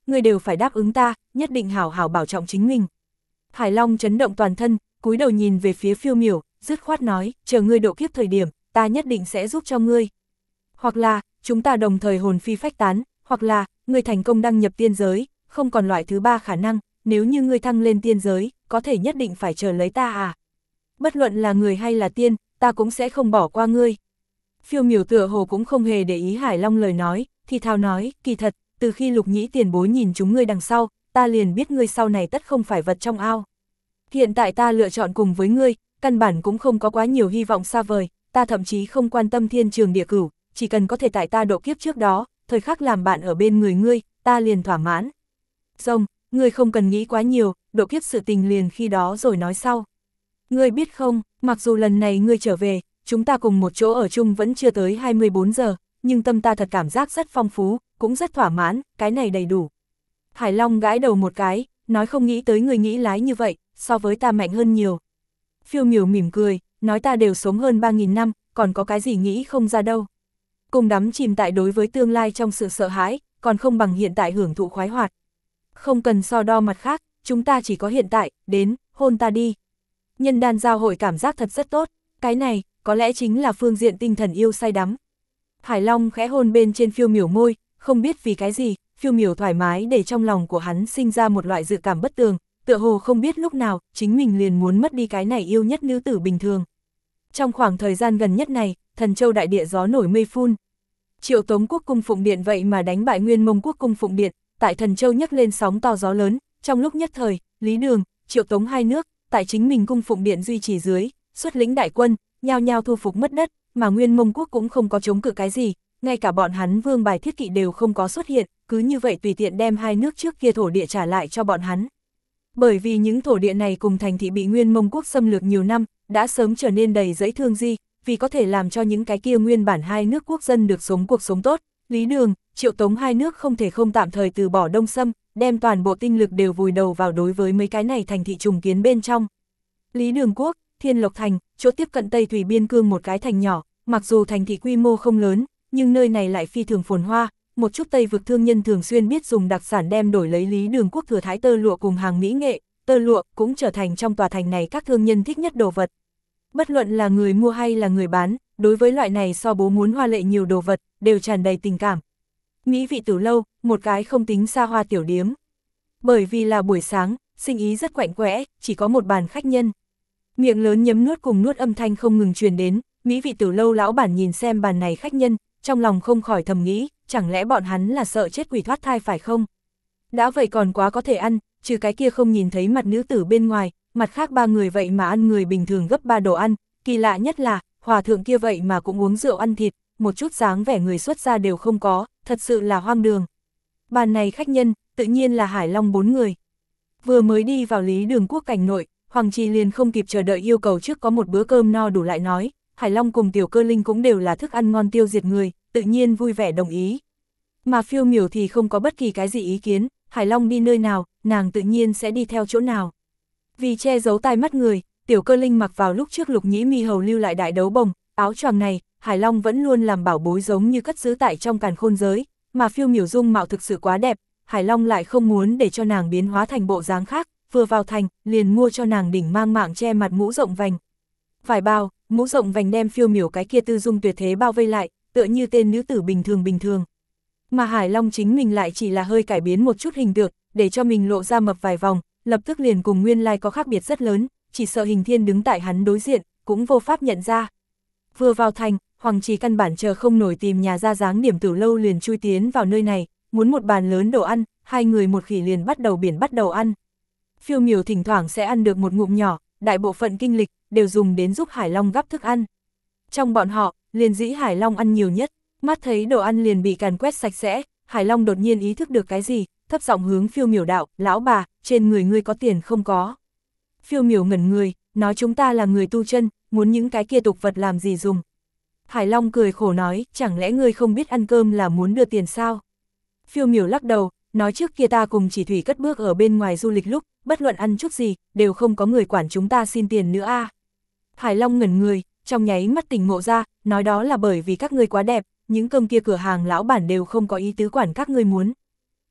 ngươi đều phải đáp ứng ta, nhất định hảo hảo bảo trọng chính mình. Hải Long chấn động toàn thân, cúi đầu nhìn về phía Phiêu Miểu, dứt khoát nói, chờ ngươi độ kiếp thời điểm, ta nhất định sẽ giúp cho ngươi. Hoặc là, chúng ta đồng thời hồn phi phách tán, hoặc là, ngươi thành công đăng nhập tiên giới, không còn loại thứ ba khả năng, nếu như ngươi thăng lên tiên giới, có thể nhất định phải chờ lấy ta à. Bất luận là người hay là tiên, ta cũng sẽ không bỏ qua ngươi. Phiêu Miểu tựa hồ cũng không hề để ý Hải Long lời nói, thì thào nói, kỳ thật, từ khi Lục Nhĩ tiền bối nhìn chúng ngươi đằng sau, ta liền biết ngươi sau này tất không phải vật trong ao. Hiện tại ta lựa chọn cùng với ngươi, căn bản cũng không có quá nhiều hy vọng xa vời, ta thậm chí không quan tâm thiên trường địa cửu, chỉ cần có thể tại ta độ kiếp trước đó, thời khắc làm bạn ở bên người ngươi, ta liền thỏa mãn. Rồng, ngươi không cần nghĩ quá nhiều, độ kiếp sự tình liền khi đó rồi nói sau. Ngươi biết không, mặc dù lần này ngươi trở về, chúng ta cùng một chỗ ở chung vẫn chưa tới 24 giờ, nhưng tâm ta thật cảm giác rất phong phú, cũng rất thỏa mãn, cái này đầy đủ. Hải Long gãi đầu một cái, nói không nghĩ tới người nghĩ lái như vậy, so với ta mạnh hơn nhiều. Phiêu Miểu mỉm cười, nói ta đều sống hơn 3.000 năm, còn có cái gì nghĩ không ra đâu. Cùng đắm chìm tại đối với tương lai trong sự sợ hãi, còn không bằng hiện tại hưởng thụ khoái hoạt. Không cần so đo mặt khác, chúng ta chỉ có hiện tại, đến, hôn ta đi. Nhân đan giao hội cảm giác thật rất tốt, cái này, có lẽ chính là phương diện tinh thần yêu say đắm. Hải Long khẽ hôn bên trên Phiêu Miểu môi, không biết vì cái gì, Phiêu Miểu thoải mái để trong lòng của hắn sinh ra một loại dự cảm bất tường, tựa hồ không biết lúc nào, chính mình liền muốn mất đi cái này yêu nhất nữ tử bình thường. Trong khoảng thời gian gần nhất này, Thần Châu đại địa gió nổi mây phun. Triệu Tống quốc cung phụng điện vậy mà đánh bại Nguyên Mông quốc cung phụng điện, tại Thần Châu nhấc lên sóng to gió lớn, trong lúc nhất thời, Lý Đường, Triệu Tống hai nước, tại chính mình cung phụng điện duy trì dưới, xuất lĩnh đại quân, nhao nhao thu phục mất đất, mà Nguyên Mông quốc cũng không có chống cự cái gì, ngay cả bọn hắn vương bài thiết kỵ đều không có xuất hiện, cứ như vậy tùy tiện đem hai nước trước kia thổ địa trả lại cho bọn hắn. Bởi vì những thổ địa này cùng thành thị bị Nguyên Mông quốc xâm lược nhiều năm, đã sớm trở nên đầy rẫy thương di, vì có thể làm cho những cái kia nguyên bản hai nước quốc dân được sống cuộc sống tốt, Lý Đường, Triệu Tống hai nước không thể không tạm thời từ bỏ Đông Xâm, đem toàn bộ tinh lực đều vùi đầu vào đối với mấy cái này thành thị trùng kiến bên trong. Lý Đường quốc, Thiên Lộc thành, chỗ tiếp cận Tây Thủy Biên Cương một cái thành nhỏ, mặc dù thành thị quy mô không lớn, nhưng nơi này lại phi thường phồn hoa, một chút Tây vực thương nhân thường xuyên biết dùng đặc sản đem đổi lấy Lý Đường quốc thừa thái tơ lụa cùng hàng mỹ nghệ, tơ lụa cũng trở thành trong tòa thành này các thương nhân thích nhất đồ vật. Bất luận là người mua hay là người bán, đối với loại này so bố muốn hoa lệ nhiều đồ vật, đều tràn đầy tình cảm. Mỹ vị tử lâu, một cái không tính xa hoa tiểu điếm. Bởi vì là buổi sáng, sinh ý rất quạnh quẽ, chỉ có một bàn khách nhân. Miệng lớn nhấm nuốt cùng nuốt âm thanh không ngừng truyền đến, Mỹ vị tử lâu lão bản nhìn xem bàn này khách nhân, trong lòng không khỏi thầm nghĩ, chẳng lẽ bọn hắn là sợ chết quỷ thoát thai phải không? Đã vậy còn quá có thể ăn, trừ cái kia không nhìn thấy mặt nữ tử bên ngoài, mặt khác ba người vậy mà ăn người bình thường gấp 3 đồ ăn, kỳ lạ nhất là, hòa thượng kia vậy mà cũng uống rượu ăn thịt, một chút dáng vẻ người xuất gia đều không có, thật sự là hoang đường. Bàn này khách nhân, tự nhiên là Hải Long 4 người. Vừa mới đi vào Lý Đường quốc cảnh nội, Hoàng Trì liền không kịp chờ đợi yêu cầu trước có một bữa cơm no đủ lại nói, Hải Long cùng Tiểu Cơ Linh cũng đều là thức ăn ngon tiêu diệt người, tự nhiên vui vẻ đồng ý. Mà Phiêu Miểu thì không có bất kỳ cái gì ý kiến, Hải Long đi nơi nào, nàng tự nhiên sẽ đi theo chỗ nào. Vì che giấu tai mắt người, Tiểu Cơ Linh mặc vào lúc trước Lục Nhĩ Mi hầu lưu lại đại đấu bồng, áo choàng này, Hải Long vẫn luôn làm bảo bối giống như cất giữ tại trong càn khôn giới, mà Phiêu Miểu dung mạo thực sự quá đẹp, Hải Long lại không muốn để cho nàng biến hóa thành bộ dáng khác, vừa vào thành, liền mua cho nàng đỉnh mang mạng che mặt mũ rộng vành. Vải bao, mũ rộng vành đem Phiêu Miểu cái kia tư dung tuyệt thế bao vây lại, tựa như tên nữ tử bình thường. Mà Hải Long chính mình lại chỉ là hơi cải biến một chút hình tượng, để cho mình lộ ra mập vài vòng, lập tức liền cùng nguyên lai có khác biệt rất lớn, chỉ sợ Hình Thiên đứng tại hắn đối diện, cũng vô pháp nhận ra. Vừa vào thành, Hoàng Trì căn bản chờ không nổi tìm nhà ra dáng điểm tử lâu liền chui tiến vào nơi này, muốn một bàn lớn đồ ăn, hai người một khỉ liền bắt đầu ăn. Phiêu Miểu thỉnh thoảng sẽ ăn được một ngụm nhỏ, đại bộ phận kinh lịch đều dùng đến giúp Hải Long gắp thức ăn. Trong bọn họ, liền dĩ Hải Long ăn nhiều nhất, mắt thấy đồ ăn liền bị càn quét sạch sẽ, Hải Long đột nhiên ý thức được cái gì, thấp giọng hướng Phiêu Miểu đạo, lão bà, trên người ngươi có tiền không có. Phiêu Miểu ngẩn người, nói chúng ta là người tu chân, muốn những cái kia tục vật làm gì dùng. Hải Long cười khổ nói, chẳng lẽ ngươi không biết ăn cơm là muốn đưa tiền sao? Phiêu Miểu lắc đầu, nói trước kia ta cùng Chỉ Thủy cất bước ở bên ngoài du lịch lúc, bất luận ăn chút gì, đều không có người quản chúng ta xin tiền nữa a. Hải Long ngẩn người, trong nháy mắt tỉnh ngộ ra, nói đó là bởi vì các ngươi quá đẹp, những cơm kia cửa hàng lão bản đều không có ý tứ quản các ngươi muốn.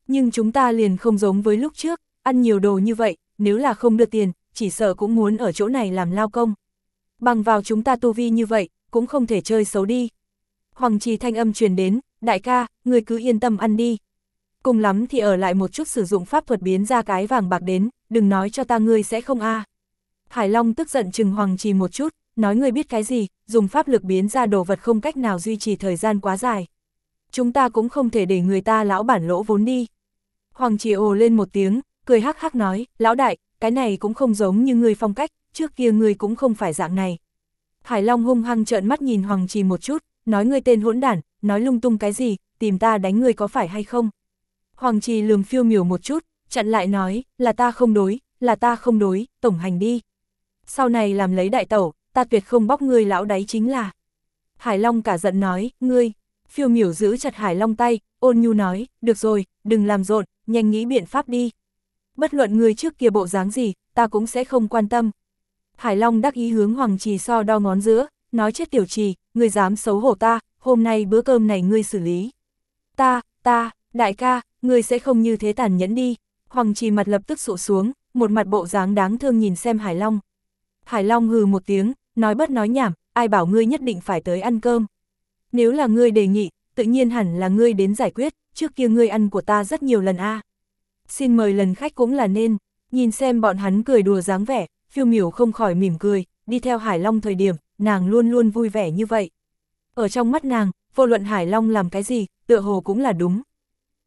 Nhưng chúng ta liền không giống với lúc trước, ăn nhiều đồ như vậy, nếu là không được tiền, chỉ sợ cũng muốn ở chỗ này làm lao công. Bằng vào chúng ta tu vi như vậy, cũng không thể chơi xấu đi. Hoàng Trì thanh âm truyền đến, đại ca, ngươi cứ yên tâm ăn đi. Cùng lắm thì ở lại một chút sử dụng pháp thuật biến ra cái vàng bạc đến, đừng nói cho ta ngươi sẽ không a. Hải Long tức giận chừng Hoàng Trì một chút, nói ngươi biết cái gì, dùng pháp lực biến ra đồ vật không cách nào duy trì thời gian quá dài. Chúng ta cũng không thể để người ta lão bản lỗ vốn đi. Hoàng Trì ồ lên một tiếng, cười hắc hắc nói, lão đại, cái này cũng không giống như ngươi phong cách, trước kia ngươi cũng không phải dạng này. Hải Long hung hăng trợn mắt nhìn Hoàng Trì một chút, nói ngươi tên hỗn đản, nói lung tung cái gì, tìm ta đánh ngươi có phải hay không? Hoàng Trì lườm Phiêu Miểu một chút, chặn lại nói, là ta không đối, tổng hành đi. Sau này làm lấy đại tẩu, ta tuyệt không bóc ngươi lão đáy chính là. Hải Long cả giận nói, ngươi. Phiêu Miểu giữ chặt Hải Long tay, ôn nhu nói, được rồi, đừng làm rộn, nhanh nghĩ biện pháp đi. Bất luận ngươi trước kia bộ dáng gì, ta cũng sẽ không quan tâm. Hải Long đắc ý hướng Hoàng Trì so đo ngón giữa, nói chết tiểu Trì, ngươi dám xấu hổ ta, hôm nay bữa cơm này ngươi xử lý. Đại ca, ngươi sẽ không như thế tàn nhẫn đi. Hoàng Trì mặt lập tức sụ xuống, một mặt bộ dáng đáng thương nhìn xem Hải Long. Hải Long hừ một tiếng, nói bất nói nhảm, ai bảo ngươi nhất định phải tới ăn cơm. Nếu là ngươi đề nghị, tự nhiên hẳn là ngươi đến giải quyết, trước kia ngươi ăn của ta rất nhiều lần a. Xin mời lần khách cũng là nên, nhìn xem bọn hắn cười đùa dáng vẻ, Phiêu Miểu không khỏi mỉm cười, đi theo Hải Long thời điểm, nàng luôn luôn vui vẻ như vậy. Ở trong mắt nàng, vô luận Hải Long làm cái gì, tựa hồ cũng là đúng.